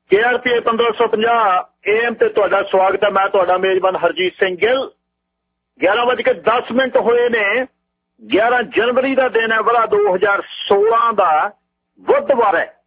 KRPA 1550 AM ਤੇ ਤੁਹਾਡਾ ਸਵਾਗਤ ਹੈ। ਮੈਂ ਤੁਹਾਡਾ ਮੇਜ਼ਬਾਨ ਹਰਜੀਤ ਸਿੰਘ ਗਿੱਲ। 11:10 ਹੋਏ ਨੇ। 11 ਜਨਵਰੀ ਦਾ ਦਿਨ ਹੈ, ਵਰਾ 2016 ਦਾ ਬੁੱਧਵਾਰ ਹੈ।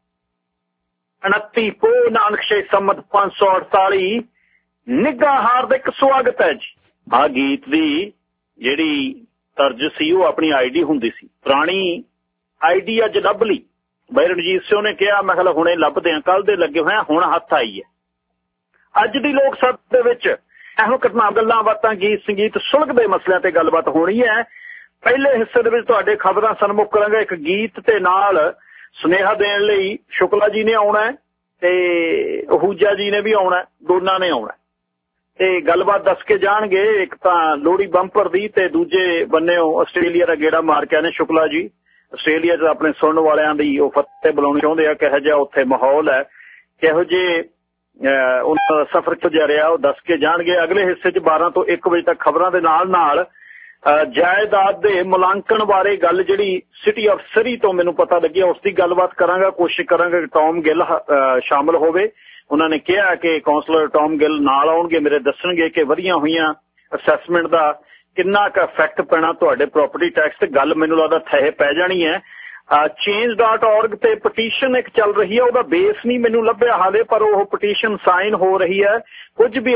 29 ਪੋਹ ਨਾਨਕ ਸ਼ੇ ਸੰਮਤ 548। ਨਿੱਘਾ ਹਾਰਦਿਕ ਸਵਾਗਤ ਹੈ ਜੀ। ਆਹ ਗੀਤ ਦੀ ਜਿਹੜੀ ਤਰਜ ਸੀ ਉਹ ਆਪਣੀ ਆਈਡੀ ਹੁੰਦੀ ਸੀ, ਪੁਰਾਣੀ ਆਈਡੀ ਅੱਜ ਲੱਭ ਲਈ। ਬਾਈ ਰਣਜੀਤ ਸਿੰਘ ਨੇ ਕਿਹਾ, ਮੈਂ ਕਿਹਾ ਹੁਣੇ ਲੱਭਦੇ ਆ, ਕੱਲ ਦੇ ਲੱਗੇ ਹੋਏ ਆ, ਹੁਣ ਹੱਥ ਆਈ ਹੈ। ਅੱਜ ਦੀ ਲੋਕ ਸਭਾ ਦੇ ਵਿੱਚ ਇਹੋ ਘਟਨਾ, ਗੱਲਾਂ ਬਾਤਾਂ, ਗੀਤ ਸੰਗੀਤ, ਸੁਲਝਦੇ ਮਸਲਿਆਂ ਤੇ ਗੱਲਬਾਤ ਹੋਣੀ ਹੈ। ਪਹਿਲੇ ਹਿੱਸੇ ਦੇ ਵਿੱਚ ਤੁਹਾਡੇ ਖਬਰਾਂ ਸਨਮੁਖ ਕਰਾਂਗਾ। ਇੱਕ ਗੀਤ ਤੇ ਨਾਲ ਸੁਨੇਹਾ ਦੇਣ ਲਈ ਸ਼ੁਕਲਾ ਜੀ ਨੇ ਆਉਣਾ ਤੇ ਅਹੂਜਾ ਜੀ ਨੇ ਵੀ ਆਉਣਾ, ਦੋਨਾਂ ਨੇ ਆਉਣਾ ਤੇ ਗੱਲਬਾਤ ਦੱਸ ਕੇ ਜਾਣਗੇ। ਇੱਕ ਤਾਂ ਲੋਹੜੀ ਬੰਪਰ ਦੀ ਤੇ ਦੂਜੇ ਬੰਨਿਓ ਆਸਟ੍ਰੇਲੀਆ ਦਾ ਗੇੜਾ ਮਾਰ ਕੇ ਆਏ ਨੇ ਸ਼ੁਕਲਾ ਜੀ। ਆਸਟ੍ਰੇਲੀਆ 'ਚ ਆਪਣੇ ਸੁਣਨ ਵਾਲਿਆਂ ਦੀ ਉਹ ਫਤਿਹ ਬੁਲਾਉਣੀ ਚਾਹੁੰਦੇ ਆ, ਕਿਹੋ ਜਿਹਾ ਉੱਥੇ ਮਾਹੌਲ ਹੈ, ਕਿਹੋ ਜਿਹੇ ਉਹਨਾਂ ਦਾ ਸਫ਼ਰ ਕਿਹੋ ਰਿਹਾ, ਉਹ ਦੱਸ ਕੇ ਜਾਣਗੇ। ਅਗਲੇ ਹਿੱਸੇ 'ਚ 12 ਤੋਂ 1 ਵਜੇ ਤੱਕ ਖਬਰਾਂ ਦੇ ਨਾਲ ਨਾਲ ਜਾਇਦਾਦ ਦੇ ਮੁਲਾਂਕਣ ਬਾਰੇ ਗੱਲ ਜਿਹੜੀ ਸਿਟੀ ਆਫ ਸਰੀ ਤੋਂ ਮੈਨੂੰ ਪਤਾ ਲੱਗਿਆ, ਉਸ ਦੀ ਗੱਲਬਾਤ ਕਰਾਂਗਾ। ਕੋਸ਼ਿਸ਼ ਕਰਾਂਗਾ ਕਿ ਟੌਮ ਗਿੱਲ ਸ਼ਾਮਲ ਹੋਵੇ। ਉਹਨਾਂ ਨੇ ਕਿਹਾ ਕਿ ਕੌਂਸਲਰ ਟੌਮ ਗਿੱਲ ਨਾਲ ਆਉਣਗੇ, ਮੇਰੇ ਦੱਸਣਗੇ ਕਿ ਵਧੀਆਂ ਹੋਈਆਂ ਅਸੈਸਮੈਂਟ ਦਾ ਕਿੰਨਾ ਕੁ ਇਫੈਕਟ ਪੈਣਾ ਤੁਹਾਡੇ ਪ੍ਰਾਪਰਟੀ ਟੈਕਸ ਤੇ। ਗੱਲ ਮੈਨੂੰ ਲੱਗਦਾ ਥਹਿ ਪੈ ਜਾਣੀ ਹੈ। change.org ਤੇ ਪਟੀਸ਼ਨ ਇੱਕ ਚੱਲ ਰਹੀ ਹੈ, ਉਹਦਾ ਬੇਸ ਨਹੀਂ ਮੈਨੂੰ ਲੱਭਿਆ ਹਾਲੇ, ਪਰ ਉਹ ਪਟੀਸ਼ਨ ਸਾਈਨ ਹੋ ਰਹੀ ਹੈ। ਕੁਝ ਵੀ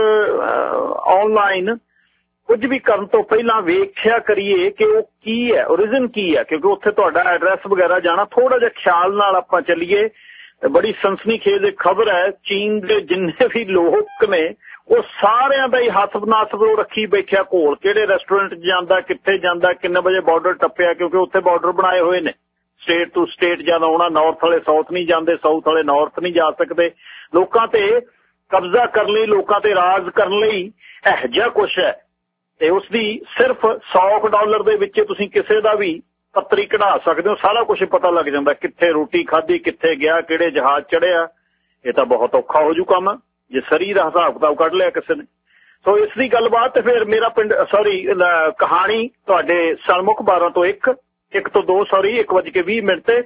ਆਨਲਾਈਨ ਕੁਝ ਵੀ ਕਰਨ ਤੋਂ ਪਹਿਲਾਂ ਵੇਖਿਆ ਕਰੀਏ ਕਿ ਉਹ ਕੀ ਹੈ, ਓਰੀਜਨ ਕੀ ਹੈ, ਕਿਉਂਕਿ ਉੱਥੇ ਤੁਹਾਡਾ ਐਡਰੈਸ ਵਗੈਰਾ ਜਾਣਾ, ਥੋੜਾ ਜਿਹਾ ਖਿਆਲ ਨਾਲ ਆਪਾਂ ਚੱਲੀਏ। ਬੜੀ ਸਨਸਨੀਖੇਜ਼ ਖਬਰ ਹੈ। ਚੀਨ ਦੇ ਜਿੰਨੇ ਵੀ ਲੋਕ ਨੇ ਉਹ ਸਾਰਿਆਂ ਦਾ ਹੀ ਹੱਥ ਨਾਸਬ ਰੱਖੀ ਬੈਠਿਆ ਘੋਲ, ਕਿਹੜੇ ਰੈਸਟੋਰੈਂਟ 'ਚ ਜਾਂਦਾ, ਕਿੱਥੇ ਜਾਂਦਾ, ਕਿੰਨੇ ਵਜੇ ਬਾਰਡਰ ਟੱਪਿਆ, ਕਿਉਂਕਿ ਉੱਥੇ ਬਾਰਡਰ ਬਣਾਏ ਹੋਏ ਨੇ। ਸਟੇਟ ਟੂ ਸਟੇਟ ਜਦ ਆਉਣਾ, ਨਾਰਥ ਵਾਲੇ ਸਾਊਥ ਨਹੀਂ ਜਾਂਦੇ, ਸਾਊਥ ਵਾਲੇ ਨਾਰਥ ਨਹੀਂ ਜਾ ਸਕਦੇ। ਲੋਕਾਂ ਤੇ ਕਬਜ਼ਾ ਕਰਨ ਲਈ, ਲੋਕਾਂ ਤੇ ਰਾਜ ਕਰਨ ਲਈ ਇਹੋ ਜਿਹਾ ਕੁਛ ਹੈ। ਤੇ ਉਸ ਦੀ ਸਿਰਫ $100 ਦੇ ਵਿੱਚ ਤੁਸੀਂ ਕਿਸੇ ਦਾ ਵੀ ਪੱਤਰੀ ਕਢਾ ਸਕਦੇ ਹੋ, ਸਾਰਾ ਕੁਛ ਪਤਾ ਲੱਗ ਜਾਂਦਾ, ਕਿੱਥੇ ਰੋਟੀ ਖਾਧੀ, ਕਿੱਥੇ ਗਿਆ, ਕਿਹੜੇ ਜਹਾਜ਼ ਚੜਿਆ। ਇਹ ਤਾਂ ਬਹੁਤ ਔਖਾ ਹੋ ਜੂ ਕੰਮ ਜੇ ਸਰੀ ਦਾ ਹਿਸਾਬ ਕਿਤਾਬ ਕੱਢ ਲਿਆ ਕਿਸੇ ਨੇ। ਸੋ ਇਸ ਦੀ ਗੱਲਬਾਤ ਤੇ ਫਿਰ ਮੇਰਾ ਪਿੰਡ ਕਹਾਣੀ ਤੁਹਾਡੇ ਸਨਮੁਖ 12 ਤੋਂ 1 ਤੋਂ 2 1:20 ਤੇ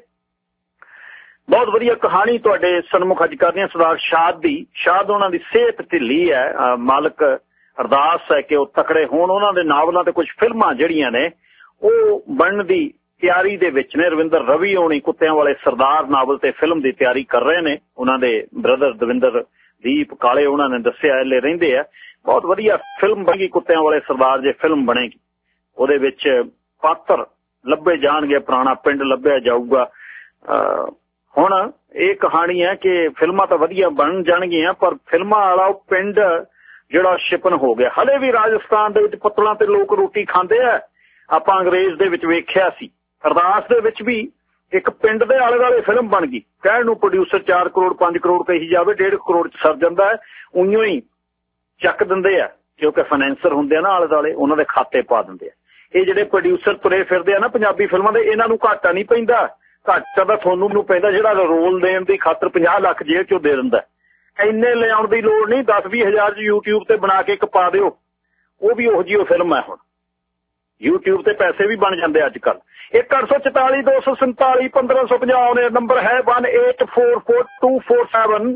ਬਹੁਤ ਵਧੀਆ ਕਹਾਣੀ ਤੁਹਾਡੇ ਸਨਮੁਖ ਅੱਜ ਕਰਦੇ ਹਾਂ। ਸਰਦਾਰ ਸ਼ਾਦ ਦੀ। ਸ਼ਾਦ ਉਹਨਾਂ ਦੀ ਸਿਹਤ ਢਿੱਲੀ ਹੈ, ਮਾਲਕ ਅਰਦਾਸ ਹੈ ਕਿ ਉਹ ਤਕੜੇ ਹੋਣ। ਉਹਨਾਂ ਦੇ ਨਾਵਲਾਂ ਤੇ ਕੁਝ ਫਿਲਮਾਂ ਜਿਹੜੀਆਂ ਨੇ ਉਹ ਬਣਨ ਦੀ ਤਿਆਰੀ ਦੇ ਵਿੱਚ ਨੇ। ਰਵਿੰਦਰ ਰਵੀ ਹੋਣੀ ਕੁੱਤਿਆਂ ਵਾਲੇ ਸਰਦਾਰ ਨਾਵਲ ਤੇ ਫਿਲਮ ਦੀ ਤਿਆਰੀ ਕਰ ਰਹੇ ਨੇ। ਉਹਨਾਂ ਦੇ ਬ੍ਰਦਰ ਦਵਿੰਦਰ ਦੀਪ ਕਾਲੇ ਉਹਨਾਂ ਨੇ ਦੱਸਿਆ ਐਲੇ ਰਹਿੰਦੇ ਆ। ਬਹੁਤ ਵਧੀਆ ਫਿਲਮ ਬਣੇਗੀ ਕੁੱਤਿਆਂ ਵਾਲੇ ਸਰਦਾਰ। ਜੇ ਫਿਲਮ ਬਣੇਗੀ ਉਹਦੇ ਵਿੱਚ ਪਾਤਰ ਲੱਭੇ ਜਾਣਗੇ, ਪੁਰਾਣਾ ਪਿੰਡ ਲੱਭਿਆ ਜਾਊਗਾ। ਹੁਣ ਇਹ ਕਹਾਣੀ ਹੈ ਕਿ ਫਿਲਮਾਂ ਤਾਂ ਵਧੀਆ ਬਣ ਜਾਣਗੀਆਂ, ਪਰ ਫਿਲਮਾਂ ਵਾਲਾ ਉਹ ਪਿੰਡ ਜਿਹੜਾ ਸ਼ਿਪਨ ਹੋ ਗਿਆ। ਹਲੇ ਵੀ ਰਾਜਸਥਾਨ ਦੇ ਵਿੱਚ ਪੱਤਲਾਂ ਤੇ ਲੋਕ ਰੋਟੀ ਖਾਂਦੇ ਆ। ਆਪਾਂ ਅੰਗਰੇਜ਼ ਦੇ ਵਿੱਚ ਵੇਖਿਆ ਸੀ। ਅਰਦਾਸ ਦੇ ਵਿੱਚ ਵੀ ਇੱਕ ਪਿੰਡ ਦੇ ਆਲੇ ਦੁਆਲੇ ਫਿਲਮ ਬਣ ਗਈ। ਕਹਿਣ ਨੂੰ ਪ੍ਰੋਡਿਊਸਰ 4 ਕਰੋੜ 5 ਕਰੋੜ ਕਹੀ ਜਾਵੇ, 1.5 ਕਰੋੜ 'ਚ ਸਰ ਜਾਂਦਾ ਹੈ। ਉਈਓ ਹੀ ਚੱਕ ਦਿੰਦੇ ਆ, ਕਿਉਂਕਿ ਫਾਈਨੈਂਸਰ ਹੁੰਦੇ ਆ ਨਾ ਆਲੇ ਦੁਆਲੇ, ਉਹਨਾਂ ਦੇ ਖਾਤੇ ਪਾ ਦਿੰਦੇ ਆ। ਇਹ ਜਿਹੜੇ ਪ੍ਰੋਡਿਊਸਰ ਤੁਰੇ ਫਿਰਦੇ ਆ ਨਾ ਪੰਜਾਬੀ ਫਿਲਮਾਂ ਦੇ, ਇਹਨਾਂ ਨੂੰ ਘਾਟਾ ਨਹੀਂ ਪੈਂਦਾ। ਘਾਟਾ ਤਾਂ ਤੁਹਾਨੂੰ ਪੈਂਦਾ ਜਿਹੜਾ ਰੋਲ ਦੇਣ ਦੀ ਖਾਤਰ 50 ਲੱਖ ਜੇਬ 'ਚੋਂ ਦੇ ਦਿੰਦਾ। ਇੰਨੇ ਲਿਆਉਣ ਦੀ ਲੋੜ ਨਹੀਂ, 10-20 ਹਜ਼ਾਰ 'ਚ YouTube ਤੇ ਬਣਾ ਕੇ ਇੱਕ ਪਾ ਦਿਓ, ਉਹ ਵੀ ਉਹੋ ਜਿਹੀ ਫਿਲਮ ਹੈ। ਹੁਣ YouTube ਤੇ ਪੈਸੇ ਵੀ ਬਣ ਜਾਂਦੇ ਅੱਜ ਕੱਲ੍ਹ। 1844 247 1550 ਨੇ ਨੰਬਰ ਹੈ। 1844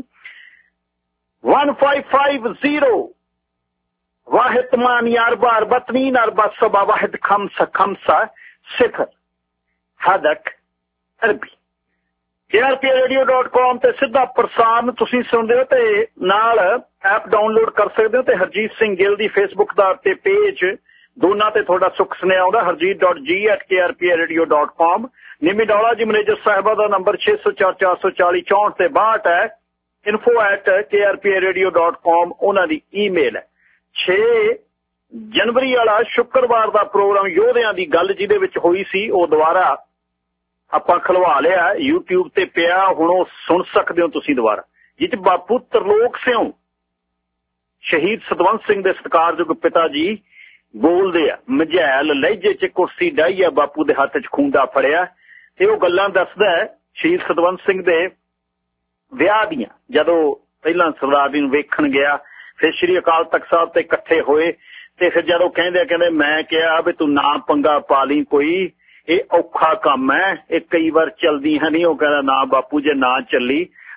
247 ਵਾਹਿਦ ਮਾਨ ਯਾਰ ਬਤਨੀਨ ਅਰਬਾ ਸਬਾ ਵਾਹਿਦ ਖਮਸਾ ਸਿਫਰ ਹਦਕ ਅਰਬੀ। KRPRadio.com ਤੇ ਸਿੱਧਾ ਪ੍ਰਸਾਰਣ ਤੁਸੀਂ ਸੁਣਦੇ ਹੋ ਤੇ ਨਾਲ ਐਪ ਡਾਊਨਲੋਡ ਕਰ ਸਕਦੇ ਹੋ। ਤੇ ਹਰਜੀਤ ਸਿੰਘ ਗਿੱਲ ਦੀ ਫੇਸਬੁੱਕ ਦਾ ਤੇ ਪੇਜ ਦੋਨਾਂ ਤੇ ਤੁਹਾਡਾ ਸੁੱਖ ਸੁਨੇਹਾ ਆਉਂਦਾ। harjeet.g@krpradio.com। ਨਿਮੀ ਡੌਲਾ ਜੀ ਮੈਨੇਜਰ ਸਾਹਿਬਾ ਦਾ ਨੰਬਰ 604 440 64 ਤੇ 62 ਹੈ। info@krpradio.com ਉਹਨਾਂ ਦੀ ਈਮੇਲ ਹੈ। 6 ਜਨਵਰੀ ਵਾਲਾ ਸ਼ੁੱਕਰਵਾਰ ਦਾ ਪ੍ਰੋਗਰਾਮ ਯੋਧਿਆਂ ਦੀ ਗੱਲ ਜਿਹਦੇ ਵਿੱਚ ਹੋਈ ਸੀ, ਉਹ ਦੁਬਾਰਾ ਆਪਾਂ ਖਲਵਾ ਲਿਆ। YouTube ਤੇ ਪਿਆ, ਹੁਣ ਉਹ ਸੁਣ ਸਕਦੇ ਹੋ ਤੁਸੀਂ ਦੁਬਾਰਾ, ਜਿਹ 'ਚ ਬਾਪੂ ਤਰਲੋਕ ਸਿੰਘ ਸ਼ਹੀਦ ਸਤਵੰਤ ਸਿੰਘ ਦੇ ਸਤਿਕਾਰਯੋਗ ਪਿਤਾ ਜੀ ਬੋਲਦੇ ਆ। ਮਝੈਲ ਲਹਿਜੇ 'ਚ ਕੁਰਸੀ ਡਾਹੀ ਆ, ਬਾਪੂ ਦੇ ਹੱਥ 'ਚ ਖੂੰਡਾ ਫੜਿਆ। ਤੇ ਉਹ ਗੱਲਾਂ ਦੱਸਦਾ ਹੈ ਸ਼ਹੀਦ ਸਤਵੰਤ ਸਿੰਘ ਦੇ ਵਿਆਹ ਦੀਆਂ, ਜਦੋਂ ਪਹਿਲਾਂ ਸਰਦਾਰ ਜੀ ਨੂੰ ਵੇਖਣ ਗਿਆ, ਫਿਰ ਸ੍ਰੀ ਅਕਾਲ ਤਖਤ ਸਾਹਿਬ ਤੇ ਇਕੱਠੇ ਹੋਏ। ਤੇ ਫਿਰ ਜਦੋਂ ਕਹਿੰਦੇ ਮੈਂ ਕਿਹਾ ਵੀ ਤੂੰ ਨਾ ਪੰਗਾ ਪਾ ਲਈ ਕੋਈ, ਇਹ ਔਖਾ ਕੰਮ ਹੈ, ਇਹ ਕਈ ਵਾਰ ਚਲਦੀ ਹੈ ਨਹੀਂ। ਉਹ ਕਹਿੰਦਾ ਨਾ ਬਾਪੂ, ਜੇ ਨਾ ਚੱਲੀ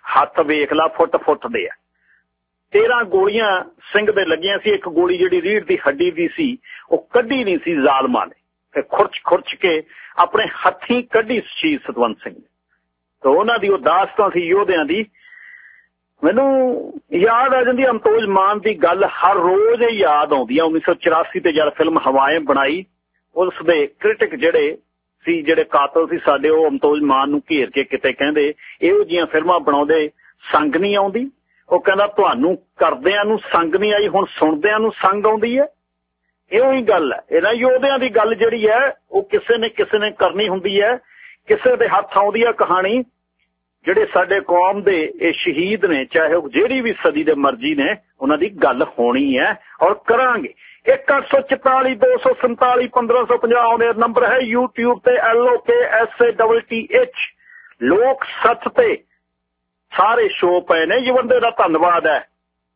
ਹੱਥ ਵੇਖ ਲਾ ਫੁੱਟ ਦੇ ਆ। 13 ਗੋਲੀਆਂ ਸਿੰਘ ਦੇ ਲੱਗੀਆਂ ਸੀ। ਇੱਕ ਗੋਲੀ ਜਿਹੜੀ ਰੀੜ੍ਹ ਦੀ ਹੱਡੀ ਦੀ ਸੀ ਉਹ ਕੱਢੀ ਨਹੀਂ ਸੀ ਜ਼ਾਲਮਾਂ ਨੇ, ਤੇ ਖੁਰਚ ਕੇ ਆਪਣੇ ਹੱਥੀਂ ਕੱਢੀ ਸ਼ਹੀਦ ਸਤਵੰਤ ਸਿੰਘ ਨੇ। ਤੇ ਉਹਨਾਂ ਦੀ ਉਹ ਦਾਸਤਾਂ ਸੀ ਯੋਧਿਆਂ ਦੀ। ਮੈਨੂੰ ਯਾਦ ਆ ਜਾਂਦੀ ਅਮਤੋਜ ਮਾਨ ਦੀ ਗੱਲ, ਹਰ ਰੋਜ਼ ਯਾਦ ਆਉਂਦੀ ਆ। 1984 ਤੇ ਜਦ ਫਿਲਮ ਹਵਾਏਂ ਬਣਾਈ, ਉਸ ਦੇ ਕ੍ਰਿਟਿਕ ਜਿਹੜੇ ਕਾਤਲ ਸੀ ਸਾਡੇ, ਉਹ ਅਮਤੋਜ ਮਾਨ ਨੂੰ ਘੇਰ ਕੇ ਕਿਤੇ ਕਹਿੰਦੇ ਇਹੋ ਜਿਹੀਆਂ ਫਿਲਮਾਂ ਬਣਾਉਂਦੇ ਸੰਗ ਨਹੀਂ ਆਉਂਦੀ। ਉਹ ਕਹਿੰਦਾ ਤੁਹਾਨੂੰ ਕਰਦਿਆਂ ਨੂੰ ਸੰਗ ਨਹੀਂ ਆਈ, ਹੁਣ ਸੁਣਦਿਆਂ ਨੂੰ ਸੰਗ ਆਉਂਦੀ ਹੈ। ਇਹੋ ਹੀ ਗੱਲ ਹੈ। ਇਹਨਾਂ ਯੋਧਿਆਂ ਦੀ ਗੱਲ ਜਿਹੜੀ ਹੈ ਉਹ ਕਿਸੇ ਨੇ ਕਰਨੀ ਹੁੰਦੀ ਹੈ, ਕਿਸੇ ਦੇ ਹੱਥ ਆਉਂਦੀ ਹੈ ਕਹਾਣੀ। ਜਿਹੜੇ ਸਾਡੇ ਕੌਮ ਦੇ ਇਹ ਸ਼ਹੀਦ ਨੇ, ਚਾਹੇ ਉਹ ਜਿਹੜੀ ਵੀ ਸਦੀ ਦੇ ਮਰਜ਼ੀ ਨੇ, ਉਹਨਾਂ ਦੀ ਗੱਲ ਹੋਣੀ ਹੈ ਔਰ ਕਰਾਂਗੇ। 1844 247 1550 ਆਉਂਦੇ ਨੰਬਰ ਹੈ। YouTube ਤੇ LOKSATTH ਲੋਕ ਸੱਚ ਤੇ ਸਾਰੇ ਸ਼ੋਅ ਪਏ ਨੇ ਜੀ। ਬੰਦੇ ਦਾ ਧੰਨਵਾਦ ਹੈ।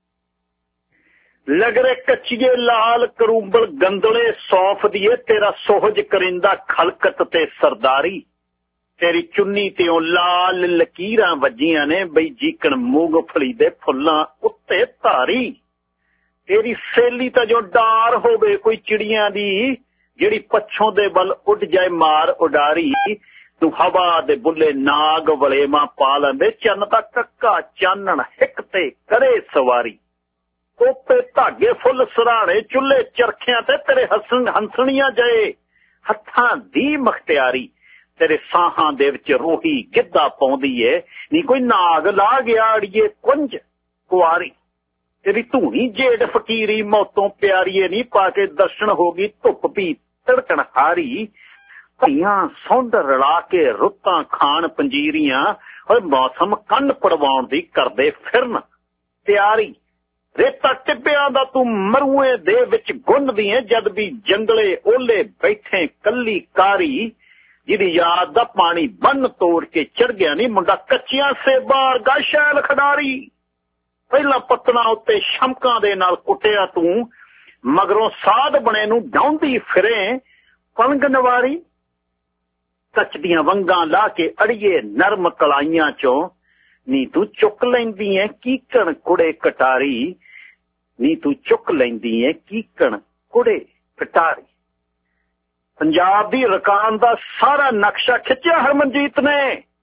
ਲਗਰੇ ਕੱਚੀਏ ਲਾਲ ਕਰੂੰਬਲ ਗੰਦਲੇ ਸੌਂਫ ਦੀਏ, ਤੇਰਾ ਸੋਹਜ ਕਰਿੰਦਾ ਖਲਕਤ ਤੇ ਸਰਦਾਰੀ। ਤੇਰੀ ਚੁੰਨੀ ਤੇ ਉਹ ਲਾਲ ਲਕੀਰਾਂ ਵੱਜੀਆਂ ਨੇ ਬਈ ਜੀਕਣ ਮੂੰਗਫਲੀ ਦੇ ਫੁੱਲਾਂ ਉੱਤੇ ਧਾਰੀ। ਤੇਰੀ ਸੇਲੀ ਤਾਂ ਜੋ ਡਾਰ ਹੋਵੇ ਕੋਈ ਚਿੜੀਆਂ ਦੀ, ਜਿਹੜੀ ਪੱਛੋਂ ਦੇ ਵੱਲ ਉੱਡ ਜਾਏ ਮਾਰ ਉਡਾਰੀ। ਤੂੰ ਹਵਾ ਦੇ ਬੁੱਲੇ ਨਾਗ ਵਲੇਵਾਂ ਪਾ ਲੈਂਦੇ, ਚੰਨ ਦਾ ਕੱਕਾ ਚਾਨਣ ਹਿੱਕ ਤੇ ਕਰੇ ਸਵਾਰੀ। ਤੋਪੇ ਧਾਗੇ ਫੁੱਲ ਸਰਾਣੇ ਚੁੱਲ੍ਹੇ ਚਰਖਿਆਂ ਤੇ, ਤੇਰੇ ਹੰਸਣੀਆਂ ਜਏ ਹੱਥਾਂ ਦੀ ਮਖਤਿਆਰੀ। ਤੇਰੇ ਸਾਹਾਂ ਦੇ ਵਿੱਚ ਰੋਹੀ ਗਿੱਧਾ ਪਾਉਂਦੀ ਏ, ਨੀ ਕੋਈ ਨਾਗ ਲਾ ਗਿਆ ਅੜੀਏ ਕੁੰਜ ਕੁਆਰੀ। ਤੇਰੀ ਧੂਣੀ ਜੇੜ ਫਕੀਰੀ ਮੌਤੋਂ ਪਿਆਰੀਏ, ਨੀ ਪਾ ਕੇ ਦਰਸ਼ਨ ਹੋ ਗਈ ਧੁੱਪ ਵੀ ਧੜਕਣ ਹਾਰੀ। ਧੀਆਂ ਸੁੰਡ ਰਲਾ ਕੇ ਰੁੱਤਾਂ ਖਾਣ ਪੰਜੀਰੀਆਂ, ਔਰ ਮੌਸਮ ਕੰਨ ਪੜਵਾਉਣ ਦੀ ਕਰਦੇ ਫਿਰਨ ਤਿਆਰੀ। ਰੇਤਾ ਟਿੱਬਿਆਂ ਦਾ ਤੂੰ ਮਰੂਏ ਦੇ ਵਿੱਚ ਗੁੰਨਦੀ ਏ, ਜਦ ਵੀ ਜੰਗਲੇ ਓਲੇ ਬੈਠੇ ਕੱਲੀ ਕਾਰੀ। ਜਿਹਦੀ ਯਾਦ ਦਾ ਪਾਣੀ ਬੰਨ ਤੋੜ ਕੇ ਚੜ ਗਿਆ ਨੀ ਮੁੰਡਾ ਕੱਚੀਆਂ ਸੇਬਾਂ ਵਰਗਾ ਸ਼ੈਲ ਖਿਡਾਰੀ। ਪਹਿਲਾਂ ਪੱਤਣਾ ਉੱਤੇ ਸ਼ਮਕਾਂ ਦੇ ਨਾਲ ਕੁੱਟਿਆ ਤੂੰ, ਮਗਰੋਂ ਸਾਧ ਬਣੇ ਨੂੰ ਡਾਉਂਦੀ ਫਿਰੇ ਪਲੰਗ ਨਵਾਰੀ। ਕੱਚ ਦੀਆਂ ਵੰਗਾਂ ਲਾ ਕੇ ਅੜੀਏ ਨਰਮ ਕਲਾਈਆਂ ਚੋਂ, ਨੀ ਤੂੰ ਚੁੱਕ ਲੈਂਦੀ ਏ ਕੀਕਣ ਕੁੜੇ ਕਟਾਰੀ। ਨੀ ਤੂੰ ਚੁੱਕ ਲੈਂਦੀ ਏ ਕੀਕਣ ਕੁੜੇ ਕਟਾਰੀ। ਪੰਜਾਬ ਦੀ ਰਕਾਨ ਦਾ ਸਾਰਾ ਨਕਸ਼ਾ ਖਿੱਚਿਆ ਹਰਮਨਜੀਤ ਨੇ।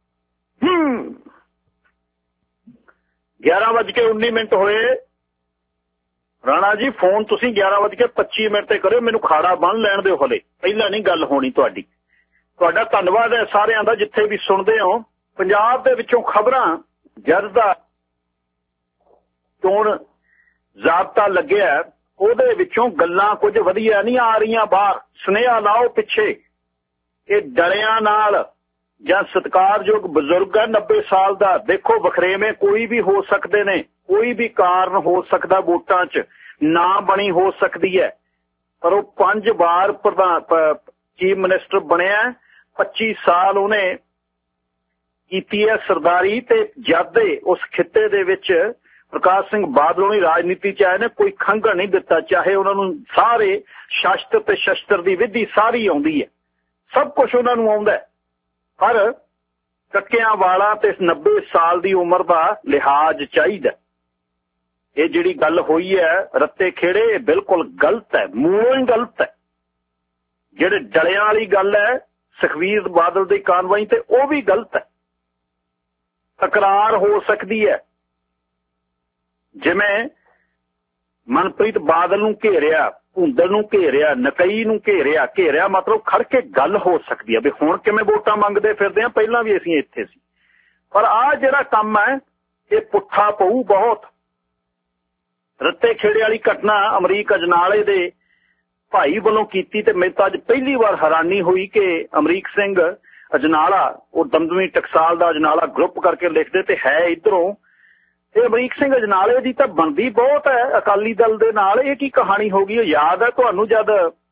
11:19 ਹੋਏ। ਰਾਣਾ ਜੀ ਫੋਨ ਤੁਸੀਂ 11:25 ਤੇ ਕਰਿਓ, ਮੈਨੂੰ ਖਾੜਾ ਬੰਨ ਲੈਣ ਦਿਓ, ਹਲੇ ਪਹਿਲਾਂ ਨਹੀਂ ਗੱਲ ਹੋਣੀ ਤੁਹਾਡੀ। ਤੁਹਾਡਾ ਧੰਨਵਾਦ ਹੈ ਸਾਰਿਆਂ ਦਾ ਜਿੱਥੇ ਵੀ ਸੁਣਦੇ ਹੋ। ਪੰਜਾਬ ਦੇ ਵਿੱਚੋਂ ਖਬਰਾਂ ਜਦ ਦਾ ਚੋਣ ਜ਼ਾਬਤਾ ਲੱਗਿਆ, ਉਹਦੇ ਵਿੱਚੋਂ ਗੱਲਾਂ ਕੁਝ ਵਧੀਆ ਨਹੀਂ ਆ ਰਹੀਆਂ ਬਾਹਰ। ਸੁਨੇਹਾ ਲਾਓ ਪਿੱਛੇ। ਇਹ ਡਰਿਆਂ ਨਾਲ ਜਾਂ ਸਤਿਕਾਰਯੋਗ ਬਜ਼ੁਰਗ ਹੈ 90 ਸਾਲ ਦਾ, ਦੇਖੋ ਵਖਰੇਵੇਂ ਕੋਈ ਵੀ ਹੋ ਸਕਦੇ ਨੇ, ਕੋਈ ਵੀ ਕਾਰਨ ਹੋ ਸਕਦਾ, ਵੋਟਾਂ 'ਚ ਨਾ ਬਣੀ ਹੋ ਸਕਦੀ ਹੈ, ਪਰ ਉਹ 5 ਵਾਰ ਚੀਫ ਮਿਨਿਸਟਰ ਬਣਿਆ। 25 ਸਾਲ ਉਹਨੇ ਕੀਤੀ ਹੈ ਸਰਦਾਰੀ। ਤੇ ਜਦ ਉਸ ਖਿੱਤੇ ਦੇ ਵਿੱਚ ਪ੍ਰਕਾਸ਼ ਸਿੰਘ ਬਾਦਲ ਹੋਣੀ ਰਾਜਨੀਤੀ 'ਚ ਆਏ ਨੇ, ਕੋਈ ਖੰਘਣ ਨਹੀਂ ਦਿੱਤਾ। ਚਾਹੇ ਉਹਨਾਂ ਨੂੰ ਸਾਰੇ ਸ਼ਸਤਰ ਤੇ ਸ਼ਸਤਰ ਦੀ ਵਿਧੀ ਸਾਰੀ ਆਉਂਦੀ ਹੈ, ਸਭ ਕੁਝ ਉਹਨਾਂ ਨੂੰ ਆਉਂਦਾ, ਪਰ ਕੱਕਿਆਂ ਵਾਲਾ ਤੇ 90 ਸਾਲ ਦੀ ਉਮਰ ਦਾ ਲਿਹਾਜ਼ ਚਾਹੀਦਾ। ਇਹ ਜਿਹੜੀ ਗੱਲ ਹੋਈ ਹੈ ਰੱਤੇ ਖੇੜੇ, ਇਹ ਬਿਲਕੁਲ ਗਲਤ ਹੈ, ਮੂਲੋਂ ਹੀ ਗਲਤ ਹੈ। ਜਿਹੜੇ ਡਲਿਆਂ ਵਾਲੀ ਗੱਲ ਹੈ ਸੁਖਬੀਰ ਬਾਦਲ ਦੀ ਕਾਰਵਾਈ ਤੇ, ਉਹ ਵੀ ਗਲਤ ਹੈ। ਤਕਰਾਰ ਹੋ ਸਕਦੀ ਹੈ, ਜਿਵੇਂ ਮਨਪ੍ਰੀਤ ਬਾਦਲ ਨੂੰ ਘੇਰਿਆ, ਭੁੰਦਲ ਨੂੰ ਘੇਰਿਆ, ਨਕਈ ਨੂੰ ਘੇਰਿਆ ਮਤਲਬ ਖੜ ਕੇ ਗੱਲ ਹੋ ਸਕਦੀ ਹੈ ਵੀ ਹੁਣ ਕਿਵੇਂ ਵੋਟਾਂ ਮੰਗਦੇ ਫਿਰਦੇ ਆ, ਪਹਿਲਾਂ ਵੀ ਅਸੀਂ ਇੱਥੇ ਸੀ। ਪਰ ਆਹ ਜਿਹੜਾ ਕੰਮ ਹੈ ਇਹ ਪੁੱਠਾ ਪਊ ਬਹੁਤ। ਰੱਤੇ ਖੇੜੇ ਵਾਲੀ ਘਟਨਾ ਅਮਰੀਕ ਅਜਨਾਲੇ ਦੇ ਭਾਈ ਵੱਲੋਂ ਕੀਤੀ, ਤੇ ਮੈਨੂੰ ਤਾਂ ਅੱਜ ਪਹਿਲੀ ਵਾਰ ਹੈਰਾਨੀ ਹੋਈ ਕਿ ਅਮਰੀਕ ਸਿੰਘ ਅਜਨਾਲਾ, ਉਹ ਦਮਦਮੀ ਟਕਸਾਲ ਦਾ ਅਜਨਾਲਾ ਗਰੁੱਪ ਕਰਕੇ ਲਿਖਦੇ ਤੇ ਹੈ ਇੱਧਰੋਂ, ਤੇ ਅਮਰੀਕ ਸਿੰਘ ਅਜਨਾਲੇ ਦੀ ਤਾਂ ਬਣਦੀ ਬਹੁਤ ਹੈ ਅਕਾਲੀ ਦਲ ਦੇ ਨਾਲ। ਇਹ ਕੀ ਕਹਾਣੀ ਹੋ ਗਈ? ਯਾਦ ਹੈ ਤੁਹਾਨੂੰ ਜਦ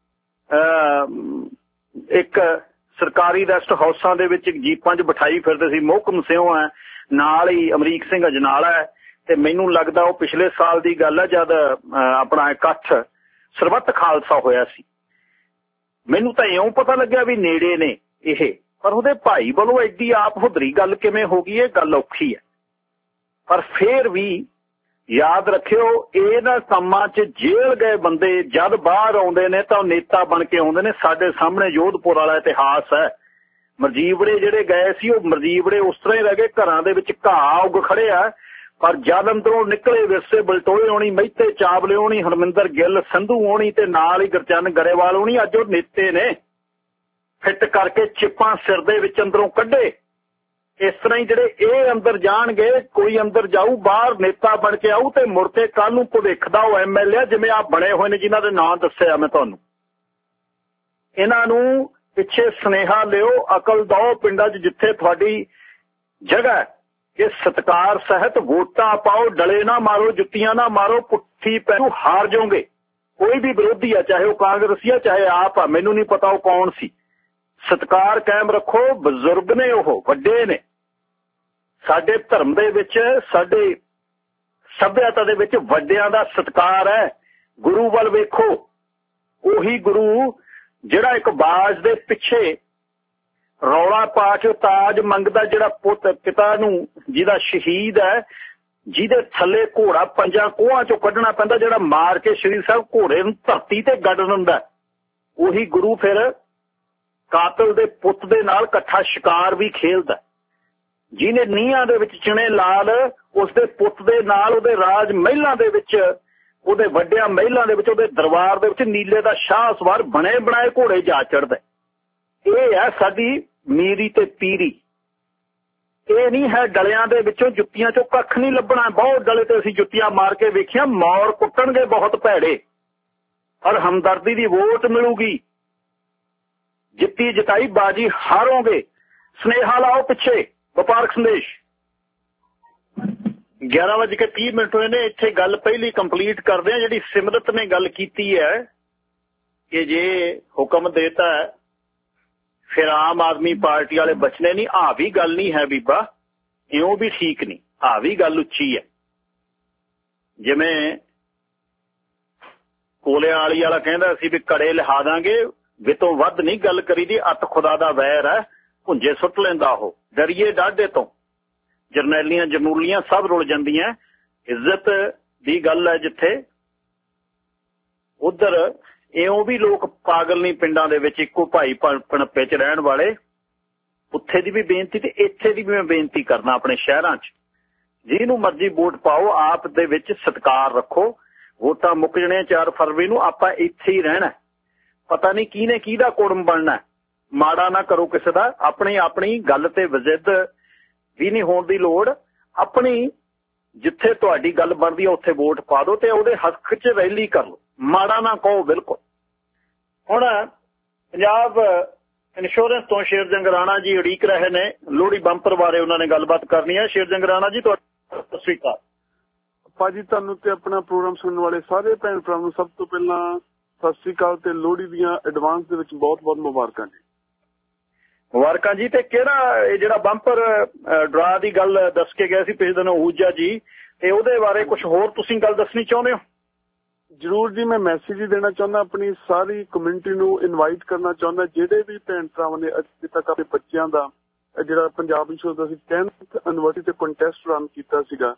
ਇੱਕ ਸਰਕਾਰੀ ਰੈਸਟ ਹਾਊਸਾਂ ਦੇ ਵਿੱਚ ਜੀਪਾਂ 'ਚ ਬਿਠਾਈ ਫਿਰਦੇ ਸੀ, ਮੋਹਕਮ ਸਿਉਂ ਹੈ ਨਾਲ ਹੀ ਅਮਰੀਕ ਸਿੰਘ ਅਜਨਾਲਾ ਹੈ, ਤੇ ਮੈਨੂੰ ਲੱਗਦਾ ਉਹ ਪਿਛਲੇ ਸਾਲ ਦੀ ਗੱਲ ਹੈ ਜਦ ਆਪਣਾ ਇਕੱਠ ਸਰਬੱਤ ਖਾਲਸਾ ਹੋਇਆ ਸੀ। ਮੈਨੂੰ ਤਾਂ ਇਉਂ ਪਤਾ ਲੱਗਿਆ ਵੀ ਨੇੜੇ ਨੇ ਇਹ, ਪਰ ਉਹਦੇ ਭਾਈ ਵੱਲੋਂ ਐਡੀ ਆਪ ਹੁਦਰੀ ਗੱਲ ਕਿਵੇਂ ਹੋ ਗਈ? ਇਹ ਗੱਲ ਔਖੀ ਹੈ। पर फिर भी याद रखियो इन्हां कामां च जेल गए बंदे जद बाहर आउंदे ने तां नेता बन के आउंदे ने। साडे सामने जोधपुर वाला इतिहास है। मरजीवड़े ਜਿਹੜੇ गए सी ਉਹ मरजीवड़े उस तरह ही रह गए। घरां दे विच घाह उग खड़े आ, पर जद अंदरों निकले विरसे बलटोए होनी, महिते चावले होनी, हरमिंदर गिल संधू होनी ते नाल ही गुरचरण गरेवाल होनी। अज ਉਹ नेते ने फिट करके चिप्पां सिर दे विच अंदरों कढे। इस तरह ही ਜਿਹੜੇ ਇਹ अंदर जाणगे, कोई अंदर जाऊ बाहर नेता बन के आऊ ते मुड़ के कल ਨੂੰ ਭਵਿੱਖ ਦਾ ਉਹ MLA जिवें आ बने होए ने जिन्हां दे नाम दस्सिआ मैं तुहानूं। इन्हां नूं पिछे सुनेहा लिओ, अकल दो पिंडां 'च जिथे तुहाडी जगह कि सत्कार सहित वोटां पाओ, डले ना मारो, जुत्तियां ना मारो, पुट्ठी पैनू हार जाओगे। कोई भी विरोधी है, चाहे वो कांग्रेसी है चाहे आप है, मैनू नहीं पता वो कौन सी। सत्कार कायम रखो। बजुर्ग ने, वो वड्डे ने। साडे धर्म दे विच, साडे सभ्यता दे विच वड्डियां दा सत्कार है। गुरु वल वेखो, उही गुरु जिहड़ा एक बाज दे पिछे रौला पा के ताज मंगदा, जिहड़ा पुत पिता नूं जिहदा शहीद है, जिहदे थल्ले घोड़ा पंजां कोहां चों कढना पैंदा, जिहड़ा मार के श्री साहब घोड़े नूं धरती ते गड़ दिंदा, उही गुरु फिर कातल दे पुत दे नाल इकट्ठा शिकार भी खेलदा। जिहने नीहां दे विच चिणे लाल उसदे पुत दे नाल उहदे राज महलां दे विच, ਉਹਦੇ ਵੱਡਿਆਂ ਮਹਿਲਾਂ ਦੇ ਵਿੱਚ, ਉਹਦੇ ਦਰਬਾਰ ਦੇ ਵਿੱਚ ਨੀਲੇ ਦਾ ਸ਼ਾਹ ਸਵਾਰ ਬਣੇ ਬਣਾਏ ਘੋੜੇ ਜਾ ਚੜਦਾ। ਇਹ ਹੈ ਸਾਡੀ ਮੀਰੀ ਤੇ ਪੀਰੀ। ਇਹ ਨਹੀਂ ਹੈ ਡਲਿਆਂ ਦੇ ਵਿੱਚੋਂ ਜੁੱਤੀਆਂ ਚੋਂ ਕੱਖ ਨਹੀਂ ਲੱਭਣਾ। ਬਹੁਤ ਡਲੇ ਤੇ ਅਸੀਂ ਜੁੱਤੀਆਂ ਮਾਰ ਕੇ ਵੇਖਿਆ, ਮੌਰ ਕੁੱਟਣਗੇ ਬਹੁਤ ਭੈੜੇ, ਔਰ ਹਮਦਰਦੀ ਦੀ ਵੋਟ ਮਿਲੂਗੀ। ਜਿੱਤੀ ਜਿਤਾਈ ਬਾਜੀ ਹਾਰੋਗੇ। ਸੁਨੇਹਾ ਲਾਓ ਪਿੱਛੇ। ਵਪਾਰਕ ਸੰਦੇਸ਼। 11:30 ਹੋਏ ਨੇ। ਇੱਥੇ ਗੱਲ ਪਹਿਲੀ ਕੰਪਲੀਟ ਕਰਦੇ ਆ। ਜਿਹੜੀ ਸਿਮਰਤ ਨੇ ਗੱਲ ਕੀਤੀ ਹੈ ਕਿ ਜੇ ਹੁਕਮ ਦੇਤਾ ਹੈ ਫਿਰ ਆਮ ਆਦਮੀ ਪਾਰਟੀ ਵਾਲੇ ਬਚਨੇ ਨਹੀਂ, ਆ ਵੀ ਗੱਲ ਨਹੀਂ ਹੈ ਬੀਬਾ, ਇਉਂ ਵੀ ਠੀਕ ਨਹੀਂ, ਆ ਵੀ ਗੱਲ ਉੱਚੀ ਹੈ। ਜਿਵੇਂ ਕੋਲਿਆਂ ਵਾਲੀ ਵਾਲਾ ਕਹਿੰਦਾ ਸੀ ਵੀ ਕੜੇ ਲਿਹਾ ਦਾਂਗੇ, ਵਿਤੋਂ ਵੱਧ ਨਹੀਂ ਗੱਲ ਕਰੀ ਦੀ, ਅੱਤ ਖੁਦਾ ਦਾ ਵੈਰ ਹੈ, ਭੁੰਜੇ ਸੁੱਟ ਲੈਂਦਾ ਉਹ, ਡਰੀਏ ਡਾਢੇ ਤੋਂ। ਜਰਨੈਲੀਆਂ ਜਰਨੂਲੀਆਂ ਸਭ ਰੁਲ ਜਾਂਦੀਆਂ। ਇੱਜ਼ਤ ਦੀ ਗੱਲ ਹੈ ਜਿੱਥੇ, ਉਧਰ ਇਉਂ ਵੀ ਲੋਕ ਪਾਗਲ ਨਹੀਂ ਪਿੰਡਾਂ ਦੇ ਵਿੱਚ ਇੱਕੋ ਭਾਈ ਪਣੱਪੇ 'ਚ ਰਹਿਣ ਵਾਲੇ। ਉੱਥੇ ਦੀ ਵੀ ਬੇਨਤੀ ਤੇ ਇੱਥੇ ਦੀ ਵੀ ਮੈਂ ਬੇਨਤੀ ਕਰਨਾ, ਆਪਣੇ ਸ਼ਹਿਰਾਂ 'ਚ ਜਿਹਨੂੰ ਮਰਜ਼ੀ ਵੋਟ ਪਾਓ, ਆਪ ਦੇ ਵਿੱਚ ਸਤਿਕਾਰ ਰੱਖੋ। ਵੋਟਾਂ ਮੁੱਕ ਜਾਣੀਆਂ 4 ਫਰਵਰੀ ਨੂੰ, ਆਪਾਂ ਇੱਥੇ ਹੀ ਰਹਿਣਾ। ਪਤਾ ਨਹੀਂ ਕਿਹਨੇ ਕਿਹਦਾ ਕੁੜਮ ਬਣਨਾ। ਮਾੜਾ ਨਾ ਕਰੋ ਕਿਸੇ ਦਾ। ਆਪਣੀ ਗੱਲ ਤੇ ਵਿਜ਼ਿੱਦ ਵੀ ਨਹੀਂ ਹੋਣ ਦੀ ਲੋੜ। ਆਪਣੀ ਜਿੱਥੇ ਤੁਹਾਡੀ ਗੱਲ ਬਣਦੀ ਆ ਉੱਥੇ ਵੋਟ ਪਾ ਦਿਓ ਤੇ ਉਹਦੇ ਹੱਕ 'ਚ ਰੈਲੀ ਕਰ ਲਓ। ਮਾੜਾ ਨਾ ਕਹੋ ਬਿਲਕੁਲ। ਹੁਣ ਪੰਜਾਬ ਇੰਸ਼ੋਰੈਂਸ ਤੋਂ ਸ਼ੇਰਜੰਗ ਰਾਣਾ ਜੀ ਉਡੀਕ ਰਹੇ ਨੇ। ਲੋਹੜੀ ਬੰਪਰ ਬਾਰੇ ਉਹਨਾਂ ਨੇ ਗੱਲਬਾਤ ਕਰਨੀ ਹੈ। ਸ਼ੇਰਜੰਗ ਰਾਣਾ ਜੀ, ਤੁਹਾਡਾ ਸਤਿ ਸ੍ਰੀ ਅਕਾਲ। ਭਾਜੀ, ਤੁਹਾਨੂੰ ਤੇ ਆਪਣਾ ਪ੍ਰੋਗਰਾਮ ਸੁਣਨ ਵਾਲੇ ਸਾਰੇ ਭੈਣ ਭਰਾਵਾਂ ਨੂੰ ਸਭ ਤੋਂ ਪਹਿਲਾਂ ਸਤਿ ਸ੍ਰੀ ਅਕਾਲ ਤੇ ਲੋਹੜੀ ਦੀਆਂ ਐਡਵਾਂਸ ਦੇ ਵਿੱਚ ਬਹੁਤ ਬਹੁਤ ਮੁਬਾਰਕਾਂ ਜੀ। ਮੁਬਾਰਕਾਂ ਜੀ। ਤੇ ਕਿਹੜਾ ਇਹ ਜਿਹੜਾ ਬੰਪਰ ਡਰਾ ਦੀ ਗੱਲ ਦੱਸ ਕੇ ਗਏ ਸੀ ਪਿਛਲੇ ਦਿਨ ਊਜਾ ਜੀ, ਤੇ ਉਹਦੇ ਬਾਰੇ ਕੁਝ ਹੋਰ ਤੁਸੀਂ ਗੱਲ ਦੱਸਣੀ ਚਾਹੁੰਦੇ ਹੋ? ਜ਼ਰੂਰ ਜੀ। ਮੈਂ ਮੈਸੇਜ ਹੀ ਦੇਣਾ ਚਾਹੁੰਦਾ, ਆਪਣੀ ਸਾਰੀ ਕਮਿਊਨਿਟੀ ਨੂੰ ਇਨਵਾਈਟ ਕਰਨਾ ਚਾਹੁੰਦਾ। ਜਿਹੜੇ ਵੀ ਭੈਣ ਭਰਾਵਾਂ ਨੇ ਅੱਜ ਤੱਕ ਆਪਣੇ ਬੱਚਿਆਂ ਦਾ ਜਿਹੜਾ ਪੰਜਾਬ ਇੰਸ਼ੋਰੈਂਸ ਦਾ ਅਸੀਂ 10th ਐਨਵਰਸਰੀ ਤੇ ਕੰਟੈਸਟ ਰਨ ਕੀਤਾ ਸੀਗਾ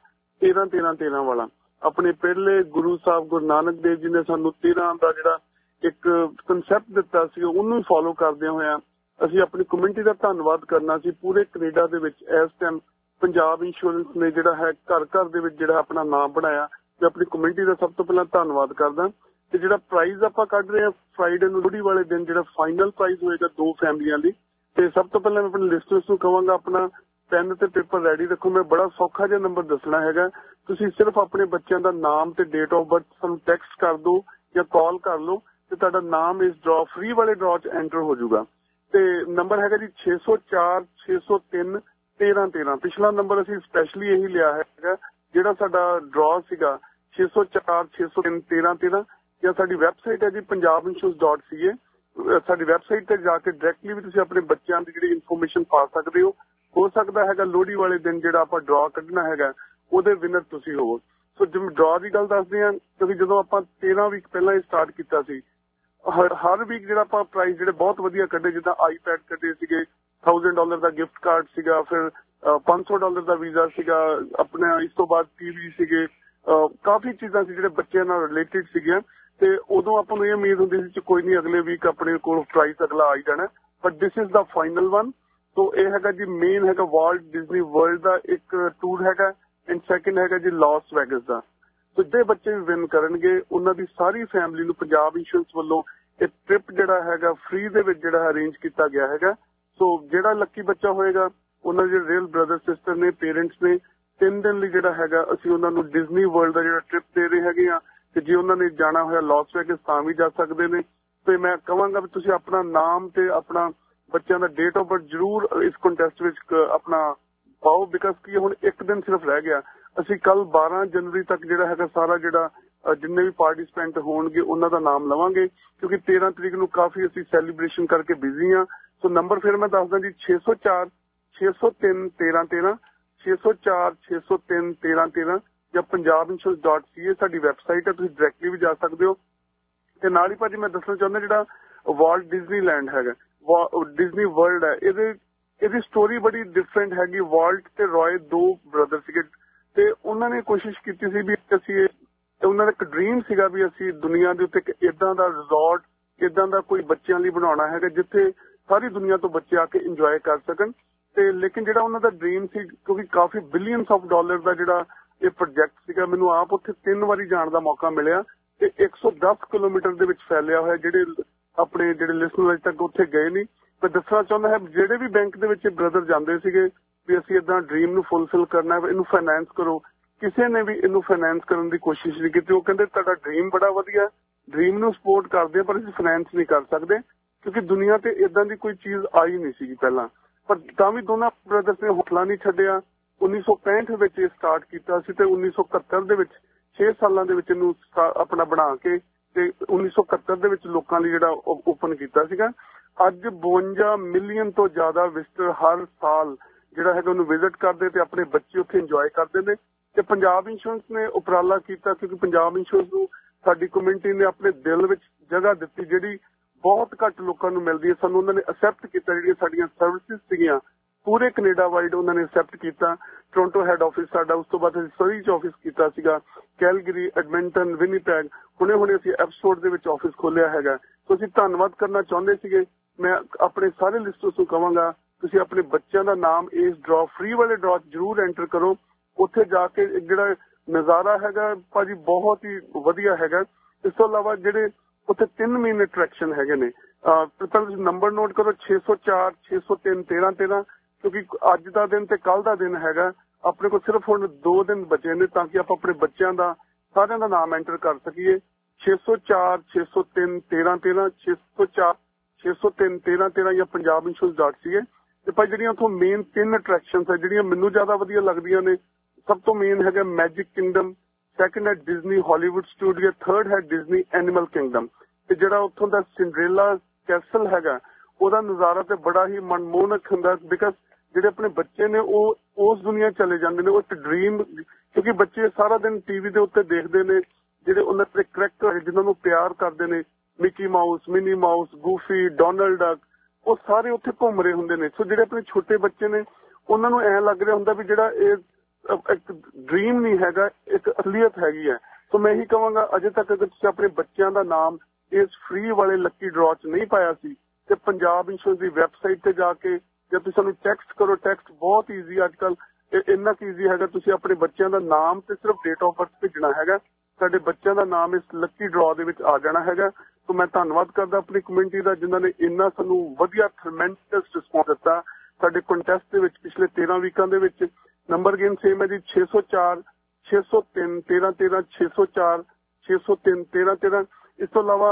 13 ਵਾਲਾ, ਆਪਣੇ ਪਹਿਲੇ ਗੁਰੂ ਸਾਹਿਬ ਗੁਰੂ ਨਾਨਕ ਦੇਵ ਜੀ ਨੇ ਸਾਨੂੰ 13 ਦਾ ਜਿਹੜਾ ਇੱਕ ਕੰਸੈਪਟ ਦਿੱਤਾ ਸੀ, ਉਹਨੂੰ ਫੋਲੋ ਕਰਦਿਆਂ ਹੋਇਆਂ ਅਸੀਂ ਆਪਣੀ ਕਮਿਊਨਿਟੀ ਦਾ ਧੰਨਵਾਦ ਕਰਨਾ ਸੀ। ਪੂਰੇ ਕੈਨੇਡਾ ਦੇ ਵਿੱਚ ਇਸ ਟਾਈਮ ਪੰਜਾਬ ਇੰਸ਼ੋਰੈਂਸ ਨੇ ਜਿਹੜਾ ਹੈ ਘਰ ਘਰ ਦੇ ਵਿੱਚ ਜਿਹੜਾ ਆਪਣਾ ਨਾਮ ਬਣਾਇਆ, ਤੇ ਆਪਣੀ ਕਮਿਊਨਿਟੀ ਦਾ ਸਭ ਤੋਂ ਪਹਿਲਾਂ ਧੰਨਵਾਦ ਕਰਦਾ। ਤੇ ਜਿਹੜਾ ਪ੍ਰਾਈਜ਼ ਆਪਾਂ ਕੱਢ ਰਹੇ ਹਾਂ ਫਰਾਈਡੇ ਨੂੰ, ਲੋਹੜੀ ਵਾਲੇ ਦਿਨ ਜਿਹੜਾ ਫਾਈਨਲ ਪ੍ਰਾਈਜ਼ ਹੋਏਗਾ 2 ਫੈਮਲੀਆਂ ਲਈ। ਤੇ ਸਭ ਤੋਂ ਪਹਿਲਾਂ ਮੈਂ ਆਪਣੇ ਲਿਸਟਰਸ ਨੂੰ ਕਹਾਂਗਾ ਆਪਣਾ ਪੈਨ ਤੇ ਪੇਪਰ ਰੈਡੀ ਰੱਖੋ। ਮੈਂ ਬੜਾ ਸੌਖਾ ਜਿਹਾ ਨੰਬਰ ਦੱਸਣਾ ਹੈਗਾ। ਤੁਸੀਂ ਸਿਰਫ ਆਪਣੇ ਬੱਚਿਆਂ ਦਾ ਨਾਮ ਤੇ ਡੇਟ ਆਫ ਬਰਥ ਸਾਨੂੰ ਟੈਕਸਟ ਕਰ ਦਿਓ ਜਾਂ ਕਾਲ ਕਰ ਲਓ ਤੇ ਤੁਹਾਡਾ ਨਾਮ ਇਸ ਡਰਾ ਫ੍ਰੀ ਵਾਲੇ ਡਰਾ 'ਚ ਐਂਟਰ ਹੋ ਜਾਊਗਾ। ਤੇ ਨੰਬਰ ਹੈਗਾ ਜੀ 604 603 1313। ਪਿਛਲਾ ਨੰਬਰ ਅਸੀਂ ਸਪੈਸ਼ਲੀ ਇਹੀ ਲਿਆ ਹੈਗਾ। ਜਿਹੜਾ ਸਾਡਾ ਡਰਾ ਸੀਗਾ 604 603 1313, ਜਾਂ ਸਾਡੀ ਵੈਬਸਾਈਟ ਹੈ ਜੀ punjabinsurance.ca। ਸਾਡੀ ਵੈਬਸਾਈਟ ਤੇ ਜਾ ਕੇ ਡਾਇਰੈਕਟਲੀ ਵੀ ਤੁਸੀਂ ਆਪਣੇ ਬੱਚਿਆਂ ਦੀ ਜਿਹੜੀ ਇਨਫੋਰਮੇਸ਼ਨ ਪਾ ਸਕਦੇ ਹੋ। ਹੋ ਸਕਦਾ ਹੈਗਾ ਲੋਹੜੀ ਵਾਲੇ ਦਿਨ ਜਿਹੜਾ ਆਪਾਂ ਡਰਾ ਕੱਢਣਾ ਹੈਗਾ ਉਹਦੇ ਵਿਨਰ ਤੁਸੀਂ ਹੋਵੋ। ਸੋ ਜਿਵੇਂ ਡਰਾ ਦੀ ਗੱਲ ਦੱਸਦੇ ਹਾਂ, ਕਿਉਂਕਿ ਜਦੋਂ ਆਪਾਂ 13 ਵੀਕ ਪਹਿਲਾਂ ਹੀ ਸਟਾਰਟ ਕੀਤਾ ਸੀ, ਹਰ ਵੀਕ ਜਿਹੜਾ ਆਪਾਂ ਪ੍ਰਾਈਜ਼ ਜਿਹੜੇ ਬਹੁਤ ਵਧੀਆ ਕੱਢੇ, ਜਿੱਦਾਂ ਆਈਪੈਡ ਕੱਢੇ ਸੀਗੇ, $1000 ਦਾ ਗਿਫਟ ਕਾਰਡ ਸੀਗਾ, ਫਿਰ $500 ਦਾ ਵੀਜ਼ਾ ਸੀਗਾ ਆਪਣੇ। ਇਸ ਤੋਂ ਬਾਅਦ ਟੀਵੀ ਸੀਗੇ, ਕਾਫੀ ਚੀਜ਼ਾਂ ਸੀ ਜਿਹੜੇ ਬੱਚਿਆਂ ਨਾਲ ਰਿਲੇਟਡ ਸੀਗੀਆਂ। ਤੇ ਉਦੋਂ ਆਪਾਂ ਨੂੰ ਇਹ ਉਮੀਦ ਹੁੰਦੀ ਸੀ ਕੋਈ ਨਹੀਂ ਅਗਲੇ ਵੀਕ ਆਪਣੇ ਕੋਲ ਪ੍ਰਾਈਸ ਅਗਲਾ ਆ ਹੀ ਜਾਣਾ, but this is the final one. So ਇਹ ਹੈਗਾ ਜੀ ਮੇਨ ਹੈਗਾ ਵਾਲਟ ਡਿਜ਼ਨੀ ਵਰਲਡ ਦਾ ਇੱਕ ਟੂਰ ਹੈਗਾ, ਐਂਡ ਸੈਕਿੰਡ ਹੈਗਾ ਜੀ ਲਾਸ ਵੈਗਸ ਦਾ। ਸੋ ਜਿਹੜੇ ਬੱਚੇ ਵੀ ਵਿਨ ਕਰਨਗੇ ਉਹਨਾਂ ਦੀ ਸਾਰੀ ਫੈਮਿਲੀ ਨੂੰ ਪੰਜਾਬ ਇੰਸ਼ੋਰੈਂਸ ਵੱਲੋਂ ਇਹ ਟ੍ਰਿਪ ਜਿਹੜਾ ਹੈਗਾ ਫ੍ਰੀ ਦੇ ਵਿੱਚ ਜਿਹੜਾ ਅਰੇਂਜ ਕੀਤਾ ਗਿਆ ਹੈਗਾ। ਸੋ ਜਿਹੜਾ ਲੱਕੀ ਬੱਚਾ ਹੋਏਗਾ ਉਹਨਾਂ ਦੇ ਜਿਹੜੇ ਰੀਅਲ ਬ੍ਰਦਰ ਸਿਸਟਰ ਨੇ, ਪੇਰੈਂਟਸ ਨੇ, 3 ਦਿਨ ਲਈ ਜਿਹੜਾ ਹੈਗਾ ਅਸੀਂ ਉਹਨਾਂ ਨੂੰ ਡਿਜ਼ਨੀ ਵਰਲਡ ਦਾ ਜਿਹੜਾ ਟ੍ਰਿਪ ਦੇ ਰਹੇ ਹੈਗੇ ਆ। ਤੇ ਜੇ ਉਹਨਾਂ ਨੇ ਜਾਣਾ ਹੋਇਆ ਲਾਸ ਵੈਗਸ ਤਾਂ ਵੀ ਜਾ ਸਕਦੇ ਨੇ। ਤੇ ਮੈਂ ਕਹਾਂਗਾ ਵੀ ਤੁਸੀਂ ਆਪਣਾ ਨਾਮ ਤੇ ਆਪਣਾ ਬੱਚਿਆਂ ਦਾ ਡੇਟ ਆਫ ਬਰਥ ਜ਼ਰੂਰ ਇਸ ਕੰਟੈਸਟ ਵਿੱਚ ਆਪਣਾ ਪਾਓ, ਬਿਕਾਜ਼ ਕੀ ਹੁਣ ਇੱਕ ਦਿਨ ਸਿਰਫ ਰਹਿ ਗਿਆ। ਅਸੀਂ ਕੱਲ 12 ਜਨਵਰੀ ਤੱਕ ਜਿਹੜਾ ਹੈਗਾ ਸਾਰਾ ਜਿਹੜਾ ਜਿੰਨੇ ਵੀ ਪਾਰਟਿਸਪੈਂਟ ਹੋਣਗੇ ਉਹਨਾਂ ਦਾ ਨਾਮ ਲਵਾਂਗੇ, ਕਿਉਂਕਿ 13 ਤਰੀਕ ਨੂੰ ਕਾਫੀ ਅਸੀਂ ਸੈਲੀਬ੍ਰੇਸ਼ਨ ਕਰਕੇ ਬਿਜ਼ੀ ਆ। ਸੋ ਨੰਬਰ ਫਿਰ ਮੈਂ ਦੱਸਦਾ ਜੀ 604 603 1313 604 603 1313 ਜਾਂ punjabinsurance.ca ਸਾਡੀ ਵੈਬਸਾਈਟ ਹੈ, ਤੁਸੀਂ ਡਾਇਰੈਕਟਲੀ ਵੀ ਜਾ ਸਕਦੇ ਹੋ। ਤੇ ਨਾਲ ਹੀ ਭਾਜੀ ਮੈਂ ਦੱਸਣਾ ਚਾਹੁੰਦਾ ਜਿਹੜਾ ਵਾਲਟ ਡਿਜ਼ਨੀਲੈਂਡ ਹੈਗਾ, ਡਿਜ਼ਨੀ ਵਰਲਡ ਹੈ, ਇਹਦੀ ਸਟੋਰੀ ਬੜੀ ਡਿਫਰੈਂਟ ਹੈਗੀ। ਵਾਲਟ ਤੇ ਰॉय 2 ਬ੍ਰਦਰ ਸੀਗੇ ਤੇ ਉਹਨਾਂ ਨੇ ਕੋਸ਼ਿਸ਼ ਕੀਤੀ ਸੀ ਵੀ ਅਸੀਂ ਉਹਨਾਂ ਦਾ ਇੱਕ ਡ੍ਰੀਮ ਸੀਗਾ ਵੀ ਅਸੀਂ ਦੁਨੀਆ ਦੇ ਉੱਤੇ ਇਦਾਂ ਦਾ ਰਿਜ਼ੋਰਟ, ਇਦਾਂ ਦਾ ਕੋਈ ਬੱਚਿਆਂ ਲਈ ਬਣਾਉਣਾ ਹੈਗਾ ਜਿੱਥੇ ਸਾਰੀ ਦੁਨੀਆ ਤੋਂ ਬੱਚੇ ਆ ਕੇ ਇੰਜੋਏ ਕਰ ਸਕਣ। ਤੇ ਲੇਕਿਨ ਜਿਹੜਾ ਉਹਨਾਂ ਦਾ ਡ੍ਰੀਮ ਸੀ, ਕਿਉਂਕਿ ਕਾਫੀ ਬਿਲੀਅਨਸ ਆਫ ਡਾਲਰ ਦਾ ਜਿਹੜਾ ਇਹ ਪ੍ਰੋਜੈਕਟ ਸੀਗਾ, ਮੈਨੂੰ ਆਪ ਉੱਥੇ 3 ਵਾਰੀ ਜਾਣ ਦਾ ਮੌਕਾ ਮਿਲਿਆ ਤੇ 110 ਕਿਲੋਮੀਟਰ ਦੇ ਵਿੱਚ ਫੈਲਿਆ ਹੋਇਆ। ਜਿਹੜੇ ਆਪਣੇ ਜਿਹੜੇ ਲਿਸਨਰ ਅਜੇ ਤੱਕ ਉੱਥੇ ਗਏ ਨਹੀਂ, ਮੈਂ ਦੱਸਣਾ ਚਾਹੁੰਦਾ ਹੈ ਜਿਹੜੇ ਵੀ ਬੈਂਕ ਦੇ ਵਿੱਚ ਬ੍ਰਦਰ ਜਾਂਦੇ ਸੀਗੇ ਵੀ ਅਸੀਂ ਇਦਾਂ ਡ੍ਰੀਮ ਨੂੰ ਫੁੱਲਫਿਲ ਕਰਨਾ, ਇਹਨੂੰ ਫਾਈਨੈਂਸ ਕਰੋ, ਕਿਸੇ ਨੇ ਵੀ ਇਹਨੂੰ ਫਾਈਨੈਂਸ ਕਰਨ ਦੀ ਕੋਸ਼ਿਸ਼ ਨਹੀਂ ਕੀਤੀ। ਉਹ ਕਹਿੰਦੇ ਤੁਹਾਡਾ ਡ੍ਰੀਮ ਬੜਾ ਵਧੀਆ, ਡ੍ਰੀਮ ਨੂੰ ਸਪੋਰਟ ਕਰਦੇ ਪਰ ਅਸੀਂ ਫਾਈਨੈਂਸ ਨਹੀਂ ਕਰ ਸਕਦੇ, ਕਿਉਂਕਿ ਦੁਨੀਆ ਤੇ ਇਦਾਂ ਦੀ ਕੋਈ ਚੀਜ਼ ਆਈ ਨਹੀਂ ਸੀਗੀ ਪਹਿਲਾਂ। ਪਰ ਤਾਂ ਵੀ ਦੋਨਾਂ ਬ੍ਰਦਰਸ ਨੇ ਹੌਸਲਾ ਨਹੀਂ ਛੱਡਿਆ। 1965 ਵਿੱਚ ਇਹ ਸਟਾਰਟ ਕੀਤਾ ਸੀ ਤੇ 1971 ਦੇ ਵਿੱਚ 6 ਸਾਲਾਂ ਦੇ ਵਿੱਚ ਇਹਨੂੰ ਆਪਣਾ ਬਣਾ ਕੇ ਤੇ 1971 ਦੇ ਵਿੱਚ ਲੋਕਾਂ ਲਈ ਜਿਹੜਾ ਓਪਨ ਕੀਤਾ ਸੀਗਾ। ਅੱਜ 52 ਮਿਲੀਅਨ ਤੋਂ ਜ਼ਿਆਦਾ ਵਿਜ਼ਟਰ ਹਰ ਸਾਲ ਜਿਹੜਾ ਹੈਗਾ ਉਹਨੂੰ ਵਿਜ਼ਿਟ ਕਰਦੇ ਤੇ ਆਪਣੇ ਬੱਚੇ ਉੱਥੇ ਇੰਜੋਏ ਕਰਦੇ ਨੇ। ਤੇ ਪੰਜਾਬ ਇੰਸ਼ੋਰੈਂਸ ਨੇ ਉਪਰਾਲਾ ਕੀਤਾ, ਕਿਉਂਕਿ ਪੰਜਾਬ ਇੰਸ਼ੋਰੈਂਸ ਨੂੰ ਸਾਡੀ ਕਮਿਊਨਿਟੀ ਨੇ ਆਪਣੇ ਦਿਲ ਵਿੱਚ ਜਗ੍ਹਾ ਦਿੱਤੀ ਜਿਹੜੀ ਬਹੁਤ ਘੱਟ ਲੋਕਾਂ ਨੂੰ ਮਿਲਦੀ ਹੈ। ਸਾਨੂੰ ਉਹਨਾਂ ਨੇ ਅਸੈਪਟ ਕੀਤਾ, ਜਿਹੜੀਆਂ ਸਾਡੀਆਂ ਸਰਵਿਸਿਜ਼ ਸੀਗੀਆਂ ਪੂਰੇ ਕੈਨੇਡਾ ਵਾਈਡ ਉਹਨਾਂ ਨੇ ਅਸੈਪਟ ਕੀਤਾ। ਟੋਰਾਂਟੋ ਹੈਡ ਆਫਿਸ ਸਾਡਾ, ਉਸ ਤੋਂ ਬਾਅਦ ਅਸੀਂ ਸਰੀ 'ਚ ਆਫਿਸ ਕੀਤਾ ਸੀਗਾ, ਕੈਲਗਰੀ, ਐਡਮਿੰਟਨ, ਵਿਨੀਪੈਗ, ਹੁਣੇ ਅਸੀਂ ਐਪਸਫੋਰਡ ਦੇ ਵਿੱਚ ਆਫਿਸ ਖੋਲਿਆ ਹੈਗਾ। ਸੋ ਅਸੀਂ ਧੰਨਵਾਦ ਕਰਨਾ ਚਾਹੁੰਦੇ ਸੀਗੇ। ਮੈਂ ਆਪਣੇ ਸਾਰੇ ਲਿਸਟਰਸ ਨੂੰ ਕਹਾਂਗਾ ਤੁਸੀਂ ਆਪਣੇ ਬੱਚਿਆਂ ਦਾ ਨਾਮ ਇਸ ਡਰਾ ਫ੍ਰੀ ਵਾਲੇ ਡਰਾ 'ਚ ਜ਼ਰੂਰ ਐਂਟਰ ਕਰੋ। ਉੱਥੇ ਜਾ ਕੇ ਜਿਹੜਾ ਨਜ਼ਾਰਾ ਹੈਗਾ ਭਾਜੀ ਬਹੁਤ ਹੀ ਵਧੀਆ ਹੈਗਾ। ਇਸ ਤੋਂ ਇਲਾਵਾ ਜਿਹੜੇ ਉੱਥੇ 3 ਮੇਨ ਅਟਰੈਕਸ਼ਨ ਹੈਗੇ ਨੇ, ਤੁਸੀਂ ਨੰਬਰ ਨੋਟ ਕਰੋ 604 603 1313, ਕਿਉਂਕਿ ਅੱਜ ਦਾ ਦਿਨ ਤੇ ਕੱਲ ਦਾ ਦਿਨ ਹੈਗਾ। ਆਪਣੇ ਕੋਲ ਸਿਰਫ ਹੁਣ 2 ਦਿਨ ਬਚੇ ਨੇ ਤਾਂ ਕਿ ਆਪਾਂ ਆਪਣੇ ਬੱਚਿਆਂ ਦਾ ਸਾਰਿਆਂ ਦਾ ਨਾਮ ਐਂਟਰ ਕਰ ਸਕੀਏ। 604 603 1313 604 603 1313 ਜਾਂ punjabinsurance.ca। ਤੇ ਭਾਈ ਜਿਹੜੀਆਂ ਉੱਥੋਂ ਮੇਨ 3 ਅਟਰੈਕਸ਼ਨਸ ਹੈ ਜਿਹੜੀਆਂ ਮੈਨੂੰ ਜ਼ਿਆਦਾ ਵਧੀਆ ਲੱਗਦੀਆਂ ਨੇ, ਸਭ ਤੋਂ ਮੇਨ ਹੈਗਾ ਮੈਜਿਕ ਕਿੰਗਡਮ, ਸੈਕਿੰਡ ਹੈ ਡਿਜ਼ਨੀ ਹਾਲੀਵੁੱਡ ਸਟੂਡੀਓ, ਥਰਡ ਹੈ ਡਿਜ਼ਨੀ ਐਨੀਮਲ ਕਿੰਗਡਮ। ਤੇ ਜਿਹੜਾ ਉੱਥੋਂ ਦਾ ਸਿੰਡਰੇਲਾ ਕੈਸਲ ਹੈਗਾ ਉਹਦਾ ਨਜ਼ਾਰਾ ਤੇ ਬੜਾ ਹੀ ਮਨਮੋਹਕ ਹੁੰਦਾ, ਬਿਕਾਜ਼ ਜਿਹੜੇ ਆਪਣੇ ਬੱਚੇ ਨੇ ਉਹ ਉਸ ਦੁਨੀਆ ਚਲੇ ਜਾਂਦੇ ਨੇ। ਉਹ ਇੱਕ ਡ੍ਰੀਮ, ਕਿਉਂਕਿ ਬੱਚੇ ਸਾਰਾ ਦਿਨ ਟੀਵੀ ਦੇ ਉੱਤੇ ਦੇਖਦੇ ਨੇ ਜਿਹੜੇ ਉਹਨਾਂ ਦੇ ਕਰੈਕਟਰ ਜਿਹਨਾਂ ਨੂੰ ਪਿਆਰ ਕਰਦੇ ਨੇ, Mickey Mouse, Minnie Mouse, Goofy, Donald Duck, ਉਹ ਸਾਰੇ ਉੱਥੇ ਘੁੰਮ ਰਹੇ ਹੁੰਦੇ ਨੇ। ਸੋ ਜਿਹੜੇ ਆਪਣੇ ਛੋਟੇ ਬੱਚੇ ਨੇ ਉਹਨਾਂ ਨੂੰ ਐਂ ਲੱਗ ਰਿਹਾ ਹੁੰਦਾ ਵੀ ਜਿਹੜਾ ਇਹ ਇੱਕ ਡ੍ਰੀਮ ਨਹੀਂ ਹੈਗਾ, ਇੱਕ ਅਸਲੀਅਤ ਹੈਗੀ ਹੈ। ਸੋ ਮੈਂ ਇਹੀ ਕਹਾਂਗਾ ਅਜੇ ਤੱਕ ਅਗਰ ਤੁਸੀਂ ਆਪਣੇ ਬੱਚਿਆਂ ਦਾ ਨਾਮ ਇਸ ਫ੍ਰੀ ਵਾਲੇ ਲੱਕੀ ਡਰਾ 'ਚ ਨਹੀਂ ਪਾਇਆ ਸੀ ਤੇ ਪੰਜਾਬ ਇੰਸ਼ੋਰੈਂਸ ਦੀ ਵੈਬਸਾਈਟ ਤੇ ਜਾ ਕੇ ਜਾਂ ਤੁਸੀਂ ਸਾਨੂੰ ਟੈਕਸਟ ਕਰੋ। ਟੈਕਸਟ ਬਹੁਤ ਈਜ਼ੀ ਅੱਜ ਕੱਲ, ਇੰਨਾ ਕੁ ਈਜ਼ੀ ਹੈਗਾ। ਤੁਸੀਂ ਆਪਣੇ ਬੱਚਿਆਂ ਦਾ ਨਾਮ ਤੇ ਸਿਰਫ ਡੇਟ ਆਫ ਬਰਥ ਭੇਜਣਾ ਹੈਗਾ, ਸਾਡੇ ਬੱਚਿਆਂ ਦਾ ਨਾਮ ਇਸ ਲੱਕੀ ਡਰਾ ਦੇ ਵਿੱਚ ਆ ਜਾਣਾ ਹੈਗਾ। ਸੋ ਮੈਂ ਧੰਨਵਾਦ ਕਰਦਾ ਆਪਣੀ ਕਮਿਊਨਿਟੀ ਦਾ ਜਿਨ੍ਹਾਂ ਨੇ ਇੰਨਾ ਸਾਨੂੰ ਵਧੀਆ ਟਰਮੈਂਡਸ ਰਿਸਪੌਂਸ ਦਿੱਤਾ ਸਾਡੇ ਕੰਟੈਸਟ ਦੇ ਵਿੱਚ ਪਿਛਲੇ 13 ਵੀਕਾਂ ਦੇ ਵਿੱਚ। ਨੰਬਰ ਗੇਮ ਸੇਮ ਹੈ ਜੀ 604 603 1313 604 603 1313। ਇਸ ਤੋਂ ਇਲਾਵਾ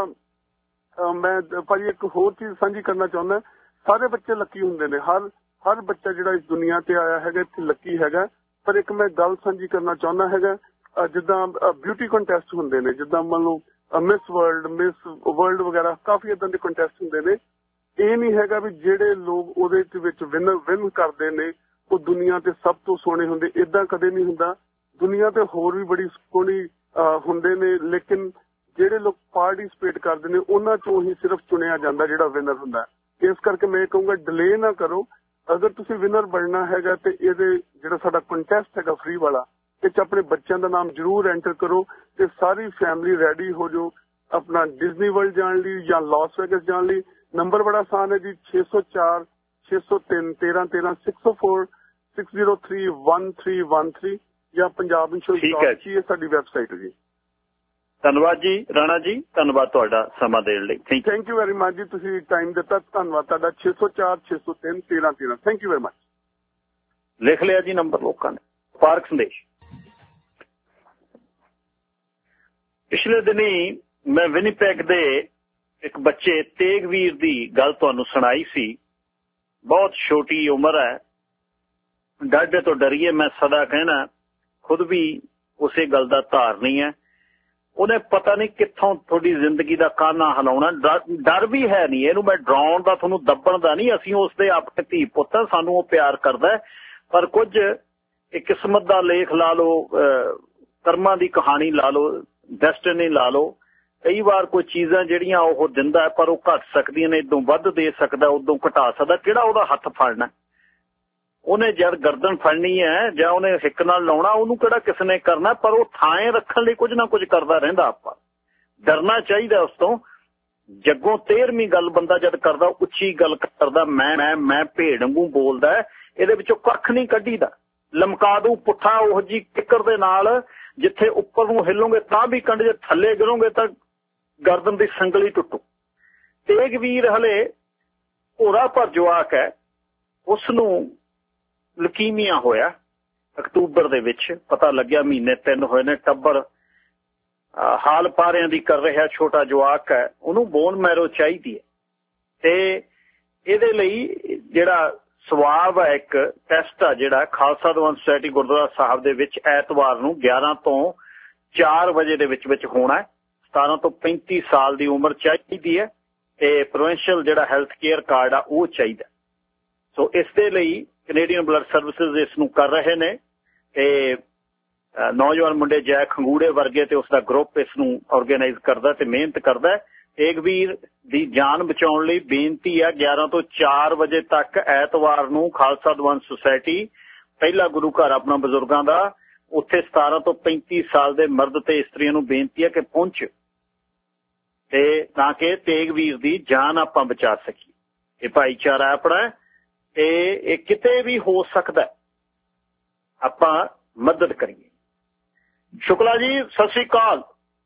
ਮੈਂ ਭਾਜੀ ਇੱਕ ਹੋਰ ਚੀਜ਼ ਸਾਂਝੀ ਕਰਨਾ ਚਾਹੁੰਦਾ, ਸਾਰੇ ਬੱਚੇ ਲੱਕੀ ਹੁੰਦੇ ਨੇ, ਹਰ ਬੱਚਾ ਜਿਹੜਾ ਇਸ ਦੁਨੀਆ ਤੇ ਆਇਆ ਹੈਗਾ ਇੱਥੇ ਲੱਕੀ ਹੈਗਾ। ਪਰ ਇੱਕ ਮੈਂ ਗੱਲ ਸਾਂਝੀ ਕਰਨਾ ਚਾਹੁੰਦਾ ਹੈਗਾ, ਜਿੱਦਾਂ ਬਿਊਟੀ ਕੰਟੈਸਟ ਹੁੰਦੇ ਨੇ, ਜਿੱਦਾਂ ਮੰਨ ਲਓ ਮਿਸ ਵਰਲਡ ਵਗੈਰਾ, ਕਾਫੀ ਏਦਾਂ ਦੇ ਕੰਟੈਸਟ ਹੁੰਦੇ ਨੇ। ਇਹ ਨਹੀਂ ਹੈਗਾ ਵੀ ਜਿਹੜੇ ਲੋਕ ਉਹਦੇ ਵਿੱਚ ਵਿਨ ਕਰਦੇ ਨੇ ਉਹ ਦੁਨੀਆ ਤੇ ਸਭ ਤੋਂ ਸੋਹਣੇ ਹੁੰਦੇ, ਏਦਾਂ ਕਦੇ ਨਹੀਂ ਹੁੰਦਾ। ਦੁਨੀਆ ਤੇ ਹੋਰ ਵੀ ਬੜੀ ਸੋਹਣੀ ਹੁੰਦੇ ਨੇ, ਲੇਕਿਨ ਜਿਹੜੇ ਲੋਕ ਪਾਰਟਿਸਿਪੇਟ ਕਰਦੇ ਨੇ ਉਹਨਾਂ ਚੋਂ ਹੀ ਸਿਰਫ ਚੁਣਿਆ ਜਾਂਦਾ ਜਿਹੜਾ ਵਿਨਰ ਹੁੰਦਾ। ਇਸ ਕਰਕੇ ਮੈਂ ਕਹੂੰਗਾ ਡਿਲੇ ਨਾ ਕਰੋ, ਅਗਰ ਤੁਸੀਂ ਵਿਨਰ ਬਣਨਾ ਹੈਗਾ ਤੇ ਇਹਦੇ ਜਿਹੜਾ ਸਾਡਾ ਕੰਟੈਸਟ ਹੈਗਾ ਫ੍ਰੀ ਵਾਲਾ, ਇਹ 'ਚ ਆਪਣੇ ਬੱਚਿਆਂ ਦਾ ਨਾਮ ਜ਼ਰੂਰ ਐਂਟਰ ਕਰੋ ਤੇ ਸਾਰੀ ਫੈਮਿਲੀ ਰੈਡੀ ਹੋ ਜਾਓ ਆਪਣਾ ਡਿਜ਼ਨੀ ਵਰਲਡ ਜਾਣ ਲਈ ਜਾਂ ਲਾਸ ਵੇਗਸ ਜਾਣ ਲਈ। ਨੰਬਰ ਬੜਾ ਆਸਾਨ ਹੈ ਜੀ, 604 603 1313 604 603 1313 ਜਾਂ ਪੰਜਾਬ ਇੰਸ਼ੋਰੈਂਸ ਇਹ ਸਾਡੀ ਵੈਬਸਾਈਟ ਹੈ ਜੀ। ਧੰਨਵਾਦ ਜੀ ਰਾਣਾ ਜੀ, ਧੰਨਵਾਦ ਤੁਹਾਡਾ ਸਮਾਂ ਦੇਣ ਲਈ। ਥੈਂਕ ਯੂ ਵੈਰੀ ਮਚ ਜੀ, ਤੁਸੀਂ ਟਾਈਮ ਦਿੱਤਾ, ਧੰਨਵਾਦ ਤੁਹਾਡਾ। 604 603 1313 ਥੈਂਕ ਯੂ ਵੈਰੀ ਮਚ। ਲਿਖ ਲਿਆ ਜੀ ਨੰਬਰ ਲੋਕਾਂ ਨੇ। ਪਾਰਕ ਸੰਦੇਸ਼। ਪਿਛਲੇ ਦਿਨੀ ਮੈਂ ਵਿਨੀਪੈਗ ਦੇ ਇੱਕ ਬੱਚੇ ਤੇਗਵੀਰ ਦੀ ਗੱਲ ਤੁਹਾਨੂੰ ਸੁਣਾਈ ਸੀ। ਬਹੁਤ ਛੋਟੀ ਉਮਰ ਹੈ, ਡਾਢੇ ਤੋਂ ਡਰੀਏ। ਮੈਂ ਸਦਾ ਕਹਿਣਾ, ਖੁਦ ਵੀ ਉਸੇ ਗੱਲ ਦਾ ਧਾਰਨੀ ਹੈ। ਉਹਨੇ ਪਤਾ ਨਹੀਂ ਕਿੱਥੋਂ ਤੁਹਾਡੀ ਜ਼ਿੰਦਗੀ ਦਾ ਕਾਨਾ ਹਿਲਾਉਣਾ। ਡਰ ਵੀ ਹੈ ਨਹੀਂ, ਇਹਨੂੰ ਮੈਂ ਡਰਾਉਣ ਦਾ, ਤੁਹਾਨੂੰ ਦੱਬਣ ਦਾ ਨਹੀਂ। ਅਸੀਂ ਉਸਦੇ ਆਪਣੇ ਧੀ ਪੁੱਤ, ਸਾਨੂੰ ਉਹ ਪਿਆਰ ਕਰਦਾ। ਪਰ ਕੁਝ ਇਹ ਕਿਸਮਤ ਦਾ ਲੇਖ ਲਾ ਲਓ, ਕਰਮਾਂ ਦੀ ਕਹਾਣੀ ਲਾ ਲਓ, ਡੈਸਟਨੀ ਲਾ ਲਓ। ਕਈ ਵਾਰ ਕੋਈ ਚੀਜ਼ਾਂ ਜਿਹੜੀਆਂ ਉਹ ਦਿੰਦਾ ਪਰ ਉਹ ਘੱਟ ਸਕਦੀਆਂ ਨੇ, ਇਦੋਂ ਵੱਧ ਦੇ ਸਕਦਾ, ਉਦੋਂ ਘਟਾ ਸਕਦਾ। ਕਿਹੜਾ ਉਹਦਾ ਹੱਥ ਫੜਨਾ? ਉਹਨੇ ਜਦ ਗਰਦਨ ਫੜਨੀ ਹੈ ਜਾਂ ਉਹਨੇ ਹਿੱਕ ਨਾਲ ਲਾਉਣਾ, ਉਹਨੂੰ ਕਿਹੜਾ ਕਿਸੇ ਨੇ ਕਰਨਾ। ਪਰ ਉਹ ਥਾਂ ਰੱਖਣ ਲਈ ਕੁਝ ਨਾ ਕੁਝ ਕਰਦਾ ਰਹਿੰਦਾ। ਆਪਾਂ ਡਰਨਾ ਚਾਹੀਦਾ ਉਸ ਤੋਂ। ਜੱਗੋਂ 13ਵੀਂ ਗੱਲ ਬੰਦਾ ਜਦ ਕਰਦਾ, ਉੱਚੀ ਗੱਲ ਕਰਦਾ, ਮੈਂ ਭੇਡ ਵਾਂਗੂ ਬੋਲਦਾ। ਇਹਦੇ ਵਿੱਚੋਂ ਕੱਖ ਨਹੀਂ ਕੱਢੀਦਾ। ਲਮਕਾ ਦੂ ਪੁੱਠਾ ਉਹ ਜੀ ਕਿੱਕਰ ਦੇ ਨਾਲ, ਜਿੱਥੇ ਉੱਪਰ ਨੂੰ ਹਿੱਲੋਗੇ ਤਾਂ ਵੀ ਕੰਢ, ਜੇ ਥੱਲੇ ਗਿਰੋਗੇ ਤਾਂ ਗਰਦਨ ਦੀ ਸੰਗਲੀ ਟੁੱਟੂ। ਤੇਗਵੀਰ ਹਲੇ ਭੋਰਾ ਭਰ ਜਵਾਕ ਹੈ, ਉਸਨੂੰ ਲਕੀਮੀਆ ਹੋਇਆ ਅਕਤੂਬਰ ਦੇ ਵਿੱਚ। ਪਤਾ ਲੱਗਿਆ ਮਹੀਨੇ 3 ਹੋਏ ਨੇ। ਟੱਬਰ ਹਾਲ ਪਾਰਿਆਂ ਦੀ ਕਰ ਰਿਹਾ, ਛੋਟਾ ਜਵਾਕ ਹੈ, ਉਹਨੂੰ ਬੋਨ ਮੈਰੋ ਚਾਹੀਦੀ ਹੈ। ਤੇ ਇਹਦੇ ਲਈ ਜਿਹੜਾ ਸਵਾਬ ਹੈ, ਇੱਕ ਟੈਸਟ ਆ ਜਿਹੜਾ ਖਾਲਸਾ ਦੀਵਾਨ ਸੁਸਾਇਟੀ ਗੁਰਦੁਆਰਾ ਸਾਹਿਬ ਦੇ ਵਿੱਚ ਐਤਵਾਰ ਨੂੰ 11 ਤੋਂ 4 ਵਜੇ ਦੇ ਵਿੱਚ ਹੋਣਾ। 17 ਤੋਂ 35 ਸਾਲ ਦੀ ਉਮਰ ਚਾਹੀਦੀ ਹੈ ਤੇ ਪ੍ਰੋਵਿੰਸ਼ੀਅਲ ਜਿਹੜਾ ਹੈਲਥ ਕੇਅਰ ਕਾਰਡ ਆ ਉਹ ਚਾਹੀਦਾ। ਸੋ ਇਸ ਦੇ ਲਈ ਕੈਨੇਡੀਅਨ ਬਲੱਡ ਸਰਵਿਸਿਜ਼ ਇਸ ਨੂੰ ਕਰ ਰਹੇ ਨੇ ਤੇ ਨੌਜਵਾਨ ਮੁੰਡੇ ਜੈ ਖੰਗੂੜੇ ਵਰਗੇ ਤੇ ਉਸਦਾ ਗਰੁੱਪ ਇਸ ਨੂੰ ਆਰਗੇਨਾਈਜ਼ ਕਰਦਾ ਤੇ ਮਿਹਨਤ ਕਰਦਾ। ਤੇਗਵੀਰ ਦੀ ਜਾਨ ਬਚਾਉਣ ਲਈ ਬੇਨਤੀ ਹੈ, 11 ਤੋਂ 4 ਵਜੇ ਤੱਕ ਐਤਵਾਰ ਨੂੰ ਖਾਲਸਾ ਦੀਵਾਨ ਸੁਸਾਇਟੀ, ਪਹਿਲਾ ਗੁਰੂ ਘਰ ਆਪਣਾ ਬਜ਼ੁਰਗਾਂ ਦਾ, ਉੱਥੇ 17 ਤੋਂ 35 ਸਾਲ ਦੇ ਮਰਦ ਤੇ ਇਸਤਰੀਆਂ ਨੂੰ ਬੇਨਤੀ ਹੈ ਕਿ ਪਹੁੰਚ, ਤੇ ਤਾਂ ਕਿ ਤੇਗਵੀਰ ਦੀ ਜਾਨ ਆਪਾਂ ਬਚਾ ਸਕੀਏ। ਇਹ ਭਾਈਚਾਰਾ ਆਪਣਾ ਤੇ ਇਹ ਕਿਤੇ ਵੀ ਹੋ ਸਕਦਾ, ਆਪਾਂ ਮਦਦ ਕਰੀਏ। ਸ਼ੁਕਲਾ ਜੀ, ਸਤਿ ਸ੍ਰੀ ਅਕਾਲ।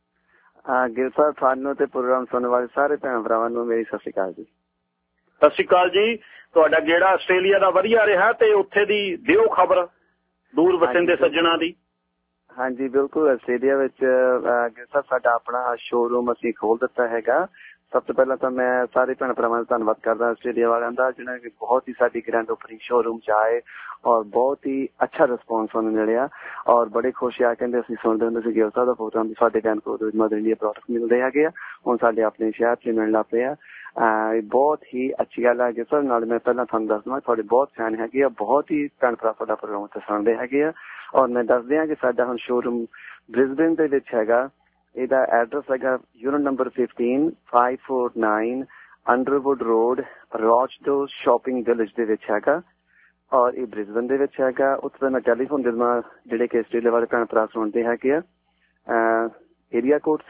ਗਿਲ ਸਾਹਿਬ, ਤੁਹਾਨੂੰ ਤੇ ਪ੍ਰੋਗਰਾਮ ਸੁਣਨ ਵਾਲੇ ਸਾਰੇ ਭੈਣ ਭਰਾਵਾਂ ਨੂੰ ਮੇਰੀ ਸਤਿ ਸ੍ਰੀ ਅਕਾਲ ਜੀ। ਸਤਿ ਸ੍ਰੀ ਅਕਾਲ ਜੀ। ਤੁਹਾਡਾ ਗੇੜਾ ਆਸਟ੍ਰੇਲੀਆ ਦਾ ਵਧੀਆ ਰਿਹਾ ਤੇ ਉੱਥੇ ਦੀ ਦਿਓ ਖਬਰ ਦੂਰ ਵਸਿੰਦੇ ਸੱਜਣਾ ਦੀ। ਹਾਂਜੀ ਬਿਲਕੁਲ, ਆਸਟ੍ਰੇਲੀਆ ਵਿੱਚ ਗਿਲ ਸਾਹਿਬ ਸਾਡਾ ਆਪਣਾ ਸ਼ੋਰੂਮ ਅਸੀਂ ਖੋਲ ਦਿੱਤਾ ਹੈਗਾ। ਸਭ ਤੋਂ ਪਹਿਲਾਂ ਤਾਂ ਮੈਂ ਸਾਰੇ ਭੈਣ ਭਰਾਵਾਂ ਦਾ ਧੰਨਵਾਦ ਕਰਦਾ ਆਸਟ੍ਰੇਲੀਆ ਵਾਲਿਆਂ ਦਾ, ਜਿਹਨਾਂ ਨੇ ਬਹੁਤ ਹੀ ਸਾਡੀ ਗ੍ਰੈਂਡ ਓਪਨਿੰਗ ਸ਼ੋਰੂਮ 'ਚ ਆਏ ਔਰ ਬਹੁਤ ਹੀ ਅੱਛਾ ਰਿਸਪੌਂਸ ਸਾਨੂੰ ਮਿਲਿਆ ਔਰ ਬੜੇ ਖੁਸ਼ ਆ। ਕਹਿੰਦੇ ਅਸੀਂ ਸੁਣਦੇ ਹੁੰਦੇ ਸੀ ਗਿਲ ਸਾਹਿਬ ਦਾ ਪ੍ਰੋਗਰਾਮ ਵੀ ਸਾਡੇ ਵੈਨਕੂਵਰ ਮਦਰ ਇੰਡੀਆ ਪ੍ਰੋਡਕਟ ਮਿਲਦੇ ਹੈਗੇ ਆ, ਹੁਣ ਸਾਡੇ ਆਪਣੇ ਸ਼ਹਿਰ 'ਚ ਮਿਲਣ ਲੱਗ ਪਏ ਆ। ਬਹੁਤ ਹੀ ਅੱਛੀ ਗੱਲ ਹੈ ਗਿਲ ਸਾਹਿਬ। ਨਾਲ ਮੈਂ ਪਹਿਲਾਂ ਤੁਹਾਨੂੰ ਦੱਸ ਦਵਾਂ, ਤੁਹਾਡੇ ਬਹੁਤ ਫੈਨ ਹੈਗੇ ਆ, ਬਹੁਤ ਹੀ ਭੈਣ ਭਰਾ ਤੁਹਾਡਾ ਪ੍ਰੋਗਰਾਮ ਉੱਥੇ ਸੁਣਦੇ ਹੈਗੇ ਆ। ਔਰ ਮੈਂ ਦੱਸਦੇ ਹਾਂ ਕਿ ਸਾਡਾ ਹੁਣ ਸ਼ੋਰੂਮ ਬ੍ਰਿਸਬੇਨ ਦੇ ਵਿੱਚ ਹੈਗਾ। ਇਹਦਾ ਐਡਰੈਸ ਹੈਗਾ unit number 15 549 Underwood Road, Rochedale shopping village ਦੇ ਵਿੱਚ ਹੈਗਾ ਔਰ ਇਹ ਬ੍ਰਿਸਬੇਨ ਦੇ ਵਿੱਚ ਹੈਗਾ। ਉੱਥੇ ਦਾ ਮੈਂ ਟੈਲੀਫੋਨ ਦੇ ਦੇਵਾਂ, ਜਿਹੜੇ ਕਿ ਆਸਟ੍ਰੇਲੀਆ ਵਾਲੇ ਭੈਣ ਭਰਾ ਸੁਣਦੇ ਹੈਗੇ ਆ। Area code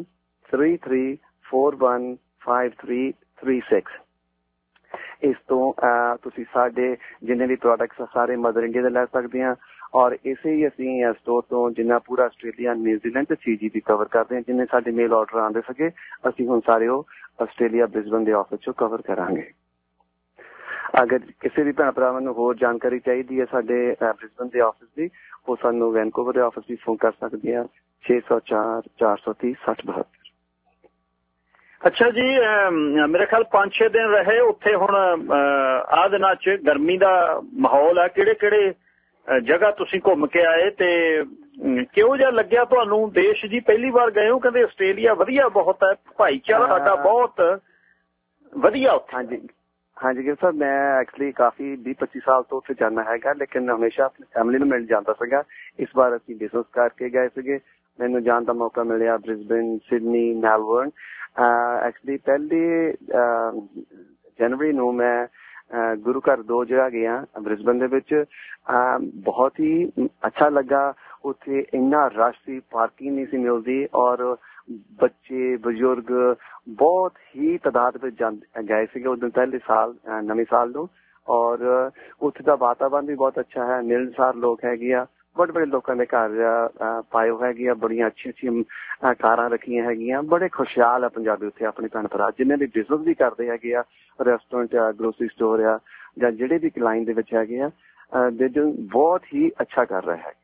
733415336। ਇਸ ਤੋਂ ਤੁਸੀਂ ਸਾਡੇ ਜਿੰਨੇ ਵੀ ਪ੍ਰੋਡਕਟਸ ਸਾਰੇ ਮਦਰ ਇੰਡੀਆ ਦੇ ਲੈ ਸਕਦੇ ਆ ਔਰ ਇਸੇ ਹੀ ਅਸੀਂ ਸਟੋਰ ਤੋਂ ਜਿੰਨਾ ਪੂਰਾ ਆਸਟ੍ਰੇਲੀਆ ਨਿਊਜ਼ੀਲੈਂਡ ਤੇ CGP ਕਵਰ ਕਰਦੇ ਹਾਂ। ਜਿੰਨੇ ਸਾਡੇ ਮੇਲ ਆਰਡਰ ਆਉਂਦੇ ਸਕੇ ਅਸੀਂ ਹੁਣ ਸਾਰੇ ਉਹ ਆਸਟ੍ਰੇਲੀਆ ਬ੍ਰਿਸਬੇਨ ਦੇ ਆਫਿਸ ਚੋਂ ਕਵਰ ਕਰਾਂਗੇ। ਅਗਰ ਕਿਸੇ ਵੀ ਭੈਣ ਭਰਾਵਾਂ ਨੂੰ ਹੋਰ ਜਾਣਕਾਰੀ ਚਾਹੀਦੀ ਹੈ ਸਾਡੇ ਬ੍ਰਿਸਬੇਨ ਦੇ ਆਫਿਸ ਦੀ, ਉਹ ਸਾਨੂੰ ਵੈਨਕੂਵਰ ਦੇ ਆਫਿਸ ਵੀ ਫੋਨ ਕਰ ਸਕਦੇ ਆ 604 430 6072। ਅੱਛਾ ਜੀ, ਮੇਰੇ ਖਿਆਲ 5-6 ਦਿਨ ਰਹੇ ਉੱਥੇ। ਹੁਣ ਆਹ ਦਿਨਾਂ 'ਚ ਗਰਮੀ ਦਾ ਮਾਹੌਲ ਹੈ, ਕਿਹੜੇ ਕਿਹੜੇ ਜਗ੍ਹਾ ਤੁਸੀਂ ਘੁੰਮ ਕੇ ਆਏ ਤੇ ਕਿਹੋ ਜਿਹਾ ਲੱਗਿਆ ਤੁਹਾਨੂੰ ਦੇਸ਼ ਜੀ? ਪਹਿਲੀ ਵਾਰ ਗਏ ਹੋ? ਕਹਿੰਦੇ ਆਸਟ੍ਰੇਲੀਆ ਵਧੀਆ ਬਹੁਤ ਹੈ, ਭਾਈਚਾਰਾ ਸਾਡਾ ਬਹੁਤ ਵਧੀਆ ਉੱਥੇ। ਹਾਂਜੀ ਹਾਂਜੀ ਗਿਲ ਸਾਹਿਬ, ਮੈਂ ਐਕਚੁਅਲੀ ਕਾਫੀ 20-25 ਸਾਲ ਤੋਂ ਉੱਥੇ ਜਾਣਾ ਹੈਗਾ, ਲੇਕਿਨ ਹਮੇਸ਼ਾ ਆਪਣੀ ਫੈਮਿਲੀ ਨੂੰ ਮਿਲ ਜਾਂਦਾ ਸੀਗਾ। ਇਸ ਵਾਰ ਅਸੀਂ ਬਿਜ਼ਨਸ ਕਰਕੇ ਗਏ ਸੀਗੇ, ਮੈਨੂੰ ਜਾਣ ਦਾ ਮੌਕਾ ਮਿਲਿਆ ਬ੍ਰਿਸਬੇਨ, ਸਿਡਨੀ, ਮੈਲਬਰਨ। ਐਕਚੁਅਲੀ ਪਹਿਲੀ ਜਨਵਰੀ ਨੂੰ ਮੈਂ गुरु घर 2 जगह गया ब्रिस्बेन दे विच, बहुत ही अच्छा लगा। उत्थे इन्ना रश सी, पार्किंग नहीं सी मिलदी और बच्चे बजुर्ग बहुत ही तादाद में गए थे उस दिन पहले साल नवे साल नूं। और उत्थे दा वातावरण भी बहुत अच्छा है, मिलनसार लोग है, बड़े बड़े लोगों के घर पाए है, बड़ी अच्छी अच्छी कारां रखियां है, बड़े खुशहाल है पंजाबी उत्थे अपने भैन भरा जिन्हें भी बिजनेस भी करते है, रेस्टोरेंट आ, ग्रोसरी स्टोर आ, या जिहड़े भी लाइन दे विच है, बहुत ही अच्छा कर रहा है।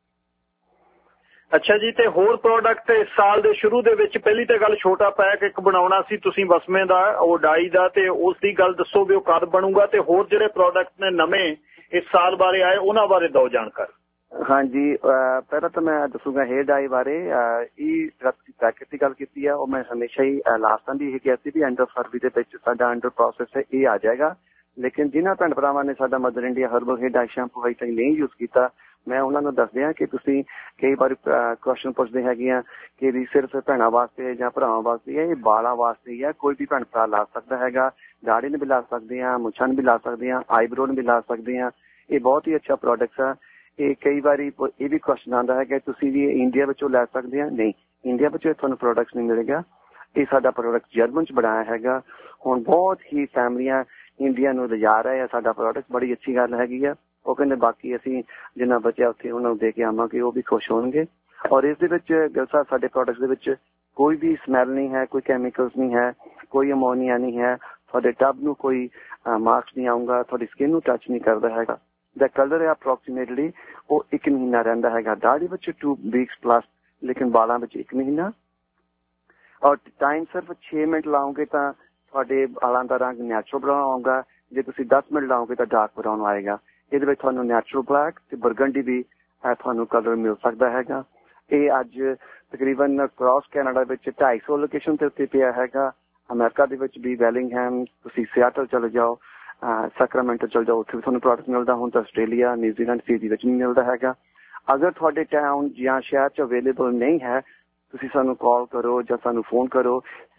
अच्छा जी, ते होर प्रोडक्ट इस साल दे शुरू दे विच पहली ते गल छोटा पैक एक बनाउणा सी तुसीं वसमे दा, ਉਹ डाई दा, ते उस दी गल दसो भी ਉਹ कद बनूगा, ते होर जिहड़े प्रोडक्ट ने नवे इस साल बारे आए उन्हां बारे दो जानकारी। हाँ जी, पहला तो मैं दसूंगा हेयर डाई बारे। पैकेट की गल की है, मैं हमेशा ही लास्ट टाइम भी यही किया भी एंड ऑफ फरवरी के साडा अंडर प्रोसेस है, ये आ जाएगा। लेकिन जिन्होंने भैन भरावां ने साडा Mother India herbal hair dye shampoo अजे तक नहीं यूज किया, मैं उन्होंने दस दिया कि तुसीं कई बार क्वेश्चन पुछते है कि भी सिर्फ भैनों वास्ते या भरावां वास्ते है, ये बालां वास्ते है, कोई भी भैन भरा ला सकता है, दाढ़ी ने भी ला सकते हैं, मुछां भी ला सकते हैं, आईब्रो ने भी ला सकते हैं। ये बहुत ही अच्छा प्रोडक्ट है। ये कई बार ये भी क्वेश्चन आता है कि तुसीं भी इंडिया विचों लै सकते हैं, नहीं इंडिया विचों तुहानूं प्रोडक्ट्स नहीं मिलेगा। ये साडा प्रोडक्ट जर्मन च बनाया है, हुण बहुत ही फैमिलियां इंडिया नूं लिजा रहे हैं साडा प्रोडक्ट, बड़ी अच्छी गल हैगी है। वो कहते बाकी असीं जिन्ना बच्चा उत्थे उन्होंने दे के आवांगे, वो भी खुश होणगे। और इस दे विच गलसा साडे प्रोडक्ट्स दे विच कोई भी स्मैल नहीं है, कोई कैमिकल्स नहीं है, कोई अमोनीया नहीं है, तुहाडे टब नूं कोई मार्क्स नहीं आऊंगा, तुहाडी स्किन नूं टच नहीं करदा हैगा। द कलर है अप्रोक्सीमेटली वो 1 महीना रहिंदा हैगा, दाढ़ी विच 2 वीक्स प्लस, लेकिन बालां विच 1 महीना। और टाइम सिर्फ 6 मिनट लाओगे तो तुहाडे बालां दा रंग नैचुरल ब्राउन आऊगा, जे तुसीं 10 मिनट लाओगे तो डार्क ब्राउन आएगा। ਇਹਦੇ ਵਿੱਚ ਤੁਹਾਨੂੰ ਨੈਚੁਰਲ ਬਲੈਕ ਤੇ ਬਰਗੰਡੀ ਵੀ ਤੁਹਾਨੂੰ ਕਲਰ ਮਿਲ ਸਕਦਾ ਹੈਗਾ। ਇਹ ਅੱਜ ਤਕਰੀਬਨ ਕ੍ਰਾਸ ਕੈਨੇਡਾ ਵਿੱਚ 250 ਲੋਕੇਸ਼ਨ ਤੇ ਉੱਤੇ ਪਿਆ ਹੈਗਾ। ਅਮਰੀਕਾ ਦੇ ਵਿੱਚ ਵੀ ਵੈਲਿੰਗਹੈਮ, ਤੁਸੀਂ ਸਿਆਟਲ ਚਲੇ ਜਾਓ, ਸੈਕਰਾਮੈਂਟੋ ਚਲੇ ਜਾਓ, ਉੱਥੇ ਵੀ ਤੁਹਾਨੂੰ ਪ੍ਰੋਡਕਟ ਮਿਲਦਾ। ਹੁਣ ਤਾਂ ਆਸਟ੍ਰੇਲੀਆ, ਨਿਊਜ਼ੀਲੈਂਡ, ਫਿਜੀ ਵਿੱਚ ਵੀ ਮਿਲਦਾ ਹੈਗਾ। ਅਗਰ ਤੁਹਾਡੇ ਟਾਊਨ ਜਾਂ ਸ਼ਹਿਰ 'ਚ ਅਵੇਲੇਬਲ ਨਹੀਂ ਹੈ, ਤੁਸੀਂ ਸਾਨੂੰ ਕਾਲ ਕਰੋ ਜਾਂ ਸਾਨੂੰ ਫੋਨ ਕਰੋ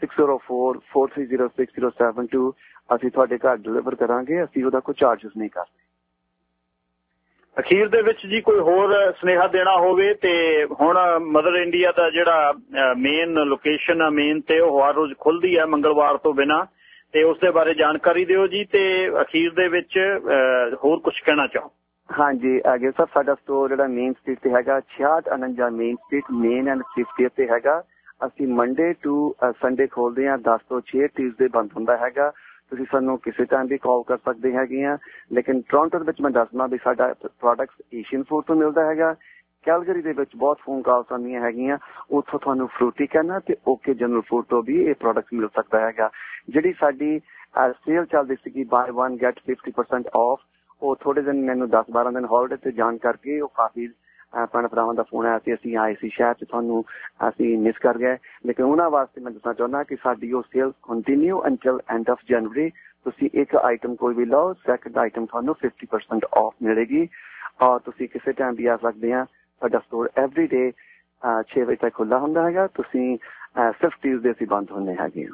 6044306072। ਅਸੀਂ ਤੁਹਾਡੇ ਘਰ ਡਿਲੀਵਰ ਕਰਾਂਗੇ, ਅਸੀਂ ਉਹਦਾ ਕੋਈ ਚਾਰਜਸ ਨਹੀਂ ਕਰਦੇ। ਅਖੀਰ ਦੇ ਵਿੱਚ ਜੀ ਕੋਈ ਹੋਰ ਸੁਨੇਹਾ ਦੇਣਾ ਹੋਵੇ ਤੇ ਹੁਣ ਮਦਰ ਇੰਡੀਆ ਦਾ ਜਿਹੜਾ ਮੇਨ ਲੋਕੇਸ਼ਨ ਆ ਮੇਨ ਤੇ ਉਹ ਹਰ ਰੋਜ਼ ਖੁੱਲਦੀ ਹੈ ਮੰਗਲਵਾਰ ਤੋਂ ਬਿਨਾਂ, ਤੇ ਉਸ ਦੇ ਬਾਰੇ ਜਾਣਕਾਰੀ ਦਿਓ ਜੀ। ਤੇ ਅਖੀਰ ਦੇ ਵਿੱਚ ਹੋਰ ਕੁਝ ਕਹਿਣਾ ਚਾਹੋ? ਹਾਂਜੀ ਅੱਗੇ ਸਰ ਸਾਡਾ ਸਟੋਰ ਜਿਹੜਾ ਮੇਨ ਸਟਰੀਟ ਤੇ ਹੈਗਾ 6649 ਮੇਨ ਸਟਰੀਟ ਮੇਨ ਐਂਡ 50 ਤੇ ਹੈਗਾ। ਅਸੀਂ ਮੰਡੇ ਟੂ ਸੰਡੇ ਖੋਲਦੇ ਹਾਂ 10 ਤੋਂ 6, ਟਿਊਜ਼ਡੇ ਬੰਦ ਹੁੰਦਾ ਹੈਗਾ। ਤੁਸੀਂ ਸਾਨੂੰ ਕਿਸੇ ਟਾਈਮ ਵੀ ਕਾਲ ਕਰ ਸਕਦੇ ਹੈਗੇ ਆ। ਲੇਕਿਨ ਟੋਰਾਂਟੋ ਦੇ ਵਿੱਚ ਮੈਂ ਦੱਸਣਾ ਵੀ ਸਾਡਾ ਪ੍ਰੋਡਕਟਸ ਏਸ਼ੀਅਨ ਫੂਡ ਤੋਂ ਮਿਲਦਾ ਹੈਗਾ। ਕੈਲਗਰੀ ਦੇ ਵਿੱਚ ਬਹੁਤ ਫੋਨ ਕਾਲਸ ਆਉਂਦੀਆਂ ਹੈਗੀਆਂ, ਉੱਥੋਂ ਤੁਹਾਨੂੰ ਫਰੂਟੀ ਕਹਿਣਾ ਤੇ ਓਕੇ ਜਨਰਲ ਫੂਡ ਤੋਂ ਵੀ ਇਹ ਪ੍ਰੋਡਕਟ ਮਿਲ ਸਕਦਾ ਹੈਗਾ। ਜਿਹੜੀ ਸਾਡੀ ਸੇਲ ਚੱਲਦੀ ਸੀਗੀ ਬਾਏ 1 ਗੈਟ 50% ਆਫ, ਉਹ ਥੋੜੇ ਦਿਨ ਮੈਨੂੰ 10-12 ਦਿਨ ਹੌਲੀਡੇ ਤੇ ਜਾਣ ਕਰਕੇ ਉਹ ਕਾਫੀ ਭੈਣ ਭਰਾਵਾਂ ਦਾ ਫੋਨ ਆਇਆ ਸੀ, ਅਸੀਂ ਆਏ ਸੀ ਸ਼ਹਿਰ 'ਚ, ਤੁਹਾਨੂੰ ਅਸੀਂ ਮਿਸ ਕਰ ਗਏ। ਲੇਕਿਨ ਉਹਨਾਂ ਵਾਸਤੇ ਮੈਂ ਦੱਸਣਾ ਚਾਹੁੰਦਾ ਕਿ ਸਾਡੀ ਉਹ sale continue until end of January. ਤੁਸੀਂ ਇੱਕ ਆਈਟਮ ਕੋਈ ਵੀ ਲਓ, ਸੈਕਿੰਡ ਆਈਟਮ ਤੁਹਾਨੂੰ 50% ਆਫ ਮਿਲੇਗੀ। ਔਰ ਤੁਸੀਂ ਕਿਸੇ ਟਾਈਮ ਵੀ ਆ ਸਕਦੇ ਆ। ਸਾਡਾ ਸਟੋਰ ਐਵਰੀ ਡੇ 6 ਵਜੇ ਤੱਕ ਖੁੱਲ੍ਹਾ ਹੁੰਦਾ ਹੈਗਾ। ਤੁਸੀਂ ਸਿਰਫ ਟਿਊਜ਼ਡੇ ਅਸੀਂ ਬੰਦ ਹੁੰਦੇ ਹੈਗੇ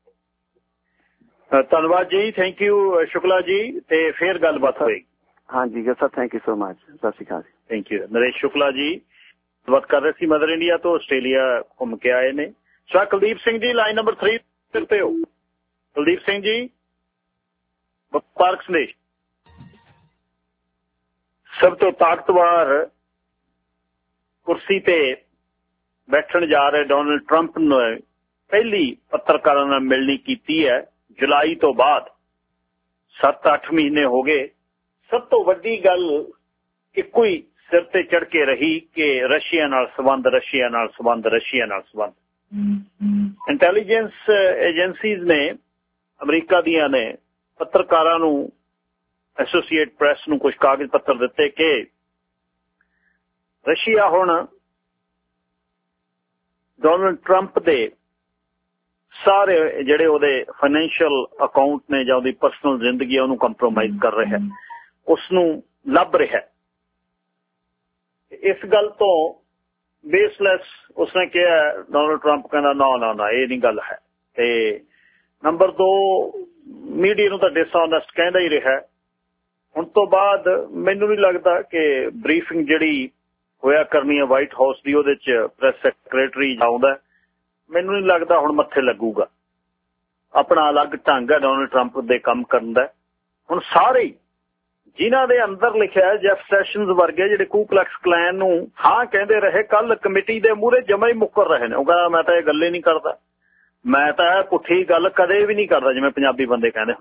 ਹਾਂ। ਧੰਨਵਾਦ ਜੀ, ਥੈਂਕ ਯੂ ਸ਼ੁਕਲਾ ਜੀ, ਤੇ ਫਿਰ ਗੱਲਬਾਤ ਹੋਏਗੀ। ਹਾਂਜੀ sir, thank you so much, ਸਤਿ ਸ਼੍ਰੀ ਅਕਾਲ। Thank you. ਨਰੇਸ਼ ਸ਼ੁਕਲਾ ਜੀ ਬਾਤ ਕਰ ਰਹੇ ਸੀ, ਮਦਰ ਇੰਡੀਆ ਤੋਂ ਆਸਟ੍ਰੇਲੀਆ ਘੁੰਮ ਕੇ ਆਏ ਨੇ। Sir Kuldeep Singh ji line number 3 ਤੇ ਹੋ। ਕੁਲਦੀਪ ਸਿੰਘ ਜੀ ਵਪਾਰਕ ਸੰਦੇਸ਼। ਸਭ ਤੋਂ ਤਾਕਤਵਰ ਕੁਰਸੀ ਤੇ ਬੈਠਣ ਜਾ ਰਹੇ ਡੋਨਲਡ ਟਰੰਪ ਨੇ ਪਹਿਲੀ ਪੱਤਰਕਾਰਾਂ ਨਾਲ ਮਿਲਣੀ ਕੀਤੀ ਹੈ ਜੁਲਾਈ ਤੋਂ ਬਾਅਦ। 7-8 ਮਹੀਨੇ ਹੋ ਗਏ। ਸਭ ਤੋਂ ਵੱਡੀ ਗੱਲ ਇੱਕੋ ਹੀ ਸਿਰ ਤੇ ਚੜ ਕੇ ਰਹੀ ਕਿ ਰਸ਼ੀਆ ਨਾਲ ਸੰਬੰਧ, ਰਸ਼ੀਆ ਨਾਲ ਸੰਬੰਧ, ਰਸ਼ੀਆ ਨਾਲ ਸੰਬੰਧ। ਇੰਟੈਲੀਜੈਂਸ ਏਜੰਸੀਜ਼ ਨੇ ਅਮਰੀਕਾ ਦੀਆਂ ਨੇ ਪੱਤਰਕਾਰਾਂ ਨੂੰ, ਐਸੋਸੀਏਟ ਪ੍ਰੈਸ ਨੂੰ ਕੁਝ ਕਾਗਜ਼ ਪੱਤਰ ਦਿੱਤੇ ਕਿ ਰਸ਼ੀਆ ਹੁਣ ਡੋਨਲਡ ਟਰੰਪ ਦੇ ਸਾਰੇ ਜਿਹੜੇ ਉਹਦੇ ਫਾਈਨੈਂਸ਼ੀਅਲ ਅਕਾਊਂਟ ਨੇ ਜਾਂ ਉਹਦੀ ਪਰਸਨਲ ਜ਼ਿੰਦਗੀ ਉਹਨੂੰ ਕੰਪਰੋਮਾਈਜ਼ ਕਰ ਰਿਹਾ, ਉਸ ਨੂੰ ਲੱਭ ਰਿਹਾ। ਇਸ ਗੱਲ ਤੋਂ ਬੇਸਲੈਸ ਉਸਨੇ ਕਿਹਾ, ਡੋਨਲਡ ਟਰੰਪ ਕਹਿੰਦਾ ਨਾ ਨਾ ਨਾ ਇਹ ਨਹੀਂ ਗੱਲ ਹੈ। ਤੇ ਨੰਬਰ 2 मीडिया ਨੂੰ ਤਾਂ डिसऑनेस्ट कहता ही रहा। ਹੁਣ ਤੋਂ ਬਾਅਦ ਮੈਨੂੰ नहीं लगता कि ब्रीफिंग ਜਿਹੜੀ होया करनी है वाइट हाउस की ਉਹਦੇ ਚ ਪ੍ਰੈਸ ਸੈਕਟਰੀ ਆਉਂਦਾ, ਮੈਨੂੰ नहीं लगता ਹੁਣ ਮੱਥੇ ਲੱਗੂਗਾ। अपना अलग ढंग है डोनाल्ड ट्रंप ਦੇ ਕੰਮ ਕਰਨ ਦਾ। ਹੁਣ ਸਾਰੇ जिन्हां दे अंदर लिखिया जैफ सैशनस वर्गे जिहड़े कू क्लैक्स क्लैन नूं हाँ कहते रहे, कल कमेटी दे मूहरे जमा ही मुकर रहे ने। कहना मैं तो यह गल ही नहीं करता, मैं तो पुठी गल कदे भी नहीं करता जिवें पंजाबी बंदे कहंदे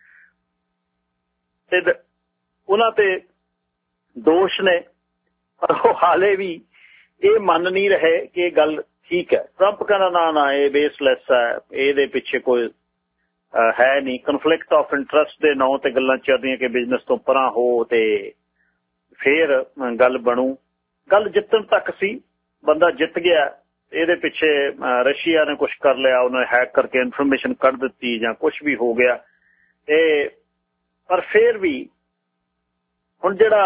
हुंदे। ते उन्हां ते दोष ने, पर वो हाले भी ये मन नहीं रहे कि गल ठीक है। ट्रंप कहना ना ना ये बेसलैस है, ये पिछे कोई है नहीं, कन्फ्लिक्ट ऑफ इंटरस्ट के नाम से गल्लां चलदियां कि बिजनेस तो परां हो ते फिर गल बनू। गल जितन तक सी, बंदा जित गया, ये पिछे रशिया ने कुछ कर लिया, उन्होंने हैक करके इन्फॉर्मेशन कढ़ दी जां कुछ भी हो गया। पर फिर भी हुण जिहड़ा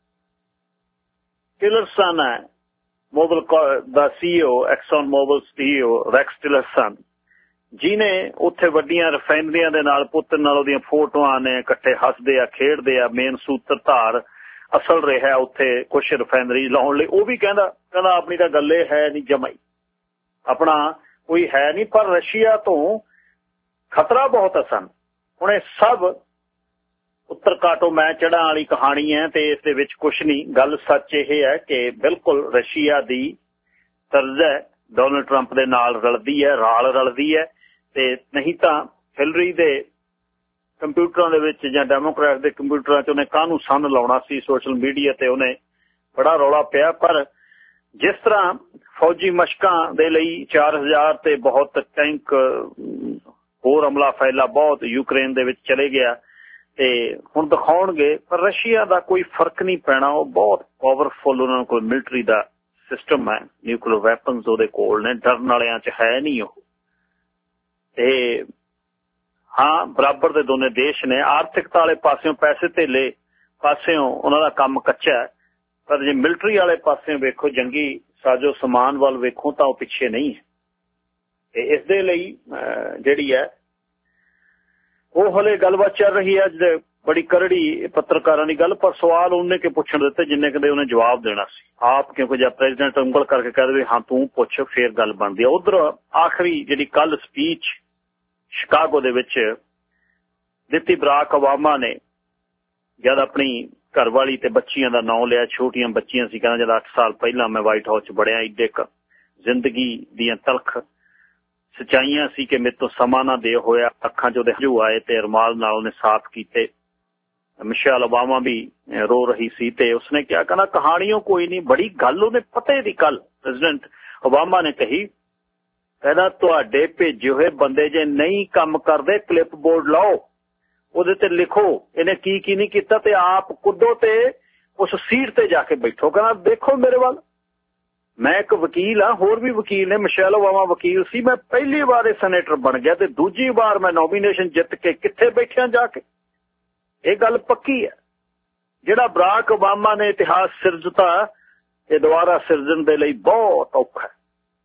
टिलरसन है मोबिल दा CEO, Exxon Mobil CEO Rex Tillerson, जिने उत्थे वड्डियां रिफाइनरियां दे नाल पुत्तर नाल ओहदियां फोटोआं ने इकट्ठे हसदे आ खेडदे आ, मेन सूत्रधार असल रहा उत्थे कुछ रिफाइनरी लाउण लई। वो भी कहंदा अपनी तां गल्ले है नहीं जमाई, अपना कोई है नहीं, पर रशिया तो खतरा बहुत है सन। हुण इह सब उत्तर काटो मैं चढ़ां वाली कहानी है ते इस दे विच कुछ नहीं। गल सच यह है कि बिल्कुल रशिया दी तर्ज है डोनाल्ड ट्रंप दे नाल रलदी है, राल रलदी है। ते नहीं तां हिलरी दे कंप्यूटरां दे विच जां डेमोक्रेट दे कंप्यूटरां च उन्हें काहनूं सन लाउणा सी सोशल मीडिया ते उन्हें बड़ा रौला पिया। पर जिस तरह फौजी मशकां दे लई 4000 ते बहुत टैंक होर अमला फैला बहुत यूक्रेन दे विच चले गया ते हुण दिखाउणगे, पर रशिया दा कोई फर्क नहीं पैना। वो बहुत पावरफुल उन्हां कोल मिलिटरी दा सिस्टम है, न्यूक्लियर वैपन्स उहदे कोल ने, डरन वालियां च है नहीं वो। हाँ बराबर दे दोने देश ने, आर्थिकता वाले पासों पैसे धेले पासों उन्हां दा काम कच्चा है, पर जे मिलिटरी वाले पासों वेखो जंगी साजो समान वाल वेखो तां पिछे नहीं है। इस दे लई जिहड़ी है वो हले गलबात चल रही है। अज बड़ी करड़ी पत्रकारां दी गल, पर सवाल उन्हें के पुछण दित्ते जिन्ने कदे उन्हें जवाब देना सी आप, क्योंकि जब प्रेजिडेंट उंगल करके कह दे हाँ तू पुछ फिर गल बनदी है। उधर आखिरी जिहड़ी कल स्पीच शिकागो दे विच दित्ती बराक ओबामा ने, जद अपनी घरवाली ते बच्चियां दा नाम लिया, छोटियां बच्चियां सी, कहना जद 8 साल पहला मैं वाइट हाउस च बड़िया, इड्डे जिंदगी दियां तलख सच्चाइयां सी कि मेरे तो समा ना दे होया, अखां चों दे हंझू आए ते रुमाल नाल उहने साफ कीते। मिशेल ओबामा भी रो रही सी ते उसने क्या कहना कहानियों कोई नहीं, बड़ी गल उन्हें पते दी। कल प्रेजिडेंट ओबामा ने कही, कहना तुहाडे भेजे हुए बंदे जे नहीं काम करदे क्लिप बोर्ड लाओ, उहदे ते लिखो इन्हें की नहीं कीता ते आप कुदो ते उस सीट ते जाके बैठो। कहना देखो मेरे वाल, मैं एक वकील हाँ, होर भी वकील ने, मिशेल ओबामा वकील सी, मैं पहली बार सेनेटर बन गया ते दूजी बार मैं नॉमिनेशन जित के कित्थे बैठिया जाके। ये गल पक्की है, जिहड़ा बराक ओबामा ने इतिहास सिरजता ये दोबारा सिरजन दे लई बहुत औखा है।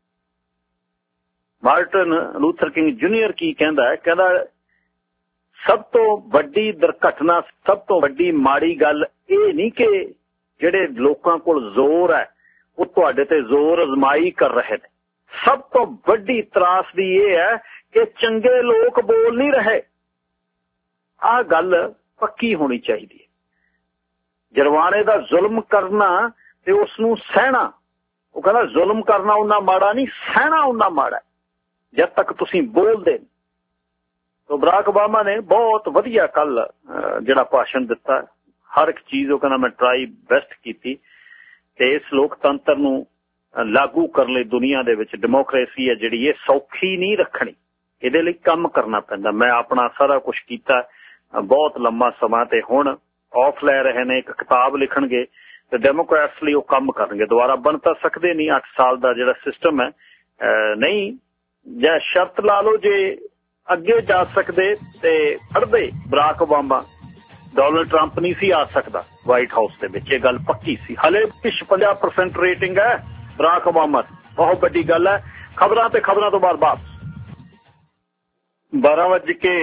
मार्टिन लूथर किंग जूनियर की कहंदा है, कहंदा सब तो वड्डी दुर्घटना, सब तो वड्डी माड़ी गल ये नहीं कि जिहड़े लोकां कोल जोर है वो तुहाडे ते जोर अजमाई कर रहे ने, सब तो वड्डी त्रासदी ये है कि चंगे लोग बोल नहीं रहे। आ गल पक्की होनी चाहिए। जरवाने दा जुल्म करना ते उसनूं सहना, वो कहना जुल्म करना उन्ना माड़ा नहीं, सहना उन्ना माड़ा जब तक तुसीं बोलदे। तो बराक ओबामा ने बहुत वधिया कल जिहड़ा भाषण दिता, हर एक चीज़ वो कहना मैं ट्राई बेस्ट कीती ते इस लोकतंत्र नूं लागू करन लई दुनिया दे विच डेमोक्रेसी है जिहड़ी ये सौखी नहीं रखनी, इहदे लई काम करना पैंदा। मैं अपना सारा कुछ कीता बहुत लंबा समा ते हुण ऑफ लै रहे ने, एक किताब लिखणगे ते डेमोक्रेट्स लई वो काम करनगे। दोबारा बन तां सकदे नहीं, 8 साल दा जिहड़ा सिस्टम है नहीं, जां शर्त ला लो जे अगे जा सकदे ते खड़दे बराक ओबामा, डोनाल्ड ट्रंप नहीं सी आ सकदा वाइट हाउस दे विच, ये गल पक्की सी। हले 50% रेटिंग है बराक ओबामा, बहुत वड्डी गल है। खबरां तो बाद 12:08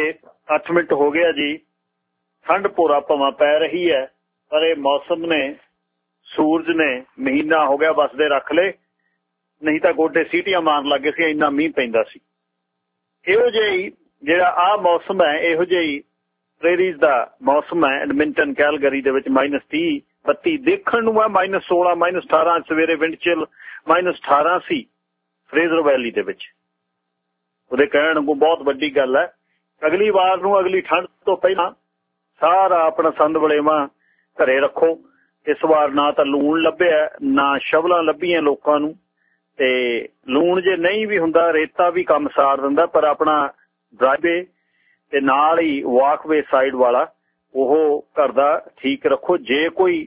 8 ਮਿੰਟ ਹੋ ਗਿਆ ਜੀ। ਠੰਡ ਭੋਰਾ ਭਵਾਂ ਪੈ ਰਹੀ ਹੈ, ਪਰ ਇਹ ਮੌਸਮ ਨੇ, ਸੂਰਜ ਨੇ ਮਹੀਨਾ ਹੋ ਗਿਆ ਵਸਦੇ ਰੱਖ ਲਏ, ਨਹੀਂ ਤਾਂ ਗੋਡੇ ਸੀਟੀਆਂ ਮਾਰਨ ਲੱਗੇ ਸੀ, ਇੰਨਾ ਮੀਂਹ ਪੈਂਦਾ ਸੀ। ਇਹੋ ਜਿਹੀ ਜਿਹੜਾ ਆਹ ਮੌਸਮ ਹੈ, ਇਹੋ ਜਿਹੀ ਪ੍ਰੇਰੀਜ਼ ਦਾ ਮੌਸਮ ਹੈ। ਐਡਮਿੰਟਨ, ਕੈਲਗਰੀ ਦੇ ਵਿੱਚ -30, -32 ਦੇਖਣ ਨੂੰ ਹੈ, -16, -18 ਸਵੇਰੇ ਵਿੰਡ ਚਿਲ -18 ਸੀ ਫਰੇਜ਼ਰ ਵੈਲੀ ਦੇ ਵਿੱਚ। ਉਹਦੇ ਕਹਿਣ ਨੂੰ ਬਹੁਤ ਵੱਡੀ ਗੱਲ ਹੈ। ਅਗਲੀ ਵਾਰ ਨੂੰ, ਅਗਲੀ ਠੰਡ ਤੋਂ ਪਹਿਲਾਂ ਸਾਰਾ ਆਪਣਾ ਸੰਦ ਵਲੇਵਾ ਘਰੇ ਰੱਖੋ। ਇਸ ਵਾਰ ਨਾ ਤਾਂ ਲੂਣ ਲੱਭਿਆ, ਨਾ ਸ਼ਵਲਾਂ ਲੱਭੀਆਂ ਲੋਕਾਂ ਨੂੰ, ਤੇ ਲੂਣ ਜੇ ਨਹੀਂ ਵੀ ਹੁੰਦਾ, ਰੇਤਾ ਵੀ ਕੰਮ ਸਾਰ ਦਿੰਦਾ, ਪਰ ਆਪਣਾ ਡਰਾਈਵੇ ਤੇ ਨਾਲ ਹੀ ਵਾਕਵੇ ਸਾਈਡ ਵਾਲਾ ਉਹ ਘਰ ਦਾ ਠੀਕ ਰੱਖੋ। ਜੇ ਕੋਈ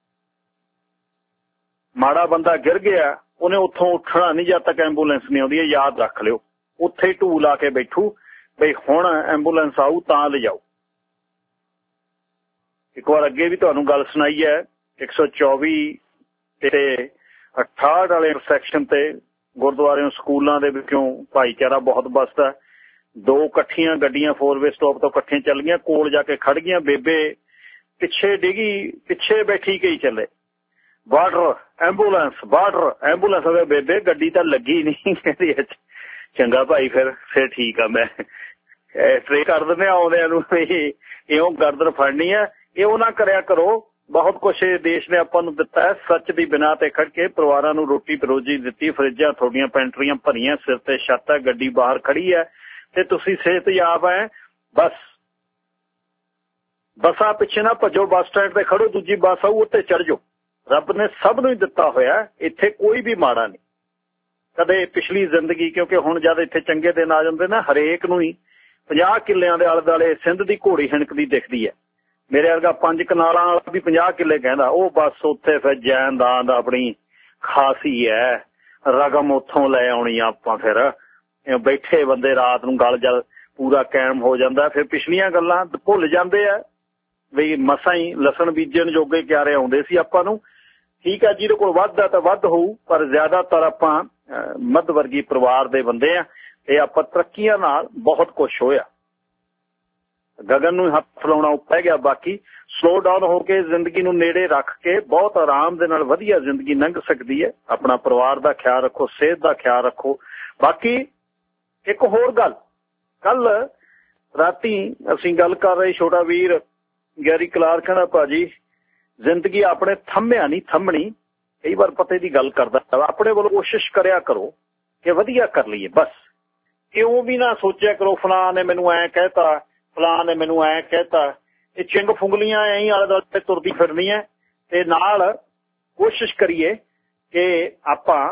ਮਾੜਾ ਬੰਦਾ ਗਿਰ ਗਿਆ, ਉਹਨੇ ਉੱਥੋਂ ਉੱਠਣਾ ਨਹੀਂ ਜਦ ਤੱਕ ਐਂਬੂਲੈਂਸ ਨਹੀਂ ਆਉਂਦੀ, ਇਹ ਯਾਦ ਰੱਖ ਲਿਓ। ਉੱਥੇ ਹੀ ਢੂ ਲਾ ਕੇ ਬੈਠੂ ਬਈ ਹੁਣ ਐਂਬੂਲੈਂਸ ਆਊ ਤਾਂ ਲਿਜਾਓ। ਇੱਕ ਵਾਰ ਅੱਗੇ ਵੀ ਤੁਹਾਨੂੰ ਗੱਲ ਸੁਣਾਈ ਹੈ, 124 ਤੇ 68 ਵਾਲੇ ਸੈਕਸ਼ਨ ਤੇ ਗੁਰਦੁਆਰਿਆਂ, ਸਕੂਲਾਂ ਦੇ ਵਿੱਚੋਂ ਭਾਈਚਾਰਾ ਬਹੁਤ ਬਸਦਾ। 2 ਇਕੱਠੀਆਂ ਗੱਡੀਆਂ 4-ਵੇ ਸਟਾਪ ਤੋਂ ਇਕੱਠੀਆਂ ਚੱਲ ਗਈਆਂ, ਕੋਲ ਜਾ ਕੇ ਖੜ ਗਈਆਂ। ਬੇਬੇ ਪਿੱਛੇ ਡਿੱਗੀ, ਪਿੱਛੇ ਬੈਠੀ ਕਈ ਚੱਲੇ, ਬਾਰਡਰ ਐਂਬੂਲੈਂਸ, ਬਾਰਡਰ ਐਂਬੂਲੈਂਸ। ਹੋ ਬੇਬੇ ਗੱਡੀ ਤਾਂ ਲੱਗੀ ਨਹੀਂ, ਕਹਿੰਦੀ ਚੰਗਾ ਭਾਈ ਫਿਰ ਠੀਕ ਆ, ਮੈਂ ਟਰੇ ਕਰ ਦਿੰਦੇ ਆਉਂਦਿਆਂ ਨੂੰ, ਇਉਂ ਗਰਦਨ ਫੜਨੀ ਹੈ। ਇਉਂ ਨਾ ਕਰਿਆ ਕਰੋ। ਬਹੁਤ ਕੁਛ ਦੇਸ਼ ਨੇ ਆਪਾਂ ਨੂੰ ਦਿੱਤਾ ਹੈ, ਸੱਚ ਦੀ ਬਿਨਾਂ ਤੇ ਖੜ ਕੇ ਪਰਿਵਾਰਾਂ ਨੂੰ ਰੋਟੀ ਰੋਜੀ ਦਿੱਤੀ, ਫਰਿੱਜਾਂ ਤੁਹਾਡੀਆਂ ਪੈਂਟਰੀਆਂ ਭਰੀਆਂ, ਸਿਰ ਤੇ ਛੱਤ ਹੈ, ਗੱਡੀ ਬਾਹਰ ਖੜੀ ਹੈ ਤੇ ਤੁਸੀਂ ਸਿਹਤਯਾਬ ਹੈ। ਬੱਸਾਂ ਪਿੱਛੇ ਨਾ ਭੱਜੋ, ਬੱਸ ਸਟੈਂਡ ਤੇ ਖੜੋ, ਦੂਜੀ ਬੱਸ ਆਊ ਉੱਤੇ ਚੜ ਜਾਓ। ਰੱਬ ਨੇ ਸਭ ਨੂੰ ਹੀ ਦਿੱਤਾ ਹੋਇਆ, ਇੱਥੇ ਕੋਈ ਵੀ ਮਾੜਾ ਨਹੀਂ। ਕਦੇ ਪਿਛਲੀ ਜ਼ਿੰਦਗੀ, ਕਿਉਂਕਿ ਹੁਣ ਜਦ ਇੱਥੇ ਚੰਗੇ ਦਿਨ ਆ ਜਾਂਦੇ ਨਾ, ਹਰੇਕ ਨੂੰ ਹੀ 50 ਕਿੱਲਿਆਂ ਦੇ ਆਲੇ ਦੁਆਲੇ ਸਿੰਧ ਦੀ ਘੋੜੀ ਹਿਣਕਦੀ ਦਿਖਦੀ ਹੈ। ਮੇਰੇ ਵਰਗਾ 5 ਕਨਾਲਾਂ ਵਾਲਾ ਵੀ 50 ਕਿੱਲੇ ਕਹਿੰਦਾ, ਉਹ ਬਸ ਉੱਥੇ ਫਿਰ ਜਾਇਦਾਦ ਆਪਣੀ ਖਾਸੀ ਹੈ, ਰਕਮ ਉੱਥੋਂ ਲੈ ਆਉਣੀ ਆਪਾਂ। ਫਿਰ ਬੈਠੇ ਬੰਦੇ ਰਾਤ ਨੂੰ ਗਲ ਜਲ ਪੂਰਾ ਕਾਇਮ ਹੋ ਜਾਂਦਾ। ਫਿਰ ਪਿਛਲੀਆਂ ਗੱਲਾਂ ਭੁੱਲ ਜਾਂਦੇ ਆ ਵੀ ਮਸਾਂ ਹੀ ਲਸਣ ਬੀਜਣ ਜੋਗੇ ਕਿਆਰੇ ਆਉਂਦੇ ਸੀ ਆਪਾਂ ਨੂੰ। ਠੀਕ ਹੈ, ਜਿਹਦੇ ਕੋਲ ਵੱਧ ਆ ਤਾਂ ਵੱਧ ਹੋਊ, ਪਰ ਜ਼ਿਆਦਾਤਰ ਆਪਾਂ ਮੱਧ ਵਰਗੀ ਪਰਿਵਾਰ ਦੇ ਬੰਦੇ ਆ ਤੇ ਆਪਾਂ ਤਰੱਕੀਆਂ ਨਾਲ ਬਹੁਤ ਕੁਛ ਹੋਇਆ। ਗਗਨ ਨੂੰ ਹੱਥ ਲਾਉਣਾ ਪੈ ਗਿਆ। ਬਾਕੀ ਸਲੋ ਡਾਊਨ ਹੋ ਕੇ ਜ਼ਿੰਦਗੀ ਨੂੰ ਨੇੜੇ ਰੱਖ ਕੇ ਬਹੁਤ ਆਰਾਮ ਦੇ ਨਾਲ ਵਧੀਆ ਜ਼ਿੰਦਗੀ ਲੰਘ ਸਕਦੀ ਹੈ। ਆਪਣਾ ਪਰਿਵਾਰ ਦਾ ਖਿਆਲ ਰੱਖੋ, ਸਿਹਤ ਦਾ ਖਿਆਲ ਰੱਖੋ। ਬਾਕੀ ਇੱਕ ਹੋਰ ਗੱਲ, ਕੱਲ ਰਾਤੀ ਅਸੀਂ ਗੱਲ ਕਰ ਰਹੇ, ਛੋਟਾ ਵੀਰ ਗੈਰੀ ਕਲਾਰਕ ਕਹਿੰਦਾ, ਭਾਜੀ ਜ਼ਿੰਦਗੀ ਆਪਣੇ ਥੰਮਿਆ ਨਹੀਂ ਥੰਮਣੀ। ਕਈ ਵਾਰ ਪਤੇ ਦੀ ਗੱਲ ਕਰਦਾ, ਆਪਣੇ ਵੱਲੋਂ ਕੋਸ਼ਿਸ਼ ਕਰਿਆ ਕਰੋ ਕਿ ਵਧੀਆ ਕਰ ਲਈਏ। ਬਸ ਕਿਉਂ ਵੀ ਨਾ ਸੋਚਿਆ ਕਰੋ ਫਲਾਂ ਨੇ ਮੈਨੂੰ ਐਂ ਕਹਿਤਾ, ਫਲਾਂ ਨੇ ਮੈਨੂੰ ਐਂ ਕਹਿਤਾ। ਇਹ ਚਿੰਗ ਫੁੰਗਲੀਆਂ ਐਂ ਆਲੇ ਦੁਆਲੇ ਤੁਰਦੀ ਫਿਰਨੀਆਂ। ਤੇ ਨਾਲ ਕੋਸ਼ਿਸ਼ ਕਰੀਏ ਕਿ ਆਪਾਂ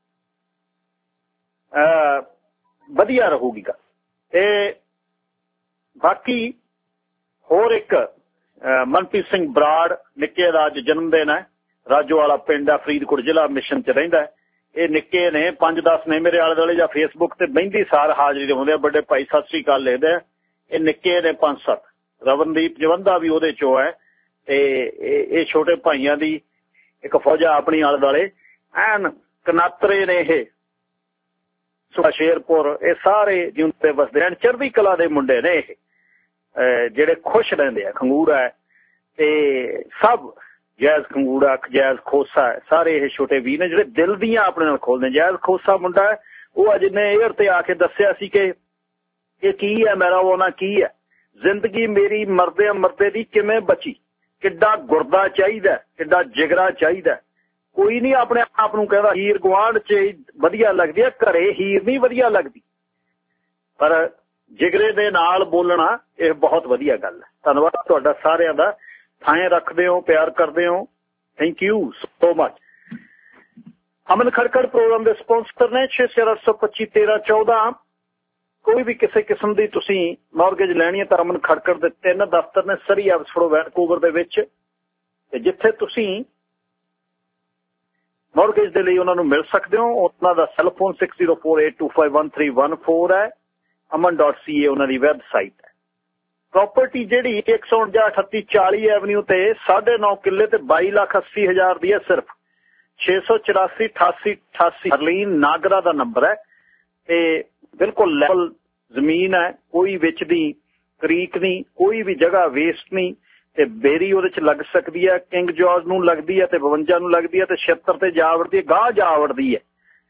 ਵਧੀਆ ਰਹੂਗੀ ਗੱਲ। ਤੇ ਬਾਕੀ ਹੋਰ ਇੱਕ ਮਨਪ੍ਰੀਤ ਸਿੰਘ ਬਰਾੜ, ਨਿੱਕੇ ਦਾ ਅੱਜ ਜਨਮ ਦਿਨ ਹੈ। ਰਾਜੋ ਵਾਲਾ ਪਿੰਡ ਆ, ਫਰੀਦਕੋਟ ਜ਼ਿਲ੍ਹਾ ਮਿਸ਼ਨ 'ਚ ਰਹਿੰਦਾ। ਇਹ ਨਿੱਕੇ ਨੇ 5-10 ਨੇ ਮੇਰੇ ਆਲੇ ਦੁਆਲੇ, ਜਾਂ ਫੇਸਬੁੱਕ ਤੇ ਬਹਿੰਦੀ ਸਾਰ ਹਾਜ਼ਰੀ ਹੁੰਦੇ ਆ। ਵੱਡੇ ਭਾਈ ਸਤਿ ਸ੍ਰੀ ਅਕਾਲ ਲਿਖਦੇ ਆ। ਇਹ ਨਿੱਕੇ ਨੇ 5-7। ਰਵਨਦੀਪ ਜਵੰਦਾ ਵੀ ਉਹਦੇ ਚੋਂ ਹੈ। ਤੇ ਇਹ ਛੋਟੇ ਭਾਈਆਂ ਦੀ ਇੱਕ ਫੌਜਾ ਆਪਣੀ ਆਲੇ ਦੁਆਲੇ ਐਨ ਕਨਾਤਰੇ ਨੇ। ਇਹ ਸ਼ੇਰਪੁਰ, ਇਹ ਸਾਰੇ ਜਿਉਂਦੇ ਵਸਦੇ ਹਨ, ਚੜ੍ਹਦੀ ਕਲਾ ਦੇ ਮੁੰਡੇ ਨੇ ਇਹ, ਜਿਹੜੇ ਖੁਸ਼ ਰਹਿੰਦੇ ਆ। ਖੰਗੂੜਾ ਤੇ ਸਭ ਜੈਜ਼ ਖੰਗੂੜਾ, ਜੈਜ਼ ਖੋਸਾ, ਸਾਰੇ ਇਹ ਛੋਟੇ ਵੀਰ ਨੇ ਜਿਹੜੇ ਦਿਲ ਦੀਆਂ ਆਪਣੇ ਨਾਲ ਖੋਲਦੇ। ਜੈਜ਼ ਖੋਸਾ ਮੁੰਡਾ ਹੈ, ਉਹ ਅੱਜ ਨੇ ਏਅਰ ਤੇ ਆ ਕੇ ਦੱਸਿਆ ਸੀ ਕਿ ਇਹ ਕੀ ਹੈ, ਮੇਰਾ ਉਹ ਨਾ ਕੀ ਹੈ, ਜ਼ਿੰਦਗੀ ਮੇਰੀ ਮਰਦੇ ਦੀ ਕਿਵੇਂ ਬਚੀ, ਕਿੱਡਾ ਗੁਰਦਾ ਚਾਹੀਦਾ, ਕਿੱਡਾ ਜਿਗਰਾ ਚਾਹੀਦਾ। ਕੋਈ ਨਹੀਂ ਆਪਣੇ ਆਪ ਨੂੰ ਕਹਿੰਦਾ ਹੀਰ ਗੁਆਂਢ 'ਚ ਵਧੀਆ ਲੱਗਦੀ ਹੈ, ਘਰੇ ਹੀਰ ਨਹੀਂ ਵਧੀਆ ਲੱਗਦੀ, ਪਰ ਜਿਗਰੇ ਦੇ ਨਾਲ ਬੋਲਣਾ ਇਹ ਬਹੁਤ ਵਧੀਆ ਗੱਲ ਹੈ। ਧੰਨਵਾਦ ਤੁਹਾਡਾ ਸਾਰਿਆਂ ਦਾ। ਥਾਂ ਰੱਖਦੇ ਹੋ, ਪਿਆਰ ਕਰਦੇ ਹੋ, thank you so much. Aman Kharkar program ਦੇ ਸਪਾਂਸਰ ਨੇ 648251314। ਕੋਈ ਵੀ ਕਿਸੇ ਕਿਸਮ ਦੀ ਤੁਸੀਂ ਮੌਰਗੇਜ ਲੈਣੀ ਹੈ ਤਾਂ ਅਮਨ ਖੜਕੜ ਦੇ 3 ਦਫ਼ਤਰ ਨੇ, ਸਰੀ, ਆਬਸਫੋਰਡ, ਵੈਨਕੂਵਰ ਦੇ ਵਿੱਚ। ਤੇ ਜਿੱਥੇ ਤੁਸੀਂ ਮੌਰਗੇਜ ਦੇ ਲਈ ਉਹਨਾਂ ਨੂੰ ਮਿਲ ਸਕਦੇ ਹੋ। ਉਹਨਾਂ ਦਾ ਸੈੱਲਫੋਨ 6048251314 ਹੈ। aman.ca ਉਹਨਾਂ ਦੀ ਵੈਬਸਾਈਟ ਹੈ। ਪ੍ਰਾਪਰਟੀ ਜਿਹੜੀ 149-3840 ਐਵਨਿਊ ਤੇ 9.5 ਕਿੱਲੇ ਤੇ 22,80,000 ਦੀ ਹੈ ਸਿਰਫ। 684-8888 ਹਰਲੀਨ ਨਾਗਰਾ ਦਾ ਨੰਬਰ ਹੈ। ਤੇ ਬਿਲਕੁਲ ਲੈਵਲ ਜ਼ਮੀਨ ਹੈ, ਕੋਈ ਵਿੱਚ ਦੀ क्रीक नहीं, कोई भी जगह वेस्ट नहीं। ते बेरी ਉਹਦੇ ਚ ਲੱਗ ਸਕਦੀ ਹੈ, किंग जॉर्ज ਨੂੰ लगदी है, ते 52 ਨੂੰ लगदी है, ते 76 ਤੇ ਜਾ ਵੜਦੀ ਹੈ, ਗਾਹ ਜਾ ਵੜਦੀ ਹੈ।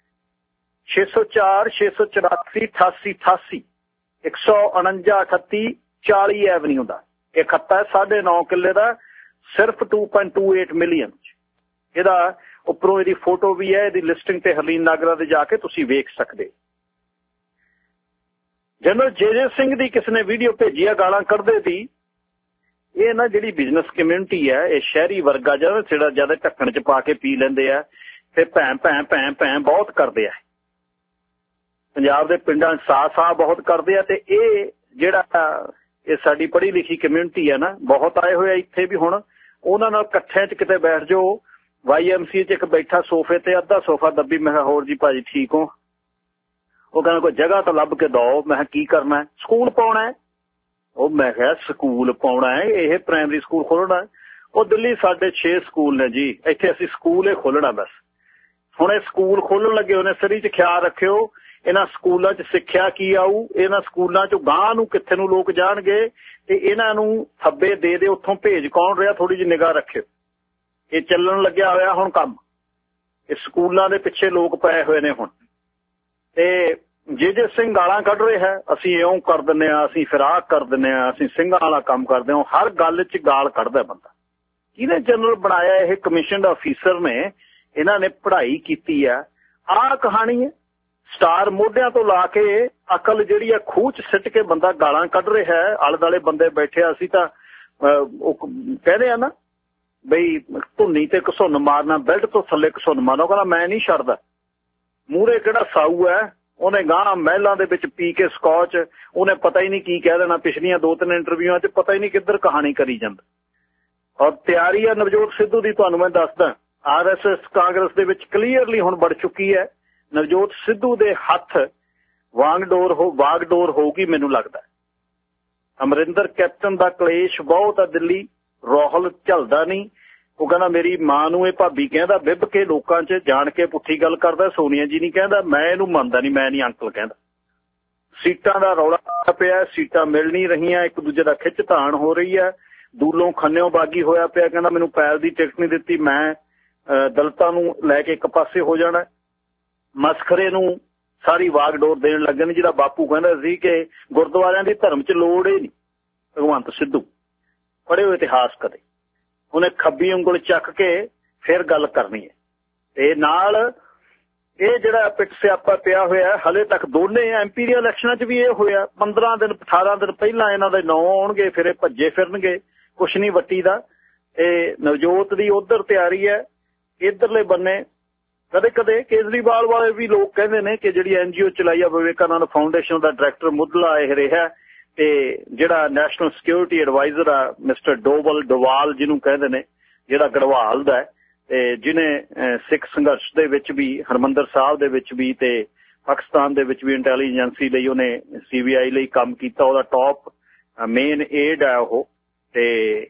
604 684 88 88 149 38 40 ਐਵਨਿਊ ਦਾ ਇਹ ਖੱਤਾ ਹੈ, 9.5 ਕਿੱਲੇ ਦਾ, ਸਿਰਫ 2.28 ਮਿਲੀਅਨ। ਇਹਦਾ ਉੱਪਰੋਂ ਇਹਦੀ ਫੋਟੋ ਵੀ ਹੈ, ਇਹਦੀ ਲਿਸਟਿੰਗ ਤੇ ਹਰਲੀਨ ਨਾਗਰਾ ਦੇ ਜਾ ਕੇ ਤੁਸੀਂ ਵੇਖ ਸਕਦੇ। जनरल जे सिंह की किसी ने वीडियो भेजी है गालां कढ़दे दी। ये ना जिहड़ी बिजनेस कम्यूनिटी है, ये शहरी वर्गा जिहड़ा ज्यादा ढक्कन च पा के पी लैंदे आ ते भैं भैं भैं भैं बहुत करदे आ। पंजाब दे पिंडां सा सा बहुत करदे आ ते ये जिहड़ा ये साडी पढ़ी लिखी कम्यूनिटी है ना, बहुत आए हुए इत्थे भी हुण उहनां नाल इकट्ठिਆਂ च किते बैठ जाओ। YMCA च एक बैठा सोफे ते अद्धा सोफा दब्बी, मैं होर जी भाजी ठीक हो? वो कहना कोई जगह तो लभ के दो। मैं की करना है? स्कूल पाउणा है। वो मैं कहा स्कूल पाउणा है, यह प्राइमरी स्कूल खोलना है। वो दिल्ली 6.5 स्कूल ने जी, इत्थे असीं स्कूल ही खोलना बस। हुण ये स्कूल खोलण लगे उन्हें सरी च ख्याल रखियो, इन्हां स्कूलों च सिक्ख्या की आऊ, इन्हां स्कूलों चों गांह नूं कित्थे नूं लोक जाणगे ते इन्हां नूं थब्बे दे दे उत्थों भेज कौन रहा, थोड़ी जी निगाह रखियो। ये चलण लग्या होया हुण काम, ये स्कूलों दे पिछे लोक पए होए ने हुण। ते जे सिंह गालां कढ़ रहे है, असीं इउं कर दिंदे आ, असीं फिराक कर दिंदे आ, असीं सिंघां वाला काम करदे हां, हर गल च गाल कढ़दा बंदा। किहने जनरल बनाया? यह कमिशन अफीसर ने, इन्हां ने पढ़ाई कीती है। आ कहानी है, स्टार मोढियां तो ला के अकल जिहड़ी है खूह च सिੱਟ के बंदा गालां कढ़ रहा है। आले दुआले बंदे बैठे, असीं तां कहदे आ ना बई धुन्नी ते घसुन्न मारना, बेल्ट तो थल्ले घसुन्न मारना। कहना मैं नहीं छड्डदा। मूहरे किहड़ा साऊ है, उन्हें गांह महलों दे विच पी के स्कॉच, उन्हें पता ही नहीं की कह देना। पिछलियां 2-3 इंटरव्यूआं च पता ही नहीं किधर कहानी करी जांदा। और तैयारी है नवजोत सिद्धू दी, तुहानूं मैं दसदा। RSS कांग्रेस दे विच क्लीयरली हुण बढ़ चुकी है। नवजोत सिद्धू दे हत्थ वागडोर होगी, मैनूं लगदा। अमरिंदर कैप्टन दा कलेश बहुत है दिल्ली, रोहल झलदा नहीं। वो कहना मेरी मां नूं भाभी कहंदा बिब के लोकां च जाण के पुट्ठी गल करदा, सोनिया जी नहीं कहंदा, मैं इहनूं मनदा नहीं, मैं नहीं अंकल कहंदा। सीटां दा रौला पिया, सीटां मिल नहीं रहीआं, एक दूजे दा खिच ताण हो रही है। दूलों खन्निओ बागी होया पिया, कहंदा मैनूं पैल दी टिकट नहीं दित्ती, मैं दलितां नूं लैके एक पासे हो जाना। मसखरे नूं सारी वागडोर देण लगे ने, जिहड़ा बापू कहंदा सी कि गुरद्वारिआं दी धर्म च लोड़ ही नहीं। भगवंत सिद्धू पढ़े हो इतिहास कदे, उन्हें खब्बी उंगल चक के फिर गल करनी है। ते नाल ये जिहड़ा पिट स्यापा पिया होया, हले तक दोने MP दी इलैक्शनां च भी ये होया। 15 दिन 18 दिन पहलां इन्हां दे नौ आउणगे, फिर ये भज्जे फिरनगे, कुछ नहीं वट्टी दा। ते नवजोत दी उधर तैयारी है। इधरले बन्ने कदे कदे केजरीवाल वाले भी लोग कहंदे ने कि जिहड़ी NGO चलाई है विवेकानंद फाउंडेशन दा डायरैक्टर मुदला यह रहा, ते जिहड़ा नैशनल सिक्योरिटी एडवाइजर आ मिस्टर डोवाल जिन्हों कहते हैं, जिहड़ा गढ़वाल दा है, ते जिन्हें सिख संघर्ष दे विच भी, हरमंदर साहब दे विच भी, ते पाकिस्तान दे विच भी इंटैलीजेंसी लई उन्हें CBI लई काम कीता। उहदा टॉप मेन एड है वो। ते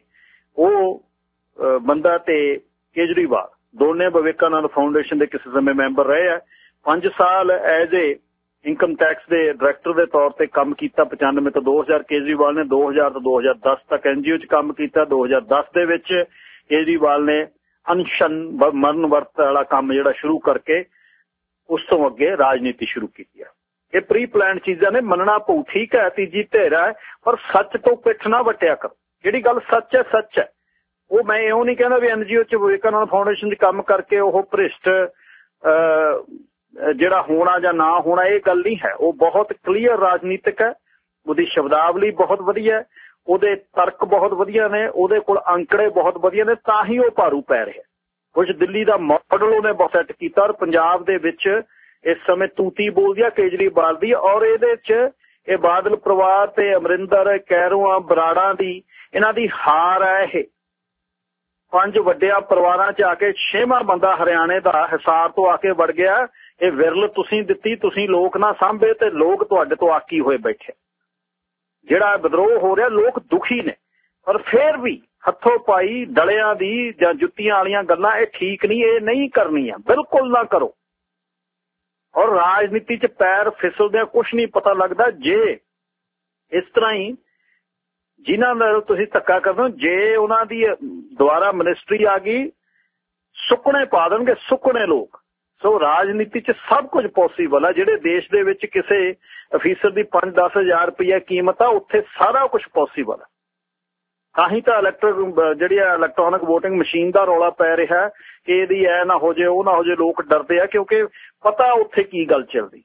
वो बंदा ते केजरीवाल दोने विवेकानंद फाउंडेशन के किसी समय मैंबर रहे हैं। 5 साल एज ए इनकम टैक्स के डायरैक्टर के तौर पर काम किया। 95 तो 2000, केजरीवाल ने 2000 तो 2010 तक NGO च काम किया। 2010 दे विच केजरीवाल ने अनशन मरण वर्त वाला काम जिहड़ा शुरू करके उस तो अगे राजनीति शुरू की। ये प्री प्लान चीज़ां ने, मनना पऊ, ठीक है, तीजी ढेर है, पर सच तो पिठ ना वटिया करो। जिहड़ी गल सच है सच है। वो मैं इउं नहीं कहना भी NGO च विवेकानंद फाउंडेशन च काम करके वो भ्रिष्ट जिहड़ा होना या ना होना, ये गल नहीं है। वो बहुत क्लीयर राजनीतिक है, उसकी शब्दावली बहुत वधिया है, ਉਹਦੇ तर्क बहुत वधिया ने, ਉਹਦੇ कोल अंकड़े बहुत वधिया ने, तां ही वो भारू पै रहा। कुछ दिल्ली का मॉडल उन्हें बहुत सैट किया। और पंजाब दे विच इस समय तूती बोलदी है केजरीवाल दी। और ਇਹਦੇ ਚ ਇਹ बादल परिवार ते अमरिंदर कैरों बराड़ा दी इन्हां दी हार है। ये 5 वड्डियां परिवारां च आके 6वां बंदा हरियाणे दा हिसार तो आके वड़ गया। ये विरल तुसीं दित्ती, तुसीं लोक ना सांभे ते लोक तुहाडे तो आकी होए बैठे। जिहड़ा विद्रोह हो रहा, लोग दुखी ने, पर फिर भी हथों पाई डलियां दी जां जुत्तियां वालियां गल्लां ये ठीक नहीं, ये नहीं करनियां, बिल्कुल ना करो। और राजनीति च पैर फिसलदे कुछ नहीं पता लगता। जे इस तरह ही ਜਿਨ੍ਹਾਂ ਨਾਲ ਤੁਸੀਂ ਧੱਕਾ ਕਰਦੇ ਹੋ, ਜੇ ਉਹਨਾਂ ਦੀ ਦੁਬਾਰਾ ਮਿਨਿਸਟਰੀ ਆ ਗਈ ਸੁੱਕਣੇ ਪਾ ਦੇਣਗੇ, ਸੁੱਕਣੇ ਲੋਕ। ਸੋ ਰਾਜਨੀਤੀ 'ਚ ਸਭ ਕੁਝ ਪੋਸੀਬਲ ਆ। ਜਿਹੜੇ ਦੇਸ਼ ਦੇ ਵਿੱਚ ਕਿਸੇ ਅਫੀਸਰ ਦੀ 5-10 ਹਜ਼ਾਰ ਰੁਪਈਆ ਕੀਮਤ ਆ, ਉੱਥੇ ਸਾਰਾ ਕੁਝ ਪੋਸੀਬਲ ਆ। ਤਾਂ ਹੀ ਤਾਂ ਜਿਹੜੀ ਇਲੈਕਟ੍ਰੋਨਿਕ ਵੋਟਿੰਗ ਮਸ਼ੀਨ ਦਾ ਰੌਲਾ ਪੈ ਰਿਹਾ ਕਿ ਇਹਦੀ ਐ ਨਾ ਹੋ ਜੇ, ਉਹ ਨਾ ਹੋ ਜੇ। ਲੋਕ ਡਰਦੇ ਆ ਕਿਉਂਕਿ ਪਤਾ ਉੱਥੇ ਕੀ ਗੱਲ ਚੱਲਦੀ।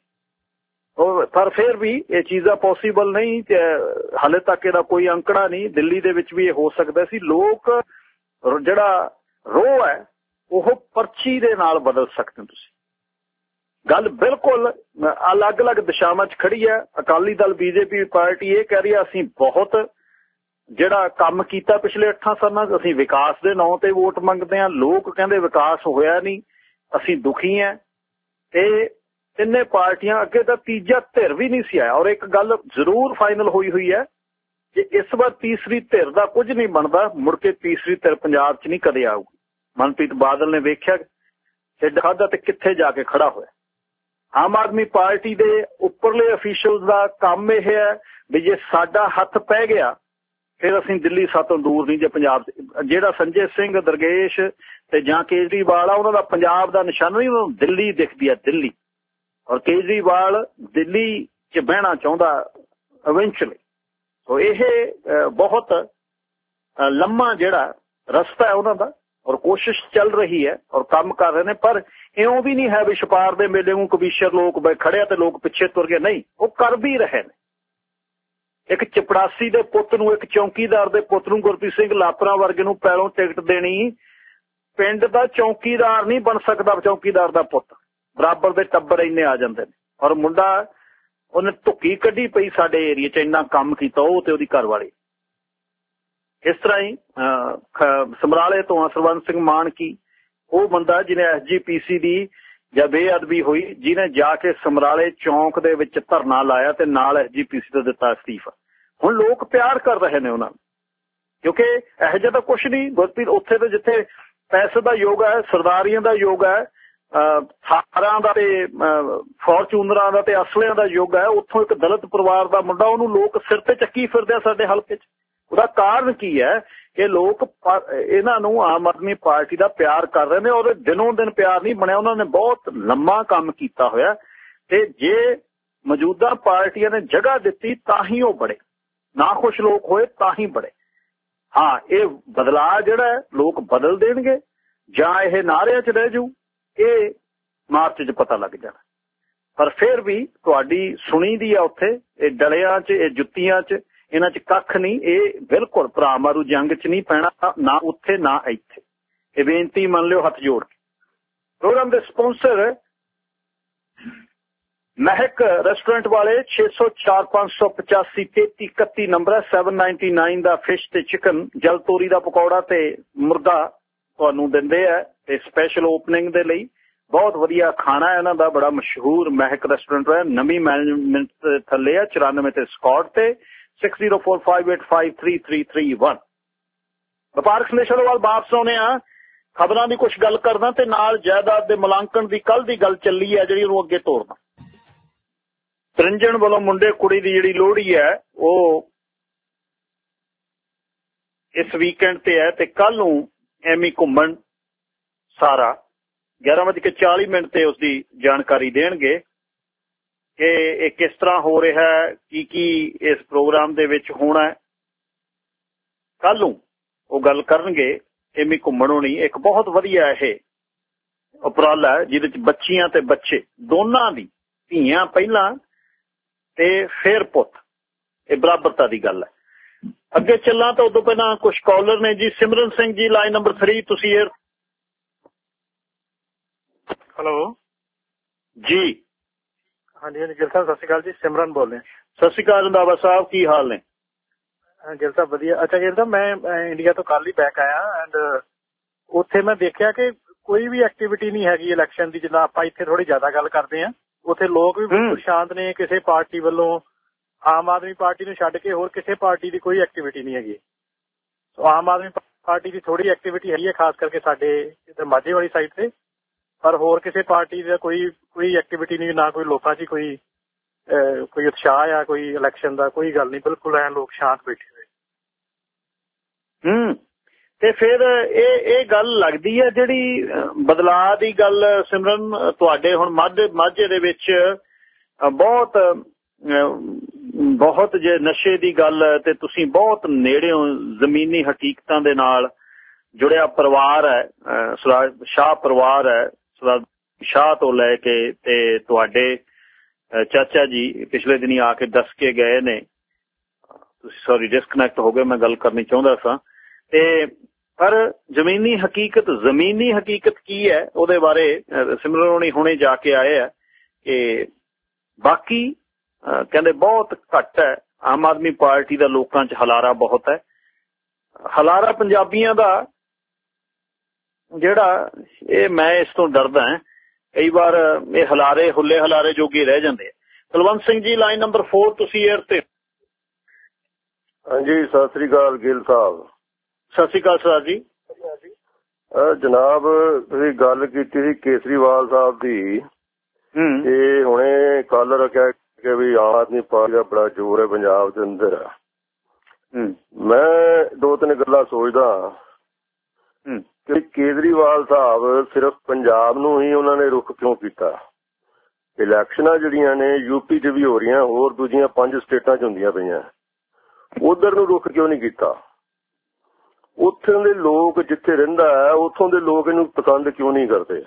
ਪਰ ਫਿਰ ਵੀ ਇਹ ਚੀਜ਼ਾਂ ਪੋਸੀਬਲ ਨਹੀਂ। ਹਾਲੇ ਤੱਕ ਇਹਦਾ ਕੋਈ ਅੰਕੜਾ ਨਹੀਂ। ਦਿੱਲੀ ਦੇ ਵਿੱਚ ਵੀ ਇਹ ਹੋ ਸਕਦਾ ਸੀ। ਲੋਕ ਜਿਹੜਾ ਰੋਹ ਹੈ ਉਹ ਪਰਚੀ ਦੇ ਨਾਲ ਬਦਲ ਸਕਦੇ ਹੋ ਤੁਸੀਂ। ਗੱਲ ਬਿਲਕੁਲ ਅਲੱਗ-ਅਲੱਗ ਦਿਸ਼ਾਵਾਂ 'ਚ ਖੜੀ ਹੈ। ਅਕਾਲੀ ਦਲ, ਬੀਜੇਪੀ ਪਾਰਟੀ ਇਹ ਕਹਿ ਰਹੀ ਹੈ ਅਸੀਂ ਬਹੁਤ ਜਿਹੜਾ ਕੰਮ ਕੀਤਾ ਪਿਛਲੇ 8 ਸਾਲਾਂ 'ਚ, ਅਸੀਂ ਵਿਕਾਸ ਦੇ ਨਾਂ ਤੇ ਵੋਟ ਮੰਗਦੇ ਹਾਂ। ਲੋਕ ਕਹਿੰਦੇ ਵਿਕਾਸ ਹੋਇਆ ਨਹੀਂ, ਅਸੀਂ ਦੁਖੀ ਹਾਂ। ਤੇ ਤਿੰਨੇ ਪਾਰਟੀਆਂ ਅੱਗੇ ਤਾਂ ਤੀਜਾ ਧਿਰ ਵੀ ਨਹੀਂ ਸੀ ਆਇਆ। ਔਰ ਇੱਕ ਗੱਲ ਜ਼ਰੂਰ ਫਾਈਨਲ ਹੋਈ ਹੈ ਕਿ ਇਸ ਵਾਰ ਤੀਸਰੀ ਧਿਰ ਦਾ ਕੁਝ ਨਹੀਂ ਬਣਦਾ। ਮੁੜ ਕੇ ਤੀਸਰੀ ਧਿਰ ਪੰਜਾਬ 'ਚ ਨਹੀਂ ਕਦੇ ਆਊਗੀ। ਮਨਪ੍ਰੀਤ ਬਾਦਲ ਨੇ ਵੇਖਿਆ ਢਿੱਡ ਖਾਧਾ ਤੇ ਕਿੱਥੇ ਜਾ ਕੇ ਖੜਾ ਹੋਇਆ। ਆਮ ਆਦਮੀ ਪਾਰਟੀ ਦੇ ਉੱਪਰਲੇ ਅਫੀਸ਼ੀਅਲਸ ਦਾ ਕੰਮ ਇਹ ਹੈ ਵੀ ਜੇ ਸਾਡਾ ਹੱਥ ਪੈ ਗਿਆ ਫਿਰ ਅਸੀਂ ਦਿੱਲੀ ਸਾਤੋਂ ਦੂਰ ਨਹੀਂ। ਜੇ ਪੰਜਾਬ ਜਿਹੜਾ ਸੰਜੇ ਸਿੰਘ, ਦਰਗੇਸ਼ ਤੇ ਜਾਂ ਕੇਜਰੀਵਾਲ ਆ, ਉਹਨਾਂ ਦਾ ਪੰਜਾਬ ਦਾ ਨਿਸ਼ਾਨਾ ਨਹੀਂ, ਉਹਨਾਂ ਨੂੰ ਦਿੱਲੀ ਦਿਖਦੀ ਹੈ, ਦਿੱਲੀ। ਔਰ ਕੇਜਰੀਵਾਲ ਦਿੱਲੀ 'ਚ ਬਹਿਣਾ ਚਾਹੁੰਦਾ ਇਵੈਂਚੁਅਲੀ। ਸੋ ਇਹ ਬਹੁਤ ਲੰਮਾ ਜਿਹੜਾ ਰਸਤਾ ਹੈ ਉਹਨਾਂ ਦਾ, ਔਰ ਕੋਸ਼ਿਸ਼ ਚੱਲ ਰਹੀ ਹੈ ਔਰ ਕੰਮ ਕਰ ਰਹੇ ਨੇ। ਪਰ ਇਉਂ ਵੀ ਨਹੀਂ ਹੈ ਵੀ ਛਪਾਰ ਦੇ ਮੇਲੇ ਨੂੰ ਕਬੀਸ਼ਰ ਲੋਕ ਖੜਿਆ ਤੇ ਲੋਕ ਪਿੱਛੇ ਤੁਰ ਗਏ। ਨਹੀਂ, ਉਹ ਕਰ ਵੀ ਰਹੇ ਨੇ। ਇੱਕ ਚਪੜਾਸੀ ਦੇ ਪੁੱਤ ਨੂੰ, ਇੱਕ ਚੌਂਕੀਦਾਰ ਦੇ ਪੁੱਤ ਨੂੰ, ਗੁਰਪ੍ਰੀਤ ਸਿੰਘ ਲਾਪਰਾ ਵਰਗੇ ਨੂੰ ਪੈਲੋਂ ਟਿਕਟ ਦੇਣੀ, ਪਿੰਡ ਦਾ ਚੌਂਕੀਦਾਰ ਨਹੀਂ ਬਣ ਸਕਦਾ ਚੌਂਕੀਦਾਰ ਦਾ ਪੁੱਤ। ਬਰਾਬਰ ਦੇ ਟੱਬਰ ਇੰਨੇ ਆ ਜਾਂਦੇ ਨੇ। ਔਰ ਮੁੰਡਾ ਉਹਨੇ ਧੁੱਕੀ ਕੱਢੀ ਪਈ ਸਾਡੇ ਏਰੀਏ 'ਚ, ਇੰਨਾ ਕੰਮ ਕੀਤਾ ਉਹ ਤੇ ਉਹਦੀ ਘਰ ਵਾਲੀ। ਇਸ ਤਰ੍ਹਾਂ ਹੀ ਸਮਰਾਲੇ ਤੋਂ ਸਰਵੰਤ ਸਿੰਘ ਮਾਨਕੀ, ਉਹ ਬੰਦਾ ਜਿਹਨੇ SGPC ਦੀ ਜਾਂ ਬੇਅਦਬੀ ਹੋਈ, ਜਿਹਨੇ ਜਾ ਕੇ ਸਮਰਾਲੇ ਚੌਂਕ ਦੇ ਵਿੱਚ ਧਰਨਾ ਲਾਇਆ ਤੇ ਨਾਲ SGPC ਤੋਂ ਦਿੱਤਾ ਅਸਤੀਫਾ। ਹੁਣ ਲੋਕ ਪਿਆਰ ਕਰ ਰਹੇ ਨੇ ਉਹਨਾਂ ਨੂੰ, ਕਿਉਂਕਿ ਇਹੋ ਜਿਹਾ ਤਾਂ ਕੁਛ ਨਹੀਂ ਗੁਰਪ੍ਰੀਤ। ਉੱਥੇ ਤਾਂ ਜਿੱਥੇ ਪੈਸੇ ਦਾ ਯੁੱਗ ਹੈ, ਸਰਦਾਰੀਆਂ ਦਾ ਯੁੱਗ ਹੈ, ਥਾਰਾਂ ਦਾ ਤੇ ਫੋਰਚੂਨਰਾਂ ਦਾ ਤੇ ਅਸਲਿਆਂ ਦਾ ਯੁੱਗ ਹੈ, ਉੱਥੋਂ ਇੱਕ ਦਲਿਤ ਪਰਿਵਾਰ ਦਾ ਮੁੰਡਾ, ਉਹਨੂੰ ਲੋਕ ਸਿਰ ਤੇ ਚੱਕੀ ਫਿਰਦੇ ਆ ਸਾਡੇ ਹਲਕੇ 'ਚ। ਉਹਦਾ ਕਾਰਨ ਕੀ ਹੈ ਕਿ ਲੋਕ ਇਹਨਾਂ ਨੂੰ ਆਮ ਆਦਮੀ ਪਾਰਟੀ ਦਾ ਪਿਆਰ ਕਰ ਰਹੇ ਨੇ। ਔਰ ਦਿਨੋਂ ਦਿਨ ਪਿਆਰ ਨਹੀਂ ਬਣਿਆ, ਉਹਨਾਂ ਨੇ ਬਹੁਤ ਲੰਮਾ ਕੰਮ ਕੀਤਾ ਹੋਇਆ। ਤੇ ਜੇ ਮੌਜੂਦਾ ਪਾਰਟੀਆਂ ਨੇ ਜਗ੍ਹਾ ਦਿੱਤੀ ਤਾਂ ਹੀ ਉਹ ਬੜੇ, ਨਾ ਖੁਸ਼ ਲੋਕ ਹੋਏ ਤਾਂ ਹੀ ਬੜੇ। ਹਾਂ, ਇਹ ਬਦਲਾਅ ਜਿਹੜਾ ਹੈ ਲੋਕ ਬਦਲ ਦੇਣਗੇ ਜਾਂ ਇਹ ਨਾਅਰਿਆਂ 'ਚ ਰਹਿ ਜੂ, ਇਹ ਮਾਰਚ 'ਚ ਪਤਾ ਲੱਗ ਜਾਣਾ। ਪਰ ਫਿਰ ਵੀ ਤੁਹਾਡੀ ਸੁਣੀ ਦੀ ਆ ਉੱਥੇ, ਇਹ ਡਲਿਆਂ 'ਚ, ਇਹ ਜੁੱਤੀਆਂ 'ਚ, ਇਹਨਾਂ 'ਚ ਕੱਖ ਨਹੀਂ। ਇਹ ਬਿਲਕੁਲ ਭਰਾ ਮਾਰੂ ਜੰਗ 'ਚ ਨਹੀਂ ਪੈਣਾ, ਨਾ ਉੱਥੇ ਨਾ ਇੱਥੇ। ਇਹ ਬੇਨਤੀ ਮੰਨ ਲਿਓ ਹੱਥ ਜੋੜ ਕੇ। ਪ੍ਰੋਗਰਾਮ ਦੇ ਸਪਾਂਸਰ ਮਹਿਕ ਰੈਸਟੋਰੈਂਟ ਵਾਲੇ 604 585 3331 ਨੰਬਰ ਹੈ। 799 ਦਾ ਫਿਸ਼ ਤੇ ਚਿਕਨ, ਜਲ ਤੋਰੀ ਦਾ ਪਕੌੜਾ ਤੇ ਮੁਰਗਾ ਤੁਹਾਨੂੰ ਦਿੰਦੇ ਆ। ਤੇ ਸਪੈਸ਼ਲ ਓਪਨਿੰਗ ਦੇ ਲਈ ਬਹੁਤ ਵਧੀਆ ਖਾਣਾ ਇਹਨਾਂ ਦਾ, ਬੜਾ ਮਸ਼ਹੂਰ ਮਹਿਕ ਰੈਸਟੋਰੈਂਟ ਹੈ। ਨਵੀਂ ਮੈਨੇਜਮੈਂਟ ਥੱਲੇ ਆ, 94 ਤੇ ਸਕਾਟ ਤੇ 6045853331। ਵਪਾਰਕ ਸਲੇਸ਼ਰਵਾਲ ਵਾਪਸ ਆਉਣੇ ਆ। ਖਬਰਾਂ ਦੀ ਕੁਛ ਗੱਲ ਕਰਨਾ ਤੇ ਨਾਲ ਜਾਇਦਾਦ ਦੇ ਮੁਲਾਂਕਣ ਦੀ ਕੱਲ ਦੀ ਗੱਲ ਚੱਲੀ ਹੈ ਜਿਹੜੀ ਉਹਨੂੰ ਅੱਗੇ ਤੋਰਨਾ। ਤ੍ਰਿੰਜਣ ਵੱਲੋਂ ਮੁੰਡੇ ਕੁੜੀ ਦੀ ਜਿਹੜੀ ਲੋਹੜੀ ਹੈ ਉਹ ਇਸ ਵੀਕਐਂਡ ਤੇ ਹੈ ਤੇ ਕੱਲ ਨੂੰ ਐਮੀ ਘੁੰਮਣ ਸਾਰਾ 11:40 ਤੇ ਉਸਦੀ ਜਾਣਕਾਰੀ ਦੇਣਗੇ ਕਿ ਇਹ ਕਿਸ ਤਰ੍ਹਾਂ ਹੋ ਰਿਹਾ ਹੈ, ਕੀ ਇਸ ਪ੍ਰੋਗਰਾਮ ਦੇ ਵਿੱਚ ਹੋਣਾ ਹੈ। ਕੱਲ ਨੂੰ ਉਹ ਗੱਲ ਕਰਨਗੇ ਐਮੀ ਘੁੰਮਣ ਹੋਣੀ। ਇੱਕ ਬਹੁਤ ਵਧੀਆ ਇਹ ਉਪਰਾਲਾ ਹੈ ਜਿਹਦੇ 'ਚ ਬੱਚੀਆਂ ਤੇ ਬੱਚੇ ਦੋਨਾਂ ਦੀ, ਧੀਆਂ ਪਹਿਲਾਂ ਤੇ ਫਿਰ ਪੁੱਤ, ਇਹ ਬਰਾਬਰਤਾ ਦੀ ਗੱਲ ਹੈ। ਅੱਗੇ ਚੱਲਾਂ ਤਾਂ ਉਦੋਂ ਪਹਿਲਾਂ ਕੁਝ ਕਾਲਰ ਨੇ ਜੀ। ਸਿਮਰਨ ਸਿੰਘ ਜੀ, ਲਾਈਨ ਨੰਬਰ 3, ਤੁਸੀਂ ਏਅਰ। ਹੈਲੋ ਜੀ। ਹਾਂਜੀ ਗਿਲ ਸਾਹਿਬ ਸਤਿ ਸ਼੍ਰੀ ਅਕਾਲ ਜੀ, ਸਿਮਰਨ ਬੋਲ ਰਿਹਾ। ਸਤਿ ਸ਼੍ਰੀ ਅਕਾਲ ਰੰਧਾਵਾ ਸਾਹਿਬ, ਕੀ ਹਾਲ ਨੇ? ਗਿਲ ਸਾਹਿਬ ਵਧੀਆ। ਅੱਛਾ ਗਿਲ ਸਾਹਿਬ, ਮੈਂ ਇੰਡੀਆ ਤੋਂ ਕੱਲ ਹੀ ਬੈਕ ਆਇਆ ਐਂਡ ਉੱਥੇ ਮੈਂ ਦੇਖਿਆ ਕਿ ਕੋਈ ਵੀ ਐਕਟੀਵਿਟੀ ਨਹੀਂ ਹੈਗੀ ਇਲੈਕਸ਼ਨ ਦੀ। ਜਿੱਦਾਂ ਆਪਾਂ ਇੱਥੇ ਥੋੜੀ ਜ਼ਿਆਦਾ ਗੱਲ ਕਰਦੇ ਹਾਂ, ਉੱਥੇ ਲੋਕ ਵੀ ਬਿਲਕੁਲ ਸ਼ਾਂਤ ਨੇ। ਕਿਸੇ ਪਾਰਟੀ ਵੱਲੋਂ, ਆਮ ਆਦਮੀ ਪਾਰਟੀ ਨੂੰ ਛੱਡ ਕੇ ਹੋਰ ਕਿਸੇ ਪਾਰਟੀ ਦੀ ਕੋਈ ਐਕਟੀਵਿਟੀ ਨਹੀਂ ਹੈਗੀ। ਆਮ ਆਦਮੀ ਪਾਰਟੀ ਦੀ ਥੋੜੀ ਐਕਟੀਵਿਟੀ ਹੈਗੀ ਹੈ, ਖਾਸ ਕਰਕੇ ਸਾਡੇ ਇੱਧਰ ਮਾਝੇ ਵਾਲੀ ਸਾਈਡ ਤੇ। ਪਰ ਹੋਰ ਕਿਸੇ ਪਾਰਟੀ ਦਾ ਕੋਈ ਐਕਟੀਵਿਟੀ ਨਹੀਂ, ਨਾ ਕੋਈ ਲੋਕਾਂ 'ਚ ਕੋਈ ਉਤਸ਼ਾਹ ਆ ਕੋਈ ਇਲੈਕਸ਼ਨ ਦਾ, ਕੋਈ ਗੱਲ ਨਹੀਂ। ਬਿਲਕੁਲ ਐ ਲੋਕ ਸ਼ਾਂਤ ਬੈਠੇ ਹੋਏ। ਤੇ ਫਿਰ ਇਹ ਗੱਲ ਲੱਗਦੀ ਹੈ ਜਿਹੜੀ ਬਦਲਾਅ ਦੀ ਗੱਲ ਸਿਮਰਨ ਤੁਹਾਡੇ ਹੁਣ ਮਾਝੇ ਦੇ ਵਿੱਚ ਬਹੁਤ ਜੇ ਨਸ਼ੇ ਦੀ ਗੱਲ ਤੇ ਤੁਸੀਂ ਬਹੁਤ ਨੇੜਿਓਂ ਜ਼ਮੀਨੀ ਹਕੀਕਤਾਂ ਦੇ ਨਾਲ ਜੁੜਿਆ ਪਰਿਵਾਰ ਹੈ, ਸ਼ਾਹ ਪਰਿਵਾਰ ਹੈ, ਸ਼ਾਹ ਤੋਂ ਲੈ ਕੇ ਤੇ ਤੁਹਾਡੇ ਚਾਚਾ ਜੀ ਪਿਛਲੇ ਦਿਨੀ ਆ ਕੇ ਦੱਸ ਕੇ ਗਏ ਨੇ। ਤੁਸੀਂ ਸੌਰੀ ਡਿਸਕਨੈਕਟ ਹੋ ਗਏ, ਮੈਂ ਗੱਲ ਕਰਨੀ ਚਾਹੁੰਦਾ ਸਾਂ। ਤੇ ਪਰ ਜ਼ਮੀਨੀ ਹਕੀਕਤ ਕੀ ਹੈ ਉਹਦੇ ਬਾਰੇ ਸਿਮਰਨ ਹੋਣੀ ਹੁਣੇ ਜਾ ਕੇ ਆਏ ਆ ਕਿ ਬਾਕੀ ਕਹਿੰਦੇ ਬਹੁਤ ਘੱਟ ਹੈ। ਆਮ ਆਦਮੀ ਪਾਰਟੀ ਦਾ ਲੋਕਾਂ 'ਚ ਹਲਾਰਾ ਬਹੁਤ ਹੈ। ਹਲਾਰਾ ਪੰਜਾਬੀਆਂ ਦਾ ਜਿਹੜਾ ਇਹ ਮੈਂ ਇਸ ਤੋਂ ਡਰਦਾ ਹਾਂ, ਕਈ ਵਾਰ ਇਹ ਹੁੱਲੇ ਹਲਾਰੇ ਜੋਗੇ ਰਹਿ ਜਾਂਦੇ ਆ। ਕੁਲਵੰਤ ਸਿੰਘ ਜੀ ਲਾਈਨ ਨੰਬਰ 4 ਤੁਸੀਂ ਏਅਰ ਤੇ। ਹਾਂਜੀ, ਸਤਿ ਸ੍ਰੀ ਅਕਾਲ ਗਿੱਲ ਸਾਹਿਬ। ਸਤਿ ਸ੍ਰੀ ਅਕਾਲ ਸਰ ਜੀ। ਜਨਾਬ ਤੁਸੀਂ ਗੱਲ ਕੀਤੀ ਸੀ ਕੇਜਰੀਵਾਲ ਸਾਹਿਬ ਦੀ, ਤੇ ਹੁਣੇ ਕੱਲ ਰੱਖਿਆ ਕਿ ਵੀ ਆਮ ਆਦਮੀ ਪਾਰਟੀ ਦਾ ਬੜਾ ਜ਼ੋਰ ਹੈ ਪੰਜਾਬ ਦੇ ਅੰਦਰ। ਮੈਂ 2-3 ਗੱਲਾਂ ਸੋਚਦਾ ਕਿ ਕੇਜਰੀਵਾਲ ਸਾਹਿਬ ਸਿਰਫ ਪੰਜਾਬ ਨੂੰ ਹੀ ਉਹਨਾਂ ਨੇ ਰੁਖ ਕਿਉਂ ਕੀਤਾ। ਇਲੈਕਸ਼ਨਾਂ ਜਿਹੜੀਆਂ ਨੇ ਯੂਪੀ 'ਚ ਵੀ ਹੋ ਰਹੀਆਂ, ਹੋਰ ਦੂਜੀਆਂ 5 ਸਟੇਟਾਂ 'ਚ ਹੁੰਦੀਆਂ ਪਈਆਂ, ਉਧਰ ਨੂੰ ਰੁਖ ਕਿਉਂ ਨਹੀਂ ਕੀਤਾ। ਉੱਥੋਂ ਦੇ ਲੋਕ ਜਿੱਥੇ ਰਹਿੰਦਾ ਹੈ ਉੱਥੋਂ ਦੇ ਲੋਕ ਇਹਨੂੰ ਪਸੰਦ ਕਿਉਂ ਨਹੀਂ ਕਰਦੇ।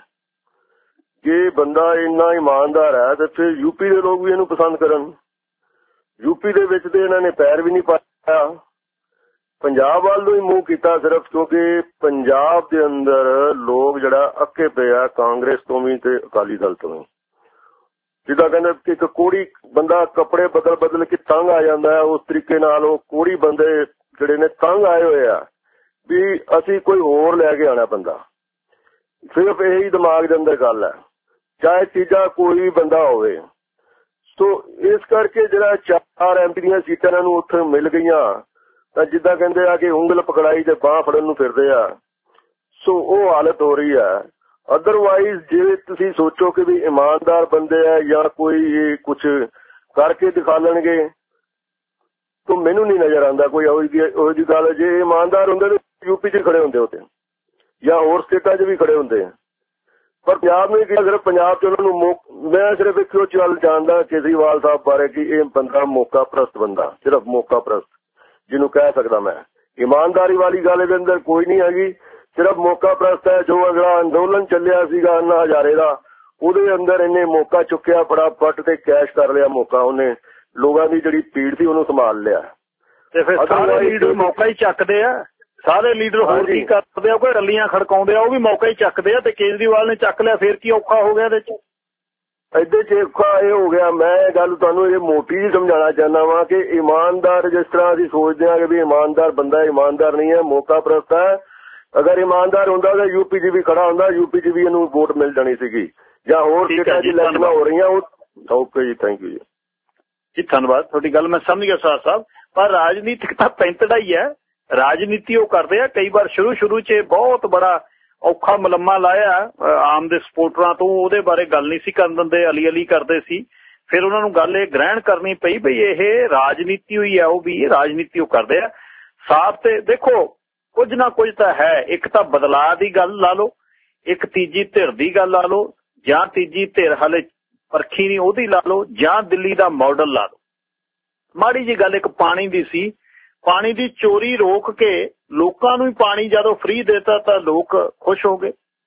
ਜੇ ਬੰਦਾ ਇੰਨਾ ਇਮਾਨਦਾਰ ਹੈ ਤੇ ਫਿਰ ਯੂਪੀ ਦੇ ਲੋਕ ਵੀ ਇਹਨੂੰ ਪਸੰਦ ਕਰਨ। ਯੂਪੀ ਦੇ ਵਿੱਚ ਤੇ ਇਹਨਾਂ ਨੇ ਪੈਰ ਵੀ ਨਹੀਂ ਪਾਇਆ, ਪੰਜਾਬ ਵੱਲ ਨੂੰ ਹੀ ਮੂੰਹ ਕੀਤਾ ਸਿਰਫ, ਕਿਉਂਕਿ ਪੰਜਾਬ ਦੇ ਅੰਦਰ ਲੋਕ ਜਿਹੜਾ ਅੱਕੇ ਪਏ ਆ ਕਾਂਗਰਸ ਤੋਂ ਵੀ ਤੇ ਅਕਾਲੀ ਦਲ ਤੋਂ ਵੀ। ਜਿੱਦਾਂ ਕਹਿੰਦੇ ਕਿ ਇੱਕ ਕੋੜੀ ਬੰਦਾ ਕੱਪੜੇ ਬਦਲ ਕੇ ਤੰਗ ਆ ਜਾਂਦਾ ਹੈ, ਉਸ ਤਰੀਕੇ ਨਾਲ ਉਹ ਕੋੜੀ ਬੰਦੇ ਜਿਹੜੇ ਨੇ ਤੰਗ ਆਏ ਹੋਏ ਆ ਵੀ ਅਸੀਂ ਕੋਈ ਹੋਰ ਲੈ ਕੇ ਆਉਣਾ ਬੰਦਾ। ਸਿਰਫ ਇਹੀ ਦਿਮਾਗ ਦੇ ਅੰਦਰ ਗੱਲ ਹੈ, ਚਾਹੇ ਤੀਜਾ ਕੋਈ ਵੀ ਬੰਦਾ ਹੋਵੇ। ਸੋ ਇਸ ਕਰਕੇ ਜਿਹੜਾ 4 MP ਦੀਆਂ ਸੀਟਾਂ ਇਹਨਾਂ ਨੂੰ ਉੱਥੇ ਮਿਲ ਗਈਆਂ ਤਾਂ ਜਿੱਦਾਂ ਕਹਿੰਦੇ ਆ ਕਿ ਉਂਗਲ ਪਕੜਾਈ ਤੇ ਬਾਂਹ ਫੜਨ ਨੂੰ ਫਿਰਦੇ ਆ। ਸੋ ਉਹ ਹਾਲਤ ਹੋ ਰਹੀ ਹੈ। ਅਦਰਵਾਈਜ਼ ਜੇ ਤੁਸੀਂ ਸੋਚੋ ਕਿ ਵੀ ਇਮਾਨਦਾਰ ਬੰਦੇ ਆ ਜਾਂ ਕੋਈ ਕੁਝ ਕਰਕੇ ਦਿਖਾ ਲੈਣਗੇ ਤਾਂ ਮੈਨੂੰ ਨਹੀਂ ਨਜ਼ਰ ਆਉਂਦਾ ਕੋਈ ਉਹੋ ਜਿਹੀ ਗੱਲ। ਜੇ ਇਮਾਨਦਾਰ ਹੁੰਦੇ ਤਾਂ ਯੂਪੀ 'ਚ ਖੜੇ ਹੁੰਦੇ ਉੱਥੇ ਜਾਂ ਹੋਰ ਸਟੇਟਾਂ 'ਚ ਵੀ ਖੜੇ ਹੁੰਦੇ। ਪਰ ਪੰਜਾਬ ਨੇ ਸਿਰਫ ਪੰਜਾਬ 'ਚ ਉਹਨਾਂ ਨੂੰ ਮੈਂ ਸਿਰਫ ਇੱਕੋ ਗੱਲ ਜਾਣਦਾ ਕੇਜਰੀਵਾਲ ਸਾਹਿਬ ਬਾਰੇ ਕਿ ਇਹ ਬੰਦਾ ਮੌਕਾ ਪ੍ਰਸਤ ਬੰਦਾ, ਸਿਰਫ ਮੌਕਾ ਪ੍ਰਸਤ ਜਿਹਨੂੰ ਕਹਿ ਸਕਦਾ ਮੈਂ। ਇਮਾਨਦਾਰੀ ਵਾਲੀ ਗੱਲ ਇਹਦੇ ਅੰਦਰ ਕੋਈ ਨਹੀਂ ਹੈਗੀ, ਸਿਰਫ ਮੌਕਾ ਪ੍ਰਸਤ ਹੈ। ਜੋ ਅਗਲਾ ਅੰਦੋਲਨ ਚੱਲਿਆ ਸੀਗਾ ਅੰਨਾ ਹਜ਼ਾਰੇ ਦਾ, ਉਹਦੇ ਅੰਦਰ ਇਹਨੇ ਮੌਕਾ ਚੁੱਕਿਆ ਫਟਾਫਟ ਤੇ ਕੈਸ਼ ਕਰ ਲਿਆ ਮੌਕਾ। ਉਹਨੇ ਲੋਕਾਂ ਦੀ ਜਿਹੜੀ ਪੀੜ ਸੀ ਉਹਨੂੰ ਸੰਭਾਲ ਲਿਆ। ਤੇ ਫਿਰ ਸਾਰੇ ਲੀਡਰ ਮੌਕਾ ਹੀ ਚੱਕਦੇ ਆ, ਸਾਰੇ ਲੀਡਰ ਹੋਰ ਕੀ ਕਰਦੇ ਆ, ਕੋਈ ਰੱਲੀਆਂ ਖੜਕਾਉਂਦੇ ਆ, ਉਹ ਵੀ ਮੌਕਾ ਹੀ ਚੱਕਦੇ ਆ। ਤੇ ਕੇਜਰੀਵਾਲ ਨੇ ਚੱਕ ਲਿਆ, ਫਿਰ ਕੀ ਔਖਾ ਹੋ ਗਿਆ ਇਹਦੇ 'ਚ? ਇਹਦੇ 'ਚ ਔਖਾ ਇਹ ਹੋ ਗਿਆ, ਮੈਂ ਗੱਲ ਤੁਹਾਨੂੰ ਇਹ ਮੋਟੀ ਜਿਹੀ ਸਮਝਾਉਣਾ ਚਾਹੁੰਦਾ ਵਾਂ ਕਿ ਇਮਾਨਦਾਰ ਜਿਸ ਤਰ੍ਹਾਂ ਅਸੀਂ ਸੋਚਦੇ ਹਾਂ ਕਿ ਵੀ ਇਮਾਨਦਾਰ ਬੰਦਾ ਇਮਾਨਦਾਰ ਨਹੀਂ ਹੈ, ਮੌਕਾ ਪ੍ਰਸਤ ਹੈ। ਅਗਰ ਇਮਾਨਦਾਰ ਹੁੰਦਾ ਤਾਂ ਯੂਪੀ 'ਚ ਵੀ ਖੜਾ ਹੁੰਦਾ, ਯੂਪੀ 'ਚ ਵੀ ਇਹਨੂੰ ਵੋਟ ਮਿਲ ਜਾਣੀ ਸੀਗੀ ਜਾਂ ਹੋਰ ਸਟੇਟਾਂ 'ਚ ਇਲੈਕਸ਼ਨਾਂ ਹੋ ਰਹੀਆਂ। ਓਕੇ ਜੀ, ਥੈਂਕ ਯੂ ਜੀ। ਧੰਨਵਾਦ, ਤੁਹਾਡੀ ਗੱਲ ਮੈਂ ਸਮਝ ਗਿਆ ਸਰ ਸਾਹਿਬ। ਪਰ ਰਾਜਨੀਤਿਕ ਤਾਂ ਪੈਂਤੜਾ ਹੀ ਹੈ, ਰਾਜਨੀਤੀ ਉਹ ਕਰਦੇ ਆ। ਕਈ ਵਾਰ ਸ਼ੁਰੂ 'ਚ ਬਹੁਤ ਬੜਾ ਔਖਾ ਮਲੰਮਾ ਲਾਇਆ ਆਮ ਦੇ ਸਪੋਰਟਰਾਂ ਤੋਂ, ਉਹਦੇ ਬਾਰੇ ਗੱਲ ਨਹੀਂ ਸੀ ਕਰਨ ਦਿੰਦੇ, ਅਲੀ ਕਰਦੇ ਸੀ। ਫਿਰ ਉਹਨਾਂ ਨੂੰ ਗੱਲ ਇਹ ਗ੍ਰਹਿਣ ਕਰਨੀ ਪਈ ਬਈ ਇਹ ਰਾਜਨੀਤੀ ਹੋਈ ਆ, ਉਹ ਵੀ ਰਾਜਨੀਤੀ ਉਹ ਕਰਦੇ ਆ ਸਾਫ਼। ਤੇ ਦੇਖੋ ਕੁਝ ਨਾ ਕੁਝ ਤਾਂ ਹੈ, ਇੱਕ ਤਾਂ ਬਦਲਾਅ ਦੀ ਗੱਲ ਲਾ ਲਓ, ਇੱਕ ਤੀਜੀ ਧਿਰ ਦੀ ਗੱਲ ਲਾ ਲਓ, ਜਾਂ ਤੀਜੀ ਧਿਰ ਹਾਲੇ ਪਰਖੀ ਨਹੀਂ ਉਹਦੀ ਲਾ ਲਓ, ਜਾਂ ਦਿੱਲੀ ਦਾ ਮਾਡਲ ਲਾ ਲਓ। ਮਾੜੀ ਜੀ ਗੱਲ ਇੱਕ ਪਾਣੀ ਦੀ ਸੀ, ਪਾਣੀ ਦੀ ਚੋਰੀ ਰੋਕ ਕੇ ਲੋਕਾਂ ਨੂੰ ਹੀ ਪਾਣੀ ਜਦੋਂ ਫ੍ਰੀ ਦੇਤਾ ਤਾਂ ਲੋਕ ਖੁਸ਼ ਹੋ ਗਏ।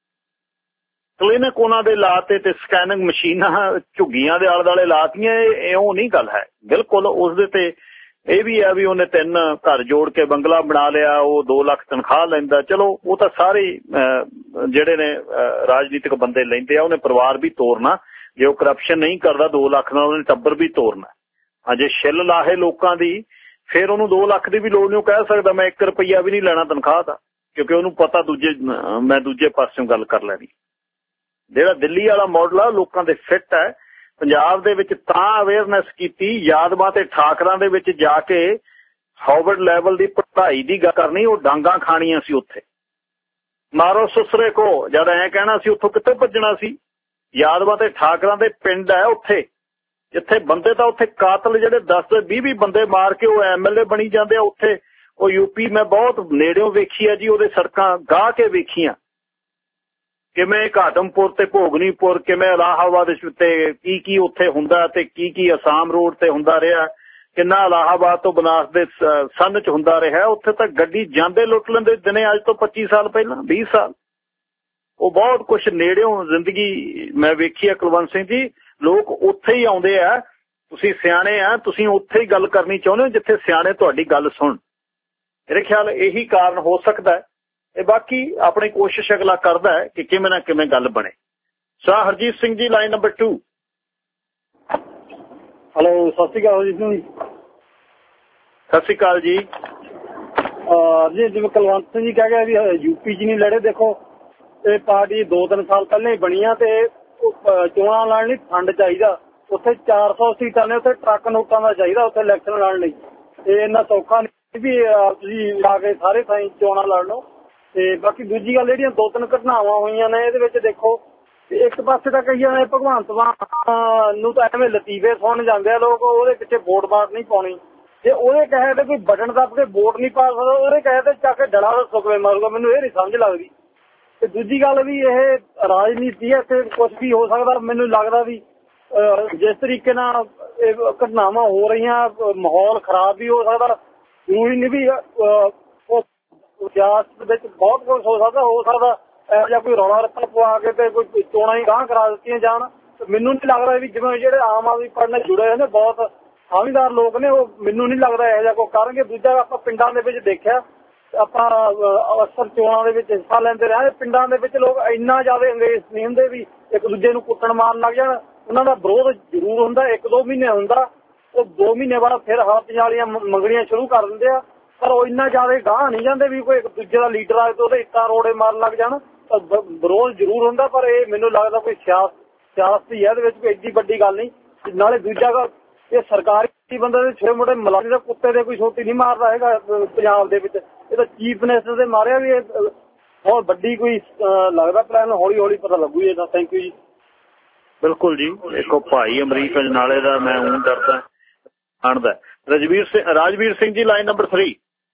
ਕਲੀਨਿਕ ਉਹਨਾਂ ਦੇ ਲਾਤੇ ਤੇ ਸਕੈਨਿੰਗ ਮਸ਼ੀਨਾਂ ਝੁੱਗੀਆਂ ਦੇ ਆਲੇ ਦੁਆਲੇ ਲਾਤੀਆਂ। ਉਹ ਨਹੀਂ ਗੱਲ ਹੈ ਬਿਲਕੁਲ। ਉਸਦੇ ਤੇ ਇਹ ਵੀ ਹੈ ਵੀ ਉਹਨੇ 3 ਘਰ ਜੋੜ ਕੇ ਬੰਗਲਾ ਬਣਾ ਲਿਆ, ਉਹ 2 ਲੱਖ ਤਨਖਾਹ ਲੈਂਦਾ। ਚਲੋ ਉਹ ਤਾਂ ਸਾਰੇ ਜਿਹੜੇ ਨੇ ਰਾਜਨੀਤਿਕ ਬੰਦੇ ਲੈਂਦੇ ਆ, ਉਹਨੇ ਪਰਿਵਾਰ ਵੀ ਤੋਰਨਾ। ਜੇ ਉਹ ਕਰਪਸ਼ਨ ਨਹੀਂ ਕਰਦਾ 2 ਲੱਖ ਨਾਲ ਉਹਨੇ ਟੱਬਰ ਵੀ ਤੋਰਨਾ। ਅਜੇ ਛਿੱਲ ਲਾਹੇ ਲੋਕਾਂ ਦੀ, ਫਿਰ ਉਹਨੂੰ 2 ਲੱਖ ਦੀ ਵੀ ਲੋੜ ਨਹੀਂ। ਉਹ ਕਹਿ ਸਕਦਾ ਮੈਂ 1 ਰੁਪਈਆ ਵੀ ਨਹੀਂ ਲੈਣਾ ਤਨਖਾਹ ਦਾ, ਕਿਉਂਕਿ ਉਹਨੂੰ ਪਤਾ ਮੈਂ ਦੂਜੇ ਪਾਸਿਓਂ ਗੱਲ ਕਰ ਲੈਣੀ। ਜਿਹੜਾ ਦਿੱਲੀ ਵਾਲਾ ਮਾਡਲ ਆ ਲੋਕਾਂ ਦੇ ਫਿੱਟ ਹੈ। ਪੰਜਾਬ ਦੇ ਵਿੱਚ ਤਾਂ ਅਵੇਅਰਨੈਸ ਕੀਤੀ, ਯਾਦਵਾਂ ਤੇ ਠਾਕਰਾਂ ਦੇ ਵਿੱਚ ਜਾ ਕੇ ਹਾਰਵਰਡ ਲੈਵਲ ਦੀ ਪੜ੍ਹਾਈ ਦੀ ਗੱਲ ਕਰਨੀ, ਉਹ ਡਾਂਗਾਂ ਖਾਣੀਆਂ ਸੀ ਉੱਥੇ। ਮਾਰੋ ਸੁਸਰੇ ਕੋ ਜਦ ਐਂ ਕਹਿਣਾ ਸੀ, ਉੱਥੋਂ ਕਿੱਥੇ ਭੱਜਣਾ ਸੀ। ਯਾਦਵਾਂ ਤੇ ਠਾਕਰਾਂ ਦੇ ਪਿੰਡ ਹੈ ਉੱਥੇ, ਜਿੱਥੇ ਬੰਦੇ ਤਾਂ ਉੱਥੇ ਕਾਤਲ ਜਿਹੜੇ 10-20 ਬੰਦੇ ਮਾਰ ਕੇ ਉਹ MLA ਬਣੀ ਜਾਂਦੇ ਆ, ਉੱਥੇ ਉਹ ਯੂਪੀ ਮੈਂ ਬਹੁਤ ਨੇੜਿਓਂ ਵੇਖੀ ਹੈ ਜੀ, ਉਹਦੇ ਸੜਕਾਂ ਗਾਹ ਕੇ ਵੇਖੀਆਂ, ਕਿਵੇਂ ਘਾਟਮਪੁਰ ਤੇ ਭੋਗਨੀਪੁਰ, ਕਿਵੇਂ ਇਲਾਹਾਬਾਦ ਤੇ ਕੀ ਉੱਥੇ ਹੁੰਦਾ ਤੇ ਕੀ ਅਸਾਮ ਰੋਡ ਤੇ ਹੁੰਦਾ ਰਿਹਾ, ਕਿੰਨਾ ਇਲਾਹਾਬਾਦ ਤੋਂ ਬਨਾਸ ਦੇ ਸੰਨ ਚ ਹੁੰਦਾ ਰਿਹਾ। ਉੱਥੇ ਤਾਂ ਗੱਡੀ ਜਾਂਦੇ ਲੁੱਟ ਲੈਂਦੇ ਦਿਨੇ, ਅੱਜ ਤੋਂ 25 ਸਾਲ ਪਹਿਲਾਂ, 20 ਸਾਲ। ਉਹ ਬਹੁਤ ਕੁਛ ਨੇੜਿਓਂ ਜ਼ਿੰਦਗੀ ਮੈਂ ਵੇਖੀ ਹੈ ਕੁਲਵੰਤ ਸਿੰਘ ਜੀ। ਲੋਕ ਉੱਥੇ ਹੀ ਆਉਂਦੇ ਆ। ਤੁਸੀਂ ਸਿਆਣੇ ਆ, ਤੁਸੀਂ ਉੱਥੇ ਹੀ ਗੱਲ ਕਰਨੀ ਚਾਹੁੰਦੇ ਹੋ ਜਿੱਥੇ ਸਿਆਣੇ ਤੁਹਾਡੀ ਗੱਲ ਸੁਣ। ਮੇਰੇ ਖਿਆਲ ਇਹੀ ਕਾਰਨ ਹੋ ਸਕਦਾ ਹੈ। ਬਾਕੀ ਆਪਣੀ ਕੋਸ਼ਿਸ਼ ਅਗਲਾ ਕਰਦਾ ਹੈ ਕਿ ਕਿਵੇਂ ਨਾ ਕਿਵੇਂ ਗੱਲ ਬਣੇ। ਸ਼ਾਹ Harjeet Singh ji, line number 2। Hello, ਸਤਿ ਸ਼੍ਰੀ ਅਕਾਲ ਜੀ। ਸਤਿ ਸ਼੍ਰੀ ਅਕਾਲ ਜੀ। ਜੀ ਜਿਵੇਂ ਕੁਲਵੰਤ ਸਿੰਘ ਜੀ ਕਹਿ ਗਏ ਵੀ ਯੂਪੀ 'ਚ ਨਹੀਂ ਲੜੇ, ਦੇਖੋ ਇਹ ਪਾਰਟੀ 2-3 ਸਾਲ ਪਹਿਲਾਂ ਹੀ ਬਣੀ ਆ ਤੇ ਚੋਣਾਂ ਲੜਨ ਲਈ ਫੰਡ ਚਾਹੀਦਾ। ਉੱਥੇ 400 ਸੀਟਾਂ ਨੇ, ਉੱਥੇ ਟਰੱਕ ਨੋਟਾਂ ਦਾ ਚਾਹੀਦਾ ਉੱਥੇ ਇਲੈਕਸ਼ਨ ਲੜਨ ਲਈ। ਤੇ ਇੰਨਾ ਸੌਖਾ ਨਹੀਂ ਵੀ ਤੁਸੀਂ ਲਾ ਕੇ ਸਾਰੇ ਥਾਈਂ ਚੋਣਾਂ ਲੜ ਲਓ। ਤੇ ਬਾਕੀ ਦੂਜੀ ਗੱਲ, ਜਿਹੜੀਆਂ 2-3 ਘਟਨਾਵਾਂ ਹੋਈਆਂ ਨੇ ਇਹਦੇ ਵਿੱਚ ਦੇਖੋ, ਇੱਕ ਪਾਸੇ ਤਾਂ ਕਈ ਜਾਣੇ ਭਗਵੰਤ ਮਾਨ ਨੂੰ ਤਾਂ ਐਵੇਂ ਲਤੀਫੇ ਸੁਣਨ ਜਾਂਦੇ ਆ ਲੋਕ, ਉਹਦੇ ਪਿੱਛੇ ਵੋਟ ਬਾਟ ਨਹੀਂ ਪਾਉਣੀ। ਜੇ ਉਹਦੇ ਕਹੇ ਤੇ ਕੋਈ ਬਟਨ ਦੱਬ ਕੇ ਵੋਟ ਨਹੀਂ ਪਾ ਸਕਦਾ, ਉਹਦੇ ਕਹੇ ਤੇ ਚੱਕ ਕੇ ਡਲਾ ਦੱਸੋ ਕਿਵੇਂ ਮਾਰੂਗਾ, ਮੈਨੂੰ ਇਹ ਨਹੀਂ ਸਮਝ ਲੱਗਦੀ। ਤੇ ਦੂਜੀ ਗੱਲ ਵੀ ਇਹ ਰਾਜਨੀਤੀ ਹੈ, ਇੱਥੇ ਕੁਛ ਵੀ ਹੋ ਸਕਦਾ। ਮੈਨੂੰ ਲੱਗਦਾ ਵੀ ਜਿਸ ਤਰੀਕੇ ਨਾਲ ਇਹ ਘਟਨਾਵਾਂ ਹੋ ਰਹੀਆਂ, ਮਾਹੌਲ ਖਰਾਬ ਵੀ ਹੋ ਸਕਦਾ। ਜ਼ਰੂਰੀ ਨਹੀਂ ਵੀ ਸਿਆਸਤ ਵਿੱਚ ਬਹੁਤ ਕੁਛ ਹੋ ਸਕਦਾ ਇਹੋ ਜਿਹਾ ਕੋਈ ਰੌਲਾ ਰੱਪਾ ਪਵਾ ਕੇ ਤੇ ਕੋਈ ਚੋਣਾਂ ਹੀ ਗਾਂਹ ਕਰਾ ਦਿੱਤੀਆਂ ਜਾਣ। ਮੈਨੂੰ ਨਹੀਂ ਲੱਗਦਾ ਵੀ ਜਿਵੇਂ ਜਿਹੜੇ ਆਮ ਆਦਮੀ ਪਾਰਟੀ ਨਾਲ ਜੁੜੇ ਹੋਏ ਨੇ ਬਹੁਤ ਸਮਝਦਾਰ ਲੋਕ ਨੇ, ਉਹ ਮੈਨੂੰ ਨਹੀਂ ਲੱਗਦਾ ਇਹੋ ਜਿਹਾ ਕੋਈ ਕਰਨਗੇ। ਦੂਜਾ, ਆਪਾਂ ਪਿੰਡਾਂ ਦੇ ਵਿੱਚ ਦੇਖਿਆ, ਆਪਾਂ ਅਕਸਰ ਚੋਣਾਂ ਦੇ ਵਿੱਚ ਹਿੱਸਾ ਲੈਂਦੇ ਰਹੇ, ਪਿੰਡਾਂ ਦੇ ਵਿੱਚ ਲੋਕ ਇੰਨਾ ਜ਼ਿਆਦਾ ਅੰਗਰੇਜ਼ ਨਹੀਂ ਹੁੰਦੇ ਵੀ ਇੱਕ ਦੂਜੇ ਨੂੰ ਕੁੱਟਣ ਮਾਰਨ ਲੱਗ ਜਾਣ। ਉਹਨਾਂ ਦਾ ਵਿਰੋਧ ਜ਼ਰੂਰ ਹੁੰਦਾ, 1-2 ਮਹੀਨੇ ਹੁੰਦਾ, ਉਹ 2 ਮਹੀਨੇ ਬਾਅਦ ਫਿਰ ਹੱਥ ਵਾਲੀਆਂ ਮੰਗਣੀਆਂ ਸ਼ੁਰੂ ਕਰ ਦਿੰਦੇ ਆ। ਪਰ ਉਹ ਇੰਨਾ ਜ਼ਿਆਦਾ ਗਾਂਹ ਨਹੀਂ ਜਾਂਦੇ ਵੀ ਕੋਈ ਇੱਕ ਦੂਜੇ ਦਾ ਲੀਡਰ ਆਏ ਤੇ ਉਹਦੇ ਇੱਟਾਂ ਰੋੜੇ ਮਾਰਨ ਲੱਗ ਜਾਣ। ਵਿਰੋਧ ਜ਼ਰੂਰ ਹੁੰਦਾ, ਪਰ ਇਹ ਮੈਨੂੰ ਲੱਗਦਾ ਕੋਈ ਸਿਆਸਤੀ ਹੈ, ਇਹਦੇ ਵਿੱਚ ਕੋਈ ਐਡੀ ਵੱਡੀ ਗੱਲ ਨਹੀਂ। ਨਾਲੇ ਦੂਜਾ ਗੱਲ, ਇਹ ਸਰਕਾਰੀ ਬੰਦੇ ਦੇ ਛੋਟੇ ਮੋਟੇ ਮਲਾਜ਼ਮ ਦੇ ਕੁੱਤੇ ਦੇ ਕੋਈ ਛੋਟੀ ਨਹੀਂ ਮਾਰਦਾ ਹੈਗਾ ਪੰਜਾਬ ਦੇ ਵਿੱਚ। ਇਹ ਤਾਂ ਚੀਫ ਮਿਨਿਸਟਰ ਦੇ ਮਾਰਿਆ ਵੀ ਇਹ ਬਹੁਤ ਵੱਡੀ ਕੋਈ ਲੱਗਦਾ ਪਲਾਨ, ਹੌਲੀ ਹੌਲੀ ਪਤਾ ਲੱਗੂ ਜੀ ਇਹਦਾ। ਥੈਂਕ ਯੂ ਜੀ। ਬਿਲਕੁਲ ਜੀ। ਦੇਖੋ ਭਾਈ ਅਮਰੀਕ ਅਜਨਾਲੇ ਦਾ ਮੈਂ ਊਂ ਡਰਦਾ ਆਣਦਾ। Rajveer Singh ji, line number 3।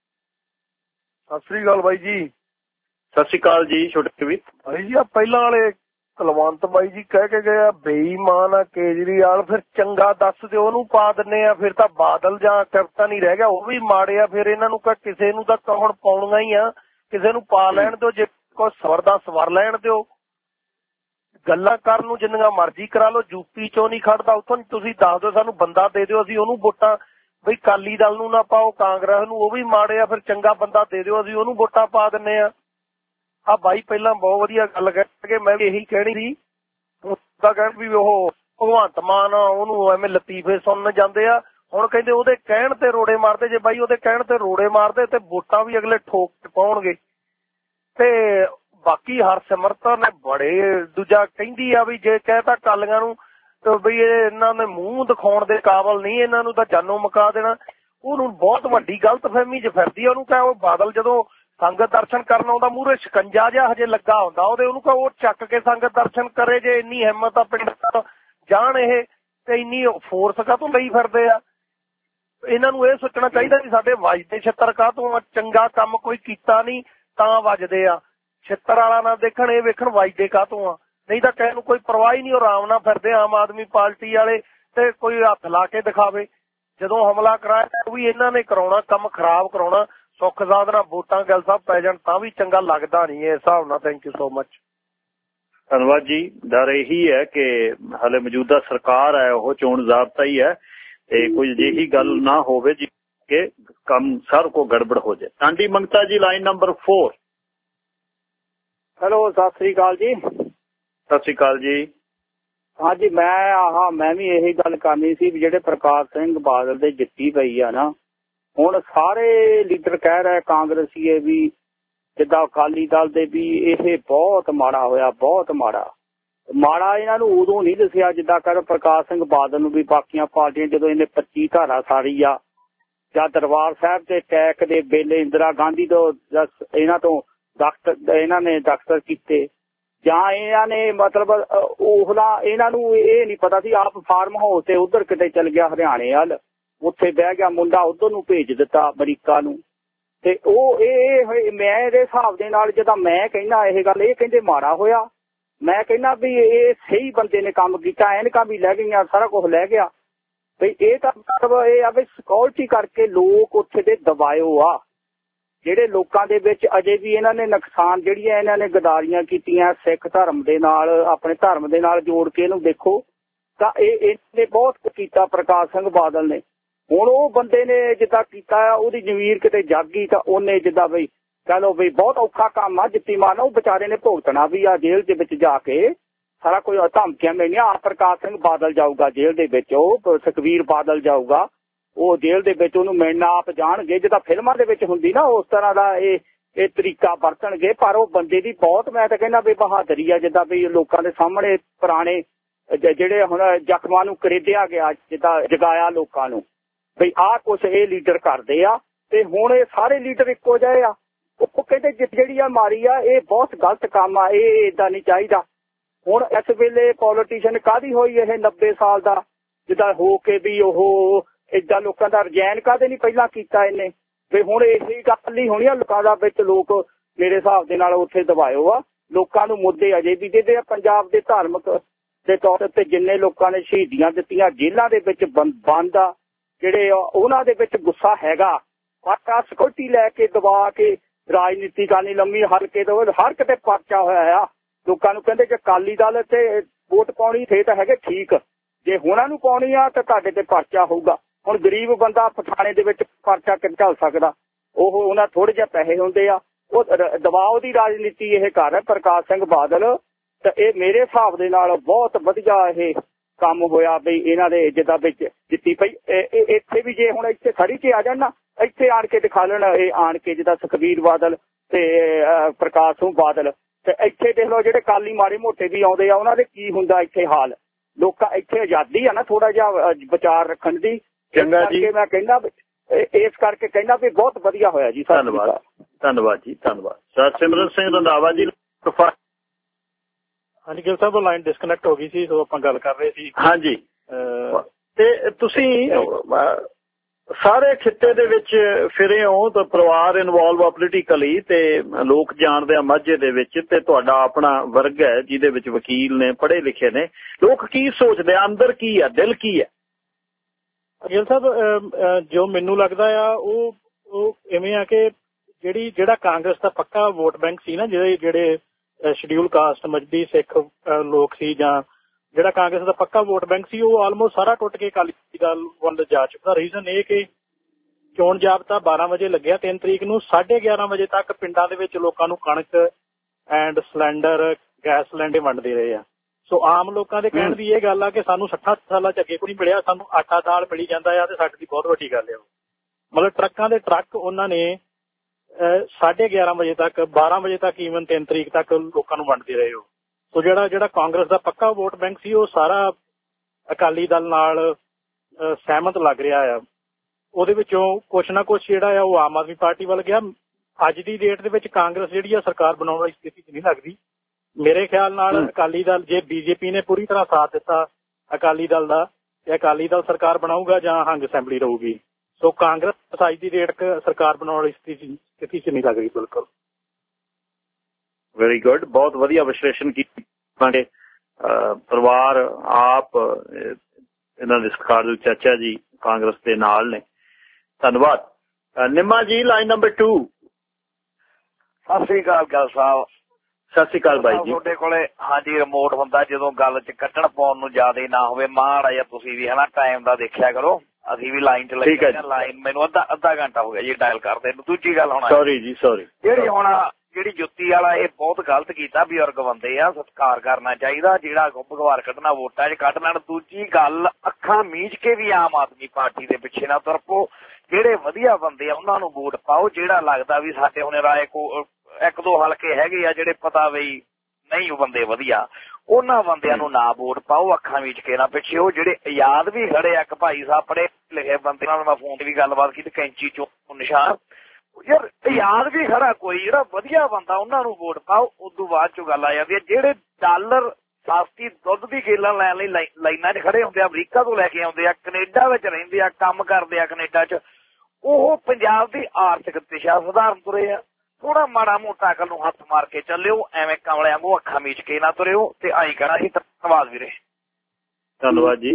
ਸਤਿ ਸ੍ਰੀ ਅਕਾਲ ਬਾਈ ਜੀ। ਸਤਿ ਸ਼੍ਰੀ ਅਕਾਲ ਜੀ ਛੋਟੇ ਵੀਰ। ਬਾਈ ਜੀ, ਆ ਪਹਿਲਾਂ ਵਾਲੇ ਕੁਲਵੰਤ ਬਾਈ ਜੀ ਕਹਿ ਕੇ ਗਏ ਆ ਬੇਈਮਾਨ ਆ ਕੇਜਰੀਵਾਲ, ਫਿਰ ਚੰਗਾ ਦੱਸ ਦਿਓ ਉਹਨੂੰ ਪਾ ਦਿੰਨੇ ਆ। ਫਿਰ ਤਾਂ ਬਾਦਲ ਜਾਂ ਕੈਪਟਨ ਹੀ ਰਹਿ ਗਿਆ, ਉਹ ਵੀ ਮਾੜੇ ਆ। ਫਿਰ ਇਹਨਾਂ ਨੂੰ ਕਿਸੇ ਨੂੰ ਤਾਂ ਹੁਣ ਪਾਉਣੀਆਂ ਹੀ ਆ, ਕਿਸੇ ਨੂੰ ਪਾ ਲੈਣ ਦਿਓ। ਜੇ ਕੋਈ ਸਵਰਦਾ ਸਵਰ ਲੈਣ ਦਿਓ। ਗੱਲਾਂ ਕਰਨ ਨੂੰ ਜਿੰਨੀਆਂ ਮਰਜ਼ੀ ਕਰਾ ਲਓ। ਯੂਪੀ ਚੋਂ ਨਹੀਂ ਖੜਦਾ, ਉੱਥੋਂ ਤੁਸੀਂ ਦੱਸ ਦਿਓ ਸਾਨੂੰ ਬੰਦਾ ਦੇ ਦਿਓ, ਅਸੀਂ ਉਹਨੂੰ ਵੋਟਾਂ। ਬਈ ਅਕਾਲੀ ਦਲ ਨੂੰ ਨਾ ਪਾਓ, ਕਾਂਗਰਸ ਨੂੰ, ਉਹ ਵੀ ਮਾੜੇ ਆ। ਫਿਰ ਚੰਗਾ ਬੰਦਾ ਦੇ ਦਿਓ, ਅਸੀਂ ਉਹਨੂੰ ਵੋਟਾਂ ਪਾ ਦਿੰਨੇ ਆ। ਆ ਬਾਈ ਪਹਿਲਾਂ ਬਹੁਤ ਵਧੀਆ ਗੱਲ ਕਹਿ ਕੇ ਮੈਂ ਵੀ ਇਹੀ ਕਹਿਣੀ ਸੀ। ਉਹਦਾ ਕਹਿਣ ਵੀ ਉਹ ਭਗਵੰਤ ਮਾਨ ਉਹਨੂੰ ਐਵੇਂ ਲਤੀਫੇ ਸੁਣਨ ਜਾਂਦੇ ਆ। ਹੁਣ ਕਹਿੰਦੇ ਉਹਦੇ ਕਹਿਣ ਤੇ ਰੋੜੇ ਮਾਰਦੇ। ਜੇ ਬਾਈ ਉਹਦੇ ਕਹਿਣ ਤੇ ਰੋੜੇ ਮਾਰਦੇ ਤੇ ਵੋਟਾਂ ਵੀ ਅਗਲੇ ਠੋਕ ਕੇ ਪਾਉਣਗੇ। ਤੇ ਬਾਕੀ ਹਰਸਿਮਰਤ ਨੇ ਬੜੇ ਦੂਜਾ ਕਹਿੰਦੀ ਆ ਵੀ ਜੇ ਕਹਿਤਾ ਅਕਾਲੀਆਂ ਨੂੰ ਬਈ ਇਹਨਾਂ ਨੇ ਮੂੰਹ ਦਿਖਾਉਣ ਦੇ ਕਾਬਲ ਨਹੀਂ, ਇਹਨਾਂ ਨੂੰ ਤਾਂ ਜਾਨੋਂ ਮੁਕਾ ਦੇਣਾ। ਉਹਨੂੰ ਬਹੁਤ ਵੱਡੀ ਗਲਤਫਹਿਮੀ 'ਚ ਫਿਰਦੀ ਆ। ਉਹਨੂੰ ਕਹੇ ਉਹ ਬਾਦਲ ਜਦੋਂ ਸੰਗਤ ਦਰਸ਼ਨ ਕਰਨ ਆਉਂਦਾ ਮੂਹਰੇ ਸ਼ਿਕੰਜਾ ਜਿਹਾ ਹਜੇ ਲੱਗਾ ਹੁੰਦਾ ਉਹਨੂੰ ਕਹੋ ਉਹ ਚੱਕ ਕੇ ਸੰਗਤ ਦਰਸ਼ਨ ਕਰੇ। ਜੇ ਇੰਨੀ ਹਿੰਮਤ ਆ ਪਿੰਡ ਜਾਣ ਇਹ ਤੇ ਇੰਨੀ ਫੋਰਸ ਕਾਹਤੋਂ ਲਈ ਫਿਰਦੇ ਆ। ਇਹਨਾਂ ਨੂੰ ਇਹ ਸੋਚਣਾ ਚਾਹੀਦਾ ਵੀ ਸਾਡੇ ਵੱਜਦੇ ਛਿੱਤਰ ਕਾਹਤੋਂ ਆ। ਚੰਗਾ ਕੰਮ ਕੋਈ ਕੀਤਾ ਨਹੀਂ ਤਾਂ ਵੱਜਦੇ ਆ। ਛਿੱਤਰ ਵਾਲਾ ਨਾ ਦੇਖਣ, ਇਹ ਵੇਖਣ ਵੱਜਦੇ ਕਾਹਤੋਂ ਆ। ਨਹੀਂ ਤਾਂ ਕਿਸੇ ਨੂੰ ਕੋਈ ਪਰਵਾਹ ਹੀ ਨਹੀਂ, ਉਹ ਆਰਾਮ ਨਾਲ ਫਿਰਦੇ ਆਮ ਆਦਮੀ ਪਾਰਟੀ ਵਾਲੇ। ਤੇ ਕੋਈ ਹੱਥ ਲਾ ਕੇ ਦਿਖਾਵੇ। ਜਦੋਂ ਹਮਲਾ ਕਰਾਇਆ ਉਹ ਵੀ ਇਹਨਾਂ ਨੇ ਕਰਾਉਣਾ, ਕੰਮ ਖਰਾਬ ਕਰਾਉਣਾ। ਸੁੱਖ ਸਾਧਨਾ ਵੋਟਾਂ ਗੱਲ ਸਾਹਿਬ ਪੈ ਜਾਣ ਤਾਂ ਵੀ ਚੰਗਾ ਲੱਗਦਾ ਨਹੀਂ ਇਸ ਹਿਸਾਬ ਨਾਲ। Thank you so much. ਧੰਨਵਾਦ ਜੀ। ਡਰ ਇਹੀ ਹੈ ਕਿ ਹਾਲੇ ਮੌਜੂਦਾ ਸਰਕਾਰ ਹੈ, ਉਹ ਚੋਣ ਜ਼ਾਬਤਾ ਹੀ ਹੈ ਤੇ ਕੋਈ ਅਜਿਹੀ ਗੱਲ ਨਾ ਹੋਵੇ ਜੀ ਕਿ ਕੰਮ ਸਭ ਕੋ ਗੜਬੜ ਹੋ ਜਾਏ। ਟਾਂਡੀ ਮੰਗਤਾ ਜੀ, line number 4। Hello, Sat Sri ਅਕਾਲ ਜੀ। ਸਤਿ ਸ੍ਰੀ ਅਕਾਲ ਜੀ। ਹਾਂਜੀ, ਮੈਂ ਵੀ ਇਹੀ ਗੱਲ ਕਰਨੀ ਸੀ ਵੀ ਜਿਹੜੇ ਪ੍ਰਕਾਸ਼ ਸਿੰਘ ਬਾਦਲ ਦੇ ਜਿੱਤੀ ਪਈ ਆ ਨਾ, ਹੁਣ ਸਾਰੇ ਲੀਡਰ ਕਹਿ ਰਹੇ ਕਾਂਗਰਸੀਏ ਵੀ ਜਿੱਦਾਂ ਅਕਾਲੀ ਦਲ ਦੇ ਵੀ ਇਹ ਬਹੁਤ ਮਾੜਾ ਹੋਇਆ, ਬਹੁਤ ਮਾੜਾ। ਇਹਨਾਂ ਨੂੰ ਉਦੋਂ ਨਹੀਂ ਦੱਸਿਆ ਜਿੱਦਾਂ ਕਰ ਪ੍ਰਕਾਸ਼ ਸਿੰਘ ਬਾਦਲ ਨੂੰ ਵੀ ਬਾਕੀਆਂ ਪਾਰਟੀਆਂ ਜਦੋਂ ਇਹਨੇ 25 ਧਾਰਾ ਸਾੜੀ ਆ, ਜਾਂ ਦਰਬਾਰ ਸਾਹਿਬ ਤੇ ਅਟੈਕ ਦੇ ਵੇਲੇ ਇੰਦਰਾ ਗਾਂਧੀ ਤੋਂ ਇਹਨਾਂ ਨੇ ਦਖਤਰ ਕੀਤੇ, ਜਾਂ ਇਹਨਾਂ ਨੇ ਮਤਲਬ ਇਹਨਾਂ ਨੂੰ ਇਹ ਨਹੀਂ ਪਤਾ ਸੀ। ਆਪ ਫਾਰਮ ਹਾਊਸ ਤੇ ਉਧਰ ਕਿਤੇ ਚਲ ਗਿਆ ਹਰਿਆਣੇ ਵੱਲ, ਉੱਥੇ ਬਹਿ ਗਿਆ ਮੁੰਡਾ, ਉਧਰ ਨੂੰ ਭੇਜ ਦਿੱਤਾ ਅਮਰੀਕਾ ਨੂੰ। ਤੇ ਉਹ ਇਹ ਮੈਂ ਇਹਦੇ ਹਿਸਾਬ ਦੇ ਨਾਲ ਜਦੋਂ ਮੈਂ ਕਹਿੰਦਾ ਇਹ ਗੱਲ, ਇਹ ਕਹਿੰਦੇ ਮਾੜਾ ਹੋਇਆ। ਮੈਂ ਕਹਿੰਦਾ ਵੀ ਇਹ ਸਹੀ ਬੰਦੇ ਨੇ ਕੰਮ ਕੀਤਾ, ਐਨਕਾਂ ਵੀ ਲੈ ਗਈਆਂ, ਸਾਰਾ ਕੁਝ ਲੈ ਗਿਆ। ਵੀ ਇਹ ਤਾਂ ਮਤਲਬ ਇਹ ਆ ਵੀ ਸਿਕਿਉਰਿਟੀ ਕਰਕੇ ਲੋਕ ਉੱਥੇ ਦੇ ਦਬਾਇਓ ਆ, ਜਿਹੜੇ ਲੋਕਾਂ ਦੇ ਵਿੱਚ ਅਜੇ ਵੀ ਇਹਨਾਂ ਨੇ ਨੁਕਸਾਨ, ਜਿਹੜੀਆਂ ਇਹਨਾਂ ਨੇ ਗਦਾਰੀਆਂ ਕੀਤੀਆਂ ਸਿੱਖ ਧਰਮ ਦੇ ਨਾਲ, ਆਪਣੇ ਧਰਮ ਦੇ ਨਾਲ ਜੋੜ ਕੇ ਇਹਨੂੰ ਦੇਖੋ ਤਾਂ ਇਹਨੇ ਬਹੁਤ ਕੀਤਾ ਪ੍ਰਕਾਸ਼ ਸਿੰਘ ਬਾਦਲ ਨੇ। ਹੁਣ ਉਹ ਬੰਦੇ ਨੇ ਜਿੱਦਾਂ ਕੀਤਾ ਆ, ਉਹਦੀ ਜ਼ਮੀਰ ਕਿਤੇ ਜਾਗੀ ਤਾਂ ਉਹਨੇ ਜਿੱਦਾਂ ਬਈ ਕਹਿ ਲਓ ਵੀ ਬਹੁਤ ਔਖਾ ਕੰਮ ਆ ਜਿੱਤੀ ਮਾਰਨਾ। ਉਹ ਵਿਚਾਰੇ ਨੇ ਭੁਗਤਣਾ ਵੀ ਆ ਜੇਲ੍ਹ ਦੇ ਵਿੱਚ ਜਾ ਕੇ, ਸਾਰਾ ਕੁਝ ਧਮਕੀਆਂ ਮਿਲਣੀਆਂ। ਆ ਪ੍ਰਕਾਸ਼ ਸਿੰਘ ਬਾਦਲ ਜਾਊਗਾ ਜੇਲ੍ਹ ਦੇ ਵਿੱਚ, ਉਹ ਸੁਖਬੀਰ ਬਾਦਲ ਜਾਊਗਾ ਉਹ ਜੇਲ੍ਹ ਦੇ ਵਿੱਚ, ਉਹਨੂੰ ਮਿਲਣਾ ਆਪ ਜਾਣਗੇ। ਜਿੱਦਾਂ ਫਿਲਮਾਂ ਦੇ ਵਿੱਚ ਹੁੰਦੀ ਨਾ ਉਸ ਤਰ੍ਹਾਂ ਦਾ ਇਹ ਤਰੀਕਾ ਵਰਤਣਗੇ। ਪਰ ਉਹ ਬੰਦੇ ਦੀ ਬਹੁਤ, ਮੈਂ ਤਾਂ ਕਹਿੰਦਾ ਵੀ ਬਹਾਦਰੀ ਆ, ਜਿੱਦਾਂ ਵੀ ਲੋਕਾਂ ਦੇ ਸਾਹਮਣੇ ਪੁਰਾਣੇ ਜਿਹੜੇ ਹੁਣ ਜ਼ਖਮਾਂ ਨੂੰ ਕਰੇਦਿਆ ਗਿਆ, ਜਿੱਦਾਂ ਜਗਾਇਆ ਲੋਕਾਂ ਨੂੰ ਬਈ ਆਹ ਕੁਛ ਇਹ ਲੀਡਰ ਕਰਦੇ ਆ। ਤੇ ਹੁਣ ਇਹ ਸਾਰੇ ਲੀਡਰ ਇੱਕੋ ਜਿਹੇ ਆ। ਉਹ ਕਹਿੰਦੇ ਜਿਹੜੀ ਆ ਮਾਰੀ ਆ ਇਹ ਬਹੁਤ ਗਲਤ ਕੰਮ ਆ, ਇਹ ਏਦਾਂ ਨਹੀਂ ਚਾਹੀਦਾ। ਹੁਣ ਇਸ ਵੇਲੇ ਪੋਲੀਟੀਸ਼ੀਅਨ ਕਾਹਦੀ ਹੋਈ ਇਹ 90 ਸਾਲ ਦਾ, ਜਿੱਦਾਂ ਹੋ ਕੇ ਵੀ ਉਹ ਏਦਾਂ ਲੋਕਾਂ ਦਾ ਰਜੈਨ ਕਾਹਦੇ ਨਹੀਂ ਪਹਿਲਾਂ ਕੀਤਾ ਇਹਨੇ। ਵੀ ਹੁਣ ਇਹੀ ਗੱਲ ਹੀ ਹੋਣੀ ਆ ਲੋਕਾਂ ਦਾ ਵਿੱਚ, ਲੋਕ ਮੇਰੇ ਹਿਸਾਬ ਦੇ ਨਾਲ ਉੱਥੇ ਦਬਾਇਓ ਆ। ਲੋਕਾਂ ਨੂੰ ਮੁੱਦੇ ਅਜੇ ਵੀ ਦੇਦੇ ਆ। ਪੰਜਾਬ ਦੇ ਧਾਰਮਿਕ ਦੇ ਤੌਰ ਤੇ ਜਿੰਨੇ ਲੋਕਾਂ ਨੇ ਸ਼ਹੀਦੀਆਂ ਦਿੱਤੀਆਂ, ਜੇਲ੍ਹਾਂ ਦੇ ਵਿੱਚ ਬੰਦ ਆ ਜਿਹੜੇ, ਉਹਨਾਂ ਦੇ ਵਿੱਚ ਗੁੱਸਾ ਹੈਗਾ। ਪਰ ਸਿਕਿਉਰਿਟੀ ਲੈ ਕੇ ਦਬਾ ਕੇ ਰਾਜਨੀਤੀ ਕਰਨੀ ਲੰਮੀ ਹਲਕੇ ਤੋਂ ਹਰ ਕਿਤੇ ਪਰਚਾ ਹੋਇਆ ਆ। ਲੋਕਾਂ ਨੂੰ ਕਹਿੰਦੇ ਜੇ ਅਕਾਲੀ ਦਲ ਤੇ ਵੋਟ ਪਾਉਣੀ ਥੇ ਤਾਂ ਹੈਗੇ ਠੀਕ, ਜੇ ਉਹਨਾਂ ਨੂੰ ਪਾਉਣੀ ਆ ਤਾਂ ਤੁਹਾਡੇ ਤੇ ਪਰਚਾ ਹੋਊਗਾ। ਹੁਣ ਗਰੀਬ ਬੰਦਾ ਪਠਾਣੇ ਦੇ ਵਿੱਚ ਪਰਚਾ ਕਿੱਦਾਂ ਝੱਲ ਸਕਦਾ? ਉਹ ਉਹਨਾਂ ਥੋੜੇ ਜਿਹੇ ਪੈਸੇ ਹੁੰਦੇ ਆ, ਉਹ ਦਬਾਅ ਦੀ ਰਾਜਨੀਤੀ ਇਹ ਕਰ ਰਿਹਾ ਪ੍ਰਕਾਸ਼ ਸਿੰਘ ਬਾਦਲ। ਤੇ ਇਹ ਮੇਰੇ ਹਿਸਾਬ ਦੇ ਨਾਲ ਬਹੁਤ ਵਧੀਆ ਇਹ ਕੰਮ ਹੋਇਆ ਬਈ ਇਹਨਾਂ ਦੇ ਜਿੱਦਾਂ ਵਿੱਚ ਜਿੱਤੀ ਪਈ। ਇੱਥੇ ਵੀ ਜੇ ਹੁਣ ਇੱਥੇ ਖੜੀ ਕੇ ਆ ਜਾਣ ਨਾ, ਇੱਥੇ ਆਣ ਕੇ ਦਿਖਾ ਲੈਣ, ਇਹ ਆਣ ਕੇ ਜਿੱਦਾਂ ਸੁਖਬੀਰ ਬਾਦਲ ਤੇ ਪ੍ਰਕਾਸ਼ ਸਿੰਘ ਬਾਦਲ, ਤੇ ਇੱਥੇ ਦੇਖ ਲਓ ਜਿਹੜੇ ਕਾਲੀ ਮਾੜੇ ਮੋਟੇ ਵੀ ਆਉਂਦੇ ਆ, ਉਹਨਾਂ ਦੇ ਕੀ ਹੁੰਦਾ ਇੱਥੇ ਹਾਲ। ਲੋਕਾਂ ਇੱਥੇ ਆਜ਼ਾਦੀ ਆ ਨਾ ਥੋੜਾ ਜਿਹਾ ਵਿਚਾਰ ਰੱਖਣ ਦੀ। ਚੰਗਾ ਜੀ, ਮੈਂ ਕਹਿੰਦਾ ਇਸ ਕਰਕੇ ਕਹਿੰਦਾ ਵੀ ਬਹੁਤ ਵਧੀਆ ਹੋਇਆ ਜੀ। ਧੰਨਵਾਦ, ਧੰਨਵਾਦ ਜੀ, ਧੰਨਵਾਦ। ਸਰ ਸਿਮਰਨ ਸਿੰਘ ਰੰਧਾਵਾ ਜੀ। ਹਾਂਜੀ ਗਿਲ ਸਾਹਿਬ, ਲਾਈਨ ਡਿਸਕਨੈਕਟ ਹੋ ਗਈ ਸੀ, ਸੋ ਆਪਾਂ ਗੱਲ ਕਰ ਰਹੇ ਸੀ। ਹਾਂਜੀ, ਤੇ ਤੁਸੀਂ ਸਾਰੇ ਖਿੱਤੇ ਦੇ ਵਿੱਚ ਫਿਰੇ ਹੋ ਤਾਂ ਪਰਿਵਾਰ ਇਨਵੋਲਵ ਆ ਪੋਲੀਟੀਕਲੀ, ਤੇ ਲੋਕ ਜਾਣਦੇ ਆ ਮਾਝੇ ਦੇ ਵਿੱਚ, ਤੇ ਤੁਹਾਡਾ ਆਪਣਾ ਵਰਗ ਹੈ ਜਿਹਦੇ ਵਿੱਚ ਵਕੀਲ ਨੇ, ਪੜ੍ਹੇ ਲਿਖੇ ਨੇ। ਲੋਕ ਕੀ ਸੋਚਦੇ ਆ, ਅੰਦਰ ਕੀ ਆ, ਦਿਲ ਕੀ ਹੈ? ਗਿਲ ਸਾਹਿਬ, ਜੋ ਮੈਨੂੰ ਲੱਗਦਾ ਆ ਉਹ ਇਵੇਂ ਆ ਕਿ ਜਿਹੜਾ ਕਾਂਗਰਸ ਦਾ ਪੱਕਾ ਵੋਟ ਬੈਂਕ ਸੀ ਨਾ, ਜਿਹੜੇ ਸ਼ਡਿਊਲ ਕਾਸਟ ਮਜ਼੍ਹਬੀ ਸਿੱਖ ਲੋਕ ਸੀ, ਜਾਂ ਜਿਹੜਾ ਕਾਂਗਰਸ ਦਾ ਪੱਕਾ ਵੋਟ ਬੈਂਕ ਸੀ, ਉਹ ਆਲਮੋਸਟ ਸਾਰਾ ਟੁੱਟ ਕੇ ਅਕਾਲੀ ਦਲ ਵੱਲ ਜਾ ਚੁੱਕਾ। ਰੀਜ਼ਨ ਇਹ ਕਿ ਚੋਣ ਜਾਬਤਾ 12 ਵਜੇ ਲੱਗਿਆ 3 ਤਰੀਕ ਨੂੰ, 11:30 ਵਜੇ ਤੱਕ ਪਿੰਡਾਂ ਦੇ ਵਿੱਚ ਲੋਕਾਂ ਨੂੰ ਕਣਕ ਐਂਡ ਸਿਲੰਡਰ, ਗੈਸ ਸਿਲੰਡਰ ਵੰਡਦੇ ਰਹੇ ਆ। ਸੋ ਆਮ ਲੋਕਾਂ ਦੇ ਕਹਿਣ ਦੀ ਇਹ ਗੱਲ ਆ ਕਿ ਸਾਨੂੰ 60 ਸਾਲਾਂ ਚ ਅੱਗੇ ਕੋਈ ਨਹੀਂ ਮਿਲਿਆ, ਸਾਨੂੰ ਆਟਾ ਦਾਲ ਮਿਲੀ ਜਾਂਦਾ ਆ, ਤੇ ਸਾਡੀ ਦੀ ਬਹੁਤ ਵੱਡੀ ਗੱਲ ਆ। ਮਤਲਬ ਟਰੱਕਾਂ ਦੇ ਟਰੱਕ ਉਹਨਾਂ ਨੇ 11:30 ਵਜੇ ਤੱਕ, 12 ਵਜੇ ਤੱਕ, ਈਵਨ 3 ਤਰੀਕ ਤੱਕ ਲੋਕਾਂ ਨੂੰ ਵੰਡਦੇ ਰਹੇ ਹੋ। ਸੋ ਜਿਹੜਾ ਕਾਂਗਰਸ ਦਾ ਪੱਕਾ ਵੋਟ ਬੈਂਕ ਸੀ, ਉਹ ਸਾਰਾ ਅਕਾਲੀ ਦਲ ਨਾਲ ਸਹਿਮਤ ਲੱਗ ਰਿਹਾ ਆ। ਉਹਦੇ ਵਿੱਚੋਂ ਕੁਛ ਨਾ ਕੁਛ ਜਿਹੜਾ ਆ ਉਹ ਆਮ ਆਦਮੀ ਪਾਰਟੀ ਵੱਲ ਗਿਆ। ਅੱਜ ਦੀ ਡੇਟ ਦੇ ਵਿੱਚ ਕਾਂਗਰਸ ਜਿਹੜੀ ਆ ਸਰਕਾਰ ਬਣਾਉਣ ਵਾਲੀ ਸਥਿਤੀ 'ਚ ਨਹੀਂ ਲੱਗਦੀ ਮੇਰੇ ਖਿਆਲ ਨਾਲ। ਅਕਾਲੀ ਦਲ, ਜੇ ਬੀਜੇਪੀ ਨੇ ਪੂਰੀ ਤਰ੍ਹਾਂ ਸਾਥ ਦਿੱਤਾ ਅਕਾਲੀ ਦਲ ਦਾ, ਤੇ ਅਕਾਲੀ ਦਲ ਸਰਕਾਰ ਬਣਾਊਗਾ ਜਾਂ ਹੰਗ ਅਸੈਂਬਲੀ ਰਹੂਗੀ। ਸੋ ਕਾਂਗਰਸ ਅੱਜ ਦੀ ਡੇਟ ਸਰਕਾਰ ਬਣਾਉਣ ਵਾਲੀ ਸਥਿਤੀ 'ਚ ਨਹੀਂ ਲੱਗ ਰਹੀ। ਬਿਲਕੁਲ, ਵੈਰੀ ਗੁੱਡ, ਬਹੁਤ ਵਧੀਆ ਵਿਸ਼ਲੇਸ਼ਣ ਕੀਤੀ। ਪਰਿਵਾਰ ਆਪ ਇਹਨਾਂ ਦੇ ਸਤਿਕਾਰਯੋਗ ਚਾਚਾ ਜੀ ਕਾਂਗਰਸ ਦੇ ਨਾਲ ਨੇ। ਧੰਨਵਾਦ। ਨਿੰਮਾ ਜੀ, ਲਾਈਨ ਨੰਬਰ 2। ਸਤਿ ਸ੍ਰੀ ਅਕਾਲ ਗਿਲ ਸਾਹਿਬ। ਸਤਿ ਸ੍ਰੀ ਅਕਾਲ ਬਾਈ ਜੀ। ਤੁਹਾਡੇ ਕੋਲੇ ਹਾਂਜੀ ਰਿਮੋਟ ਹੁੰਦਾ, ਜਦੋਂ ਗੱਲ 'ਚ ਕੱਟਣ ਪਾਉਣ ਨੂੰ ਜ਼ਿਆਦਾ ਨਾ ਹੋਵੇ, ਮਾੜਾ ਜਿਹਾ ਤੁਸੀਂ ਵੀ ਹਨਾ ਟਾਈਮ ਦਾ ਦੇਖਿਆ ਕਰੋ। ਅਸੀਂ ਵੀ ਲਾਈਨ 'ਚ ਲੱਗੇ ਹਾਂ। ਲਾਈਨ ਮੈਨੂੰ ਅੱਧਾ ਘੰਟਾ ਹੋ ਗਿਆ ਜੀ ਡਾਇਲ ਕਰਦੇ ਨੂੰ। ਦੂਜੀ ਗੱਲ ਹੁਣ ਸੌਰੀ ਜੀ, ਸੌਰੀ, ਜਿਹੜੀ ਜੁੱਤੀ ਵਾਲਾ ਇਹ ਬਹੁਤ ਗਲਤ ਕੀਤਾ। ਬਜ਼ੁਰਗ ਬੰਦੇ ਆ, ਸਤਿਕਾਰ ਕਰਨਾ ਚਾਹੀਦਾ। ਜਿਹੜਾ ਭਗਵਾਰ ਕੱਢਣਾ ਵੋਟਾਂ 'ਚ ਕੱਢ ਲੈਣ। ਦੂਜੀ ਗੱਲ, ਅੱਖਾਂ ਮੀਚ ਕੇ ਵੀ ਆਮ ਆਦਮੀ ਪਾਰਟੀ ਦੇ ਪਿੱਛੇ ਨਾ ਤੁਰ ਪਓ। ਜਿਹੜੇ ਵਧੀਆ ਬੰਦੇ ਆ ਉਹਨਾਂ ਨੂੰ ਵੋਟ ਪਾਓ। ਜਿਹੜਾ ਲੱਗਦਾ ਵੀ ਸਾਡੇ ਹੁਣ ਰਾਏ ਕੋ 1-2 ਹਲਕੇ ਹੈਗੇ ਆ ਜਿਹੜੇ ਪਤਾ ਬਈ ਨਹੀਂ ਉਹ ਬੰਦੇ ਵਧੀਆ, ਉਹਨਾਂ ਬੰਦਿਆਂ ਨੂੰ ਨਾ ਵੋਟ ਪਾਓ। ਅੱਖਾਂ ਮੀਚ ਕੇ ਨਾ ਪਿੱਛੇ ਉਹ ਜਿਹੜੇ ਆਜ਼ਾਦ ਵੀ ਖੜੇ ਆ, ਇੱਕ ਭਾਈ ਸਾਹਿਬ ਪੜ੍ਹੇ ਲਿਖੇ ਬੰਦੇ ਨਾਲ ਮੈਂ ਫੋਨ ਤੇ ਵੀ ਗੱਲਬਾਤ ਕੀਤੀ, ਕੈਂਚੀ ਚੋਂ ਨਿਸ਼ਾਨ, ਯਾਰ ਆਜ਼ਾਦ ਵੀ ਖੜਾ ਕੋਈ, ਜਿਹੜਾ ਵਧੀਆ ਬੰਦਾ ਉਹਨਾਂ ਨੂੰ ਵੋਟ ਪਾਓ। ਉਦੋਂ ਬਾਅਦ ਚੋਂ ਗੱਲ ਆ ਜਾਂਦੀ ਹੈ ਜਿਹੜੇ ਡਾਲਰ ਸਸਤੀ ਦੁੱਧ ਦੀ ਗੇਲਾਂ ਲੈਣ ਲਈ ਲਾਈਨਾਂ 'ਚ ਖੜੇ ਹੁੰਦੇ ਆ, ਅਮਰੀਕਾ ਤੋਂ ਲੈ ਕੇ ਆਉਂਦੇ ਆ, ਕੈਨੇਡਾ ਵਿੱਚ ਰਹਿੰਦੇ ਆ, ਕੰਮ ਕਰਦੇ ਆ ਕੈਨੇਡਾ 'ਚ, ਉਹ ਪੰਜਾਬ ਦੀ ਆਰਥਿਕ ਦਿਸ਼ਾ ਸੁਧਾਰਨ ਤੁਰੇ ਆ। ਥੋੜਾ ਮਾੜਾ ਮੋਟਾ ਅਕਲ ਨੂੰ ਹੱਥ ਮਾਰ ਕੇ ਚੱਲਿਓ, ਐਵੇਂ ਕਮਲਿਆਂ ਨੂੰ ਅੱਖਾਂ ਮੀਚ ਕੇ ਨਾ ਤੁਰਿਓ। ਤੇ ਆਈ ਕਹਿਣਾ ਜੀ। ਧੰਨਵਾਦ ਵੀਰੇ। ਧੰਨਵਾਦ ਜੀ।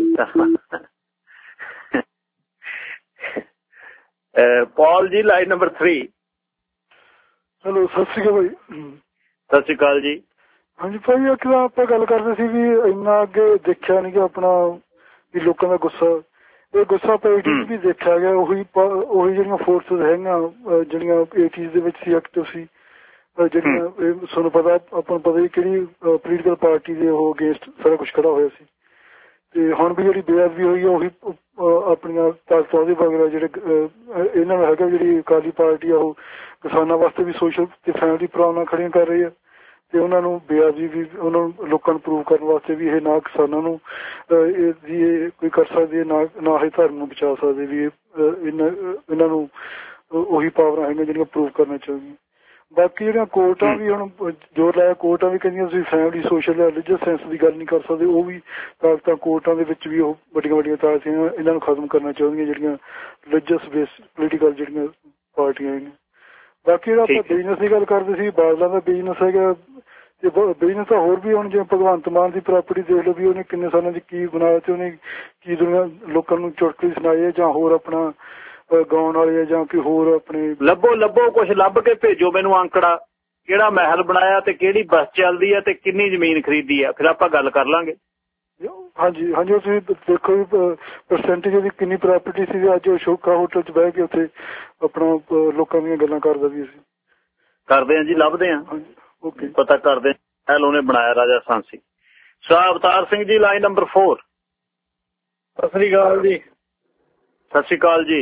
ਪੌਲ ਜੀ, ਲਾਈਨ ਨੰਬਰ 3। ਹੈਲੋ, ਸਤਿ ਸ਼੍ਰੀ ਅਕਾਲ ਭਾਈ। ਸਤਿ ਸ਼੍ਰੀ ਅਕਾਲ ਜੀ। ਹਾਂਜੀ ਭਾਈ, ਇੱਕ ਤਾਂ ਆਪਾਂ ਗੱਲ ਕਰਦੇ ਸੀ ਵੀ ਇੰਨਾ ਅੱਗੇ ਦੇਖਿਆ ਨਹੀਂ ਕਿ ਆਪਣਾ ਵੀ ਲੋਕਾਂ ਦਾ ਗੁੱਸਾ, ਇਹ ਗੁੱਸਾ ਆਪਾਂ 80s ਵੀ ਦੇਖਿਆ ਗਿਆ। ਉਹੀ ਜਿਹੜੀਆਂ ਫੋਰਸਿਸ ਹੈਗੀਆਂ ਜਿਹੜੀਆਂ 80s ਦੇ ਵਿੱਚ ਸੀ, ਐਕਟਿਵ ਸੀ, ਜਿਹੜੀਆਂ ਤੁਹਾਨੂੰ ਪਤਾ ਆਪਾਂ ਨੂੰ ਪਤਾ ਹੀ ਕਿਹੜੀ ਪੋਲੀਟੀਕਲ ਪਾਰਟੀ ਦੇ ਉਹ ਅਗੇਂਸਟ ਸਾਰਾ ਕੁਛ ਖੜਾ ਹੋਇਆ ਸੀ। ਤੇ ਹੁਣ ਵੀ ਜਿਹੜੀ ਬੇਅਦਬੀ ਹੋਈ ਹੈ ਉਹੀ ਆਪਣੀਆਂ ਤਾਕਤਾਂ ਵਗੈਰਾ ਜਿਹੜੇ ਇਹਨਾਂ ਨੂੰ ਹੈਗਾ, ਜਿਹੜੀ ਅਕਾਲੀ ਪਾਰਟੀ ਆ ਉਹ ਕਿਸਾਨਾਂ ਵਾਸਤੇ ਵੀ ਸੋਸ਼ਲ ਤੇ ਫੈਮਿਲੀ ਪ੍ਰੋਬਲਮਾਂ ਖੜੀਆਂ ਕਰ ਰਹੀ ਹੈ। ਤੇ ਉਹਨਾਂ ਨੂੰ ਬੇਅਦਬੀ ਵੀ ਉਹਨਾਂ ਨੂੰ ਲੋਕਾਂ ਨੂੰ ਪ੍ਰੂਵ ਕਰਨ ਵਾਸਤੇ ਵੀ ਇਹ ਨਾ ਕਿਸਾਨਾਂ ਨੂੰ ਇਹ ਕੋਈ ਕਰ ਸਕਦੀ ਹੈ, ਨਾ ਇਹ ਧਰਮ ਨੂੰ ਬਚਾ ਸਕਦੇ ਵੀ ਇਹਨਾਂ ਨੂੰ ਉਹੀ ਪਾਵਰਾਂ ਹੈਗੀਆਂ ਜਿਹੜੀਆਂ ਪ੍ਰੂਵ ਕਰਨਾ ਚਾਹੁੰਦੀਆਂ। ਬਾਕੀ ਜਿਹੜੀਆਂ ਕੋਰਟਾਂ ਵੀ ਹੁਣ ਜ਼ੋਰ ਲਾਇਆ, ਕੋਰਟਾਂ ਵੀ ਕਹਿੰਦੀਆਂ ਤੁਸੀਂ ਫੈਮਿਲੀ ਸੋਸ਼ਲ ਰਿਲੀਜੀਅਸ ਸੈਂਸ ਦੀ ਗੱਲ ਨਹੀਂ ਕਰ ਸਕਦੇ। ਉਹ ਵੀ ਤਾਕਤਾਂ ਕੋਰਟਾਂ ਦੇ ਵਿੱਚ ਵੀ ਉਹ ਵੱਡੀਆਂ ਤਾਕਤਾਂ ਇਹਨਾਂ ਨੂੰ ਖਤਮ ਕਰਨਾ ਚਾਹੁੰਦੀਆਂ ਜਿਹੜੀਆਂ ਰਿਲੀਜੀਅਸ ਬੇਸ ਪੋਲੀਟੀਕਲ ਜਿਹੜੀਆਂ ਪਾਰਟੀਆਂ ਹੈਗੀਆਂ। ਬਾਕੀ ਜਿਹੜਾ ਆਪਾਂ ਬਿਜ਼ਨਸ ਦੀ ਗੱਲ ਕਰਦੇ ਸੀ, ਬਾਦਲਾਂ ਦਾ ਬਿਜ਼ਨਸ ਹੈਗਾ ਤੇ ਬਿਜ਼ਨਸ ਤਾਂ ਹੋਰ ਵੀ ਹੁਣ ਜਿਵੇਂ ਭਗਵੰਤ ਮਾਨ ਦੀ ਪ੍ਰਾਪਰਟੀ ਦੇਖ ਲਓ ਵੀ ਉਹਨੇ ਕਿੰਨੇ ਸਾਲਾਂ ਦੀ ਕੀ ਬਣਾਇਆ ਤੇ ਉਹਨੇ ਕੀ ਦੁਨੀਆ ਲੋਕਾਂ ਨੂੰ ਚੁਟਕਲੀ ਸੁਣਾਈ ਹੈ ਜਾਂ ਹੋਰ ਆਪਣਾ ਗਾਉਣ ਵਾਲੇ ਜਾਂ ਕੋਈ ਹੋਰ ਆਪਣੇ ਲੱਭੋ ਕੁਛ ਲੱਭ ਕੇ ਭੇਜੋ ਮੈਨੂੰ ਅੰਕੜਾ, ਕਿਹੜਾ ਮਹਿਲ ਬਣਾਇਆ ਤੇ ਕਿਹੜੀ ਬੱਸ ਚੱਲਦੀ ਹੈ ਤੇ ਕਿੰਨੀ ਜ਼ਮੀਨ ਖਰੀਦੀ ਹੈ, ਫਿਰ ਆਪਾਂ ਗੱਲ ਕਰ ਲਾਂਗੇ। ਹਾਂਜੀ ਤੁਸੀਂ ਦੇਖੋ ਵੀ ਪਰਸੈਂਟੇਜ ਉਹਦੀ ਕਿੰਨੀ ਪ੍ਰਾਪਰਟੀ ਸੀ। ਅੱਜ ਉਹ ਸ਼ੋਕਾ ਹੋਟਲ 'ਚ ਬਹਿ ਕੇ ਉੱਥੇ ਆਪਣਾ ਲੋਕਾਂ ਦੀਆਂ ਗੱਲਾਂ ਕਰਦਾ ਵੀ ਅਸੀਂ ਕਰਦੇ ਹਾਂ ਜੀ, ਲੱਭਦੇ ਹਾਂ, ਪਤਾ ਕਰਦੇ ਮਹਿਲ ਉਹਨੇ ਬਣਾਇਆ ਰਾਜਾ ਸਾਂਸੀ। ਸ਼ਾਹ ਅਵਤਾਰ ਸਿੰਘ ਜੀ, ਲਾਈਨ ਨੰਬਰ 4। ਸਤਿ ਸ੍ਰੀ ਅਕਾਲ ਜੀ। ਸਤਿ ਸ਼੍ਰੀ ਅਕਾਲ ਜੀ।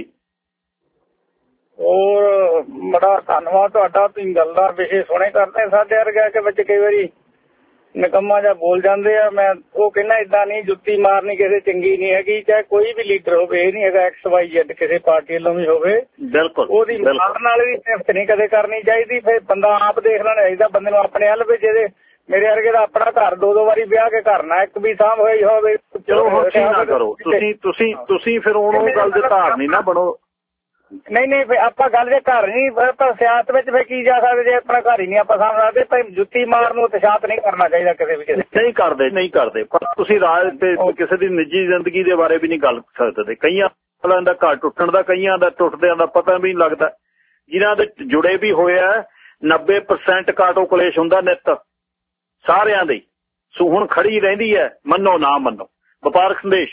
ਹੋਰ ਬੜਾ ਧੰਨਵਾਦ ਤੁਹਾਡਾ, ਤੁਸੀਂ ਗੱਲਾਂ ਵਿਸ਼ੇ ਸੋਹਣੇ ਕਰਦੇ। ਸਾਡੇ ਵਰਗਾ ਕਿ ਵਿੱਚ ਕਈ ਵਾਰੀ ਨਿਕੰਮਾ ਜਿਹਾ ਬੋਲ ਜਾਂਦੇ ਆ। ਮੈਂ ਉਹ ਕਹਿੰਦਾ ਏਦਾਂ ਨਹੀਂ, ਜੁੱਤੀ ਮਾਰਨੀ ਕਿਸੇ ਚੰਗੀ ਨਹੀਂ ਹੈਗੀ, ਚਾਹੇ ਕੋਈ ਵੀ ਲੀਡਰ ਹੋਵੇ। ਇਹ ਨਹੀਂ ਹੈਗਾ XYZ ਕਿਸੇ ਪਾਰਟੀ ਵੱਲੋਂ ਵੀ ਹੋਵੇ, ਬਿਲਕੁਲ ਉਹਦੀ ਮਾਰਨ ਨਾਲ ਵੀ ਸਿਫਤ ਨਹੀਂ ਕਦੇ ਕਰਨੀ ਚਾਹੀਦੀ। ਫਿਰ ਬੰਦਾ ਆਪ ਦੇਖ ਲੈਣਾ ਚਾਹੀਦਾ ਬੰਦੇ ਨੂੰ ਆਪਣੇ ਹੱਲ ਵਿੱਚ। ਜਿਹਦੇ ਮੇਰੇ ਵਰਗੇ ਦਾ ਆਪਣਾ ਘਰ 2 ਵਾਰੀ ਵਿਆਹ ਕੇ ਘਰ ਨਾ ਇੱਕ ਵੀ ਸਾਂਭ ਹੋਈ ਹੋਵੇ। ਚਲੋ ਹੁਣ ਕੀ ਨਾ ਕਰੋ ਤੁਸੀਂ ਫਿਰ ਉਹ ਗੱਲ ਦੇ ਧਾਰਨੀ ਨਾ ਬਣੋ। ਨਹੀਂ ਫਿਰ ਆਪਾਂ ਗੱਲ ਜੇ ਘਰ ਨਹੀਂ, ਪਰ ਸਿਆਸਤ ਵਿੱਚ ਫਿਰ ਕੀ ਜਾ ਸਕਦੇ ਜੇ ਆਪਣਾ ਘਰ ਹੀ ਨਹੀਂ ਆਪਾਂ ਸਾਂਭ ਸਕਦੇ। ਪਰ ਜੁੱਤੀ ਮਾਰਨ ਨੂੰ ਉਤਸ਼ਾਹਤ ਨਹੀਂ ਕਰਨਾ ਚਾਹੀਦਾ ਕਿਸੇ ਵੀ। ਨਹੀਂ ਕਰਦੇ ਪਰ ਤੁਸੀਂ ਰਾਜ ਤੇ ਕਿਸੇ ਦੀ ਨਿੱਜੀ ਜ਼ਿੰਦਗੀ ਦੇ ਬਾਰੇ ਵੀ ਨਹੀਂ ਗੱਲ ਕਰ ਸਕਦੇ। ਕਈਆਂ ਦਾ ਘਰ ਟੁੱਟਣ ਦਾ, ਕਈਆਂ ਦਾ ਟੁੱਟਦਿਆਂ ਦਾ ਪਤਾ ਵੀ ਨਹੀਂ ਲੱਗਦਾ। ਜਿਨ੍ਹਾਂ ਦੇ ਜੁੜੇ ਵੀ ਹੋਏ ਆ 90% ਕਾਟੋ ਕਲੇਸ਼ ਹੁੰਦਾ ਨਿੱਤ ਸਾਰਿਆਂ ਦੇ। ਸੋ ਹੁਣ ਖੜੀ ਰਹਿੰਦੀ ਹੈ, ਮੰਨੋ ਨਾ ਮੰਨੋ। ਵਪਾਰਕ ਸੰਦੇਸ਼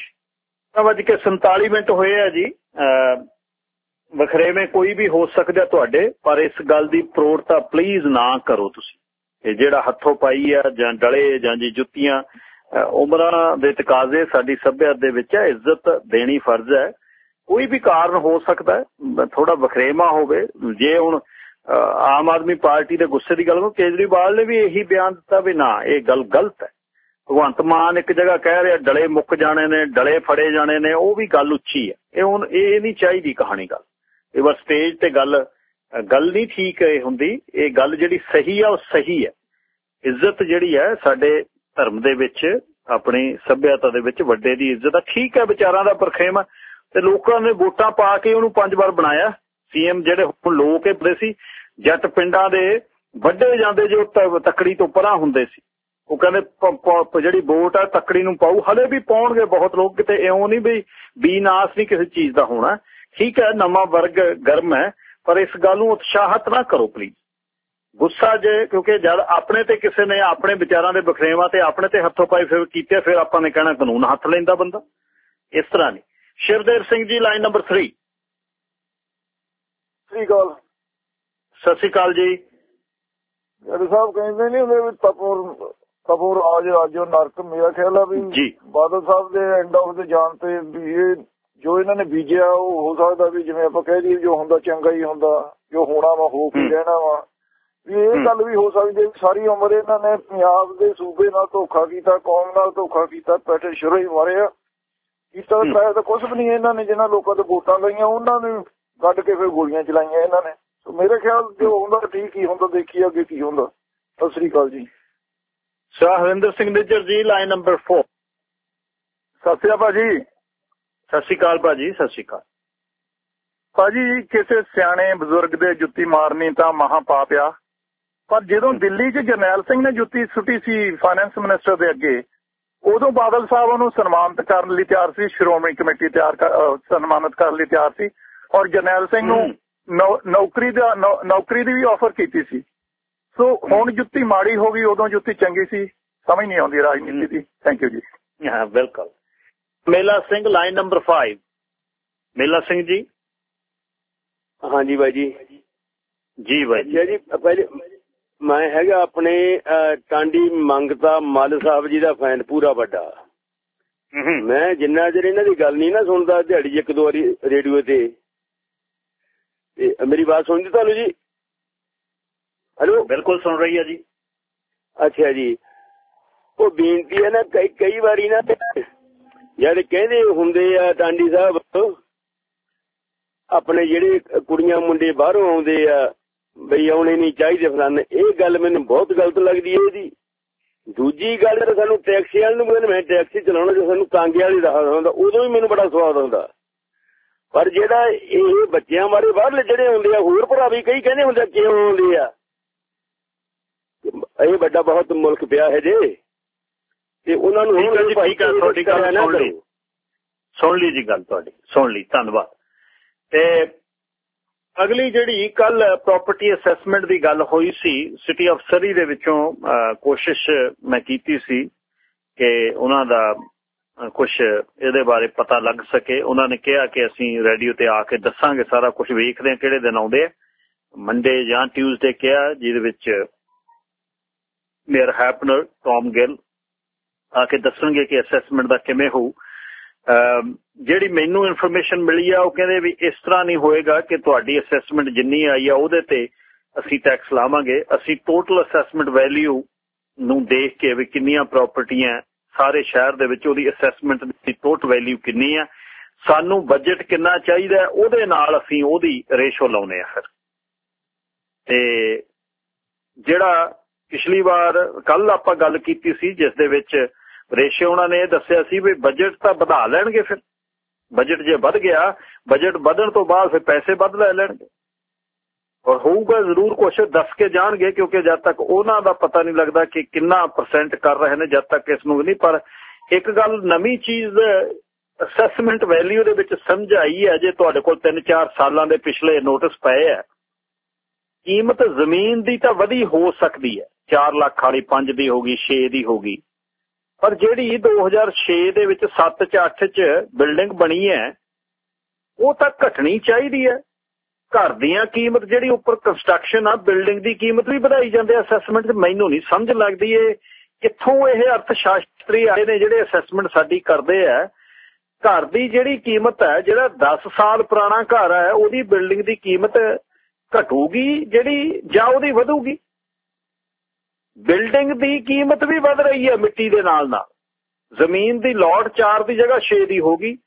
47 ਹੋਏ ਆ ਜੀ। ਵਖਰੇਵੇਂ ਕੋਈ ਵੀ ਹੋ ਸਕਦਾ ਤੁਹਾਡੇ, ਪਰ ਇਸ ਗੱਲ ਦੀ ਪ੍ਰੋੜਤਾ ਪਲੀਜ਼ ਨਾ ਕਰੋ ਤੁਸੀਂ। ਇਹ ਜਿਹੜਾ ਹੱਥੋਂ ਪਾਈ ਆ ਜਾਂ ਡਲੇ ਜਾਂ ਜੀ ਜੁੱਤੀਆਂ, ਉਮਰਾਂ ਦੇ ਤਕਾਜ਼ੇ ਸਾਡੀ ਸੱਭਿਅਤਾ ਦੇ ਵਿੱਚ ਹੈ। ਇੱਜ਼ਤ ਦੇਣੀ ਫਰਜ਼ ਹੈ। ਕੋਈ ਵੀ ਕਾਰਨ ਹੋ ਸਕਦਾ ਥੋੜਾ ਵਖਰੇਵਾਂ ਹੋਵੇ। ਜੇ ਹੁਣ ਆਮ ਆਦਮੀ ਪਾਰਟੀ ਦੇ ਗੁੱਸੇ ਦੀ ਗੱਲ ਨੂੰ, ਕੇਜਰੀਵਾਲ ਨੇ ਵੀ ਇਹੀ ਬਿਆਨ ਦਿੱਤਾ ਵੀ ਨਾ ਇਹ ਗੱਲ ਗਲਤ ਹੈ। ਭਗਵੰਤ ਮਾਨ ਇੱਕ ਜਗ੍ਹਾ ਕਹਿ ਰਿਹਾ ਡਲੇ ਮੁੱਕ ਜਾਣੇ ਨੇ, ਡਲੇ ਫੜੇ ਜਾਣੇ ਨੇ, ਉਹ ਵੀ ਗੱਲ ਉੱਚੀ ਹੈ। ਇਹ ਨਹੀਂ ਚਾਹੀਦੀ ਕਹਾਣੀ ਗੱਲ। ਇਹ ਬਸ ਸਟੇਜ ਤੇ ਗੱਲ ਨਹੀਂ ਠੀਕ ਹੁੰਦੀ। ਇਹ ਗੱਲ ਜਿਹੜੀ ਸਹੀ ਆ ਉਹ ਸਹੀ ਹੈ। ਇੱਜ਼ਤ ਜਿਹੜੀ ਹੈ ਸਾਡੇ ਧਰਮ ਦੇ ਵਿੱਚ, ਆਪਣੀ ਸੱਭਿਅਤਾ ਦੇ ਵਿੱਚ ਵੱਡੇ ਦੀ ਇੱਜ਼ਤ ਆ। ਠੀਕ ਹੈ, ਵਿਚਾਰਾਂ ਦਾ ਪਰਖੇਮ ਤੇ ਲੋਕਾਂ ਨੇ ਵੋਟਾਂ ਪਾ ਕੇ ਉਹਨੂੰ 5 ਵਾਰ ਬਣਾਇਆ CM। ਜਿਹੜੇ ਹੁਣ ਲੋਕ ਇਹ ਸੀ ਜੱਟ ਪਿੰਡਾਂ ਦੇ ਵੱਡੇ ਜਾਂਦੇ ਜੋ ਤੱਕੜੀ ਤੋਂ ਪਰਾਂ ਹੁੰਦੇ ਸੀ, ਉਹ ਕਹਿੰਦੇ ਜਿਹੜੀ ਵੋਟ ਆ ਤੱਕੜੀ ਨੂੰ ਪਾਊ। ਹਲੇ ਵੀ ਪਾਉਣਗੇ ਬਹੁਤ ਲੋਕ, ਕਿਤੇ ਇਉਂ ਨਹੀਂ ਵੀ ਨਾਸ ਨਹੀਂ ਕਿਸੇ ਚੀਜ਼ ਦਾ ਹੋਣਾ। ਠੀਕ ਹੈ, ਨਵਾਂ ਵਰਗ ਗਰਮ ਹੈ, ਪਰ ਇਸ ਗੱਲ ਨੂੰ ਉਤਸ਼ਾਹਤ ਨਾ ਕਰੋ ਪਲੀਜ਼। ਗੁੱਸਾ ਜੇ ਕਿਉਂਕਿ ਜਦ ਆਪਣੇ ਤੇ ਕਿਸੇ ਨੇ ਆਪਣੇ ਵਿਚਾਰਾਂ ਦੇ ਬਖਰੇਵਾਂ ਤੇ ਆਪਣੇ ਤੇ ਹੱਥੋਂ ਪਾਈ ਫਿਰ ਕੀਤੇ, ਫਿਰ ਆਪਾਂ ਨੇ ਕਹਿਣਾ ਕਾਨੂੰਨ ਹੱਥ ਲੈਂਦਾ ਬੰਦਾ। ਇਸ ਤਰ੍ਹਾਂ ਨਹੀਂ। Shivdev Singh ji, line number 3। ਸਤਿ ਸ਼੍ਰੀ ਅਕਾਲ ਜੀ। ਜਿਹੜੇ ਸਾਹਿਬ ਕਹਿੰਦੇ ਨਹੀਂ ਹੁੰਦੇ ਵੀ ਤਪੋਰ ਅੱਜ ਨਰਕ। ਮੇਰਾ ਖਿਆਲ ਆ ਵੀ ਬਾਦਲ ਸਾਹਿਬ ਦੇ ਐਂਡ ਆਫ ਦੇ ਜਾਣ ਤੇ ਵੀ ਇਹ ਜੋ ਇਹਨਾਂ ਨੇ ਬੀਜਿਆ ਉਹ ਹੋ ਸਕਦਾ ਵੀ ਜਿਵੇਂ ਆਪਾਂ ਕਹਿ ਦਈਏ ਜੋ ਹੁੰਦਾ ਚੰਗਾ ਹੀ ਹੁੰਦਾ, ਜੋ ਹੋਣਾ ਵਾ ਹੋ ਕੇ ਰਹਿਣਾ ਵਾ। ਵੀ ਇਹ ਗੱਲ ਵੀ ਹੋ ਸਕਦੀ ਹੈ ਸਾਰੀ ਉਮਰ ਇਹਨਾਂ ਨੇ ਪੰਜਾਬ ਦੇ ਸੂਬੇ ਨਾਲ ਧੋਖਾ ਕੀਤਾ, ਕੌਮ ਨਾਲ ਧੋਖਾ ਕੀਤਾ, ਪੈਸੇ ਸ਼ੁਰੂ ਹੀ ਮਾਰੇ ਆ। ਕੀਤਾ ਕਰਾਇਆ ਤਾਂ ਕੁਛ ਵੀ ਨਹੀਂ ਇਹਨਾਂ ਨੇ। ਜਿਹਨਾਂ ਲੋਕਾਂ ਤੋਂ ਵੋਟਾਂ ਲਈਆਂ ਉਹਨਾਂ ਨੇ ਕੱਢ ਕੇ ਫਿਰ ਗੋਲੀਆਂ ਚਲਾਈਆਂ ਇਹਨਾਂ ਨੇ। ਸੋ ਮੇਰੇ ਖਿਆਲ ਜੋ ਹੁੰਦਾ ਠੀਕ ਹੀ ਹੁੰਦਾ, ਦੇਖੀਏ ਅੱਗੇ ਕੀ ਹੁੰਦਾ। ਸਤਿ ਸ੍ਰੀ ਅਕਾਲ ਜੀ। ਸ਼ਾਹ ਹਰਿੰਦਰ ਸਿੰਘ ਨਿੱਜਰ ਜੀ, ਲਾਈਨ ਨੰਬਰ 4। ਸਤਿ ਸ੍ਰੀ ਅਕਾਲ ਭਾਜੀ। ਸਤਿ ਸ਼੍ਰੀ ਅਕਾਲ ਭਾਜੀ। ਸਤਿ ਸ਼੍ਰੀ ਅਕਾਲ। ਭਾਜੀ ਕਿਸੇ ਸਿਆਣੇ ਬਜ਼ੁਰਗ ਦੇ ਜੁੱਤੀ ਮਾਰਨੀ ਤਾਂ ਮਹਾ ਪਾਪ ਆ, ਪਰ ਜਦੋਂ ਦਿੱਲੀ 'ਚ ਜਰਨੈਲ ਸਿੰਘ ਨੇ ਜੁੱਤੀ ਸੁੱਟੀ ਸੀ ਫਾਈਨੈਂਸ ਮਿਨਿਸਟਰ ਦੇ ਅੱਗੇ, ਉਦੋਂ ਬਾਦਲ ਸਾਹਿਬ ਉਹਨੂੰ ਸਨਮਾਨਿਤ ਕਰਨ ਲਈ ਤਿਆਰ ਸੀ, ਸ਼੍ਰੋਮਣੀ ਕਮੇਟੀ ਸਨਮਾਨਿਤ ਕਰਨ ਲਈ ਤਿਆਰ ਸੀ, ਔਰ ਜਰਨੈਲ ਸਿੰਘ ਨੂੰ ਨੌਕਰੀ ਦੀ ਵੀ ਆਫਰ ਕੀਤੀ ਸੀ। ਸੋ ਹੁਣ ਜੁੱਤੀ ਮਾੜੀ ਹੋ ਗਈ, ਉਦੋਂ ਜੁੱਤੀ ਚੰਗੀ ਸੀ, ਸਮਝ ਨਹੀਂ ਆਉਂਦੀ ਰਾਜਨੀਤੀ ਦੀ। ਥੈਂਕ ਯੂ ਜੀ। ਹਾਂ ਬਿਲਕੁਲ। ਮੇਲਾ ਸਿੰਘ ਲਾਈਨ ਨੰਬਰ 5। ਮੇਲਾ ਸਿੰਘ ਜੀ। ਹਾਂਜੀ ਬਾਈ ਜੀ। ਜੀ ਬਾਈ ਜੀ ਪਹਿਲੇ ਮੈਂ ਹੈਗਾ ਆਪਣੇ ਟਾਂਡੀ ਮੰਗਤਾ ਮੱਲ ਸਾਹਿਬ ਜੀ ਦਾ ਫੈਨ ਪੂਰਾ ਵੱਡਾ। ਮੈਂ ਜਿੰਨਾ ਚਿਰ ਇਹਨਾਂ ਦੀ ਗੱਲ ਨਹੀਂ ਨਾ ਸੁਣਦਾ, ਦਿਹਾੜੀ 1-2 ਵਾਰੀ ਰੇਡੀਓ ਤੇ ਮੇਰੀ ਬਾਤ ਸੁਣਦੀ ਤੁਹਾਨੂੰ ਜੀ? ਹੈਲੋ। ਬਿਲਕੁਲ ਸੁਣ ਰਹੀ ਹੈ ਜੀ। ਅੱਛਾ ਜੀ। ਉਹ ਬੇਨਤੀ ਹੈ ਨਾ, ਕਈ ਵਾਰੀ ਨਾ ਯਾਰ ਕਹਿੰਦੇ ਹੁੰਦੇ ਆ ਟਾਂਡੀ ਸਾਹਿਬ ਆਪਣੇ ਜਿਹੜੇ ਕੁੜੀਆਂ ਮੁੰਡੇ ਬਾਹਰੋਂ ਆਉਂਦੇ ਆ ਬਈ ਆਉਣੇ ਨਹੀਂ ਚਾਹੀਦੇ ਫਲਾਣੇ, ਇਹ ਗੱਲ ਮੈਨੂੰ ਬਹੁਤ ਗਲਤ ਲੱਗਦੀ ਹੈ ਇਹਦੀ। ਦੂਜੀ ਗੱਲ ਤਾਂ ਸਾਨੂੰ ਟੈਕਸੀ ਵਾਲੇ ਨੂੰ, ਮੈਂ ਟੈਕਸੀ ਚਲਾਉਣਾ, ਜੇ ਸਾਨੂੰ ਕਾਂਗੇ ਵਾਲੀ ਰਾਹ ਹੁੰਦਾ ਉਦੋਂ ਵੀ ਮੈਨੂੰ ਬੜਾ ਸਵਾਦ ਆਉਂਦਾ, ਪਰ ਜਿਹੜਾ ਇਹ ਬੱਚਿਆਂ ਬਾਰੇ ਬਾਹਰਲੇ ਜਿਹੜੇ ਆਉਂਦੇ ਆ, ਹੋਰ ਭਰਾ ਵੀ ਕਈ ਕਹਿੰਦੇ ਹੁੰਦੇ ਕਿਉਂ ਆਉਂਦੇ ਆ, ਇਹ ਵੱਡਾ ਬਹੁਤ ਮੁਲਕ ਪਿਆ ਹੈ ਜੇ, ਤੇ ਉਹਨਾਂ ਨੂੰ ਤੁਹਾਡੀ ਗੱਲ ਸੁਣ ਲਈ ਜੀ, ਗੱਲ ਤੁਹਾਡੀ ਸੁਣ ਲਈ, ਧੰਨਵਾਦ। ਤੇ ਅਗਲੀ ਜਿਹੜੀ ਕੱਲ ਪ੍ਰਾਪਰਟੀ ਅਸੈਸਮੈਂਟ ਦੀ ਗੱਲ ਹੋਈ ਸੀ, ਸਿਟੀ ਆਫ ਸਰੀ ਦੇ ਵਿੱਚੋਂ ਕੋਸ਼ਿਸ਼ ਮੈਂ ਕੀਤੀ ਸੀ ਕਿ ਉਹਨਾਂ ਦਾ ਕੁਝ ਇਹਦੇ ਬਾਰੇ ਪਤਾ ਲੱਗ ਸਕੇ। ਉਹਨਾਂ ਨੇ ਕਿਹਾ ਕਿ ਅਸੀਂ ਰੇਡੀਓ ਤੇ ਆ ਕੇ ਦੱਸਾਂਗੇ, ਸਾਰਾ ਕੁਝ ਵੇਖਦੇ ਹਾਂ ਕਿਹੜੇ ਦਿਨ ਆਉਂਦੇ ਆ, ਮੰਡੇ ਜਾਂ ਟਿਊਜ਼ਡੇ ਕਿਹਾ, ਜਿਹਦੇ ਵਿੱਚ ਮੇਅਰ ਹੈਪਨਰ ਟੌਮ ਗਿੱਲ ਆ ਕੇ ਦੱਸਣਗੇ ਕਿ ਅਸੈਸਮੈਂਟ ਦਾ ਕਿਵੇਂ ਹੋਊ। ਜਿਹੜੀ ਮੈਨੂੰ ਇਨਫੋਰਮੇਸ਼ਨ ਮਿਲੀ ਆ, ਉਹ ਕਹਿੰਦੇ ਵੀ ਇਸ ਤਰ੍ਹਾਂ ਨਹੀਂ ਹੋਏਗਾ ਕਿ ਤੁਹਾਡੀ ਅਸੈਸਮੈਂਟ ਜਿੰਨੀ ਆਈ ਆ ਉਹਦੇ ਤੇ ਅਸੀਂ ਟੈਕਸ ਲਾਵਾਂਗੇ। ਅਸੀਂ ਟੋਟਲ ਅਸੈਸਮੈਂਟ ਵੈਲਿਊ ਨੂੰ ਦੇਖ ਕੇ ਵੀ ਕਿੰਨੀਆਂ ਪ੍ਰਾਪਰਟੀਆਂ ਸਾਰੇ ਸ਼ਹਿਰ ਦੇ ਵਿੱਚ, ਉਹਦੀ ਅਸੈਸਮੈਂਟ ਦੀ ਟੋਟਲ ਵੈਲਿਊ ਕਿੰਨੀ ਆ, ਸਾਨੂੰ ਬਜਟ ਕਿੰਨਾ ਚਾਹੀਦਾ, ਉਹਦੇ ਨਾਲ ਅਸੀਂ ਉਹਦੀ ਰੇਸ਼ੋ ਲਾਉਨੇ ਆ। ਫਿਰ ਤੇ ਜਿਹੜਾ ਪਿਛਲੀ ਵਾਰ ਕੱਲ ਆਪਾਂ ਗੱਲ ਕੀਤੀ ਸੀ, ਜਿਸ ਦੇ ਵਿੱਚ ਰੇਸ਼ੋ ਉਹਨਾਂ ਨੇ ਇਹ ਦੱਸਿਆ ਸੀ ਵੀ ਬਜਟ ਤਾਂ ਵਧਾ ਲੈਣਗੇ, ਫਿਰ ਬਜਟ ਜੇ ਵੱਧ ਗਿਆ, ਬਜਟ ਵਧਣ ਤੋਂ ਬਾਅਦ ਫਿਰ ਪੈਸੇ ਵੱਧ ਲੈ ਲੈਣਗੇ, ਔਰ ਹੋਊਗਾ ਜ਼ਰੂਰ ਕੁਛ ਦੱਸ ਕੇ ਜਾਣਗੇ, ਕਿਉਂਕਿ ਜਦ ਤੱਕ ਉਹਨਾਂ ਦਾ ਪਤਾ ਨਹੀਂ ਲੱਗਦਾ ਕਿ ਕਿੰਨਾ % ਕਰ ਰਹੇ ਨੇ, ਜਦ ਤੱਕ ਇਸ ਨੂੰ ਨਹੀਂ। ਪਰ ਇੱਕ ਗੱਲ ਨਵੀਂ ਚੀਜ਼ ਅਸੈਸਮੈਂਟ ਵੈਲਿਊ ਦੇ ਵਿੱਚ ਸਮਝ ਆਈ ਹੈ, ਜੇ ਤੁਹਾਡੇ ਕੋਲ 3-4 ਸਾਲਾਂ ਦੇ ਪਿਛਲੇ ਨੋਟਿਸ ਪਏ ਹੈ, ਕੀਮਤ ਜ਼ਮੀਨ ਦੀ ਤਾਂ ਵਧੀ ਹੋ ਸਕਦੀ ਹੈ, 4 ਲੱਖ ਵਾਲੀ 5 ਦੀ ਹੋ ਗਈ, 6 ਦੀ ਹੋ ਗਈ, ਪਰ ਜਿਹੜੀ 2006 ਦੇ ਵਿੱਚ 7 ਚ 8 ਚ ਬਿਲਡਿੰਗ ਬਣੀ ਹੈ, ਉਹ ਤਾਂ ਘਟਣੀ ਚਾਹੀਦੀ ਹੈ। ਘਰ ਦੀਆਂ ਕੀਮਤ ਜਿਹੜੀ ਉੱਪਰ ਕੰਸਟਰਕਸ਼ਨ ਆ, ਬਿਲਡਿੰਗ ਦੀ ਕੀਮਤ ਵੀ ਵਧਾਈ ਜਾਂਦੇ ਅਸੈਸਮੈਂਟ 'ਚ। ਮੈਨੂੰ ਨਹੀਂ ਸਮਝ ਲੱਗਦੀ ਇਹ ਕਿੱਥੋਂ ਇਹ ਅਰਥ ਸ਼ਾਸਤਰੀ ਆਏ ਨੇ ਜਿਹੜੇ ਅਸੈਸਮੈਂਟ ਸਾਡੀ ਕਰਦੇ ਆ। ਘਰ ਦੀ ਜਿਹੜੀ ਕੀਮਤ ਹੈ, ਜਿਹੜਾ 10 ਸਾਲ ਪੁਰਾਣਾ ਘਰ ਹੈ, ਉਹਦੀ ਬਿਲਡਿੰਗ ਦੀ ਕੀਮਤ ਘਟੂਗੀ ਜਿਹੜੀ, ਜਾਂ ਉਹਦੀ ਵਧੂਗੀ? ਬਿਲਡਿੰਗ ਦੀ ਕੀਮਤ ਵੀ ਵਧ ਰਹੀ ਹੈ ਮਿੱਟੀ ਦੇ ਨਾਲ ਨਾਲ। ਜ਼ਮੀਨ ਦੀ ਲੋਟ 4 ਦੀ ਜਗ੍ਹਾ 6 ਦੀ ਹੋ ਗਈ,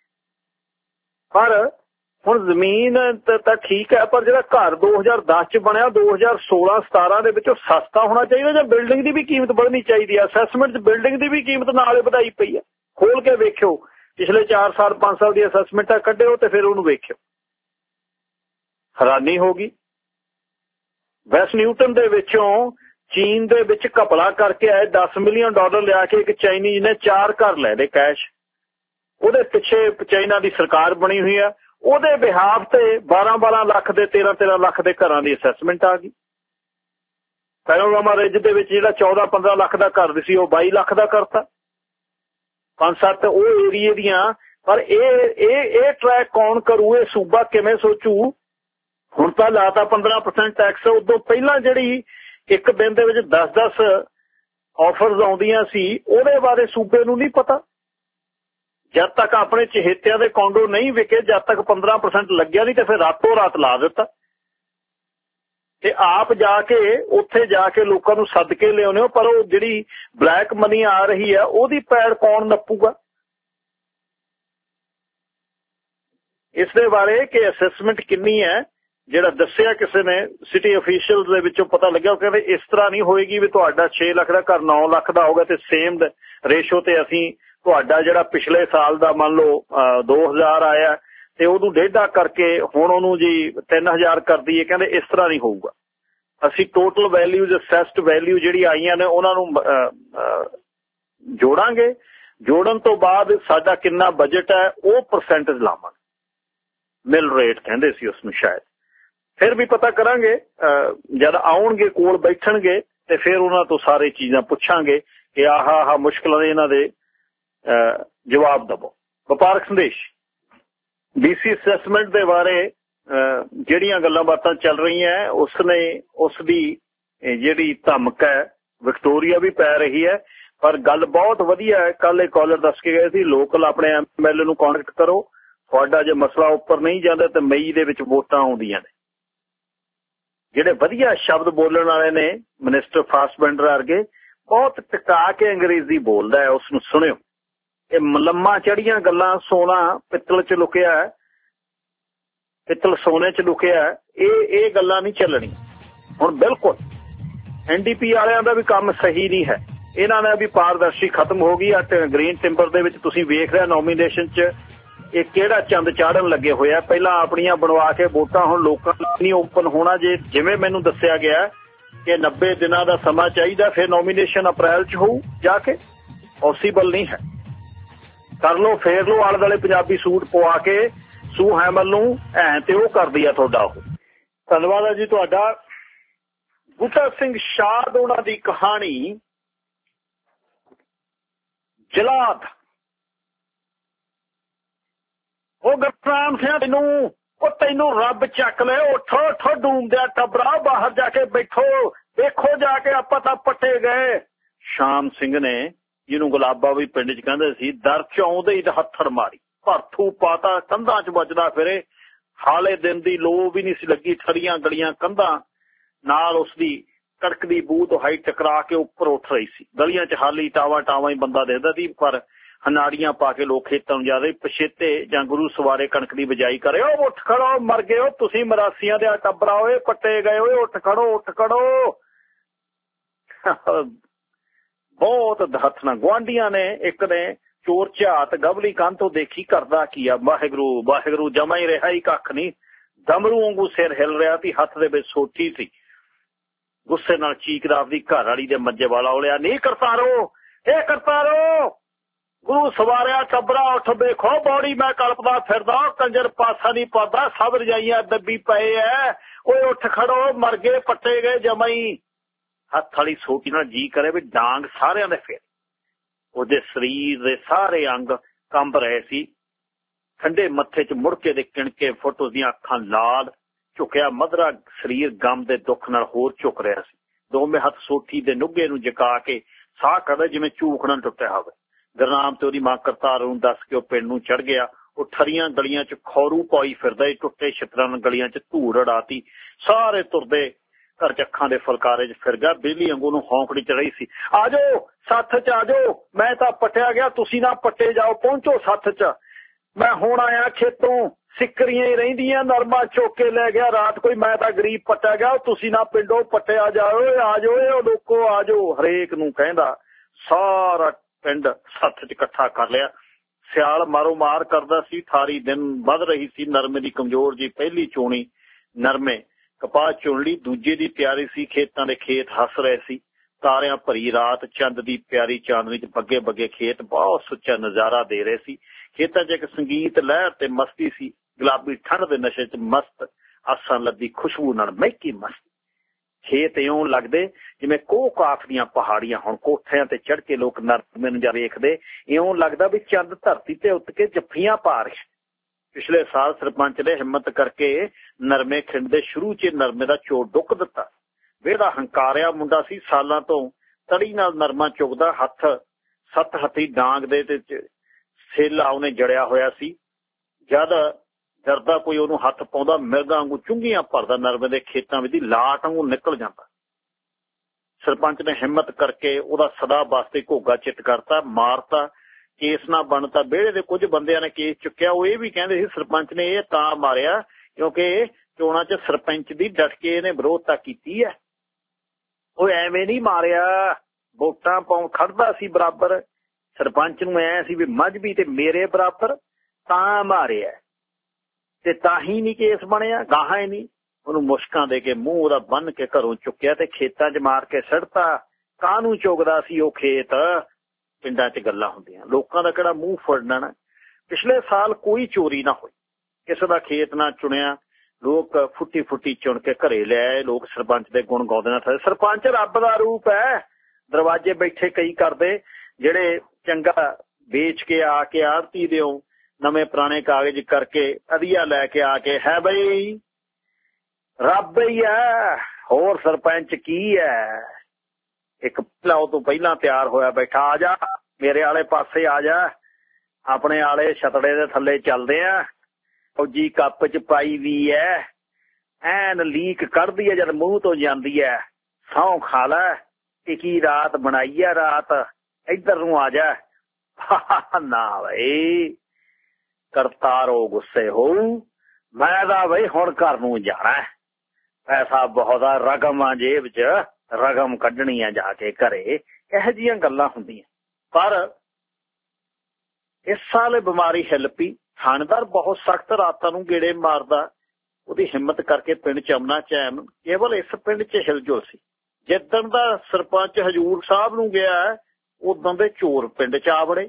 ਪਰ ਹੁਣ ਜ਼ਮੀਨ ਤਾਂ ਠੀਕ ਹੈ, ਪਰ ਜਿਹੜਾ ਘਰ 2010 ਚ ਬਣਿਆ 2016-17 ਦੇ ਵਿੱਚ ਉਹ ਸਸਤਾ ਹੋਣਾ ਚਾਹੀਦਾ, ਜਾਂ ਬਿਲਡਿੰਗ ਦੀ ਵੀ ਕੀਮਤ ਵਧਣੀ ਚਾਹੀਦੀ ਹੈ? ਅਸੈਸਮੈਂਟ 'ਚ ਬਿਲਡਿੰਗ ਦੀ ਵੀ ਕੀਮਤ ਨਾਲ ਵਧਾਈ ਪਈ ਹੈ। ਖੋਲ ਕੇ ਵੇਖਿਓ, ਪਿਛਲੇ 4 ਸਾਲ 5 ਸਾਲ ਦੀ ਅਸੈਸਮੈਂਟਾਂ ਕੱਢਿਓ ਤੇ ਫਿਰ ਉਹਨੂੰ ਵੇਖਿਓ, ਹੈਰਾਨੀ ਹੋਗੀ। ਵੈਸਟ ਨਿਊਟਨ ਦੇ ਵਿੱਚੋਂ ਚੀਨ ਦੇ ਵਿੱਚ ਘਪਲਾ ਕਰਕੇ ਆਏ, $10 ਮਿਲੀਅਨ ਲਿਆ ਕੇ ਇੱਕ ਚਾਈਨੀਜ਼ ਨੇ 4 ਘਰ ਲੈ ਲਏ ਕੈਸ਼। ਉਹਦੇ ਪਿੱਛੇ ਚਾਈਨਾ ਦੀ ਸਰਕਾਰ ਬਣੀ ਹੋਈ ਆ, ਉਹਦੇ ਬਿਹਾਫ ਤੇ 12-12 ਲੱਖ ਦੇ 13-13 ਲੱਖ ਦੇ ਘਰਾਂ ਦੀ ਅਸੈਸਮੈਂਟ ਆ ਗਈ। ਪੈਨੋਰਾਮਾ ਰਿਜ ਦੇ ਵਿੱਚ ਜਿਹੜਾ 14-15 ਲੱਖ ਦਾ ਘਰ ਸੀ, ਉਹ 22 ਲੱਖ ਦਾ ਕਰਤਾ। 5-7 ਉਹ ਏਰੀਏ ਦੀਆਂ। ਪਰ ਇਹ ਟਰੈਕ ਕੌਣ ਕਰੂ? ਇਹ ਸੂਬਾ ਕਿਵੇਂ ਸੋਚੂ? ਹੁਣ ਤਾਂ ਲਾਤਾ 15% ਟੈਕਸ। ਉਦੋਂ ਪਹਿਲਾਂ ਜਿਹੜੀ ਇੱਕ ਦਿਨ ਦੇ ਵਿੱਚ 10-10 ਆਫਰਸ ਆਉਂਦੀਆਂ ਸੀ, ਉਹਦੇ ਬਾਰੇ ਸੂਬੇ ਨੂੰ ਨਹੀਂ ਪਤਾ। ਜਦ ਤੱਕ ਆਪਣੇ ਚਹੇਤਿਆਂ ਦੇ ਕੌਂਡੋ ਨਹੀਂ ਵਿਕੇ, ਜਦ ਤੱਕ 15% ਲੱਗਿਆ ਨਹੀਂ, ਤੇ ਫਿਰ ਰਾਤੋਂ ਰਾਤ ਲਾ ਦਿੱਤਾ। ਤੇ ਆਪ ਜਾ ਕੇ ਉੱਥੇ ਜਾ ਕੇ ਲੋਕਾਂ ਨੂੰ ਸੱਦ ਕੇ ਲਿਆਉਂਦੇ ਹੋ, ਪਰ ਉਹ ਜਿਹੜੀ ਬਲੈਕ ਮਨੀ ਆ ਰਹੀ ਹੈ, ਉਹਦੀ ਪੈੜ ਕੌਣ ਨੱਪੂਗਾ? ਇਸ ਦੇ ਬਾਰੇ ਕਿ ਅਸੈਸਮੈਂਟ ਕਿੰਨੀ ਹੈ, ਜਿਹੜਾ ਦੱਸਿਆ ਕਿਸੇ ਨੇ ਸਿਟੀ ਅਫੀਸ਼ੀਅਲਸ ਦੇ ਵਿੱਚੋਂ ਪਤਾ ਲੱਗਿਆ, ਉਹ ਕਹਿੰਦੇ ਇਸ ਤਰ੍ਹਾਂ ਨਹੀਂ ਹੋਏਗੀ ਵੀ ਤੁਹਾਡਾ 6 ਲੱਖ ਦਾ ਘਰ 9 ਲੱਖ ਦਾ ਹੋਗਾ ਤੇ ਸੇਮ ਰੇਸ਼ੋ ਤੇ ਅਸੀਂ ਤੁਹਾਡਾ ਜਿਹੜਾ ਪਿਛਲੇ ਸਾਲ ਦਾ ਮੰਨ ਲਓ 2000 ਆਇਆ ਤੇ ਉਹਨੂੰ 1.5 ਕਰਕੇ ਹੁਣ ਉਹਨੂੰ ਜੀ 3000 ਕਰ ਦਈਏ, ਕਹਿੰਦੇ ਇਸ ਤਰ੍ਹਾਂ ਨਹੀਂ ਹੋਊਗਾ। ਅਸੀਂ ਟੋਟਲ ਵੈਲਿਊਜ਼ ਅਸੈਸਡ ਵੈਲਿਊ ਜਿਹੜੀ ਆਈਆਂ ਨੇ ਉਹਨਾਂ ਨੂੰ ਜੋੜਾਂਗੇ, ਜੋੜਨ ਤੋਂ ਬਾਅਦ ਸਾਡਾ ਕਿੰਨਾ ਬਜਟ ਹੈ ਉਹ ਪਰਸੈਂਟੇਜ ਲਾਵਾਂਗੇ, ਮਿਲ ਰੇਟ ਕਹਿੰਦੇ ਸੀ ਉਸਨੂੰ ਸ਼ਾਇਦ। ਫਿਰ ਵੀ ਪਤਾ ਕਰਾਂਗੇ, ਜਦ ਆਉਣਗੇ ਕੋਲ ਬੈਠਣਗੇ ਤੇ ਫਿਰ ਉਹਨਾਂ ਤੋਂ ਸਾਰੇ ਚੀਜ਼ਾਂ ਪੁੱਛਾਂਗੇ ਕਿ ਆਹ ਮੁਸ਼ਕਲਾਂ ਦੇ ਇਹਨਾਂ ਦੇ ਜਵਾਬ ਦਵੋ। ਵਪਾਰਕ ਸੰਦੇਸ਼ BC ਅਸੈਸਮੈਂਟ ਦੇ ਬਾਰੇ ਜਿਹੜੀਆਂ ਗੱਲਾਂ ਬਾਤਾਂ ਚੱਲ ਰਹੀਆਂ ਉਸਦੀ ਜਿਹੜੀ ਧਮਕ ਹੈ ਵਿਕਟੋਰੀਆ ਵੀ ਪੈ ਰਹੀ ਹੈ, ਪਰ ਗੱਲ ਬਹੁਤ ਵਧੀਆ ਹੈ। ਕੱਲ ਇਹ ਕਾਲਰ ਦੱਸ ਕੇ ਗਏ ਸੀ ਲੋਕਲ ਆਪਣੇ MLA ਨੂੰ ਕੰਟੈਕਟ ਕਰੋ, ਤੁਹਾਡਾ ਜੇ ਮਸਲਾ ਉੱਪਰ ਨਹੀਂ ਜਾਂਦਾ ਤਾਂ ਮਈ ਦੇ ਵਿੱਚ ਵੋਟਾਂ ਆਉਂਦੀਆਂ ਨੇ। ਜਿਹੜੇ ਵਧੀਆ ਸ਼ਬਦ ਬੋਲਣ ਵਾਲੇ ਨੇ ਮਿਨਿਸਟਰ ਫਾਸਟਬੈਂਡਰ ਵਰਗੇ ਬਹੁਤ ਟਿਕਾ ਕੇ ਅੰਗਰੇਜ਼ੀ ਬੋਲਦਾ ਹੈ, ਉਸਨੂੰ ਸੁਣਿਓ। ਇਹ ਲੰਮਾ ਚੜੀਆਂ ਗੱਲਾਂ, ਸੋਨਾ ਪਿੱਤਲ 'ਚ ਲੁਕਿਆ, ਪਿੱਤਲ ਸੋਨੇ 'ਚ ਲੁਕਿਆ, ਇਹ ਗੱਲਾਂ ਨਹੀਂ ਚੱਲਣੀ ਹੁਣ। ਬਿਲਕੁਲ NDP ਵਾਲਿਆਂ ਦਾ ਵੀ ਕੰਮ ਸਹੀ ਨਹੀਂ ਹੈ, ਇਹਨਾਂ ਨੇ ਵੀ ਪਾਰਦਰਸ਼ੀ ਖਤਮ ਹੋ ਗਈ। ਗ੍ਰੀਨ ਟਿੰਬਰ ਦੇ ਵਿੱਚ ਤੁਸੀਂ ਵੇਖ ਰਿਹਾ ਨੋਮੀਨੇਸ਼ਨ 'ਚ ਇਹ ਕਿਹੜਾ ਚੰਦ ਚਾੜਨ ਲੱਗੇ ਹੋਇਆ। ਪਹਿਲਾਂ ਆਪਣੀਆਂ ਬਣਵਾ ਕੇ ਵੋਟਾਂ, ਹੁਣ ਲੋਕਾਂ ਨਹੀਂ ਓਪਨ ਹੋਣਾ। ਜਿਵੇਂ ਮੈਨੂੰ ਦੱਸਿਆ ਗਿਆ ਕਿ 90 ਦਿਨਾਂ ਦਾ ਸਮਾਂ ਚਾਹੀਦਾ, ਫਿਰ ਨੋਮੀਨੇਸ਼ਨ ਅਪ੍ਰੈਲ 'ਚ ਹੋਊ ਜਾ ਕੇ, ਪੋਸੀਬਲ ਨਹੀਂ ਹੈ। ਕਰ ਲਓ, ਫੇਰ ਲਓ ਆਲੇ ਦੁਆਲੇ ਪੰਜਾਬੀ ਸੂਟ ਪਵਾ ਕੇ ਸੂ ਹੈਮਲ ਨੂੰ ਤੇ ਉਹ ਕਰਦੀ ਆ ਤੁਹਾਡਾ ਉਹ। ਧੰਨਵਾਦ ਹੈ ਜੀ ਤੁਹਾਡਾ। ਬੂਟਾ ਸਿੰਘ ਸ਼ਾਦ ਉਹਨਾਂ ਦੀ ਕਹਾਣੀ ਜਲਾਦ। ਉਹ ਗੁਰਨਾਮ ਸਿੰਘ ਤੈਨੂੰ ਰੱਬ ਚੱਕ ਲੈ, ਉੱਠੋ ਡੂਮ ਦਿਆ ਟੱਬਰਾ, ਬਾਹਰ ਜਾ ਕੇ ਬੈਠੋ, ਦੇਖੋ ਜਾ ਕੇ ਆਪਾਂ ਤਾਂ ਪੱਟੇ ਗਏ। ਸ਼ਾਮ ਸਿੰਘ ਨੇ, ਜਿਹਨੂੰ ਗੁਲਾਬਾ ਵੀ ਪਿੰਡ 'ਚ ਕਹਿੰਦੇ ਸੀ, ਦਰ 'ਚ ਆਉਂਦੇ ਹੀ ਹੱਥੜ ਮਾਰੀ, ਭਰਥੂ ਪਾਤਾ, ਕੰਧਾਂ 'ਚ ਵੱਜਦਾ ਫਿਰੇ। ਹਾਲੇ ਦਿਨ ਦੀ ਲੋ ਵੀ ਨਹੀਂ ਸੀ ਲੱਗੀ, ਠਰੀਆਂ ਗਲੀਆਂ ਕੰਧਾਂ ਨਾਲ ਉਸਦੀ ਕੜਕਦੀ ਬੂਹ ਤੋਂ ਹਾਈ ਟਕਰਾ ਕੇ ਉੱਪਰ ਉੱਠ ਰਹੀ ਸੀ। ਗਲੀਆਂ 'ਚ ਹਾਲੀ ਟਾਵਾਂ ਹੀ ਬੰਦਾ ਦਿਖਦਾ ਸੀ, ਪਰ ਹਨਾੜੀਆਂ ਪਾ ਕੇ ਲੋਕ ਖੇਤਾਂ ਨੂੰ ਜਾ ਰਹੇ। ਪਛੇਤੇ ਜਾਂ ਗੁਰੂ ਸਵਾਰੇ ਕਣਕ ਦੀ ਬਿਜਾਈ ਕਰੇ। ਉਹ ਉੱਠ ਖੜੋ, ਮਰ ਗਏ ਹੋ ਤੁਸੀਂ, ਮਰਾਸੀਆਂ ਦੇ ਟੱਬਰਾ ਹੋਏ, ਪੱਟੇ ਗਏ ਹੋਏ, ਉੱਠ ਖੜੋ। ਬਹੁਤ ਹੱਥ ਨਾਲ ਗੁਆਂਢੀਆਂ ਨੇ, ਇੱਕ ਨੇ ਚੋਰ ਝਾਤ ਗਵਲੀ ਕੰਧ ਤੋਂ ਦੇਖੀ, ਕਰਦਾ ਕੀ ਆ, ਵਾਹਿਗੁਰੂ ਜਮਾ ਹੀ ਰਿਹਾ ਹੀ ਕੱਖ ਨਹੀਂ। ਦਮਰੂ ਵਾਂਗੂ ਸਿਰ ਹਿਲ ਰਿਹਾ ਸੀ, ਹੱਥ ਦੇ ਵਿੱਚ ਸੋਟੀ ਸੀ। ਗੁੱਸੇ ਨਾਲ ਚੀਕਦਾ ਆਪਦੀ ਘਰ ਵਾਲੀ ਦੇ ਮੰਜੇ ਵਾਲਾ ਔਲਿਆ, ਨਹੀਂ ਕਰਤਾਰੋ, ਇਹ ਕਰਤਾਰੋ, ਗੁਰੂ ਸਵਾਰਿਆ ਟੱਬਰਾ ਉੱਠ ਵੇਖੋ, ਬੌੜੀ ਮੈਂ ਕਲਪਦਾ ਫਿਰਦਾ, ਕੰਜਰ ਪਾਸਾ ਨਹੀਂ ਪਾਉਂਦਾ, ਸਭ ਰਜਾਈਆਂ ਦੱਬੀ ਪਏ ਐ, ਓਏ ਉੱਠ ਖੜੋ, ਮਰ ਗਏ, ਪੱਟੇ ਗਏ ਜਮਾਈ। ਹੱਥ ਵਾਲੀ ਸੋਟੀ ਨਾਲ ਜੀ ਕਰੇ ਵੀ ਡਾਂਗ ਸਾਰਿਆਂ ਦੇ ਫੇਰ। ਉਹਦੇ ਸਰੀਰ ਦੇ ਸਾਰੇ ਅੰਗ ਕੰਬ ਰਹੇ ਸੀ। ਠੰਡੇ ਮੱਥੇ 'ਚ ਮੁੜਕੇ ਦੇ ਕਿਣਕੇ ਫੁੱਟ, ਉਹਦੀਆਂ ਅੱਖਾਂ ਲਾਲ, ਝੁਕਿਆ ਮਧਰਾ ਸਰੀਰ ਗਮ ਦੇ ਦੁੱਖ ਨਾਲ ਹੋਰ ਝੁਕ ਰਿਹਾ ਸੀ। ਦੋਵੇਂ ਹੱਥ ਸੋਟੀ ਦੇ ਨੁੱਗੇ ਨੂੰ ਜਕਾ ਕੇ ਸਾਹ ਕੱਢਦਾ ਜਿਵੇਂ ਝੂਖਣਾ ਟੁੱਟਿਆ ਹੋਵੇ। ਗੁਰਨਾਮ ਤੇ ਉਹਦੀ ਮਾਂ ਕਰਤਾਰ ਨੂੰ ਦੱਸ ਕੇ ਉਹ ਪਿੰਡ ਨੂੰ ਚੜ ਗਿਆ। ਉਹ ਠਰੀਆਂ ਗਲੀਆਂ 'ਚ ਖੌਰੂ ਪਾਈ ਫਿਰਦਾ, ਟੁੱਟੇ ਛਿੱਤਰਾਂ ਗਲੀਆਂ 'ਚ ਧੂੜ ਉਡਾਤੀ। ਸਾਰੇ ਤੁਰਦੇ ਘਰ 'ਚ ਅੱਖਾਂ ਦੇ ਫੁਲਕਾਰੇ 'ਚ ਫਿਰ ਗਿਆ। ਬਿਜਲੀ ਵਾਂਗੂ ਨੂੰ ਹੌਂਕੜੀ ਚ ਰਹੀ ਸੀ, ਆ ਜਾਓ ਸੱਥ 'ਚ, ਆ ਜਾਓ, ਮੈਂ ਤਾਂ ਪੱਟਿਆ ਗਿਆ, ਤੁਸੀਂ ਨਾ ਪੱਟੇ ਜਾਓ, ਪਹੁੰਚੋ ਸੱਥ 'ਚ। ਮੈਂ ਹੁਣ ਆਇਆ ਖੇਤੋਂ, ਸਿੱਕਰੀਆਂ ਹੀ ਰਹਿੰਦੀਆਂ, ਨਰਮਾ ਚੁੱਕ ਕੇ ਲੈ ਗਿਆ ਰਾਤ ਕੋਈ, ਮੈਂ ਤਾਂ ਗਰੀਬ ਪੱਟਿਆ ਗਿਆ, ਤੁਸੀਂ ਨਾ ਪਿੰਡੋਂ ਪੱਟਿਆ ਜਾਓ, ਆ ਜਾਓ ਲੋਕੋ, ਆ ਜਾਓ। ਹਰੇਕ ਨੂੰ ਕਹਿੰਦਾ, ਸਾਰਾ ਪਿੰਡ ਸੱਥ 'ਚ ਇਕੱਠਾ ਕਰ ਲਿਆ। ਸਿਆਲ ਮਾਰੋ ਮਾਰ ਕਰਦਾ ਸੀ, ਠਾਰੀ ਦਿਨ ਵੱਧ ਰਹੀ ਸੀ। ਨਰਮੇ ਦੀ ਕਮਜ਼ੋਰ ਜੀ ਪਹਿਲੀ ਚੋਣੀ ਨਰਮੇ ਕਪਾਹ ਚੁਣ ਲਈ, ਦੂਜੇ ਦੀ ਤਿਆਰੀ ਸੀ। ਖੇਤਾਂ ਦੇ ਖੇਤ ਹੱਸ ਰਹੇ ਸੀ, ਤਾਰਿਆਂ ਭਰੀ ਰਾਤ, ਚੰਦ ਦੀ ਪਿਆਰੀ ਚਾਂਦਨੀ 'ਚ ਬੱਗੇ ਖੇਤ ਬਹੁਤ ਸੁੱਚਾ ਨਜ਼ਾਰਾ ਦੇ ਰਹੇ ਸੀ। ਖੇਤਾਂ 'ਚ ਇੱਕ ਸੰਗੀਤ ਲਹਿਰ ਤੇ ਮਸਤੀ ਸੀ। ਗੁਲਾਬੀ ਠੰਡ ਦੇ ਨਸ਼ੇ 'ਚ ਮਸਤ, ਆਸਾਂ ਲੱਦੀ ਖੁਸ਼ਬੂ ਨਾਲ ਮਹਿਕੀ ਮਸਤੀ। ਖੇਤ ਇਉਂ ਲੱਗਦੇ ਜਿਵੇਂ ਕੋਹ ਕਾਫ ਦੀਆਂ ਪਹਾੜੀਆਂ ਹੁਣ ਕੋਠਿਆਂ ਤੇ ਚੜ੍ਹ ਕੇ ਲੋਕ ਨਰਮੇ ਨੂੰ ਜਾ ਵੇਖਦੇ, ਇਉਂ ਲੱਗਦਾ ਵੀ ਚੰਦ ਧਰਤੀ ਤੇ ਉੱਤ ਕੇ ਜੱਫੀਆਂ ਪਾ ਰਿਹਾ। ਪਿਛਲੇ ਸਾਲ ਸਰਪੰਚ ਨੇ ਹਿੰਮਤ ਕਰਕੇ ਨਰਮੇ ਖਿੰਡ ਦੇ ਸ਼ੁਰੂ 'ਚ ਨਰਮੇ ਦਾ ਚੋਰ ਡੁੱਕ ਦਿੱਤਾ। ਵੇੜਾ ਹੰਕਾਰਿਆ ਮੁੰਡਾ ਸੀ, ਸਾਲਾਂ ਤੋਂ ਤੜੀ ਨਾਲ ਨਰਮਾ ਚੁਗਦਾ, ਹੱਥ 7 ਹੱਥੀ ਡਾਂਗ ਦੇ ਤੇ ਸੇਲਾ ਉਹਨੇ ਜੜਿਆ ਹੋਇਆ ਸੀ। ਜਦ ਡਰਦਾ ਕੋਈ ਉਹਨੂੰ ਹੱਥ ਪਾਉਂਦਾ, ਮਿਰਗਾਂ ਵਾਂਗੂ ਚੁੰਗੀਆਂ ਭਰਦਾ ਨਰਮੇ ਦੇ ਖੇਤਾਂ ਵਿੱਚ ਦੀ ਲਾਟ ਵਾਂਗੂ ਨਿਕਲ ਜਾਂਦਾ। ਸਰਪੰਚ ਨੇ ਹਿੰਮਤ ਕਰਕੇ ਉਹਦਾ ਸਦਾ ਵਾਸਤੇ ਘੋਗਾ ਚਿੱਤ ਕਰਤਾ, ਮਾਰਤਾ। ਕੇਸ ਨਾ ਬਣਤਾ। ਵਿਹੜੇ ਦੇ ਕੁਝ ਬੰਦਿਆਂ ਨੇ ਕੇਸ ਚੁੱਕਿਆ। ਉਹ ਇਹ ਵੀ ਕਹਿੰਦੇ ਸੀ ਸਰਪੰਚ ਨੇ ਇਹ ਤਾਂ ਮਾਰਿਆ ਕਿਉਂਕਿ ਚੋਣਾਂ 'ਚ ਸਰਪੰਚ ਦੀ ਡਟ ਕੇ ਇਹਨੇ ਵਿਰੋਧਤਾ ਕੀਤੀ ਹੈ। ਉਹ ਐਵੇਂ ਨਹੀਂ ਮਾਰਿਆ, ਵੋਟਾਂ ਪਾਉਣ ਖੜਦਾ ਸੀ ਬਰਾਬਰ। ਸਰਪੰਚ ਨੂੰ ਐ ਸੀ ਵੀ ਮਜ਼੍ਹਬੀ ਤੇ ਮੇਰੇ ਬਰਾਬਰ, ਤਾਂ ਮਾਰਿਆ। ਤੇ ਤਾਂ ਹੀ ਨਹੀਂ ਕੇਸ ਬਣਿਆ, ਗਾਹਾਂ ਹੀ ਨਹੀਂ। ਉਹਨੂੰ ਮੁਸ਼ਕਾਂ ਦੇ ਕੇ ਮੂੰਹ ਉਹਦਾ ਬੰਨ ਕੇ ਘਰੋਂ ਚੁੱਕਿਆ ਤੇ ਖੇਤਾਂ 'ਚ ਮਾਰ ਕੇ ਸੜਤਾ। ਕਾਹਨੂੰ ਚੁੱਕਦਾ ਸੀ ਉਹ ਖੇਤ? ਪਿੰਡਾਂ 'ਚ ਗੱਲਾਂ ਹੁੰਦੀਆਂ, ਲੋਕਾਂ ਦਾ ਕਿਹੜਾ ਮੂੰਹ ਫੜਨਾ ਨਾ। ਪਿਛਲੇ ਸਾਲ ਕੋਈ ਚੋਰੀ ਨਾ ਹੋਈ, ਕਿਸੇ ਦਾ ਖੇਤ ਨਾ ਚੁਣਿਆ, ਲੋਕ ਫੁੱਟੀ ਫੁੱਟੀ ਚੁਣ ਕੇ ਘਰੇ ਲੈ ਆਏ। ਲੋਕ ਸਰਪੰਚ ਦੇ ਗੁਣ ਗਾਉਂਦੇ ਨਾ। ਸਰਪੰਚ ਰੱਬ ਦਾ ਰੂਪ ਹੈ। ਦਰਵਾਜ਼ੇ ਬੈਠੇ ਕਈ ਕਰਦੇ ਜਿਹੜੇ ਚੰਗਾ ਵੇਚ ਕੇ ਆ ਕੇ ਆੜਤੀ ਦਿਓ ਨਵੇਂ ਪੁਰਾਣੇ ਕਾਗਜ਼ ਕਰਕੇ ਵਧੀਆ ਲੈ ਕੇ ਆ ਕੇ, ਹੈ ਬਈ ਰੱਬ ਹੀ ਹੈ, ਹੋਰ ਸਰਪੰਚ ਕੀ ਹੈ? ਇੱਕ ਭਲਾਓ ਤੋਂ ਪਹਿਲਾਂ ਤਿਆਰ ਹੋਇਆ ਬੈਠਾ, ਆ ਜਾ ਮੇਰੇ ਆਲੇ ਪਾਸੇ ਆ ਜਾ, ਆਪਣੇ ਆਲੇ ਛਤੜੇ ਦੇ ਥੱਲੇ ਚੱਲਦੇ ਆ। ਫੌਜੀ ਕੱਪ 'ਚ ਪਾਈ ਵੀ ਐ, ਐਨ ਲੀਕ ਕੱਢਦੀ ਹੈ ਜਦ ਮੂੰਹ ਤੋਂ ਜਾਂਦੀ ਹੈ। ਸਹੁੰ ਖਾ ਲੈ, ਟਿੱਕੀ ਰਾਤ ਬਣਾਈ ਆ ਰਾਤ, ਇੱਧਰ ਨੂੰ ਆ ਜਾ। ਨਾ ਬਈ ਕਰਤਾਰੋ ਗੁੱਸੇ ਹੋਊ, ਮੈਂ ਤਾਂ ਬਈ ਹੁਣ ਘਰ ਨੂੰ ਜਾਣਾ, ਪੈਸਾ ਬਹੁਤ ਆ, ਰਕਮ ਆ ਜੇਬ 'ਚ, ਰਕਮ ਕੱਢਣੀ ਆ ਜਾ ਕੇ ਘਰੇ। ਇਹੋ ਜਿਹੀਆਂ ਗੱਲਾਂ ਹੁੰਦੀਆਂ। ਪਰ ਇਸ ਸਾਲ ਬਿਮਾਰੀ ਹਿੱਲ ਪਈ। ਥਾਣੇਦਾਰ ਬਹੁਤ ਸਖਤ ਰਾਤਾਂ ਨੂੰ ਗੇੜੇ ਮਾਰਦਾ, ਉਹਦੀ ਹਿੰਮਤ ਕਰਕੇ ਪਿੰਡ 'ਚ ਅਮਨਾ ਚੈਨ ਕੇਵਲ ਇਸ ਪਿੰਡ 'ਚ ਹਿਲਜੁਲ ਸੀ। ਜਿੱਦਣ ਦਾ ਸਰਪੰਚ ਹਜੂਰ ਸਾਹਿਬ ਨੂੰ ਗਿਆ ਉਦੋਂ ਦੇ ਚੋਰ ਪਿੰਡ 'ਚ ਆ ਵੜੇ।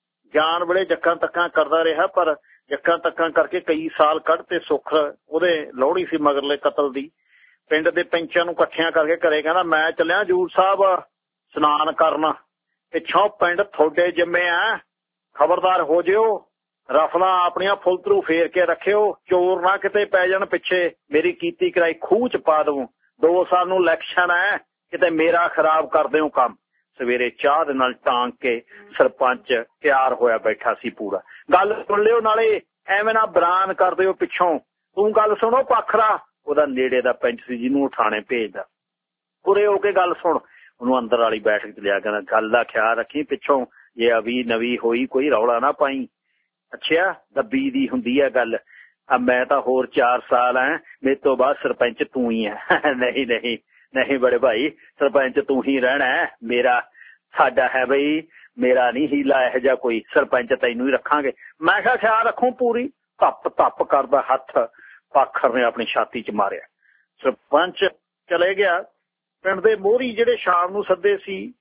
ਜਾਣ ਵੇਲੇ ਜੱਕਾਂ ਤੱਕਾਂ ਕਰਦਾ ਰਿਹਾ, ਪਰ ਜੱਕਾਂ ਤੱਕਾਂ ਕਰਕੇ ਕਈ ਸਾਲ ਕੱਢ ਤੇ ਸੁੱਖ ਉਹਦੇ ਲੋਹੜੀ ਸੀ ਮਗਰਲੇ ਕਤਲ ਦੀ। ਪਿੰਡ ਦੇ ਪੈਂਚਾਂ ਨੂੰ ਇਕੱਠਿਆਂ ਕਰਕੇ ਘਰੇ ਕਹਿੰਦਾ, ਮੈਂ ਚੱਲਿਆ ਹਜੂਰ ਸਾਹਿਬ ਸਨਾਨ ਕਰਨ, ਪਿੱਛੋਂ ਪਿੰਡ ਤੁਹਾਡੇ ਜਿੰਮੇ ਆ, ਖਬਰਦਾਰ ਹੋ ਜਿਓ, ਰਫਲਾਂ ਆਪਣੀਆਂ ਫੁੱਲਤਰੂ ਫੇਰ ਕੇ ਰੱਖਿਓ, ਚੋਰ ਨਾ ਕਿਤੇ ਪੈ ਜਾਣ ਪਿੱਛੇ, ਮੇਰੀ ਕੀਤੀ ਕਰਾਈ ਖੂਹ 'ਚ ਪਾ ਦਊ, 2 ਸਾਲ ਨੂੰ ਇਲੈਕਸ਼ਨ ਹੈ, ਕਿਤੇ ਮੇਰਾ ਖਰਾਬ ਕਰ ਦਿਓ ਕੰਮ। ਸਵੇਰੇ ਚਾਹ ਦੇ ਨਾਲ ਟਾਂਗ ਕੇ ਸਰਪੰਚ ਤਿਆਰ ਹੋਇਆ ਬੈਠਾ ਸੀ ਪੂਰਾ। ਗੱਲ ਸੁਣ ਲਿਓ, ਨਾਲੇ ਐਵੇਂ ਨਾ ਬਰਾਨ ਕਰ ਦਿਓ ਪਿੱਛੋਂ, ਤੂੰ ਗੱਲ ਸੁਣੋ ਪਾਖਰਾ, ਉਹਦਾ ਨੇੜੇ ਦਾ ਪੈਂਚ ਸੀ ਜਿਹਨੂੰ ਉਠਾਣੇ ਭੇਜਦਾ, ਪੂਰੇ ਹੋ ਕੇ ਗੱਲ ਸੁਣ। ਉਹਨੂੰ ਅੰਦਰ ਵਾਲੀ ਬੈਠਕ 'ਚ ਲਿਆ, ਕਹਿੰਦਾ ਗੱਲ ਦਾ ਖਿਆਲ ਰੱਖੀ, ਪਿੱਛੋਂ ਜੇ ਅਵੀ ਨਵੀਂ ਹੋਈ ਕੋਈ ਰੌਲਾ ਨਾ ਪਾਈ। ਅੱਛਾ, ਦੱਬੀ ਦੀ ਹੁੰਦੀ ਹੈ ਗੱਲ। ਮੈਂ ਤਾਂ ਹੋਰ 4 ਸਾਲ ਹੈ, ਮੇਰੇ ਤੋਂ ਬਾਅਦ ਸਰਪੰਚ ਤੂੰ ਹੀ ਹੈ। ਨਹੀਂ ਨਹੀਂ ਨਹੀਂ ਬੜੇ ਭਾਈ, ਸਰਪੰਚ ਤੂੰ ਹੀ ਰਹਿਣਾ, ਮੇਰਾ ਸਾਡਾ ਹੈ ਬਈ, ਮੇਰਾ ਨਹੀਂ ਹੀਲਾ ਇਹੋ ਜਿਹਾ ਕੋਈ, ਸਰਪੰਚ ਤੈਨੂੰ ਹੀ ਰੱਖਾਂਗੇ। ਮੈਂ ਕਿਹਾ ਖਿਆਲ ਰੱਖੂ ਪੂਰੀ। ਧੱਪ ਧੱਪ ਕਰਦਾ ਹੱਥ ਪਾਖਰ ਨੇ ਆਪਣੀ ਛਾਤੀ 'ਚ ਮਾਰਿਆ। ਸਰਪੰਚ ਚਲੇ ਗਿਆ। ਪਿੰਡ ਦੇ ਮੋਹਰੀ ਜਿਹੜੇ ਸ਼ਾਮ ਨੂੰ ਸੱਦੇ ਸੀ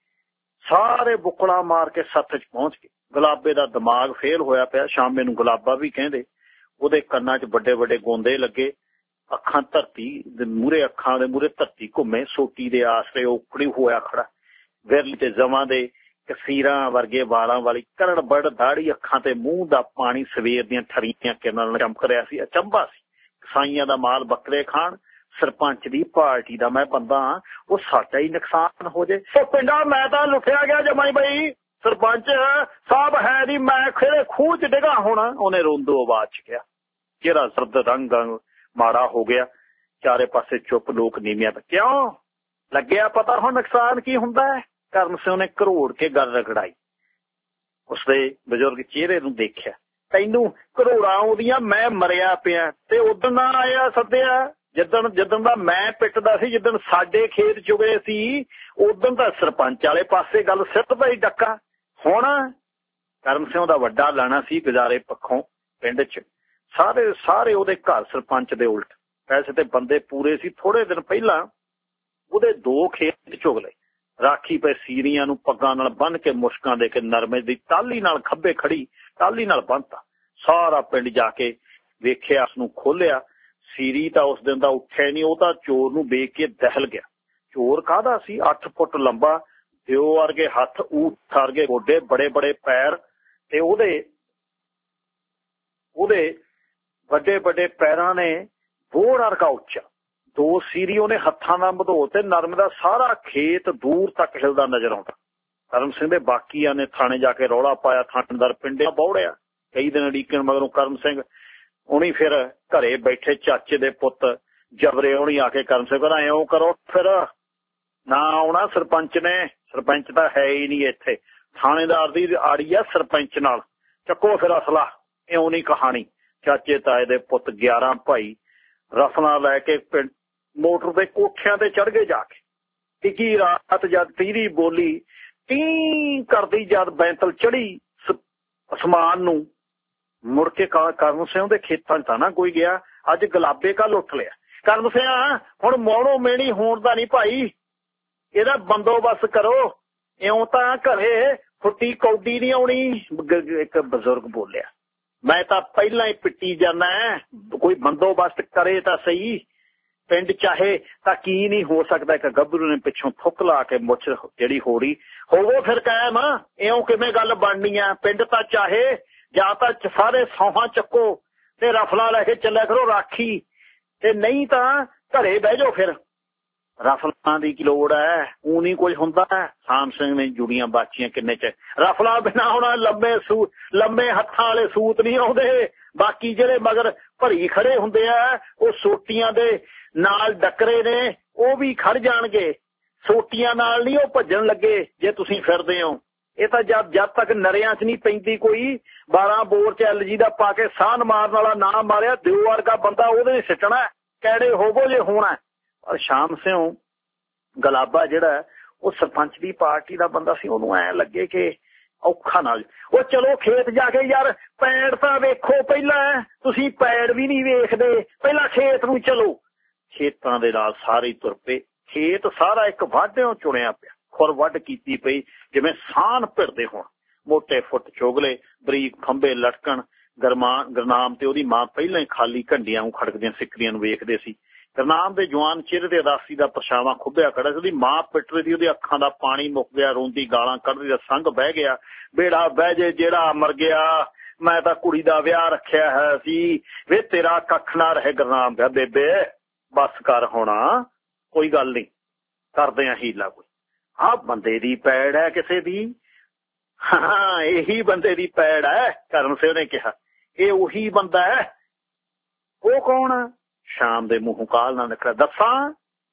ਸਾਰੇ ਬੁੱਕਲਾਂ ਮਾਰ ਕੇ ਸੱਥ 'ਚ ਪਹੁੰਚ ਗਏ। ਗੁਲਾਬੇ ਦਾ ਦਿਮਾਗ ਫੇਲ ਹੋਇਆ ਪਿਆ, ਸ਼ਾਮੇ ਨੂੰ ਗੁਲਾਬਾ ਵੀ ਕਹਿੰਦੇ। ਉਹਦੇ ਕੰਨਾਂ 'ਚ ਵੱਡੇ ਵੱਡੇ ਗੋਂਦੇ ਲੱਗੇ, ਅੱਖਾਂ ਧਰਤੀ ਦੇ ਮੂਹਰੇ, ਅੱਖਾਂ ਦੇ ਮੂਹਰੇ ਧਰਤੀ ਘੁੰਮੇ, ਸੋਟੀ ਦੇ ਆਸਰੇ ਉਕੜੀ ਹੋਇਆ ਖੜਾ, ਵਿਰਲੀ ਤੇ ਜਮਾਂ ਦੇ ਕਸੀਰਾਂ ਵਰਗੇ ਵਾਲਾਂ ਵਾਲੀ ਕਰੜ ਬੜ ਦਾੜੀ, ਅੱਖਾਂ ਤੇ ਮੂੰਹ ਦਾ ਪਾਣੀ ਸਵੇਰ ਦੀਆਂ ਠਰੀਆਂ ਕਿਰਨਾਂ ਨਾਲ ਚਮਕ ਰਿਹਾ ਸੀ। ਅਚੰਭਾ ਸੀ, ਕਸਾਈਆਂ ਦਾ ਮਾਲ ਬੱਕਰੇ ਖਾਣ, ਸਰਪੰਚ ਦੀ ਪਾਰਟੀ ਦਾ ਮੈਂ ਬੰਦਾ ਹਾਂ, ਉਹ ਸਾਡਾ ਹੀ ਨੁਕਸਾਨ ਹੋ ਜੇ। ਉਹ ਪਿੰਡਾ ਮੈਂ ਤਾਂ ਲੁੱਟਿਆ ਗਿਆ ਜਮਾਈ ਬਈ, ਸਰਪੰਚ ਸਾਹਿਬ ਹੈ ਨੀ, ਮੈਂ ਖੇੜੇ ਖੂਹ 'ਚ ਡਿੱਗਾ ਹੁਣ। ਉਹਨੇ ਰੋਂਦੋ ਆਵਾਜ਼ 'ਚ ਕਿਹਾ। ਚਿਹਰਾ ਸਰਦ ਰੰਗ ਮਾੜਾ ਹੋ ਗਿਆ, ਚਾਰੇ ਪਾਸੇ ਚੁੱਪ, ਲੋਕ ਨੀਵੀਆਂ। ਕਿਉਂ ਲੱਗਿਆ ਪਤਾ ਹੁਣ ਨੁਕਸਾਨ ਕੀ ਹੁੰਦਾ ਹੈ? ਕਰਨ ਸਿੰਘ ਨੇ ਘਰੋੜ ਕੇ ਗੱਲ ਰਗੜਾਈ। ਉਸਦੇ ਬਜ਼ੁਰਗ ਚਿਹਰੇ ਨੂੰ ਦੇਖਿਆ। ਤੈਨੂੰ ਘਰੋੜਾਂ ਆਉਂਦੀਆਂ, ਮੈਂ ਮਰਿਆ ਪਿਆ ਤੇ ਉਦਣ ਨਾ ਆਇਆ ਸੱਦਿਆ ਜਿੱਦਣ ਦਾ ਮੈਂ ਪਿੱਟਦਾ ਸੀ, ਜਿੱਦਣ ਸਾਡੇ ਖੇਤ ਚੁਗੇ ਸੀ, ਉਦਣ ਤਾਂ ਸਰਪੰਚ ਵਾਲੇ ਪਾਸੇ ਗੱਲ ਸਿੱਟਦਾ ਹੀ ਡੱਕਾ। ਹੁਣ ਕਰਮ ਸਿੰਘ ਦਾ ਵੱਡਾ ਲਾਣਾ ਸੀ ਗੁਜ਼ਾਰੇ ਪੱਖੋਂ ਪਿੰਡ 'ਚ, ਸਾਰੇ ਉਹਦੇ ਘਰ ਸਰਪੰਚ ਦੇ ਉਲਟ। ਪੈਸੇ ਤੇ ਬੰਦੇ ਪੂਰੇ ਸੀ। ਥੋੜੇ ਦਿਨ ਪਹਿਲਾਂ ਉਹਦੇ 2 ਖੇਤ ਚੁਗ ਲਏ, ਰਾਖੀ ਪਏ ਸੀਰੀਆਂ ਨੂੰ ਪੱਗਾਂ ਨਾਲ ਬੰਨ ਕੇ, ਮੁਸ਼ਕਾਂ ਦੇ ਕੇ, ਨਰਮੇ ਦੀ ਟਾਹਲੀ ਨਾਲ ਖੱਬੇ ਖੜੀ ਟਾਹਲੀ ਨਾਲ ਬੰਨਤਾ। ਸਾਰਾ ਪਿੰਡ ਜਾ ਕੇ ਵੇਖਿਆ, ਉਸਨੂੰ ਖੋਲਿਆ। ਸੀਰੀ ਤਾਂ ਉਸ ਦਿਨ ਦਾ ਉੱਠਿਆ ਨਹੀਂ, ਉਹ ਤਾਂ ਚੋਰ ਨੂੰ ਵੇਖ ਕੇ ਦਹਿਲ ਗਿਆ। ਚੋਰ ਕਾਹਦਾ ਸੀ? 8 ਫੁੱਟ ਲੰਬਾ, ਦਿਓ ਵਰਗੇ ਹੱਥ, ਊਠ ਵਰਗੇ ਗੋਡੇ, ਬੜੇ ਬੜੇ ਪੈਰ, ਤੇ ਉਹਦੇ ਵੱਡੇ ਵੱਡੇ ਪੈਰਾਂ ਨੇ ਬੋੜ ਵਰਗਾ ਉੱਚਾ। 2 ਸੀਰੀ ਉਹਨੇ ਹੱਥਾਂ ਨਾਲ ਵਧੋ ਤੇ ਨਰਮ ਦਾ ਸਾਰਾ ਖੇਤ ਦੂਰ ਤੱਕ ਹਿਲਦਾ ਨਜ਼ਰ ਆਉਂਦਾ। ਕਰਮ ਸਿੰਘ ਦੇ ਬਾਕੀਆਂ ਨੇ ਥਾਣੇ ਜਾ ਕੇ ਰੌਲਾ ਪਾਇਆ, ਥਾਣੇਦਾਰ ਪਿੰਡਿਆਂ ਬੌੜਿਆ। ਕਈ ਦਿਨ ਅੜੀਕਣ ਮਗਰੋਂ ਕਰਮ ਸਿੰਘ ਉਹਨੀ ਫਿਰ ਘਰੇ ਬੈਠੇ ਚਾਚੇ ਦੇ ਪੁੱਤ ਜਬਰੇ ਉਹਨੀ ਆ ਕੇ ਕਰਮ ਸਿੰਘ ਕਹਿੰਦਾ, ਇਉਂ ਕਰੋ ਫਿਰ ਨਾ ਆਉਣਾ ਸਰਪੰਚ ਨੇ, ਸਰਪੰਚ ਤਾਂ ਹੈ ਹੀ ਨਹੀਂ ਇੱਥੇ, ਥਾਣੇਦਾਰ ਦੀ ਆੜੀ ਆ ਸਰਪੰਚ ਨਾਲ, ਚੱਕੋ ਫਿਰ ਅਸਲਾ। ਇਉਂ ਨਹੀਂ ਕਹਾਣੀ। ਚਾਚੇ ਤਾਏ ਦੇ ਪੁੱਤ 11 ਭਾਈ ਰਫਲਾਂ ਲੈ ਕੇ ਪਿੰਡ ਮੋਟਰ ਦੇ ਕੋਠਿਆਂ ਤੇ ਚੜ੍ਹ ਗਏ ਜਾ ਕੇ। ਟਿੱਕੀ ਰਾਤ ਜਦ ਤੀਰੀ ਬੋਲੀ, ਟੀ ਕਰਦੀ ਜਦ ਬੈਂਤਲ ਚੜੀ ਅਸਮਾਨ ਨੂੰ, ਮੁੜ ਕੇ ਕਰਮ ਸਿੰਘ ਦੇ ਖੇਤਾਂ 'ਚ ਤਾਂ ਨਾ ਕੋਈ ਗਿਆ। ਅੱਜ ਗੁਲਾਬੇ ਕੱਲ ਉੱਠ ਲਿਆ। ਕਰਮ ਸਿੰਘ ਹੁਣ ਮੋੜੋ ਮੇਣੀ ਹੋਣ ਦਾ ਨਹੀਂ ਭਾਈ, ਇਹਦਾ ਬੰਦੋਬਸਤ ਕਰੋ। ਇਉਂ ਤਾਂ ਘਰੇ ਫੁੱਟੀ ਕੌਡੀ ਨਹੀਂ ਆਉਣੀ। ਇੱਕ ਬਜ਼ੁਰਗ ਬੋਲਿਆ, ਮੈਂ ਤਾਂ ਪਹਿਲਾਂ ਹੀ ਪਿੱਟੀ ਜਾਣਾ, ਕੋਈ ਬੰਦੋਬਸਤ ਕਰੇ ਤਾਂ ਸਹੀ। ਪਿੰਡ ਚਾਹੇ ਤਾਂ ਕੀ ਨਹੀਂ ਹੋ ਸਕਦਾ। ਇੱਕ ਗੱਭਰੂ ਨੇ ਪਿੱਛੋਂ ਥੁੱਕ ਲਾ ਕੇ ਮੁੱਛ ਜਿਹੜੀ ਹੋਰੀ ਹੋਵੋ ਫਿਰ ਕਾਇਮ। ਇਉਂ ਕਿਵੇਂ ਗੱਲ ਬਣਨੀ ਆ? ਪਿੰਡ ਤਾਂ ਚਾਹੇ ਜਾਂ ਤਾਂ ਸਾਰੇ ਸੌਹਾਂ ਚੱਕੋ ਤੇ ਰਫਲਾਂ ਲੈ ਕੇ ਚੱਲਿਆ ਕਰੋ ਰਾਖੀ, ਤੇ ਨਹੀਂ ਤਾਂ ਘਰੇ ਬਹਿ ਜਾਓ। ਫਿਰ ਰਫਲਾਂ ਦੀ ਕੀ ਲੋੜ ਹੈ? ਊਂ ਨਹੀਂ ਕੁਝ ਹੁੰਦਾ। ਸ਼ਾਮ ਸਿੰਘ ਨੇ ਜੁੜੀਆਂ ਬਾਚੀਆਂ ਕਿੰਨੇ ਚ ਰਫਲਾਂ ਬਿਨਾਂ ਹੁਣ ਲੰਮੇ ਹੱਥਾਂ ਵਾਲੇ ਸੂਤ ਨਹੀਂ ਆਉਂਦੇ। ਬਾਕੀ ਜਿਹੜੇ ਮਗਰ ਭਰੀ ਖੜੇ ਹੁੰਦੇ ਆ ਉਹ ਸੋਟੀਆਂ ਦੇ ਨਾਲ ਡੱਕਰੇ ਨੇ, ਉਹ ਵੀ ਖੜ ਜਾਣਗੇ। ਸੋਟੀਆਂ ਨਾਲ ਨਹੀਂ ਉਹ ਭੱਜਣ ਲੱਗੇ ਜੇ ਤੁਸੀਂ ਫਿਰਦੇ ਹੋ। ਇਹ ਤਾਂ ਜਦ ਤੱਕ ਨਰਿਆਂ 'ਚ ਨਹੀਂ ਪੈਂਦੀ ਕੋਈ 12 ਬੋਰ 'ਚ LG ਦਾ ਪਾ ਕੇ ਸਾਹ ਮਾਰਨ ਵਾਲਾ ਨਾ ਮਾਰਿਆ, ਦਿਓ ਵਰਗਾ ਬੰਦਾ ਉਹਦੇ ਸਿੱਟਣਾ। ਕੈੜੇ ਹੋਵੋ ਜੇ ਹੋਣਾ। ਪਰ ਸ਼ਾਮ ਸਿੰਘ ਗੁਲਾਬਾ ਜਿਹੜਾ ਉਹ ਸਰਪੰਚ ਦੀ ਪਾਰਟੀ ਦਾ ਬੰਦਾ ਸੀ। ਉਹਨੂੰ ਐਂ ਲੱਗੇ ਕਿ ਔਖਾ ਨਾਲ ਉਹ ਚਲੋ ਖੇਤ ਜਾ ਕੇ ਯਾਰ ਪੈੜ ਤਾਂ ਵੇਖੋ ਪਹਿਲਾਂ। ਤੁਸੀਂ ਪੈੜ ਵੀ ਨਹੀਂ ਵੇਖਦੇ, ਪਹਿਲਾਂ ਖੇਤ ਨੂੰ ਚਲੋ। ਖੇਤਾਂ ਦੇ ਨਾਲ ਸਾਰੇ ਤੁਰ ਪਏ। ਖੇਤ ਸਾਰਾ ਇੱਕ ਵਾਢਿਓਂ ਚੁਣਿਆ ਪਿਆ, ਖੁਰ ਵੱਢ ਕੀਤੀ ਪਈ ਜਿਵੇਂ ਸਾਨ ਭਿਰਦੇ ਹੋਣ। ਮੋਟੇ ਫੁੱਟ ਚੋਗਲੇ, ਬਰੀਕ ਖੰਭੇ ਲਟਕਣ। ਗੁਰਨਾਮ ਤੇ ਉਹਦੀ ਮਾਂ ਪਹਿਲਾਂ ਹੀ ਖਾਲੀ ਘੰਡੀਆਂ ਨੂੰ ਖੜਕਦੀਆਂ ਸਿੱਕਰੀਆਂ ਨੂੰ ਵੇਖਦੇ ਸੀ। ਗੁਰਨਾਮ ਦੇ ਜਵਾਨ ਚਿਹਰੇ ਤੇ ਉਦਾਸੀ ਦਾ ਪਰਛਾਵਾਂ ਖੁੱਭਿਆ ਖੜਾ ਸੀ। ਉਹਦੀ ਮਾਂ ਪਿੱਟ ਰਹੀ ਸੀ, ਉਹਦੀ ਅੱਖਾਂ ਦਾ ਪਾਣੀ ਮੁੱਕ ਗਿਆ, ਰੋਂਦੀ ਗਾਲਾਂ ਕੱਢਦੀ ਦਾ ਸੰਗ ਬਹਿ ਗਿਆ। ਬੇੜਾ ਬਹਿ ਜੇ ਜਿਹੜਾ ਮਰ ਗਿਆ, ਮੈਂ ਤਾਂ ਕੁੜੀ ਦਾ ਵਿਆਹ ਰੱਖਿਆ ਹੈ ਸੀ। ਵੇ ਤੇਰਾ ਕੱਖ ਨਾ ਰਹੇ ਗੁਰਨਾਮ ਦਾ। ਬੇਬੇ ਬਸ ਕਰ ਹੋਣਾ, ਕੋਈ ਗੱਲ ਨਹੀਂ, ਕਰਦੇ ਆ ਹੀਲਾ ਕੋਈ। ਆਹ ਬੰਦੇ ਦੀ ਪੈੜ ਹੈ ਕਿਸੇ ਦੀ? ਹਾਂ ਇਹੀ ਬੰਦੇ ਦੀ ਪੈੜ ਹੈ, ਕਰਮ ਸਿੰਘ ਨੇ ਕਿਹਾ। ਇਹ ਉਹੀ ਬੰਦਾ ਹੈ। ਉਹ ਕੌਣ? ਸ਼ਾਮ ਦੇ ਮੂੰਹੋਂ ਕਾਲ ਨਾ ਨਿਕਲਿਆ। ਦੱਸਾਂ?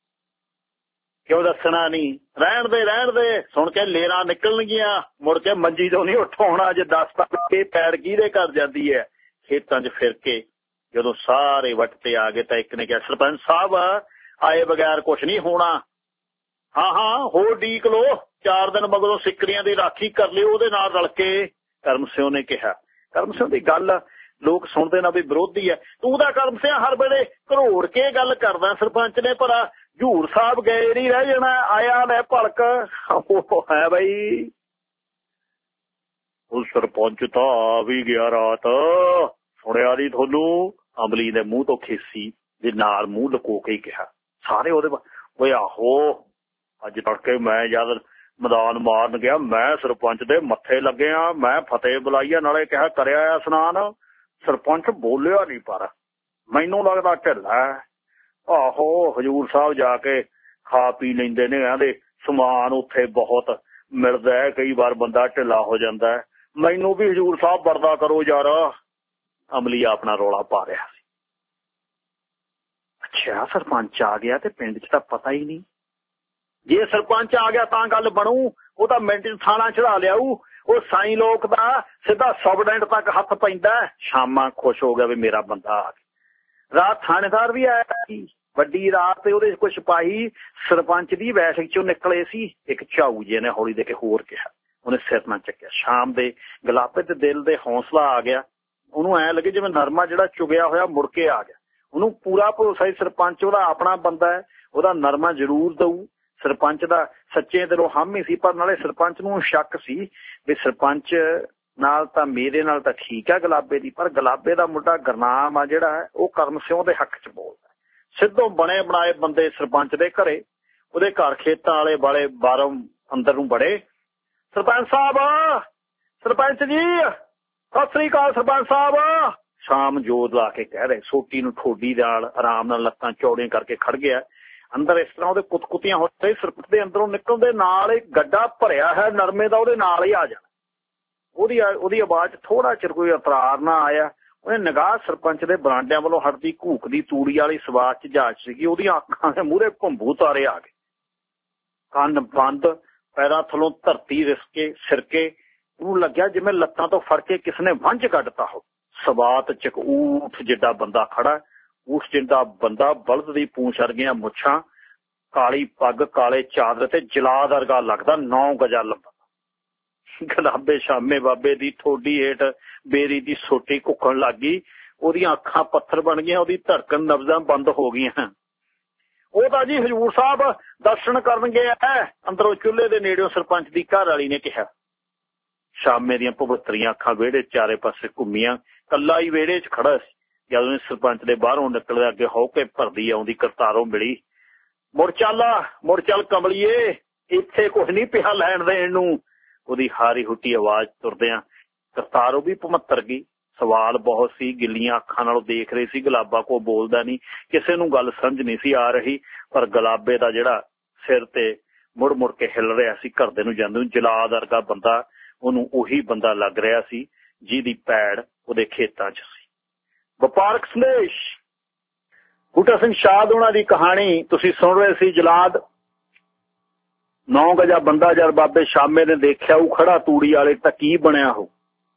ਕਿਉਂ ਦੱਸਣਾ ਨਹੀਂ? ਰਹਿਣ ਦੇ ਸੁਣ ਕੇ ਲੇਰਾਂ ਨਿਕਲਣਗੀਆਂ, ਮੁੜ ਕੇ ਮੰਜੀ ਤੋਂ ਨਹੀਂ ਉੱਠ ਹੋਣਾ। ਜੇ ਦੱਸ ਤੱਕ ਇਹ ਪੈੜ ਕਿਹਦੇ ਘਰ ਜਾਂਦੀ ਹੈ? ਖੇਤਾਂ 'ਚ ਫਿਰ ਕੇ ਜਦੋਂ ਸਾਰੇ ਵੱਟ ਤੇ ਆ ਗਏ ਤਾਂ ਇੱਕ ਨੇ ਕਿਹਾ, ਸਰਪੰਚ ਸਾਹਿਬ ਆਏ ਬਗੈਰ ਕੁਛ ਨਹੀਂ ਹੋਣਾ। ਹਾਂ ਹੋਰ ਡੀਕ ਲੋ, 4 ਦਿਨ ਮਗਰੋਂ ਸਿੱਕਰੀਆਂ ਦੀ ਰਾਖੀ ਕਰ ਲਿਓ ਉਹਦੇ ਨਾਲ ਰਲ ਕੇ, ਕਰਮ ਸਿੰਘ ਨੇ ਕਿਹਾ। ਕਰਮ ਸਿੰਘ ਦੀ ਗੱਲ ਲੋਕ ਸੁਣਦੇ ਨਾ ਵੀ ਵਿਰੋਧੀ ਹੈ। ਤੂੰ ਤਾਂ ਕਰਮ ਸਿੰਘ ਹਰ ਵੇਲੇ ਘਰੋੜ ਕੇ ਗੱਲ ਕਰਦਾ। ਸਰਪੰਚ ਨੇ ਭਲਾ ਹਜ਼ੂਰ ਸਾਹਿਬ ਗਏ ਨਹੀਂ ਰਹਿ ਜਾਣਾ, ਆਇਆ ਲੈ ਭਲਕ। ਉਹ ਹੈ ਬਈ ਉਹ ਸਰਪੰਚ ਤਾਂ ਆ ਵੀ ਗਿਆ ਰਾਤ, ਸੁਣਿਆ ਨਹੀਂ ਤੁਹਾਨੂੰ? ਅਮਲੀ ਦੇ ਮੂੰਹ ਤੋਂ ਖੇਸੀ ਦੇ ਨਾਲ ਮੂੰਹ ਲੁਕੋ ਕੇ ਕਿਹਾ। ਸਾਰੇ ਉਹਦੇ ਓਏ ਆਹੋ, ਅੱਜ ਤੜਕੇ ਮੈਂ ਜਦ ਮੈਦਾਨ ਮਾਰਨ ਗਿਆ, ਮੈਂ ਸਰਪੰਚ ਦੇ ਮੱਥੇ ਲੱਗਿਆ, ਮੈਂ ਫਤਿਹ ਬੁਲਾਈ ਆ, ਨਾਲੇ ਕਿਹਾ ਕਰਿਆ ਆ ਇਸ਼ਨਾਨ। ਸਰਪੰਚ ਬੋਲਿਆ ਨਹੀਂ, ਪਰ ਮੈਨੂੰ ਲੱਗਦਾ ਢਿੱਲਾ। ਆਹੋ ਹਜ਼ੂਰ ਸਾਹਿਬ ਜਾ ਕੇ ਖਾ ਪੀ ਲੈਂਦੇ ਨੇ, ਕਹਿੰਦੇ ਸਮਾਨ ਉੱਥੇ ਬਹੁਤ ਮਿਲਦਾ ਹੈ, ਕਈ ਵਾਰ ਬੰਦਾ ਢਿੱਲਾ ਹੋ ਜਾਂਦਾ। ਮੈਨੂੰ ਵੀ ਹਜ਼ੂਰ ਸਾਹਿਬ ਵਰਦਾ ਕਰੋ ਯਾਰ। ਅਮਲੀ ਆਪਣਾ ਰੌਲਾ ਪਾ ਰਿਹਾ ਸੀ। ਅੱਛਾ ਸਰਪੰਚ ਆ ਗਿਆ ਤੇ ਪਿੰਡ 'ਚ ਤਾਂ ਪਤਾ ਹੀ ਨਹੀਂ। ਜੇ ਸਰਪੰਚ ਆ ਗਿਆ ਤਾਂ ਗੱਲ ਬਣੂ। ਉਹ ਤਾਂ ਮਿੰਟ 'ਚ ਥਾਣਾ ਚੜਾ ਲਿਆਊ। ਉਹ ਸਾਈ ਲੋਕ ਦਾ ਸਿੱਧਾ ਸੁਪਰਡੈਂਟ ਤੱਕ ਹੱਥ ਪੈਂਦਾ। ਸ਼ਾਮਾਂ ਖੁਸ਼ ਹੋ ਗਿਆ ਵੀ ਮੇਰਾ ਬੰਦਾ ਆ ਗਿਆ। ਰਾਤ ਥਾਣੇਦਾਰ ਵੀ ਆਇਆ ਸੀ। ਵੱਡੀ ਰਾਤ ਤੇ ਉਹਦੇ ਕੋਈ ਸਿਪਾਹੀ ਸਰਪੰਚ ਦੀ ਬੈਠਕ 'ਚੋਂ ਨਿਕਲੇ ਸੀ। ਇੱਕ ਝਾਊ ਜੇ ਨੇ ਹੌਲੀ ਦੇ ਕੇ ਹੋਰ ਕਿਹਾ। ਉਹਨੇ ਸਿਰ ਨਾ ਚੱਕਿਆ। ਸ਼ਾਮ ਦੇ ਗੁਲਾਬੇ ਤੇ ਦਿਲ ਦੇ ਹੌਸਲਾ ਆ ਗਿਆ। ਉਹਨੂੰ ਐਂ ਲੱਗੇ ਜਿਵੇਂ ਨਰਮਾ ਜਿਹੜਾ ਚੁਗਿਆ ਹੋਇਆ ਮੁੜ ਕੇ ਆ ਗਿਆ। ਉਹਨੂੰ ਪੂਰਾ ਭਰੋਸਾ ਸੀ ਸਰਪੰਚ ਉਹਦਾ ਆਪਣਾ ਬੰਦਾ ਹੈ, ਉਹਦਾ ਨਰਮਾ ਜ਼ਰੂਰ ਦਊ। ਸਰਪੰਚ ਦਾ ਸੱਚੇ ਦਿਲੋਂ ਹਾਮੀ ਸੀ, ਪਰ ਨਾਲੇ ਸਰਪੰਚ ਨੂੰ ਸ਼ੱਕ ਸੀ ਵੀ ਸਰਪੰਚ ਨਾਲ ਤਾਂ ਮੇਰੇ ਨਾਲ ਤਾਂ ਠੀਕ ਹੈ ਗੁਲਾਬੇ ਦੀ, ਪਰ ਗੁਲਾਬੇ ਦਾ ਮੁੰਡਾ ਗੁਰਨਾਮ ਆ ਜਿਹੜਾ ਉਹ ਕਰਮ ਸਿੰਘ ਦੇ ਹੱਕ 'ਚ ਬੋਲਦਾ। ਸਿੱਧੋਂ ਬਣੇ ਬਣਾਏ ਬੰਦੇ ਸਰਪੰਚ ਦੇ ਘਰੇ, ਉਹਦੇ ਘਰ ਖੇਤਾਂ ਵਾਲੇ ਬਾਲੇ ਬਾਹਰੋਂ ਅੰਦਰ ਨੂੰ ਬੜੇ। ਸਰਪੰਚ ਸਾਹਿਬ, ਸਰਪੰਚ ਜੀ ਸਤਿ ਸ੍ਰੀ ਅਕਾਲ ਸਰਪੰਚ ਸਾਹਿਬ। ਸ਼ਾਮ ਜੋਰ ਲਾ ਕੇ ਕਹਿ ਰਹੇ, ਸੋਟੀ ਨੂੰ ਠੋਡੀ ਨਾਲ ਆਰਾਮ ਨਾਲ ਲੱਤਾਂ ਚੌੜੀਆਂ ਕਰਕੇ ਖੜ ਗਿਆ। ਅੰਦਰ ਇਸ ਤਰ੍ਹਾਂ ਉਹਦੇ ਕੁੱਤਕੁੱਤੀਆਂ ਹੋ ਰਹੇ। ਸਰਪੰਚ ਦੇ ਅੰਦਰੋਂ ਨਿਕਲਦੇ ਨਾਲ ਹੀ ਗੱਡਾ ਭਰਿਆ ਹੈ ਨਰਮੇ ਦਾ, ਉਹਦੇ ਨਾਲ ਹੀ ਆ ਜਾਣਾ। ਉਹਦੀ ਆਵਾਜ਼ 'ਚ ਥੋੜਾ ਚਿਰ ਕੋਈ ਇਤਰਾਰ ਨਾ ਆਇਆ। ਉਹਨੇ ਨਿਗਾਹ ਸਰਪੰਚ ਦੇ ਬਰਾਂਡਿਆਂ ਵੱਲੋਂ ਹਟਦੀ ਘੂਕਦੀ ਤੂੜੀ ਵਾਲੀ ਸਵਾਦ 'ਚ ਜਾਂਚ ਸੀਗੀ। ਉਹਦੀਆਂ ਅੱਖਾਂ ਦੇ ਮੂਹਰੇ ਭੰਬੂ ਤਾਰੇ ਆ ਗਏ। ਕੰਨ ਬੰਦ, ਪੈਰਾਂ ਥੱਲੋਂ ਧਰਤੀ ਰਿਸਕੇ ਸਿਰਕੇ। ਉਹਨੂੰ ਲੱਗਿਆ ਜਿਵੇਂ ਲੱਤਾਂ ਤੋਂ ਫੜ ਕੇ ਕਿਸ ਨੇ ਵੰਝ ਕੱਢਤਾ ਹੋ। ਸਵਾਤ 'ਚ ਊਠ ਜਿੱਡਾ ਬੰਦਾ ਖੜਾ। ਊਠ ਜਿੱਡਾ ਬੰਦਾ, ਬਲਦ ਦੀ ਪੂੰਛ ਵਰਗੀਆਂ ਮੁੱਛਾਂ, ਕਾਲੀ ਪੱਗ, ਕਾਲੇ ਚਾਦਰ ਤੇ ਜਲਾਦ ਵਰਗਾ ਲੱਗਦਾ, 9 ਗਜਾ ਲੰਬਾ। ਗੁਲਾਬੇ ਸ਼ਾਮੇ ਬਾਬੇ ਦੀ ਠੋਡੀ ਹੇਠ ਬੇਰੀ ਦੀ ਸੋਟੀ ਘੁੱਕਣ ਲੱਗ ਗਈ। ਉਹਦੀਆਂ ਅੱਖਾਂ ਪੱਥਰ ਬਣ ਗਈਆਂ, ਉਹਦੀ ਧੜਕਣ ਨਬਜ਼ਾਂ ਬੰਦ ਹੋ ਗਈਆਂ। ਉਹ ਤਾਂ ਜੀ ਹਜ਼ੂਰ ਸਾਹਿਬ ਦਰਸ਼ਨ ਕਰਨ ਗਿਆ ਅੰਦਰੋਂ ਚੁੱਲ੍ਹੇ ਦੇ ਨੇੜਿਓਂ ਸਰਪੰਚ ਦੀ ਘਰ ਵਾਲੀ ਨੇ ਕਿਹਾ। ਸ਼ਾਮੇ ਦੀਆਂ ਪਵਿੱਤਰੀਆਂ ਅੱਖਾਂ ਵਿਹੜੇ ਚਾਰੇ ਪਾਸੇ ਘੁੰਮੀਆਂ, ਕੱਲਾ ਹੀ ਵਿਹੜੇ 'ਚ ਖੜਾ ਸੀ। ਜਦੋਂ ਸਰਪੰਚ ਦੇ ਬਾਹਰੋਂ ਨਿਕਲਦੇ ਅੱਗੇ ਹੋ ਕੇ ਭਰਦੀ ਆਉਂਦੀ ਕਰਤਾਰੋਂ ਮਿਲੀ। ਮੁੜ ਚੱਲ ਕਮਲੀਏ, ਇੱਥੇ ਕੁਛ ਨਹੀਂ ਪਿਆ ਲੈਣ ਦੇਣ ਨੂੰ। ਉਹਦੀ ਹਾਰੀ ਹੁੱਟੀ ਆਵਾਜ਼ ਤੁਰਦਿਆਂ ਕਰਤਾਰੋਂ ਵੀ ਭਮੱਤਰ ਗਈ। ਸਵਾਲ ਬਹੁਤ ਸੀ, ਗਿੱਲੀਆਂ ਅੱਖਾਂ ਨਾਲ ਦੇਖ ਰਹੇ ਸੀ। ਗੁਲਾਬਾ ਕੋ ਬੋਲਦਾ ਨਹੀਂ, ਕਿਸੇ ਨੂੰ ਗੱਲ ਸਮਝ ਨਹੀਂ ਸੀ ਆ ਰਹੀ। ਪਰ ਗੁਲਾਬੇ ਦਾ ਜਿਹੜਾ ਸਿਰ ਤੇ ਮੁੜ ਕੇ ਹਿੱਲ ਰਿਹਾ ਸੀ ਘਰਦੇ ਨੂੰ ਜਾਂਦੇ ਨੂੰ, ਜਲਾਦ ਵਰਗਾ ਬੰਦਾ ਉਹਨੂੰ ਉਹੀ ਬੰਦਾ ਲੱਗ ਰਿਹਾ ਸੀ ਜਿਹਦੀ ਪੈੜ ਉਹਦੇ ਖੇਤਾਂ 'ਚ ਸੀ। ਵਪਾਰਕ ਸੰਦੇਸ਼। ਬੂਟਾ ਸਿੰਘ ਸ਼ਾਦ ਉਹਨਾਂ ਦੀ ਕਹਾਣੀ ਤੁਸੀਂ ਸੁਣ ਰਹੇ ਸੀ। ਜਲਾਦ 9 ਗਜਾ ਬੰਦਾ ਜਦ ਬਾਬੇ ਸ਼ਾਮੇ ਨੇ ਦੇਖਿਆ ਉਹ ਖੜਾ ਤੂੜੀ ਵਾਲੇ ਤਾਂ ਕੀ ਬਣਿਆ ਉਹ।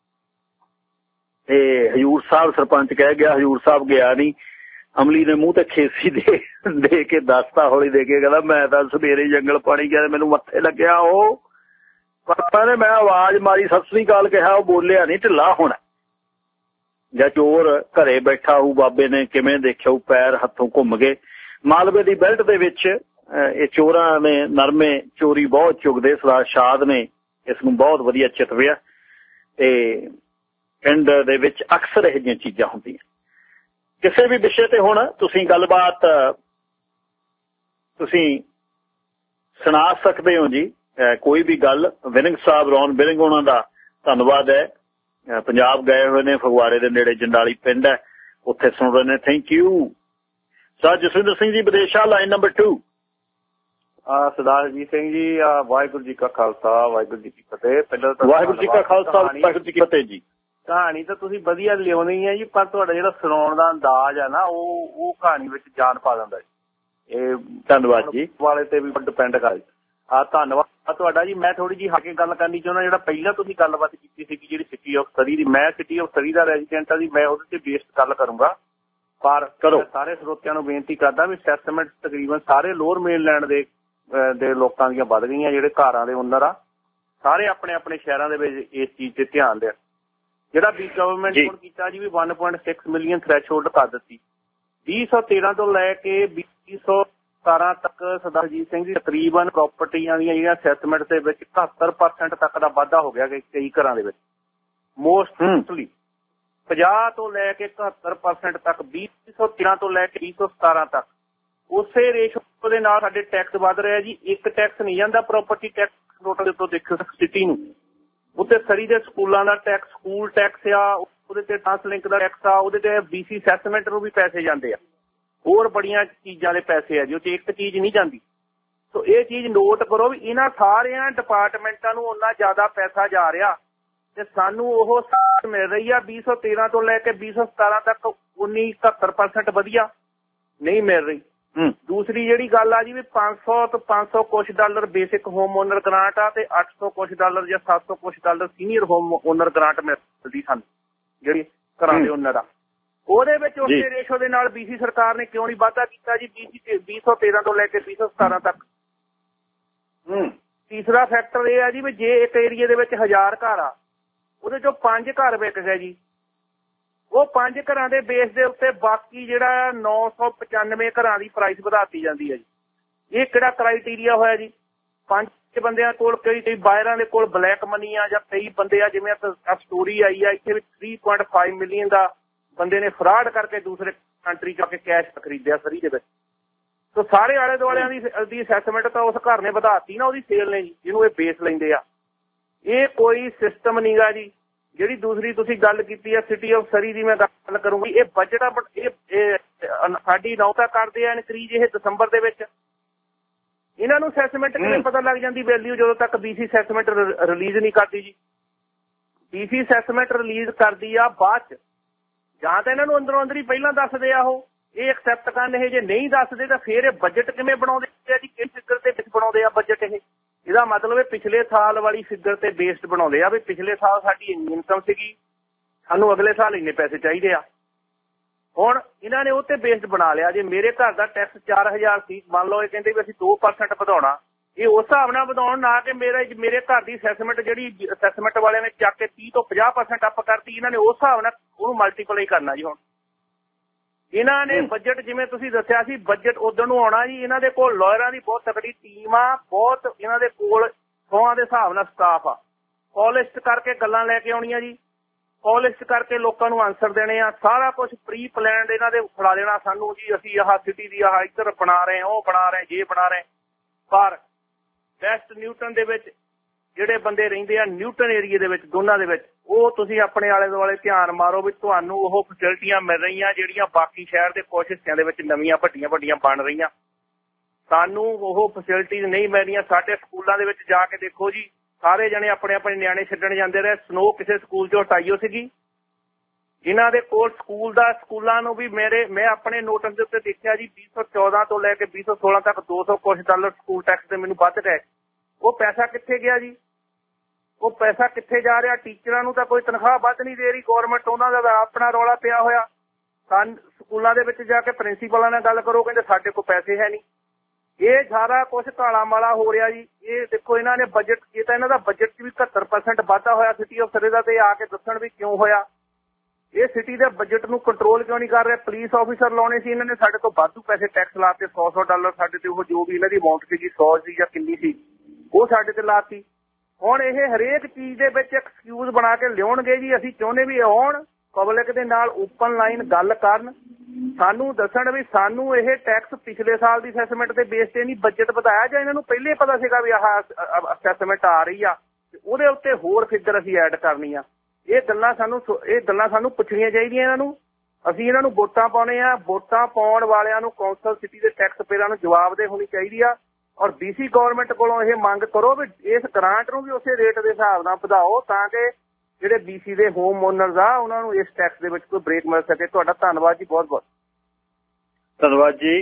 ਤੇ ਹਜ਼ੂਰ ਸਾਹਿਬ ਸਰਪੰਚ ਕਹਿ ਗਿਆ, ਹਜ਼ੂਰ ਸਾਹਿਬ ਗਿਆ ਨਹੀਂ। ਅਮਲੀ ਨੇ ਮੂੰਹ ਤੇ ਖੇਸੀ ਦੇ ਕੇ ਦੱਸਤਾ, ਹੌਲੀ ਦੇ ਕੇ ਕਹਿੰਦਾ ਮੈਂ ਤਾਂ ਸਵੇਰੇ ਜੰਗਲ ਪਾਣੀ ਗਿਆ, ਮੈਨੂੰ ਮੱਥੇ ਲੱਗਿਆ। ਉਹ ਪਾਪਾ ਨੇ ਮੈਂ ਆਵਾਜ਼ ਮਾਰੀ, ਸਤਿ ਸ੍ਰੀ ਅਕਾਲ ਕਿਹਾ, ਉਹ ਬੋਲਿਆ ਨਹੀਂ, ਢਿੱਲਾ ਹੋਣਾ। ਜਾਂ ਚੋਰ ਘਰੇ ਬੈਠਾ ਉਹ ਬਾਬੇ ਨੇ ਕਿਵੇਂ ਦੇਖਿਆ, ਉਹ ਪੈਰ ਹੱਥੋਂ ਘੁੰਮ ਗਏ। ਮਾਲਵੇ ਦੀ ਬੈਲਟ ਦੇ ਵਿੱਚ ਇਹ ਚੋਰਾਂ ਨੇ ਨਰਮੇ ਚੋਰੀ ਬਹੁਤ ਚੁਗਦੇ। ਸਰਦਾਰ ਸ਼ਾਦ ਨੇ ਇਸ ਨੂੰ ਬਹੁਤ ਵਧੀਆ ਚਿਤਵਿਆ। ਤੇ ਪਿੰਡ ਦੇ ਵਿੱਚ ਅਕਸਰ ਇਹੋ ਜਿਹੀਆਂ ਚੀਜ਼ਾਂ ਹੁੰਦੀਆਂ। ਕਿਸੇ ਵੀ ਵਿਸ਼ੇ ਤੇ ਹੁਣ ਤੁਸੀਂ ਗੱਲਬਾਤ ਤੁਸੀਂ ਸੁਣਾ ਸਕਦੇ ਹੋ ਜੀ, ਕੋਈ ਵੀ ਗੱਲ। ਵਿਨਿੰਗ ਸਾਹਿਬ ਰੌਨ ਵਿਨਿੰਗ ਉਹਨਾਂ ਦਾ ਧੰਨਵਾਦ ਹੈ, ਪੰਜਾਬ ਗਏ ਹੋਏ ਨੇ, ਫਗਵਾੜੇ ਦੇ ਨੇੜੇ ਜੰਡਾਲੀ ਪਿੰਡ ਹੈ, ਉੱਥੇ ਸੁਣ ਰਹੇ ਨੇ। Thank you sir. Jaswinder Singh ji ਵਿਦੇਸ਼ਾ, ਲਾਈਨ ਨੰਬਰ 2। ਸਰਦਾਰ ਅਜੀਤ ਸਿੰਘ ਜੀ, ਵਾਹਿਗੁਰੂ ਜੀ ਕਾ ਖਾਲਸਾ ਵਾਹਿਗੁਰੂ ਜੀ ਕੀ ਫਤਿਹ। ਪਹਿਲਾਂ ਤਾਂ ਵਾਹਿਗੁਰੂ ਜੀ ਕਾ ਖਾਲਸਾ ਵਾਹਿਗੁਰੂ ਜੀ ਕੀ ਫਤਿਹ ਜੀ। ਕਹਾਣੀ ਤਾਂ ਤੁਸੀਂ ਵਧੀਆ ਲਿਆਉਣੀ ਹੈ ਜੀ, ਪਰ ਤੁਹਾਡਾ ਜਿਹੜਾ ਸੁਣਾਉਣ ਦਾ ਅੰਦਾਜ਼ ਆ ਨਾ ਉਹ ਕਹਾਣੀ ਵਿੱਚ ਜਾਨ ਪਾ ਦਿੰਦਾ ਜੀ। ਇਹ ਧੰਨਵਾਦ ਜੀ ਵਾਲੇ ਤੇ ਵੀ ਡਿਪੈਂਡ ਕਰਦਾ। ਧੰਨਵਾਦ ਤੁਹਾਡਾ ਜੀ। ਮੈਂ ਥੋੜੀ ਜਿਹੀ ਹਾਕੇ ਗੱਲ ਕਰਨੀ ਚਾਹੁੰਦਾ। ਜਿਹੜਾ ਪਹਿਲਾਂ ਤੁਸੀਂ ਗੱਲਬਾਤ ਕੀਤੀ ਸੀ ਜਿਹੜੀ ਸਿਟੀ ਆਫ ਸਰੀ ਦੀ, ਮੈਂ ਸਿਟੀ ਆਫ ਸਰੀ ਦਾ ਰੈਜ਼ੀਡੈਂਟ ਆ ਜੀ, ਮੈਂ ਉਹਦੇ ਤੇ ਬੇਸਡ ਗੱਲ ਕਰੂੰਗਾ। ਪਰ ਸਾਰੇ ਸਰੋਤਿਆਂ ਨੂੰ ਬੇਨਤੀ ਕਰਦਾ ਵੀ ਅਸੈਸਮੈਂਟ ਤਕਰੀਬਨ ਸਾਰੇ ਲੋਅਰ ਮੇਨਲੈਂਡ ਦੇ ਲੋਕਾਂ ਦੀਆਂ ਵੱਧ ਗਈਆਂ। ਜਿਹੜੇ ਘਰਾਂ ਦੇ ਓਨਰ ਆ ਸਾਰੇ ਆਪਣੇ ਆਪਣੇ ਸ਼ਹਿਰਾਂ ਦੇ ਵਿੱਚ ਇਸ ਚੀਜ਼ ਤੇ ਧਿਆਨ ਦੇਣ। ਜਿਹੜਾ ਵੀ ਗਵਰਨਮੈਂਟ ਹੁਣ ਕੀਤਾ ਜੀ ਵੀ 1.6 ਮਿਲੀਅਨ ਥ੍ਰੈਸ਼ਹੋਲਡ ਕਰ ਦਿੱਤੀ। 2013 ਤੋਂ ਲੈ ਕੇ 2017 ਤੱਕ ਸਰਦਾਰ ਅਜੀਤ ਸਿੰਘ ਜੀ ਤਕਰੀਬਨ ਪ੍ਰਾਪਰਟੀਆਂ ਦੀਆਂ ਜਿਹੜੀਆਂ ਅਸੈਸਮੈਂਟ ਦੇ ਵਿੱਚ 71% ਤੱਕ ਦਾ ਵਾਧਾ ਹੋ ਗਿਆ ਕਈ ਘਰਾਂ ਦੇ ਵਿੱਚ। ਮੋਸਟਲੀ 50 ਤੋਂ ਲੈ ਕੇ 71% ਤੱਕ 2013 ਤੋਂ ਲੈ ਕੇ 2017 ਤੱਕ ਉਸੇ ਰੇਸ਼ੋ ਦੇ ਨਾਲ ਸਾਡੇ ਟੈਕਸ ਵੱਧ ਰਿਹਾ ਜੀ। ਇੱਕ ਟੈਕਸ ਨਹੀਂ ਜਾਂਦਾ ਪ੍ਰਾਪਰਟੀ ਟੈਕਸ ਟੋਟਲ ਦੇ ਉੱਤੋਂ ਦੇਖੋ ਸਿਟੀ ਨੂੰ। ਉੱਤੇ ਸਰੀ ਦੇ ਸਕੂਲਾਂ ਦਾ ਟੈਕਸ, ਸਕੂਲ ਟੈਕਸ ਆ, ਉਹਦੇ ਤੇ ਟ੍ਰਾਂਸਲਿੰਕ ਦਾ ਟੈਕਸ ਆ, ਉਹਦੇ ਤੇ BC ਅਸੈਸਮੈਂਟ ਨੂੰ ਵੀ ਪੈਸੇ ਜਾਂਦੇ ਆ। ਹੋਰ ਬੜੀਆਂ ਚੀਜ਼ਾਂ ਦੇ ਪੈਸੇ ਆ ਜੀ, ਉਹ 'ਚ ਇੱਕ ਚੀਜ਼ ਨਹੀਂ ਜਾਂਦੀ। ਸੋ ਇਹ ਚੀਜ਼ ਨੋਟ ਕਰੋ ਵੀ ਇਹਨਾਂ ਸਾਰਿਆਂ ਡਿਪਾਰਟਮੈਂਟਾਂ ਨੂੰ ਓਨਾ ਜ਼ਿਆਦਾ ਪੈਸਾ ਜਾ ਰਿਹਾ ਤੇ ਸਾਨੂੰ ਉਹ ਮਿਲ ਰਹੀ ਆ 2013 ਤੋਂ ਲੈ ਕੇ 2017 ਤੱਕ 71% ਵਧੀਆ ਨਹੀਂ ਮਿਲ ਰਹੀ। ਦੂਸਰੀ ਜਿਹੜੀ ਗੱਲ ਆ ਜੀ ਵੀ 500 ਤੋਂ 500 ਕੁਛ dollar basic home owner grant ਆ ਤੇ 800 ਕੁਛ ਡਾਲਰ ਜਾਂ 700 ਕੁਛ dollar senior home owner grant ਮਿਲਦੀ ਸਾਨੂੰ ਜਿਹੜੀ ਘਰਾਂ ਦੇ ਓਨਰ ਆ। ਉਹਦੇ ਵਿੱਚ ਉਸੇ ਰੇਸ਼ੋ ਦੇ ਨਾਲ BC ਸਰਕਾਰ ਨੇ ਕਿਉਂ ਨਹੀਂ ਵਾਧਾ ਕੀਤਾ ਜੀ 2013 ਤੋਂ ਲੈ ਕੇ 2017 ਤੱਕ। ਤੀਸਰਾ ਫੈਕਟਰ ਇਹ ਆ ਜੀ ਵੀ ਜੇ ਇੱਕ ਏਰੀਏ ਦੇ ਵਿੱਚ 1000 ਘਰ ਆ ਉਹਦੇ ਚੋਂ 5 ਘਰ ਵਿਕ ਗਏ ਜੀ, ਉਹ 5 ਘਰਾਂ ਦੇ ਬੇਸ ਦੇ ਉੱਤੇ ਬਾਕੀ ਜਿਹੜਾ 995 ਘਰਾਂ ਦੀ ਪ੍ਰਾਈਸ ਵਧਾਤੀ ਜਾਂਦੀ ਹੈ ਜੀ। ਇਹ ਕਿਹੜਾ ਕ੍ਰਾਈਟੀਰੀਆ ਹੋਇਆ ਜੀ? 5 ਬੰਦਿਆਂ ਕੋਲ ਕਈ ਬਾਇਰਾਂ ਦੇ ਕੋਲ ਬਲੈਕ ਮਨੀ ਆ ਜਾਂ ਕਈ ਬੰਦੇ ਆ, ਜਿਵੇਂ ਸਟੋਰੀ ਆਈ ਆ ਇੱਥੇ ਵੀ 3.5 ਮਿਲੀਅਨ ਦਾ ਬੰਦੇ ਨੇ ਫਰਾਡ ਕਰਕੇ ਦੂਸਰੇ ਕੰਟਰੀ ਚ ਆ ਕੇ ਕੈਸ਼ ਖਰੀਦਿਆ ਸਰੀ ਦੇ ਵਿੱਚ। ਸੋ ਸਾਰੇ ਆਲੇ ਦੁਆਲਿਆਂ ਦੀ ਅਸੈਸਮੈਂਟ ਤਾਂ ਉਸ ਘਰ ਨੇ ਵਧਾਤੀ ਨਾ, ਉਹਦੀ ਸੇਲ ਨੇ ਜੀ, ਜਿਹਨੂੰ ਇਹ ਬੇਸ ਲੈਂਦੇ ਆ। ਇਹ ਕੋਈ ਸਿਸਟਮ ਨੀ ਗਾ ਜੀ। ਜਿਹੜੀ ਦੂਸਰੀ ਤੁਸੀਂ ਗੱਲ ਕੀਤੀ ਆ ਸਿਟੀ ਆਫ ਸਰੀ ਦੀ, ਮੈਂ ਗੱਲ ਕਰੂੰਗੀ। ਇਹ ਬਜਟ ਆ ਇਹ ਸਾਡੀ ਨੌਤਾ ਕਰਦੇ ਆ ਇਨਕਰੀਜ਼ ਇਹ ਦਸੰਬਰ ਦੇ ਵਿੱਚ। ਇਹਨਾਂ ਨੂੰ ਅਸੈਸਮੈਂਟ ਕਿਵੇਂ ਪਤਾ ਲੱਗ ਜਾਂਦੀ ਵੈਲਿਊ ਜਦੋਂ ਤੱਕ BC ਅਸੈਸਮੈਂਟ ਰਿਲੀਜ਼ ਨਹੀਂ ਕਰਦੀ ਜੀ। BC ਅਸੈਸਮੈਂਟ ਰਿਲੀਜ਼ ਕਰਦੀ ਆ ਬਾਅਦ ਚ, ਜਾਂ ਤਾਂ ਇਹਨਾਂ ਨੂੰ ਅੰਦਰੋਂ ਅੰਦਰ ਹੀ ਪਹਿਲਾਂ ਦੱਸਦੇ ਆ ਉਹ ਇਹ ਐਕਸੈਪਟ ਕਰਨ। ਇਹ ਜੇ ਨਹੀਂ ਦੱਸਦੇ ਤਾਂ ਫਿਰ ਇਹ ਬਜਟ ਕਿਵੇਂ ਬਣਾਉਂਦੇ ਆ ਜੀ, ਕਿਸ ਫਿਗਰ ਤੇ ਵਿੱਚ ਬਣਾਉਂਦੇ ਆ ਬਜਟ? ਇਹਦਾ ਮਤਲਬ ਇਹ ਪਿਛਲੇ ਸਾਲ ਵਾਲੀ ਫਿਗਰ ਤੇ ਬੇਸਡ ਬਣਾਉਂਦੇ ਆ ਵੀ ਪਿਛਲੇ ਸਾਲ ਸਾਡੀ ਇੰਨੀ ਇਨਕਮ ਸੀਗੀ, ਸਾਨੂੰ ਅਗਲੇ ਸਾਲ ਇੰਨੇ ਪੈਸੇ ਚਾਹੀਦੇ ਆ। ਹੁਣ ਇਹਨਾਂ ਨੇ ਉਹ ਤੇ ਬੇਸਡ ਬਣਾ ਲਿਆ। ਜੇ ਮੇਰੇ ਘਰ ਦਾ ਟੈਕਸ 4000 ਸੀ, ਮੰਨ ਲਓ ਇਹ ਕਹਿੰਦੇ ਵੀ ਅਸੀਂ 2% ਵਧਾਉਣਾ, ਇਹ ਉਸ ਹਿਸਾਬ ਨਾਲ ਵਧਾਉਣ, ਨਾ ਕਿ ਮੇਰੇ ਘਰ ਦੀ ਅਸੈਸਮੈਂਟ ਜਿਹੜੀ ਅਸੈਸਮੈਂਟ ਵਾਲਿਆਂ ਨੇ ਚੱਕ ਕੇ 30 ਤੋਂ 50% ਅਪ ਕਰਤੀ, ਇਹਨਾਂ ਨੇ ਉਸ ਹਿਸਾਬ ਨਾਲ ਉਹਨੂੰ ਮਲਟੀਪਲਾਈ ਕਰਨਾ ਜੀ। ਹੁਣ ਇਹਨਾਂ ਨੇ ਬਜਟ, ਜਿਵੇਂ ਤੁਸੀਂ ਦੱਸਿਆ ਸੀ, ਬਜਟ ਉਦੋਂ ਨੂੰ ਆਉਣਾ ਜੀ। ਇਹਨਾਂ ਦੇ ਕੋਲ ਲਾਇਰਾਂ ਦੀ ਬਹੁਤ ਤਕੜੀ ਟੀਮ ਆ, ਬਹੁਤ ਇਹਨਾਂ ਦੇ ਕੋਲ 100 ਦੇ ਹਿਸਾਬ ਨਾਲ ਸਟਾਫ ਆ। ਪੋਲਿਸ਼ਡ ਕਰਕੇ ਗੱਲਾਂ ਲੈ ਕੇ ਆਉਣੀਆਂ ਜੀ, ਪੋਲਿਸ਼ਡ ਕਰਕੇ ਲੋਕਾਂ ਨੂੰ ਆਨਸਰ ਦੇਣੇ ਆ। ਸਾਰਾ ਕੁਝ ਪ੍ਰੀ ਪਲਾਨਡ ਇਹਨਾਂ ਦੇ ਫੜਾ ਦੇਣਾ ਸਾਨੂੰ ਜੀ, ਅਸੀਂ ਆਹ ਸਿਟੀ ਦੀ ਆਹ ਇੱਧਰ ਬਣਾ ਰਹੇ, ਉਹ ਬਣਾ ਰਹੇ, ਜੇ ਬਣਾ ਰਹੇ। ਪਰ ਵੈਸਟ ਨਿਊਟਨ ਦੇ ਵਿੱਚ ਜਿਹੜੇ ਬੰਦੇ ਰਹਿੰਦੇ ਆ, ਨਿਊਟਨ ਏਰੀਏ ਦੇ ਵਿੱਚ, ਦੋਨਾਂ ਦੇ ਵਿੱਚ, ਉਹ ਤੁਸੀਂ ਆਪਣੇ ਆਲੇ ਦੁਆਲੇ ਧਿਆਨ ਮਾਰੋ ਵੀ ਤੁਹਾਨੂੰ ਉਹ ਫੈਸਿਲਿਟੀਆਂ ਮਿਲ ਰਹੀਆਂ ਜਿਹੜੀਆਂ ਬਾਕੀ ਸ਼ਹਿਰ ਦੇ ਕੁਝ ਹਿੱਸਿਆਂ ਦੇ ਵਿੱਚ ਨਵੀਆਂ ਵੱਡੀਆਂ ਬਣ ਰਹੀਆਂ। ਸਾਨੂੰ ਉਹ ਫੈਸਿਲਿਟੀਜ਼ ਨਹੀਂ ਮਿਲ ਰਹੀਆਂ। ਸਾਡੇ ਸਕੂਲਾਂ ਦੇ ਵਿੱਚ ਜਾ ਕੇ ਦੇਖੋ ਜੀ, ਸਾਰੇ ਜਣੇ ਆਪਣੇ ਆਪਣੇ ਨਿਆਣੇ ਛੱਡਣ ਜਾਂਦੇ ਰਹੇ। ਸਨੋ ਕਿਸੇ ਸਕੂਲ 'ਚੋਂ ਹਟਾਈਓ ਸੀਗੀ। ਜਿਨ੍ਹਾਂ ਦੇ ਕੋਲ ਸਕੂਲਾਂ ਨੂੰ ਵੀ ਮੈਂ ਆਪਣੇ ਨੋਟਿਸ ਦੇ ਉੱਤੇ ਦੇਖਿਆ ਜੀ, 2014 ਤੋਂ ਲੈ ਕੇ 2016 ਤੱਕ $200 ਕੁਛ ਸਕੂਲ ਟੈਕਸ ਦੇ ਮੈਨੂੰ ਵੱਧ ਗਏ। ਉਹ ਪੈਸਾ ਕਿੱਥੇ ਗਿਆ ਜੀ? ਉਹ ਪੈਸਾ ਕਿੱਥੇ ਜਾ ਰਿਹਾ? ਟੀਚਰਾਂ ਨੂੰ ਤਾਂ ਕੋਈ ਤਨਖਾਹ ਵੱਧ ਨਹੀਂ ਦੇ ਰਹੀ ਗੌਰਮੈਂਟ, ਉਹਨਾਂ ਦਾ ਆਪਣਾ ਰੌਲਾ ਪਿਆ ਹੋਇਆ। ਸਕੂਲਾਂ ਦੇ ਵਿੱਚ ਜਾ ਕੇ ਪ੍ਰਿੰਸੀਪਲਾਂ ਨਾਲ ਗੱਲ ਕਰੋ, ਕਹਿੰਦੇ ਸਾਡੇ ਕੋਲ ਪੈਸੇ ਹੈ ਨਹੀਂ। ਇਹ ਸਾਰਾ ਕੁਝ ਕਾਲਾ ਮਾਲਾ ਹੋ ਰਿਹਾ ਜੀ। ਇਹ ਦੇਖੋ, ਇਹਨਾਂ ਨੇ ਬਜਟ, ਇਹ ਤਾਂ ਇਹਨਾਂ ਦਾ ਬਜਟ 'ਚ ਵੀ 71% ਵਾਧਾ ਹੋਇਆ ਸਿਟੀ ਆਫ ਸਰੇ ਦਾ, ਤੇ ਆ ਕੇ ਦੱਸਣ ਵੀ ਕਿਉਂ ਹੋਇਆ। ਇਹ ਸਿਟੀ ਦੇ ਬਜਟ ਨੂੰ ਕੰਟਰੋਲ ਕਿਉਂ ਨਹੀਂ ਕਰ ਰਹੇ? ਪੁਲਿਸ ਆਫੀਸਰ ਲਾਉਣੇ ਸੀ ਇਹਨਾਂ ਨੇ, ਸਾਡੇ ਤੋਂ ਵਾਧੂ ਪੈਸੇ ਟੈਕਸ ਲਾਤੇ, $100 ਸਾਡੇ ਤੇ, ਉਹ ਜੋ ਵੀ ਇਹਨਾਂ ਦੀ ਅਮਾਊਂਟ ਸੀਗੀ 100 ਸੀ ਜਾਂ ਕਿੰਨੀ ਸੀ, ਉਹ ਸਾਡੇ ਤੇ ਲਾਤੀ। ਹੁਣ ਇਹ ਹਰੇਕ ਚੀਜ਼ ਦੇ ਵਿੱਚ ਐਕਸਕਿਊਜ਼ ਬਣਾ ਕੇ ਲਿਆਉਣਗੇ ਜੀ। ਅਸੀਂ ਚਾਹੁੰਦੇ ਵੀ ਆਉਣ, ਪਬਲਿਕ ਦੇ ਨਾਲ ਓਪਨ ਲਾਈਨ ਗੱਲ ਕਰਨ, ਸਾਨੂੰ ਦੱਸਣ ਵੀ ਸਾਨੂੰ ਇਹ ਟੈਕਸ ਪਿਛਲੇ ਸਾਲ ਦੀ ਅਸੈਸਮੈਂਟ ਦੇ ਬੇਸ ਤੇ ਨਹੀਂ ਬਜਟ ਵਧਾਇਆ, ਜਾਂ ਇਹਨਾਂ ਨੂੰ ਪਹਿਲੇ ਪਤਾ ਸੀਗਾ ਵੀ ਆਹ ਅਸੈਸਮੈਂਟ ਆ ਰਹੀ ਆ, ਉਹਦੇ ਉੱਤੇ ਹੋਰ ਫਿਗਰ ਅਸੀਂ ਐਡ ਕਰਨੀ ਆ। ਇਹ ਗੱਲਾਂ ਸਾਨੂੰ ਪੁੱਛਣੀਆਂ ਚਾਹੀਦੀਆਂ ਇਹਨਾਂ ਨੂੰ। ਅਸੀਂ ਇਹਨਾਂ ਨੂੰ ਵੋਟਾਂ ਪਾਉਣੇ ਆ। ਵੋਟਾਂ ਪਾਉਣ ਵਾਲਿਆਂ ਨੂੰ, ਕੌਂਸਲ ਸਿਟੀ ਦੇ ਟੈਕਸ ਪੇਅਰਾਂ ਨੂੰ ਜਵਾਬਦੇਹ ਹੋਣੀ ਚਾਹੀਦੀ ਆ। ਔਰ BC ਗਵਰਨਮੈਂਟ ਕੋਲੋਂ ਇਹ ਮੰਗ ਕਰੋ ਵੀ ਇਸ ਗ੍ਰਾਂਟ ਨੂੰ ਵੀ ਉਸੇ ਰੇਟ ਦੇ ਹਿਸਾਬ ਨਾਲ ਵਧਾਓ, ਤਾਂ ਕਿ ਜਿਹੜੇ BC ਦੇ ਹੋਮ ਓਨਰਸ ਆ ਉਹਨਾਂ ਨੂੰ ਇਸ ਟੈਕਸ ਦੇ ਵਿੱਚ ਕੋਈ ਬ੍ਰੇਕ ਮਿਲ ਸਕੇ। ਤੁਹਾਡਾ ਧੰਨਵਾਦ ਜੀ, ਬਹੁਤ ਬਹੁਤ ਧੰਨਵਾਦ ਜੀ।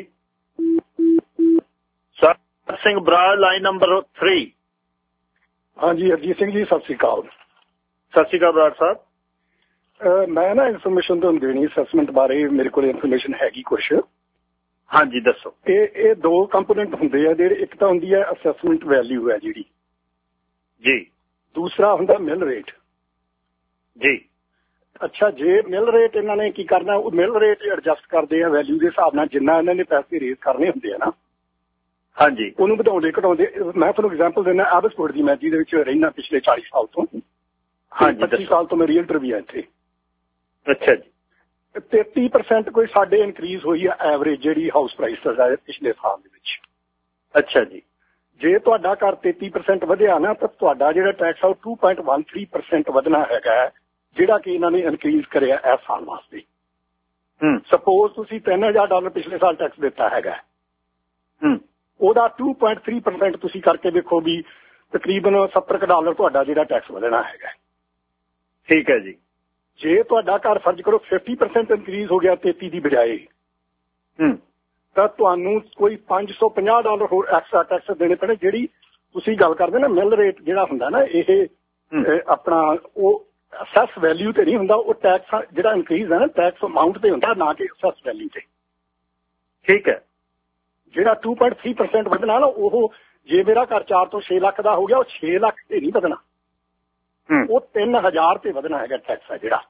Sir Singh Brar, line number 3। ਹਾਂਜੀ, ਹਰਜੀਤ ਸਿੰਘ ਜੀ, ਸਤਿ ਸ੍ਰੀ ਅਕਾਲ। ਸਤਿ ਸ੍ਰੀ ਅਕਾਲ ਬਰਾੜ ਸਾਹਿਬ। ਮੈਂ ਨਾ ਇਨਫੋਰਮੇਸ਼ਨ ਤੁਹਾਨੂੰ ਦੇਣੀ ਅਸੈਸਮੈਂਟ ਬਾਰੇ, ਮੇਰੇ ਕੋਲ ਇਨਫੋਰਮੇਸ਼ਨ ਹੈਗੀ ਕੁਛ। ਹਾਂਜੀ, ਦੱਸੋ। ਇਹ ਦੋ ਕੰਪੋਨੈਂਟ ਹੁੰਦੇ ਆ ਜਿਹੜੇ, ਇੱਕ ਤਾਂ ਹੁੰਦੀ ਹੈ ਅਸੈਸਮੈਂਟ ਵੈਲਿਊ ਹੈ ਜਿਹੜੀ ਜੀ, ਦੂਸਰਾ ਹੁੰਦਾ ਮਿਲ ਰੇਟ ਜੀ। ਅੱਛਾ, ਜੇ ਮਿਲ ਰੇਟ ਇਹਨਾਂ ਨੇ ਕੀ ਕਰਨਾ, ਉਹ ਮਿਲ ਰੇਟ ਐਡਜਸਟ ਕਰਦੇ ਆ ਵੈਲਿਊ ਦੇ ਹਿਸਾਬ ਨਾਲ, ਜਿੰਨਾ ਇਹਨਾਂ ਨੇ ਪੈਸੇ ਰੇਜ਼ ਕਰਨੇ ਹੁੰਦੇ ਆ ਨਾ, ਹਾਂਜੀ, ਉਹਨੂੰ ਵਧਾਉਂਦੇ ਘਟਾਉਂਦੇ। ਮੈਂ ਤੁਹਾਨੂੰ ਐਗਜ਼ਾਮਪਲ ਦਿੰਦਾ, ਆਬਸਪੋਰਟ ਦੀ, ਮੈਂ ਜਿਹਦੇ ਵਿੱਚ ਰਹਿਣਾ ਪਿਛਲੇ 40 ਸਾਲ ਤੋਂ। ਹਾਂਜੀ, 25 ਸਾਲ ਤੋਂ ਮੈਂ ਰੀਅਲਟਰ ਵੀ ਆ ਇੱਥੇ। ਅੱਛਾ ਜੀ। 33% ਕੋਈ ਸਾਡੇ ਇਨਕਰੀਜ਼ ਹੋਈ ਆ ਐਵਰੇਜ ਜਿਹੜੀ ਹਾਊਸ ਪ੍ਰਾਈਸਿਸ ਆ ਪਿਛਲੇ ਸਾਲ ਦੇ ਵਿੱਚ। ਅੱਛਾ ਜੀ। ਜੇ ਤੁਹਾਡਾ ਘਰ 33% ਵਧਿਆ ਨਾ, ਤਾਂ ਤੁਹਾਡਾ ਜਿਹੜਾ ਟੈਕਸ ਆ ਉਹ 2.13% ਵਧਣਾ ਹੈਗਾ, ਜਿਹੜਾ ਕਿ ਇਹਨਾਂ ਨੇ ਇਨਕਰੀਜ਼ ਕਰਿਆ ਇਸ ਸਾਲ ਵਾਸਤੇ। ਸਪੋਜ਼ ਤੁਸੀਂ $3000 ਪਿਛਲੇ ਸਾਲ ਟੈਕਸ ਦਿੱਤਾ ਹੈਗਾ, ਉਹਦਾ 2.3% ਤੁਸੀਂ ਕਰਕੇ ਦੇਖੋ ਵੀ ਤਕਰੀਬਨ $70 ਤੁਹਾਡਾ ਜਿਹੜਾ ਟੈਕਸ ਵਧਣਾ ਹੈਗਾ। ਠੀਕ ਹੈ ਜੀ। ਜੇ ਤੁਹਾਡਾ ਘਰ ਫਰਜ਼ ਕਰੋ 50% ਇਨਕਰੀਜ਼ ਹੋ ਗਿਆ 33 ਦੀ ਬਜਾਏ, ਤਾਂ ਤੁਹਾਨੂੰ ਕੋਈ $550 ਹੋਰ ਐਕਸਟਰਾ ਟੈਕਸ ਦੇਣੇ ਪੈਣੇ। ਜਿਹੜੀ ਤੁਸੀਂ ਗੱਲ ਕਰਦੇ ਨਾ ਮਿਲ ਰੇਟ ਜਿਹੜਾ ਹੁੰਦਾ ਨਾ, ਇਹ ਆਪਣਾ ਉਹ ਅਸੈਸ ਵੈਲਿਊ ਤੇ ਨਹੀਂ ਹੁੰਦਾ, ਉਹ ਟੈਕਸ ਜਿਹੜਾ ਇਨਕਰੀਜ਼ ਹੈ ਨਾ ਟੈਕਸ ਅਮਾਊਂਟ ਤੇ ਹੁੰਦਾ, ਨਾ ਕਿ ਅਸੈਸ ਵੈਲਿਊ ਤੇ। ਠੀਕ ਹੈ। ਜਿਹੜਾ 2.3% ਵਧਣਾ ਨਾ, ਉਹ ਜੇ ਮੇਰਾ ਘਰ 4 ਤੋਂ 6 ਲੱਖ ਦਾ ਹੋ ਗਿਆ, ਉਹ 6 ਲੱਖ ਤੇ ਨਹੀਂ ਵਧਣਾ, ਉਹ 3000 ਤੇ ਵਧਣਾ ਹੈਗਾ ਟੈਕਸ ਹੈ ਜਿਹੜਾ।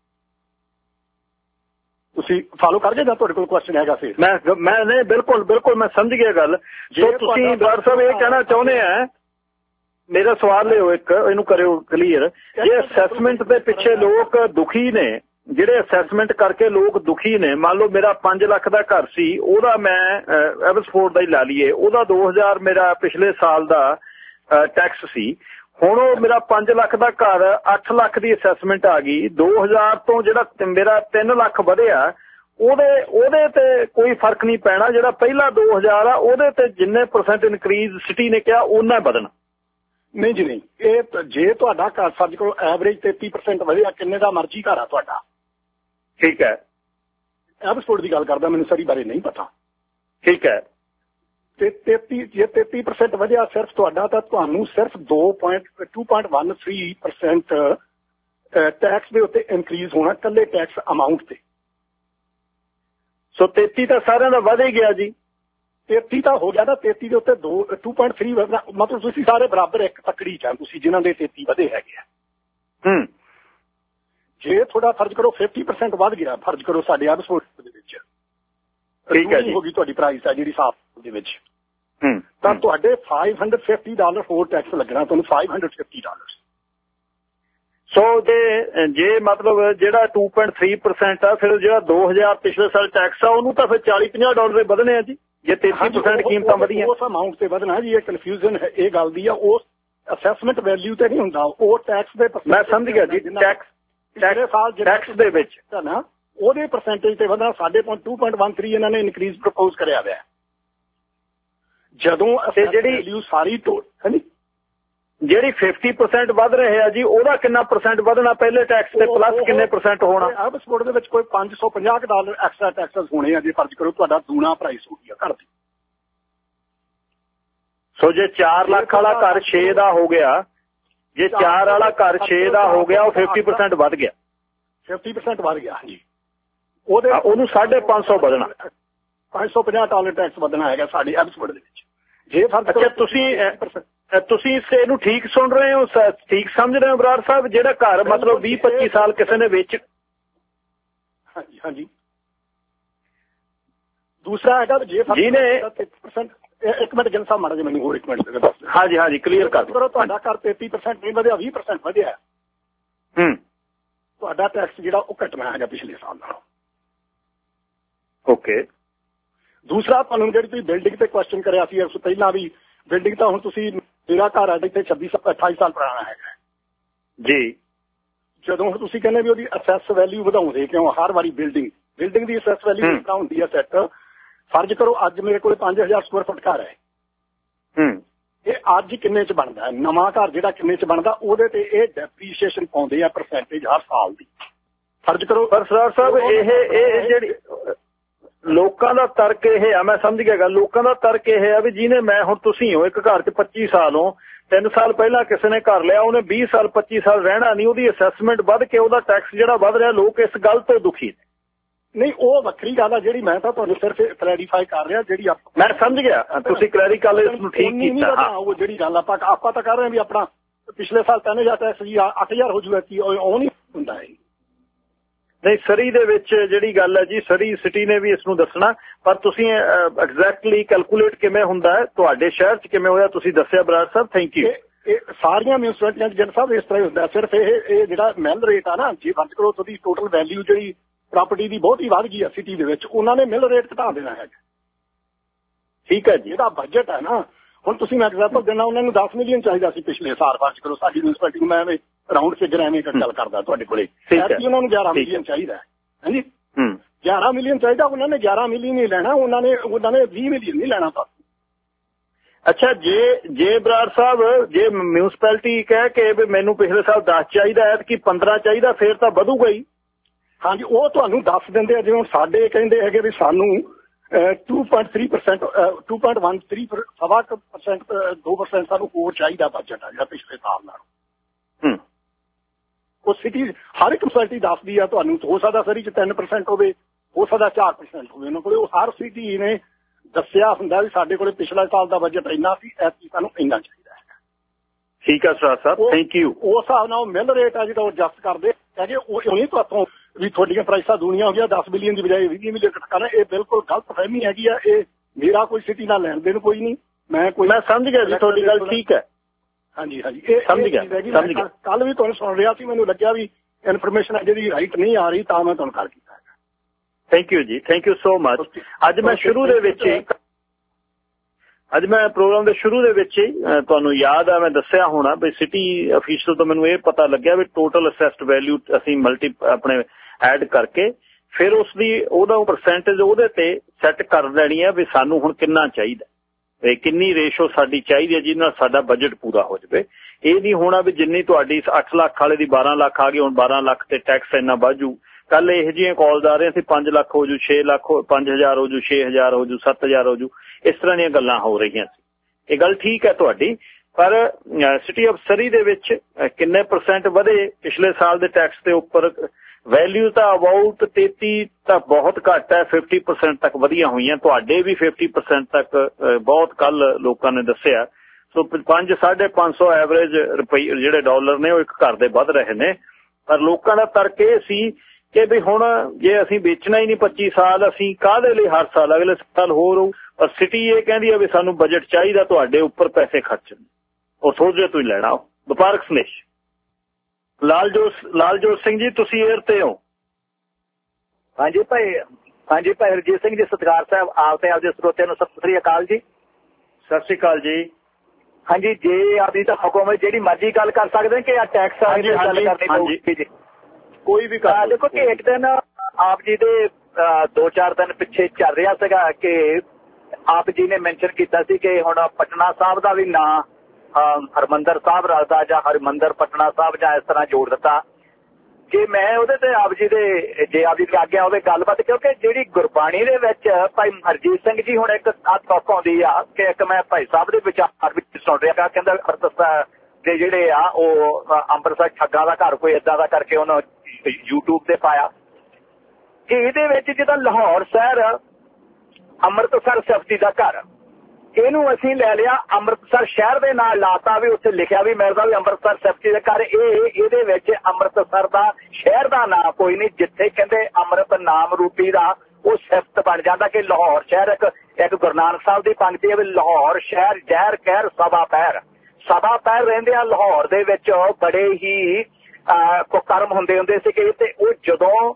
ਤੁਸੀਂ ਫਾਲੋ ਕਰ ਗਏ ਜਾਂ ਤੁਹਾਡੇ ਕੋਲ ਕੁਐਸਚਨ ਹੈਗਾ? ਫਿਰ ਮੈਂ ਨਹੀਂ, ਬਿਲਕੁਲ ਮੈਂ ਸਮਝ ਗਿਆ ਗੱਲ। ਜੇ ਤੁਸੀਂ ਡਾਕਟਰ ਸਾਹਿਬ ਇਹ ਕਹਿਣਾ ਚਾਹੁੰਦੇ ਆ, ਮੇਰਾ ਸਵਾਲ ਲਿਓ ਇੱਕ, ਇਹਨੂੰ ਕਰਿਓ ਕਲੀਅਰ। ਜੇ ਅਸੈਸਮੈਂਟ ਦੇ ਪਿੱਛੇ ਲੋਕ ਦੁਖੀ ਨੇ, ਜਿਹੜੇ ਅਸੈਸਮੈਂਟ ਕਰਕੇ ਲੋਕ ਦੁਖੀ ਨੇ, ਮੰਨ ਲਓ ਮੇਰਾ 5 ਲੱਖ ਦਾ ਘਰ ਸੀ, ਉਹਦਾ ਮੈਂ ਐਬਸਫੋਰਡ ਦਾ ਹੀ ਲਾ ਲਈਏ, ਉਹਦਾ 2000 ਮੇਰਾ ਪਿਛਲੇ ਸਾਲ ਦਾ ਟੈਕਸ ਸੀ। ਹੁਣ ਉਹ ਮੇਰਾ 5 ਲੱਖ ਦਾ ਘਰ 8 ਲੱਖ ਦੀ ਅਸੈਸਮੈਂਟ ਆ ਗਈ, 2000 ਤੋਂ ਜਿਹੜਾ ਮੇਰਾ 3 ਲੱਖ ਵਧਿਆ, ਉਹਦੇ ਤੇ ਕੋਈ ਫਰਕ ਨਹੀਂ ਪੈਣਾ। ਜਿਹੜਾ ਪਹਿਲਾ 2000 ਆ ਉਹਦੇ ਤੇ ਜਿੰਨੇ % ਇਨਕਰੀਜ਼ ਸਿਟੀ ਨੇ ਕਿਹਾ ਉਹਨਾਂ ਵਧਣਾ। ਨਹੀਂ ਜੀ ਨਹੀਂ, ਇਹ ਜੇ ਤੁਹਾਡਾ ਘਰ ਫਰਜ਼ ਕਰੋ ਐਵਰੇਜ 33% ਵਧਿਆ, ਕਿੰਨੇ ਦਾ ਮਰਜ਼ੀ ਘਰ ਆ ਤੁਹਾਡਾ, ਠੀਕ ਹੈ, ਐਬਸਫੋਰਡ ਦੀ ਗੱਲ ਕਰਦਾ, ਮੈਨੂੰ ਸਾਰੀ ਬਾਰੇ ਨਹੀਂ ਪਤਾ। ਠੀਕ ਹੈ। ਤੇ 33% ਵਧਿਆ ਸਿਰਫ ਤੁਹਾਡਾ, ਤਾਂ ਤੁਹਾਨੂੰ ਸਿਰਫ 2.13% ਟੈਕਸ ਦੇ ਉੱਤੇ ਇਨਕਰੀਜ਼ ਹੋਣਾ, ਇਕੱਲੇ ਟੈਕਸ ਅਮਾਊਂਟ ਤੇ। ਸੋ 33 ਤਾਂ ਸਾਰਿਆਂ ਦਾ ਵਧ ਹੀ ਗਿਆ ਜੀ। 33 ਤਾਂ ਹੋ ਗਿਆ ਨਾ, 33 ਦੇ ਉੱਤੇ 2.3 ਮਤਲਬ ਤੁਸੀਂ ਸਾਰੇ ਬਰਾਬਰ ਇੱਕ ਤੱਕੜੀ ਚ ਆ ਤੁਸੀਂ ਜਿਨ੍ਹਾਂ ਦੇ 33 ਵਧੇ ਹੈਗੇ ਆ। ਜੇ ਤੁਹਾਡਾ ਫਰਜ਼ ਕਰੋ 50% ਵੱਧ ਗਿਆ, ਫਰਜ਼ ਕਰੋ ਸਾਡੇ ਆਬਸਪੋਰਟ ਦੇ ਵਿੱਚ ਠੀਕ ਹੈ ਜੀ ਹੋ ਗਈ ਤੁਹਾਡੀ ਪ੍ਰਾਈਸ ਆ ਜਿਹੜੀ ਸਾਫ ਦੇ ਵਿੱਚ, ਤਾਂ ਤੁਹਾਡੇ $550 ਹੋਰ ਟੈਕਸ ਲੱਗਣਾ ਤੁਹਾਨੂੰ, $550। ਸੋ ਜੇ ਮਤਲਬ ਜਿਹੜਾ 2.3% ਆ, ਫਿਰ ਜਿਹੜਾ 2000 ਪਿਛਲੇ ਸਾਲ ਟੈਕਸ ਆ ਉਹਨੂੰ ਤਾਂ ਫਿਰ $40-50 ਵਧਣੇ ਆ ਜੀ, ਜੇ 33% ਕੀਮਤਾਂ ਵਧੀਆਂ ਉਸ ਅਮਾਊਂਟ ਤੇ ਵਧਣਾ ਜੀ। ਇਹ ਕਨਫਿਊਜ਼ਨ ਇਹ ਗੱਲ ਦੀ ਆ, ਉਸ ਅਸੈਸਮੈਂਟ ਵੈਲਿਊ ਤੇ ਨਹੀਂ ਹੁੰਦਾ, ਉਹ ਟੈਕਸ ਦੇ ਮੈਂ ਸਮਝ ਗਿਆ ਜੀ, ਟੈਕਸ ਦੇ ਵਿੱਚ ਨਾ ਉਹਦੇ ਪਰਸੈਂਟੇਜ ਤੇ ਵਧਣਾ। ਸਾਡੇ 2.13 ਇਹਨਾਂ ਨੇ ਇਨਕਰੀਜ਼ ਪ੍ਰਪੋਜ਼ ਕਰਿਆ ਹੋਇਆ। ਜਦੋਂ ਜਿਹੜੀ ਸਾਰੀ ਜਿਹੜੀ 50% ਵੱਧ ਰਹੇ ਆ ਜੀ, ਉਹਦਾ ਕਿੰਨਾ % ਵਧਣਾ ਪਹਿਲੇ ਟੈਕਸ ਤੇ, ਪਲੱਸ ਕਿੰਨੇ % ਹੋਣਾ? ਆਬਸਪੋਰਟ ਦੇ ਵਿੱਚ ਕੋਈ $550 ਐਕਸਟਰਾ ਟੈਕਸਸ ਹੋਣੇ ਆ ਜੇ ਫਰਜ਼ ਕਰੋ ਤੁਹਾਡਾ ਦੂਣਾ ਪ੍ਰਾਈਸ ਹੋ ਗਿਆ ਘਰ ਦੀ। ਸੋ ਜੇ 4 ਲੱਖ ਵਾਲਾ ਘਰ 6 ਦਾ ਹੋ ਗਿਆ, ਜੇ 4 ਵਾਲਾ ਘਰ 6 ਦਾ ਹੋ ਗਿਆ, ਉਹ 50% ਵੱਧ ਗਿਆ, 50% ਵੱਧ ਗਿਆ ਜੀ। ਉਹਨੂੰ 550 ਵਧਣਾ, $550 ਟੈਕਸ ਵਧਣਾ ਹੈਗਾ ਸਾਡੇ ਆਬਸਪੋਰਟ ਦੇ ਵਿੱਚ। ਜੇ ਫਰਜ਼ ਤੁਸੀਂ ਇਹਨੂੰ ਠੀਕ ਸੁਣ ਰਹੇ ਹੋ, ਠੀਕ ਸਮਝ ਰਹੇ ਹੋ ਬਰਾੜ ਸਾਹਿਬ? ਜਿਹੜਾ ਘਰ ਮਤਲਬ 20-25 ਸਾਲ ਕਿਸੇ ਨੇ ਵੇਚ, ਹਾਂਜੀ ਹਾਂਜੀ। ਦੂਸਰਾ ਹੈਗਾ ਜੇ ਜਿਹਨੇ 1 ਮਿੰਟ ਗਿਲ ਸਾਹਿਬ ਮਾੜਾ ਜਿਹਾ ਮੈਨੂੰ ਹੋਰ 1 ਮਿੰਟ ਹਾਂਜੀ ਹਾਂਜੀ ਕਲੀਅਰ ਕਰ ਦਿਓ। ਤੁਹਾਡਾ ਘਰ 33% ਨਹੀਂ ਵਧਿਆ, 20% ਵਧਿਆ, ਤੁਹਾਡਾ ਟੈਕਸ ਜਿਹੜਾ ਉਹ ਘਟਣਾ ਹੈਗਾ ਪਿਛਲੇ ਸਾਲ ਨਾਲੋਂ। ਓਕੇ। ਦੂਸਰਾ ਤੁਹਾਨੂੰ ਜਿਹੜੀ ਤੁਸੀਂ ਬਿਲਡਿੰਗ ਤੇ ਕੁਐਸਚਨ ਕਰਿਆ ਸੀ ਉਸ ਪਹਿਲਾਂ ਵੀ, ਬਿਲਡਿੰਗ ਤਾਂ ਹੁਣ ਤੁਸੀਂ, ਮੇਰਾ ਘਰ ਸਾਡੇ ਇੱਥੇ 28 ਸਾਲ ਪੁਰਾਣਾ ਹੈਗਾ ਜੀ। ਜਦੋਂ ਹੁਣ ਤੁਸੀਂ ਕਹਿੰਦੇ ਵੀ ਉਹਦੀ ਅਸੈਸ ਵੈਲਿਊ ਵਧਾਉਂਦੇ ਕਿਉਂ ਹਰ ਵਾਰੀ? ਬਿਲਡਿੰਗ ਦੀ ਅਸੈਸ ਵੈਲਿਊ ਕਿੰਨਾ ਹੁੰਦੀ ਹੈ ਸੈੱਟ? ਫਰਜ਼ ਕਰੋ ਅੱਜ ਮੇਰੇ ਕੋਲ 5000 ਸਕੁਅਰ ਫੁੱਟ ਘਰ ਹੈ, ਇਹ ਅੱਜ ਕਿੰਨੇ ਚ ਬਣਦਾ ਹੈ? ਨਵਾਂ ਘਰ ਜਿਹੜਾ ਕਿੰਨੇ ਚ ਬਣਦਾ, ਉਹਦੇ ਤੇ ਇਹ ਡੈਪਰੀਸ਼ੀਏਸ਼ਨ ਪਾਉਂਦੇ ਆ ਪਰਸੈਂਟੇਜ ਹਰ ਸਾਲ ਦੀ। ਫਰਜ਼ ਕਰੋ ਪਰ ਸਰਦਾਰ ਸਾਹਿਬ ਇਹ ਜਿਹੜੀ ਲੋਕਾਂ ਦਾ ਤਰਕ ਇਹ ਆ, ਮੈਂ ਸਮਝ ਗਿਆ ਗੱਲ, ਲੋਕਾਂ ਦਾ ਤਰਕ ਇਹ ਆ ਵੀ ਜਿਹਨੇ, ਮੈਂ ਹੁਣ ਤੁਸੀਂ ਹੋ ਇੱਕ ਘਰ 'ਚ 25 ਸਾਲ ਹੋ, 3 ਸਾਲ ਪਹਿਲਾਂ ਕਿਸੇ ਨੇ ਘਰ ਲਿਆ, ਉਹਨੇ 20 ਸਾਲ 25 ਸਾਲ ਰਹਿਣਾ ਨਹੀਂ, ਉਹਦੀ ਅਸੈਸਮੈਂਟ ਵੱਧ ਕੇ ਉਹਦਾ ਟੈਕਸ ਜਿਹੜਾ ਵੱਧ ਰਿਹਾ, ਲੋਕ ਇਸ ਗੱਲ ਤੋਂ ਦੁਖੀ ਨੇ। ਨਹੀਂ ਉਹ ਵੱਖਰੀ ਗੱਲ ਆ, ਜਿਹੜੀ ਮੈਂ ਤਾਂ ਤੁਹਾਨੂੰ ਸਿਰਫ ਕਲੈਰੀਫਾਈ ਕਰ ਰਿਹਾ, ਜਿਹੜੀ ਮੈਂ ਸਮਝ ਗਿਆ ਤੁਸੀਂ ਕਲੈਰੀਕਲ ਇਸ ਨੂੰ ਠੀਕ ਕੀਤਾ। ਉਹ ਜਿਹੜੀ ਗੱਲ ਆਪਾਂ ਤਾਂ ਕਰ ਰਹੇ ਹਾਂ ਵੀ ਆਪਣਾ ਪਿਛਲੇ ਸਾਲ 3000 ਟੈਕਸ ਜੀ 8000 ਹੋ ਜੂਗਾ, ਕੀ ਉਹ ਨਹੀਂ ਹੁੰਦਾ ਹੈ? ਨਹੀਂ, ਸਰੀ ਦੇ ਵਿੱਚ ਜਿਹੜੀ ਗੱਲ ਹੈ ਜੀ, ਸਰੀ ਸਿਟੀ ਨੇ ਵੀ ਇਸ ਨੂੰ ਦੱਸਣਾ, ਪਰ ਤੁਸੀਂ ਐਗਜ਼ੈਕਟਲੀ ਕੈਲਕੂਲੇਟ ਕਿਵੇਂ ਹੁੰਦਾ ਹੈ, ਤੁਹਾਡੇ ਸ਼ਹਿਰ 'ਚ ਕਿਵੇਂ ਹੋਇਆ, ਤੁਸੀਂ ਦੱਸਿਆ ਬਰਾੜ ਸਾਹਿਬ, ਥੈਂਕ ਯੂ। ਇਹ ਸਾਰੀਆਂ ਮਿਊਨਿਸਪੈਲਿਟੀਆਂ 'ਚ ਜਨ ਸਾਹਿਬ ਇਸ ਤਰ੍ਹਾਂ ਹੀ ਹੁੰਦਾ, ਸਿਰਫ ਇਹ ਜਿਹੜਾ ਮਿਲ ਰੇਟ ਆ ਨਾ, ਜੇ ਫਰਜ਼ ਕਰੋ ਤੁਹਾਡੀ ਟੋਟਲ ਵੈਲਿਊ ਜਿਹੜੀ ਪ੍ਰਾਪਰਟੀ ਦੀ ਬਹੁਤ ਹੀ ਵੱਧ ਗਈ ਆ ਸਿਟੀ ਦੇ ਵਿੱਚ, ਉਹਨਾਂ ਨੇ ਮਿਲ ਰੇਟ ਘਟਾ ਦੇਣਾ ਹੈਗਾ। ਠੀਕ ਹੈ ਜੀ, ਇਹਦਾ ਬਜਟ ਹੈ ਨਾ। ਹੁਣ ਤੁਸੀਂ ਮੈਂ ਐਗਜ਼ਾਮਪਲ ਦੇਣਾ, ਉਹਨਾਂ ਨੂੰ 10 ਮਿਲੀਅਨ ਚਾਹੀਦਾ ਸੀ ਪਿਛਲੇ ਸਾਲ, ਫਰਜ਼ ਕਰੋ ਸਾਡੀ ਮਿਊਨਿਸਪੈਲਿਟੀ ਨੂੰ, ਮੈਂ ਐਵੇਂ ਰਾਉਂਡ ਫਿਗਰ ਐਵੇਂ ਗੱਲ ਕਰਦਾ ਤੁਹਾਡੇ ਕੋਲੇ, ਉਹਨਾਂ ਨੂੰ 11 ਮਿਲੀਅਨ ਚਾਹੀਦਾ ਹੈ। ਹਾਂਜੀ 11 ਮਿਲੀਅਨ ਚਾਹੀਦਾ, ਉਹਨਾਂ ਨੇ 11 ਮਿਲੀਅਨ ਨਹੀਂ ਲੈਣਾ, ਉਹਨਾਂ ਨੇ 20 ਮਿਲੀਅਨ ਨਹੀਂ ਲੈਣਾ ਤੁਹਾਨੂੰ। ਅੱਛਾ, ਜੇ ਬਰਾੜ ਸਾਹਿਬ, ਜੇ ਮਿਊਨਿਸਪੈਲਿਟੀ ਕਹਿ ਕੇ ਵੀ ਮੈਨੂੰ ਪਿਛਲੇ ਸਾਲ 10 ਚਾਹੀਦਾ ਹੈ ਕਿ 15 ਚਾਹੀਦਾ, ਫੇਰ ਤਾਂ ਵਧੂਗਾ ਹੀ। ਹਾਂਜੀ, ਉਹ ਤੁਹਾਨੂੰ ਦੱਸ ਦਿੰਦੇ ਆ। ਜਿਵੇਂ ਹੁਣ ਸਾਡੇ ਕਹਿੰਦੇ ਹੈਗੇ ਵੀ ਸਾਨੂੰ 2.3%, 2.13%, 2% ਸਾਨੂੰ ਹੋਰ ਚਾਹੀਦਾ ਬਜਟ ਆ ਜਿਹੜਾ ਪਿਛਲੇ ਸਾਲ ਨਾਲੋਂ। ਉਹ ਸਿਟੀ ਹਰ ਇੱਕ ਮਿਊਨਿਸਪੈਲਿਟੀ ਦੱਸਦੀ ਆ ਤੁਹਾਨੂੰ, ਹੋ ਸਕਦਾ ਸਰੀ 'ਚ 3% ਹੋਵੇ, ਹੋ ਸਕਦਾ 4% ਹੋਵੇ, ਉਹਨਾਂ ਕੋਲ ਉਹ ਹਰ ਸਿਟੀ ਨੇ ਦੱਸਿਆ ਹੁੰਦਾ ਵੀ ਸਾਡੇ ਕੋਲ ਪਿਛਲੇ ਸਾਲ ਦਾ ਬਜਟ ਇੰਨਾ ਸੀ, ਐਤਕੀ ਸਾਨੂੰ ਇੰਨਾ ਚਾਹੀਦਾ ਹੈਗਾ। ਠੀਕ ਹੈ ਸਰ ਸਾਹਿਬ, ਥੈਂਕ ਯੂ। ਉਸ ਹਿਸਾਬ ਨਾਲ ਮਿਲ ਰੇਟ ਆ ਜਿਹੜਾ ਉਹ ਐਡਜਸਟ ਕਰਦੇ ਹੈਗੇ, ਉਹ ਨਹੀਂ ਤੁਹਾਤੋਂ ਵੀ ਤੁਹਾਡੀਆਂ ਪ੍ਰਾਈਸਾਂ ਦੁਨੀਆਂ ਹੋ ਗਿਆ 10 ਮਿਲੀਅਨ ਦੀ ਬਜਾਏ 20 ਮਿਲੀਅਨ ਕਰਨਾ, ਇਹ ਬਿਲਕੁਲ ਗਲਤ ਫਹਿਮੀ ਹੈਗੀ ਆ। ਇਹ ਮੇਰਾ ਕੋਈ ਸਿਟੀ ਨਾਲ ਲੈਣ ਦੇਣ ਕੋਈ ਨਹੀਂ, ਮੈਂ ਸਮਝ ਗਿਆ ਜੀ ਤੁਹਾਡੀ ਗੱਲ, ਠੀਕ ਹੈ। ਹਾਂਜੀ ਹਾਂਜੀ, ਇਹ ਸਮਝ ਗਿਆ। ਕੱਲ ਵੀ ਤੁਹਾਨੂੰ ਸੁਣ ਰਿਹਾ ਸੀ, ਮੈਨੂੰ ਲੱਗਿਆ ਵੀ ਇਨਫੋਰਮੇਸ਼ਨ ਹੈ ਜਿਹੜੀ ਰਾਈਟ ਨਹੀਂ ਆ ਰਹੀ, ਤਾਂ ਮੈਂ ਤੁਹਾਨੂੰ ਕਾਲ ਕੀਤਾ ਹੈਗਾ। ਥੈਂਕ ਯੂ ਜੀ, ਥੈਂਕ ਯੂ ਸੋ ਮਚ। ਅੱਜ ਮੈਂ ਪ੍ਰੋਗਰਾਮ ਦੇ ਸ਼ੁਰੂ ਦੇ ਵਿੱਚ ਹੀ ਤੁਹਾਨੂੰ ਯਾਦ ਆ, ਮੈਂ ਦੱਸਿਆ ਹੋਣਾ ਵੀ ਸਿਟੀ ਅਫੀਸ਼ੀਅਲ ਤੋਂ ਮੈਨੂੰ ਇਹ ਪਤਾ ਲੱਗਿਆ ਵੀ ਟੋਟਲ ਅਸੈਸਡ ਵੈਲਿਊ ਅਸੀਂ ਆਪਣੇ ਐਡ ਕਰਕੇ ਫਿਰ ਉਹਦਾ ਪਰਸੈਂਟੇਜ ਉਹਦੇ ਤੇ ਸੈੱਟ ਕਰ ਲੈਣੀ ਹੈ ਵੀ ਸਾਨੂੰ ਹੁਣ ਕਿੰਨਾ ਚਾਹੀਦਾ, ਤੇ ਕਿੰਨੀ ਰੇਸ਼ੋ ਸਾਡੀ ਚਾਹੀਦੀ ਹੈ ਜਿਹਦੇ ਨਾਲ ਸਾਡਾ ਬਜਟ ਪੂਰਾ ਹੋ ਜਾਵੇ। ਇਹ ਨਹੀਂ ਹੋਣਾ ਵੀ ਜਿੰਨੀ ਤੁਹਾਡੀ 8 ਲੱਖ ਵਾਲੇ ਦੀ 12 ਲੱਖ ਆ ਗਈ, ਹੁਣ 12 ਲੱਖ ਤੇ ਟੈਕਸ ਇੰਨਾ ਵਾਜੂ। ਕੱਲ ਇਹੋ ਜਿਹੀਆਂ ਕਾਲਸ ਆ ਰਹੀਆਂ ਸੀ, 5 ਲੱਖ ਹੋ ਜੂ, 6 ਲੱਖ, 5000 ਹੋ ਜੂ, 6000 ਹੋ ਜੂ, 7000 ਹੋ ਜੂ, ਇਸ ਤਰ੍ਹਾਂ ਦੀਆਂ ਗੱਲਾਂ ਹੋ ਰਹੀਆਂ ਸੀ। ਇਹ ਗੱਲ ਠੀਕ ਹੈ ਤੁਹਾਡੀ, ਪਰ ਸਿਟੀ ਆਫ ਸਰੀ ਦੇ ਵਿੱਚ ਕਿੰਨੇ % ਵਧੇ ਪਿਛਲੇ ਸਾਲ ਦੇ ਟੈਕਸ ਦੇ ਉੱਪਰ ਵੈਲਿਊ ਤਾਂ ਅਬਾਊਟ 33 ਤਾਂ ਬਹੁਤ ਘੱਟ ਹੈ, 50% ਤੱਕ ਵਧੀਆ ਹੋਈਆਂ, ਤੁਹਾਡੇ ਵੀ 50% ਤੱਕ ਬਹੁਤ ਕੱਲ ਲੋਕਾਂ ਨੇ ਦੱਸਿਆ। ਸੋ 500-550 ਐਵਰੇਜ ਰੁਪਏ ਜਿਹੜੇ ਡਾਲਰ ਨੇ ਉਹ ਇੱਕ ਘਰ ਦੇ ਵੱਧ ਰਹੇ ਨੇ। ਪਰ ਲੋਕਾਂ ਦਾ ਤਰਕ ਇਹ ਸੀ ਕਿ ਵੀ ਹੁਣ ਜੇ ਅਸੀਂ ਵੇਚਣਾ ਹੀ ਨਹੀਂ 25 ਸਾਲ, ਅਸੀਂ ਕਾਹਦੇ ਲਈ ਹਰ ਸਾਲ ਅਗਲੇ ਸਾਲ ਹੋਰ ਹੋਊ। ਪਰ ਸਿਟੀ ਇਹ ਕਹਿੰਦੀ ਆ ਵੀ ਸਾਨੂੰ ਬਜਟ ਚਾਹੀਦਾ, ਤੁਹਾਡੇ ਉੱਪਰ ਪੈਸੇ ਖਰਚਣ, ਉਹ ਥੋੜੇ ਤੋਂ ਹੀ ਲੈਣਾ। ਵਪਾਰਕ ਸੰਦੇਸ਼। ਲਾਲਜੋਤ ਸਿੰਘ ਜੀ, ਤੁਸੀਂ ਏਅਰ ਤੇ ਹੋ। ਹਾਂਜੀ ਭਾਈ ਹਰਜੀਤ ਸਿੰਘ ਜੀ, ਸਤਿਕਾਰ ਸਾਹਿਬ, ਆਪ ਤੇ ਆਪਦੇ ਸਰੋਤਿਆਂ ਨੂੰ ਸਤਿ ਸ੍ਰੀ ਅਕਾਲ ਜੀ। ਸਤਿ ਸ੍ਰੀ ਅਕਾਲ ਜੀ। ਹਾਂਜੀ, ਜੇ ਆਪਦੀ ਤਾਂ ਹੁਕਮ ਜਿਹੜੀ ਮਰਜ਼ੀ ਗੱਲ ਕਰ ਸਕਦੇ ਕਿ ਆ ਟੈਕਸ ਵਾਲੀ ਗੱਲ ਕਰਨੀ ਪਊਗੀ ਜੀ, ਕੋਈ ਵੀ ਕਰ। ਦੇਖੋ ਕਿ ਇੱਕ ਦਿਨ ਆਪ ਜੀ ਦੇ 2-4 ਦਿਨ ਪਿੱਛੇ ਚੱਲ ਰਿਹਾ ਸੀਗਾ ਕਿ ਆਪ ਜੀ ਨੇ ਮੈਂਸ਼ਨ ਕੀਤਾ ਸੀ ਕਿ ਹੁਣ ਪਟਨਾ ਸਾਹਿਬ ਦਾ ਵੀ ਨਾਂ ਹਰਮੰਦਰ ਸਾਹਿਬ ਰਲਦਾ ਜਾਂ ਹਰਮੰਦਰ ਪਟਨਾ ਸਾਹਿਬ ਜਾਂ ਇਸ ਤਰ੍ਹਾਂ ਜੋੜ ਦਿੱਤਾ। ਕਿ ਮੈਂ ਉਹਦੇ ਤੇ ਆਪ ਜੀ ਦੇ ਜੇ ਆਪ ਜੀ ਦੀ ਆਗਿਆ ਹੋਵੇ ਗੱਲਬਾਤ, ਕਿਉਂਕਿ ਜਿਹੜੀ ਗੁਰਬਾਣੀ ਦੇ ਵਿੱਚ ਭਾਈ ਹਰਜੀਤ ਸਿੰਘ ਜੀ ਹੁਣ ਇੱਕ ਤੁਕ ਆਉਂਦੀ ਆ ਕਿ ਇੱਕ ਮੈਂ ਭਾਈ ਸਾਹਿਬ ਦੇ ਵਿਚਾਰ ਵਿੱਚ ਸੁਣ ਰਿਹਾ, ਕਹਿੰਦਾ ਅੰਮ੍ਰਿਤਸਰ ਦੇ ਜਿਹੜੇ ਆ ਉਹ ਅੰਮ੍ਰਿਤਸਰ ਠੱਗਾਂ ਦਾ ਘਰ ਕੋਈ ਏਦਾਂ ਦਾ ਕਰਕੇ ਉਹਨੂੰ YouTube ਤੇ ਪਾਇਆ ਕਿ ਇਹਦੇ ਵਿੱਚ ਜਿੱਦਾਂ ਲਾਹੌਰ ਸ਼ਹਿਰ ਅੰਮ੍ਰਿਤਸਰ ਸਿਫਤੀ ਦਾ ਘਰ, ਇਹਨੂੰ ਅਸੀਂ ਲੈ ਲਿਆ ਅੰਮ੍ਰਿਤਸਰ ਸ਼ਹਿਰ ਦੇ ਨਾਲ ਲਾਤਾ, ਵੀ ਉੱਥੇ ਲਿਖਿਆ ਵੀ ਮਿਲਦਾ ਵੀ ਅੰਮ੍ਰਿਤਸਰ ਸਿਫਤੀ ਦੇ ਘਰ। ਇਹਦੇ ਵਿੱਚ ਅੰਮ੍ਰਿਤਸਰ ਦਾ ਸ਼ਹਿਰ ਦਾ ਨਾਂ ਕੋਈ ਨਹੀਂ, ਜਿੱਥੇ ਕਹਿੰਦੇ ਅੰਮ੍ਰਿਤ ਨਾਮ ਰੂਪੀ ਦਾ ਉਹ ਸਿਫਤ ਬਣ ਜਾਂਦਾ ਕਿ ਲਾਹੌਰ ਸ਼ਹਿਰ। ਇੱਕ ਗੁਰੂ ਨਾਨਕ ਸਾਹਿਬ ਦੀ ਪੰਕਤੀ ਹੈ ਵੀ ਲਾਹੌਰ ਸ਼ਹਿਰ ਜ਼ਹਿਰ ਕਹਿਰ ਸਭਾ ਪਹਿਰ ਰਹਿੰਦੇ ਆ ਲਾਹੌਰ ਦੇ ਵਿੱਚ। ਬੜੇ ਹੀ ਕੁਕਰਮ ਹੁੰਦੇ ਸੀਗੇ ਤੇ ਉਹ ਜਦੋਂ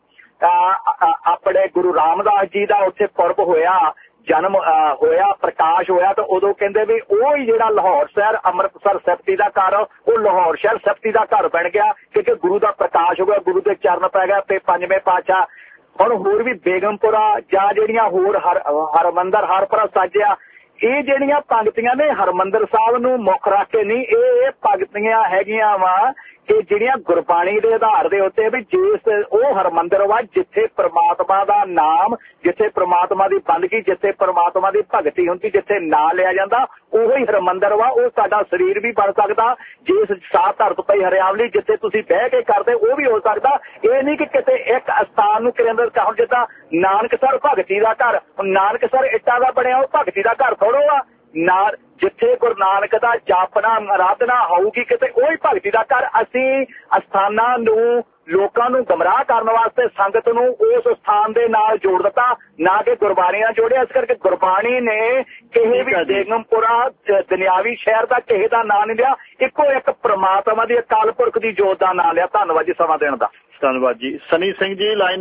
ਆਪਣੇ ਗੁਰੂ ਰਾਮਦਾਸ ਜੀ ਦਾ ਉੱਥੇ ਪੁਰਬ ਹੋਇਆ, ਜਨਮ ਹੋਇਆ, ਪ੍ਰਕਾਸ਼ ਹੋਇਆ, ਤਾਂ ਉਦੋਂ ਕਹਿੰਦੇ ਵੀ ਉਹ ਹੀ ਜਿਹੜਾ ਲਾਹੌਰ ਸ਼ਹਿਰ ਅੰਮ੍ਰਿਤਸਰ ਸਿਫਤੀ ਦਾ ਘਰ, ਉਹ ਲਾਹੌਰ ਸ਼ਹਿਰ ਸਿਫਤੀ ਦਾ ਘਰ ਬਣ ਗਿਆ ਕਿਉਂਕਿ ਗੁਰੂ ਦਾ ਪ੍ਰਕਾਸ਼ ਹੋ ਗਿਆ, ਗੁਰੂ ਦੇ ਚਰਨ ਪੈ ਗਿਆ। ਤੇ ਪੰਜਵੇਂ ਪਾਤਸ਼ਾਹ ਹੁਣ ਹੋਰ ਵੀ ਬੇਗਮਪੁਰਾ ਜਾਂ ਜਿਹੜੀਆਂ ਹੋਰ ਹਰਮੰਦਰ ਹਰਪੁਰਾ ਸਾਜਿਆ, ਇਹ ਜਿਹੜੀਆਂ ਪੰਕਤੀਆਂ ਨੇ ਹਰਮੰਦਰ ਸਾਹਿਬ ਨੂੰ ਮੁੱਖ ਰੱਖ ਕੇ ਨਹੀਂ, ਇਹ ਪੰਕਤੀਆਂ ਹੈਗੀਆਂ ਵਾ ਕਿ ਜਿਹੜੀਆਂ ਗੁਰਬਾਣੀ ਦੇ ਆਧਾਰ ਦੇ ਉੱਤੇ ਵੀ ਜਿਸ ਉਹ ਹਰਮੰਦਰ ਵਾ ਜਿੱਥੇ ਪ੍ਰਮਾਤਮਾ ਦਾ ਨਾਮ, ਜਿੱਥੇ ਪ੍ਰਮਾਤਮਾ ਦੀ ਬੰਦਗੀ, ਜਿੱਥੇ ਪ੍ਰਮਾਤਮਾ ਦੀ ਭਗਤੀ ਹੁੰਦੀ, ਜਿੱਥੇ ਨਾਂ ਲਿਆ ਜਾਂਦਾ, ਉਹੋ ਹੀ ਹਰਮੰਦਰ ਵਾ। ਉਹ ਸਾਡਾ ਸਰੀਰ ਵੀ ਬਣ ਸਕਦਾ, ਜਿਸ ਸਾਤ ਧਰਤ ਪਈ ਹਰਿਆਵਲੀ ਜਿੱਥੇ ਤੁਸੀਂ ਬਹਿ ਕੇ ਕਰਦੇ ਉਹ ਵੀ ਹੋ ਸਕਦਾ। ਇਹ ਨਹੀਂ ਕਿ ਕਿਤੇ ਇੱਕ ਅਸਥਾਨ ਨੂੰ ਕੇਂਦਰ ਹੁਣ ਜਿੱਦਾਂ ਨਾਨਕਸਰ ਭਗਤੀ ਦਾ ਘਰ, ਨਾਨਕਸਰ ਇੱਟਾਂ ਦਾ ਬਣਿਆ, ਉਹ ਭਗਤੀ ਦਾ ਘਰ ਥੋੜੋ ਆ। ਜਿੱਥੇ ਗੁਰੂ ਨਾਨਕ ਦਾ ਜਾਪਨਾ ਆਰਾਧਨਾ ਹੋਊਗੀ ਕਿਤੇ ਉਹੀ ਭਗਤੀ ਦਾ ਘਰ। ਅਸੀਂ ਅਸਥਾਨਾਂ ਨੂੰ ਲੋਕਾਂ ਨੂੰ ਗਮਰਾਹ ਕਰਨ ਵਾਸਤੇ ਸੰਗਤ ਨੂੰ ਉਸ ਸਥਾਨ ਦੇ ਨਾਲ ਜੋੜ ਦਿੱਤਾ, ਨਾ ਕਿ ਗੁਰਬਾਣੀ ਨਾਲ ਜੋੜਿਆ। ਇਸ ਕਰਕੇ ਗੁਰਬਾਣੀ ਨੇ ਕਿਸੇ ਵੀ ਬੇਗਮਪੁਰਾ ਦੁਨਿਆਵੀ ਸ਼ਹਿਰ ਦਾ ਕਿਸੇ ਦਾ ਨਾਂ ਨਹੀਂ ਲਿਆ, ਇੱਕੋ ਇੱਕ ਪ੍ਰਮਾਤਮਾ ਦੀ ਅਕਾਲ ਪੁਰਖ ਦੀ ਜੋਤ ਦਾ ਨਾਂ ਲਿਆ। ਧੰਨਵਾਦ ਜੀ ਸਮਾਂ ਦੇਣ ਦਾ। ਧੰਨਵਾਦ ਜੀ। ਸਨੀ ਸਿੰਘ ਜੀ ਲਾਈਨ।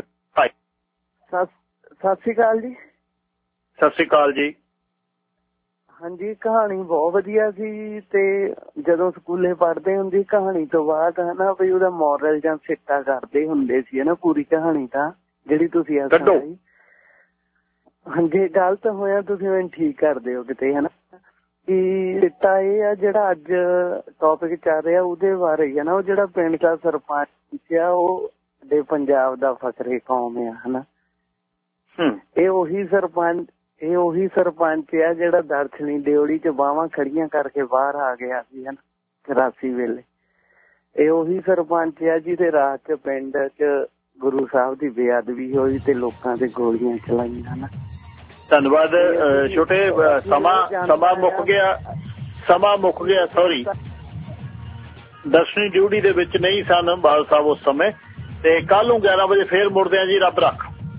ਸਤਿ ਸ੍ਰੀ ਅਕਾਲ ਜੀ। ਸਤਿ ਸ੍ਰੀ ਅਕਾਲ ਜੀ। ਹਾਂਜੀ, ਕਹਾਣੀ ਬਹੁਤ ਵਧੀਆ ਸੀ ਤੇ ਜਦੋਂ ਸਕੂਲੇ ਪੜ੍ਹਦੇ ਹੁੰਦੇ ਕਹਾਣੀ ਤੋਂ ਬਾਅਦ ਹਨਾ ਵੀ ਉਹਦਾ ਮੋਰਲ ਜਾਂ ਸਿੱਟਾ ਕਰਦੇ ਹੁੰਦੇ ਸੀ ਹਨਾ ਪੂਰੀ ਕਹਾਣੀ ਤਾਂ ਜਿਹੜੀ ਤੁਸੀਂ ਸੁਣਾਈ। ਹਾਂਜੀ, ਗਲਤ ਹੋਇਆ ਤੁਸੀਂ ਮੈਨੂੰ ਠੀਕ ਕਰ ਦਿਓ ਕਿਤੇ ਹਨਾ। ਕਿ ਸਿੱਟਾ ਇਹ ਆ ਜਿਹੜਾ ਅੱਜ ਟੌਪਿਕ ਚੱਲ ਰਿਹਾ ਉਹਦੇ ਬਾਰੇ ਹੀ ਹਨਾ। ਉਹ ਜਿਹੜਾ ਪਿੰਡ ਦਾ ਸਰਪੰਚ ਆ ਉਹ ਸਾਡੇ ਪੰਜਾਬ ਦਾ ਫਖਰੇ ਕੌਮ ਆ ਹਨਾ। ਇਹ ਉਹੀ ਸਰਪੰਚ ਆ ਜਿਹੜਾ ਦਰਸ਼ਨੀ ਦਿਓੜੀ ਚ ਬਾਹਾਂ ਖੜੀਆਂ ਕਰਕੇ ਬਾਹਰ ਆ ਗਿਆ ਸੀ ਹਨਾ 84 ਵੇਲੇ। ਇਹ ਉਹੀ ਸਰਪੰਚ ਆ ਜਿਹਦੇ ਰਾਤ ਚ ਪਿੰਡ ਚ ਗੁਰੂ ਸਾਹਿਬ ਦੀ ਬੇਅਦਬੀ ਹੋਈ ਤੇ ਲੋਕਾਂ ਤੇ ਗੋਲੀਆਂ ਚਲਾਈਆਂ ਹਨਾ। ਧੰਨਵਾਦ ਛੋਟੇ। ਸਮਾਂ ਮੁੱਕ ਗਿਆ ਸੌਰੀ। ਦਰਸ਼ਨੀ ਡਿਊਟੀ ਦੇ ਵਿੱਚ ਨਹੀਂ ਸਨ ਬਾਲ ਸਾਹਿਬ ਉਸ ਸਮੇਂ। ਤੇ ਕੱਲ ਨੂੰ 11 ਵਜੇ ਫੇਰ ਮੁੜਦੇ ਆ ਜੀ। ਰੱਬ ਰੱਖ।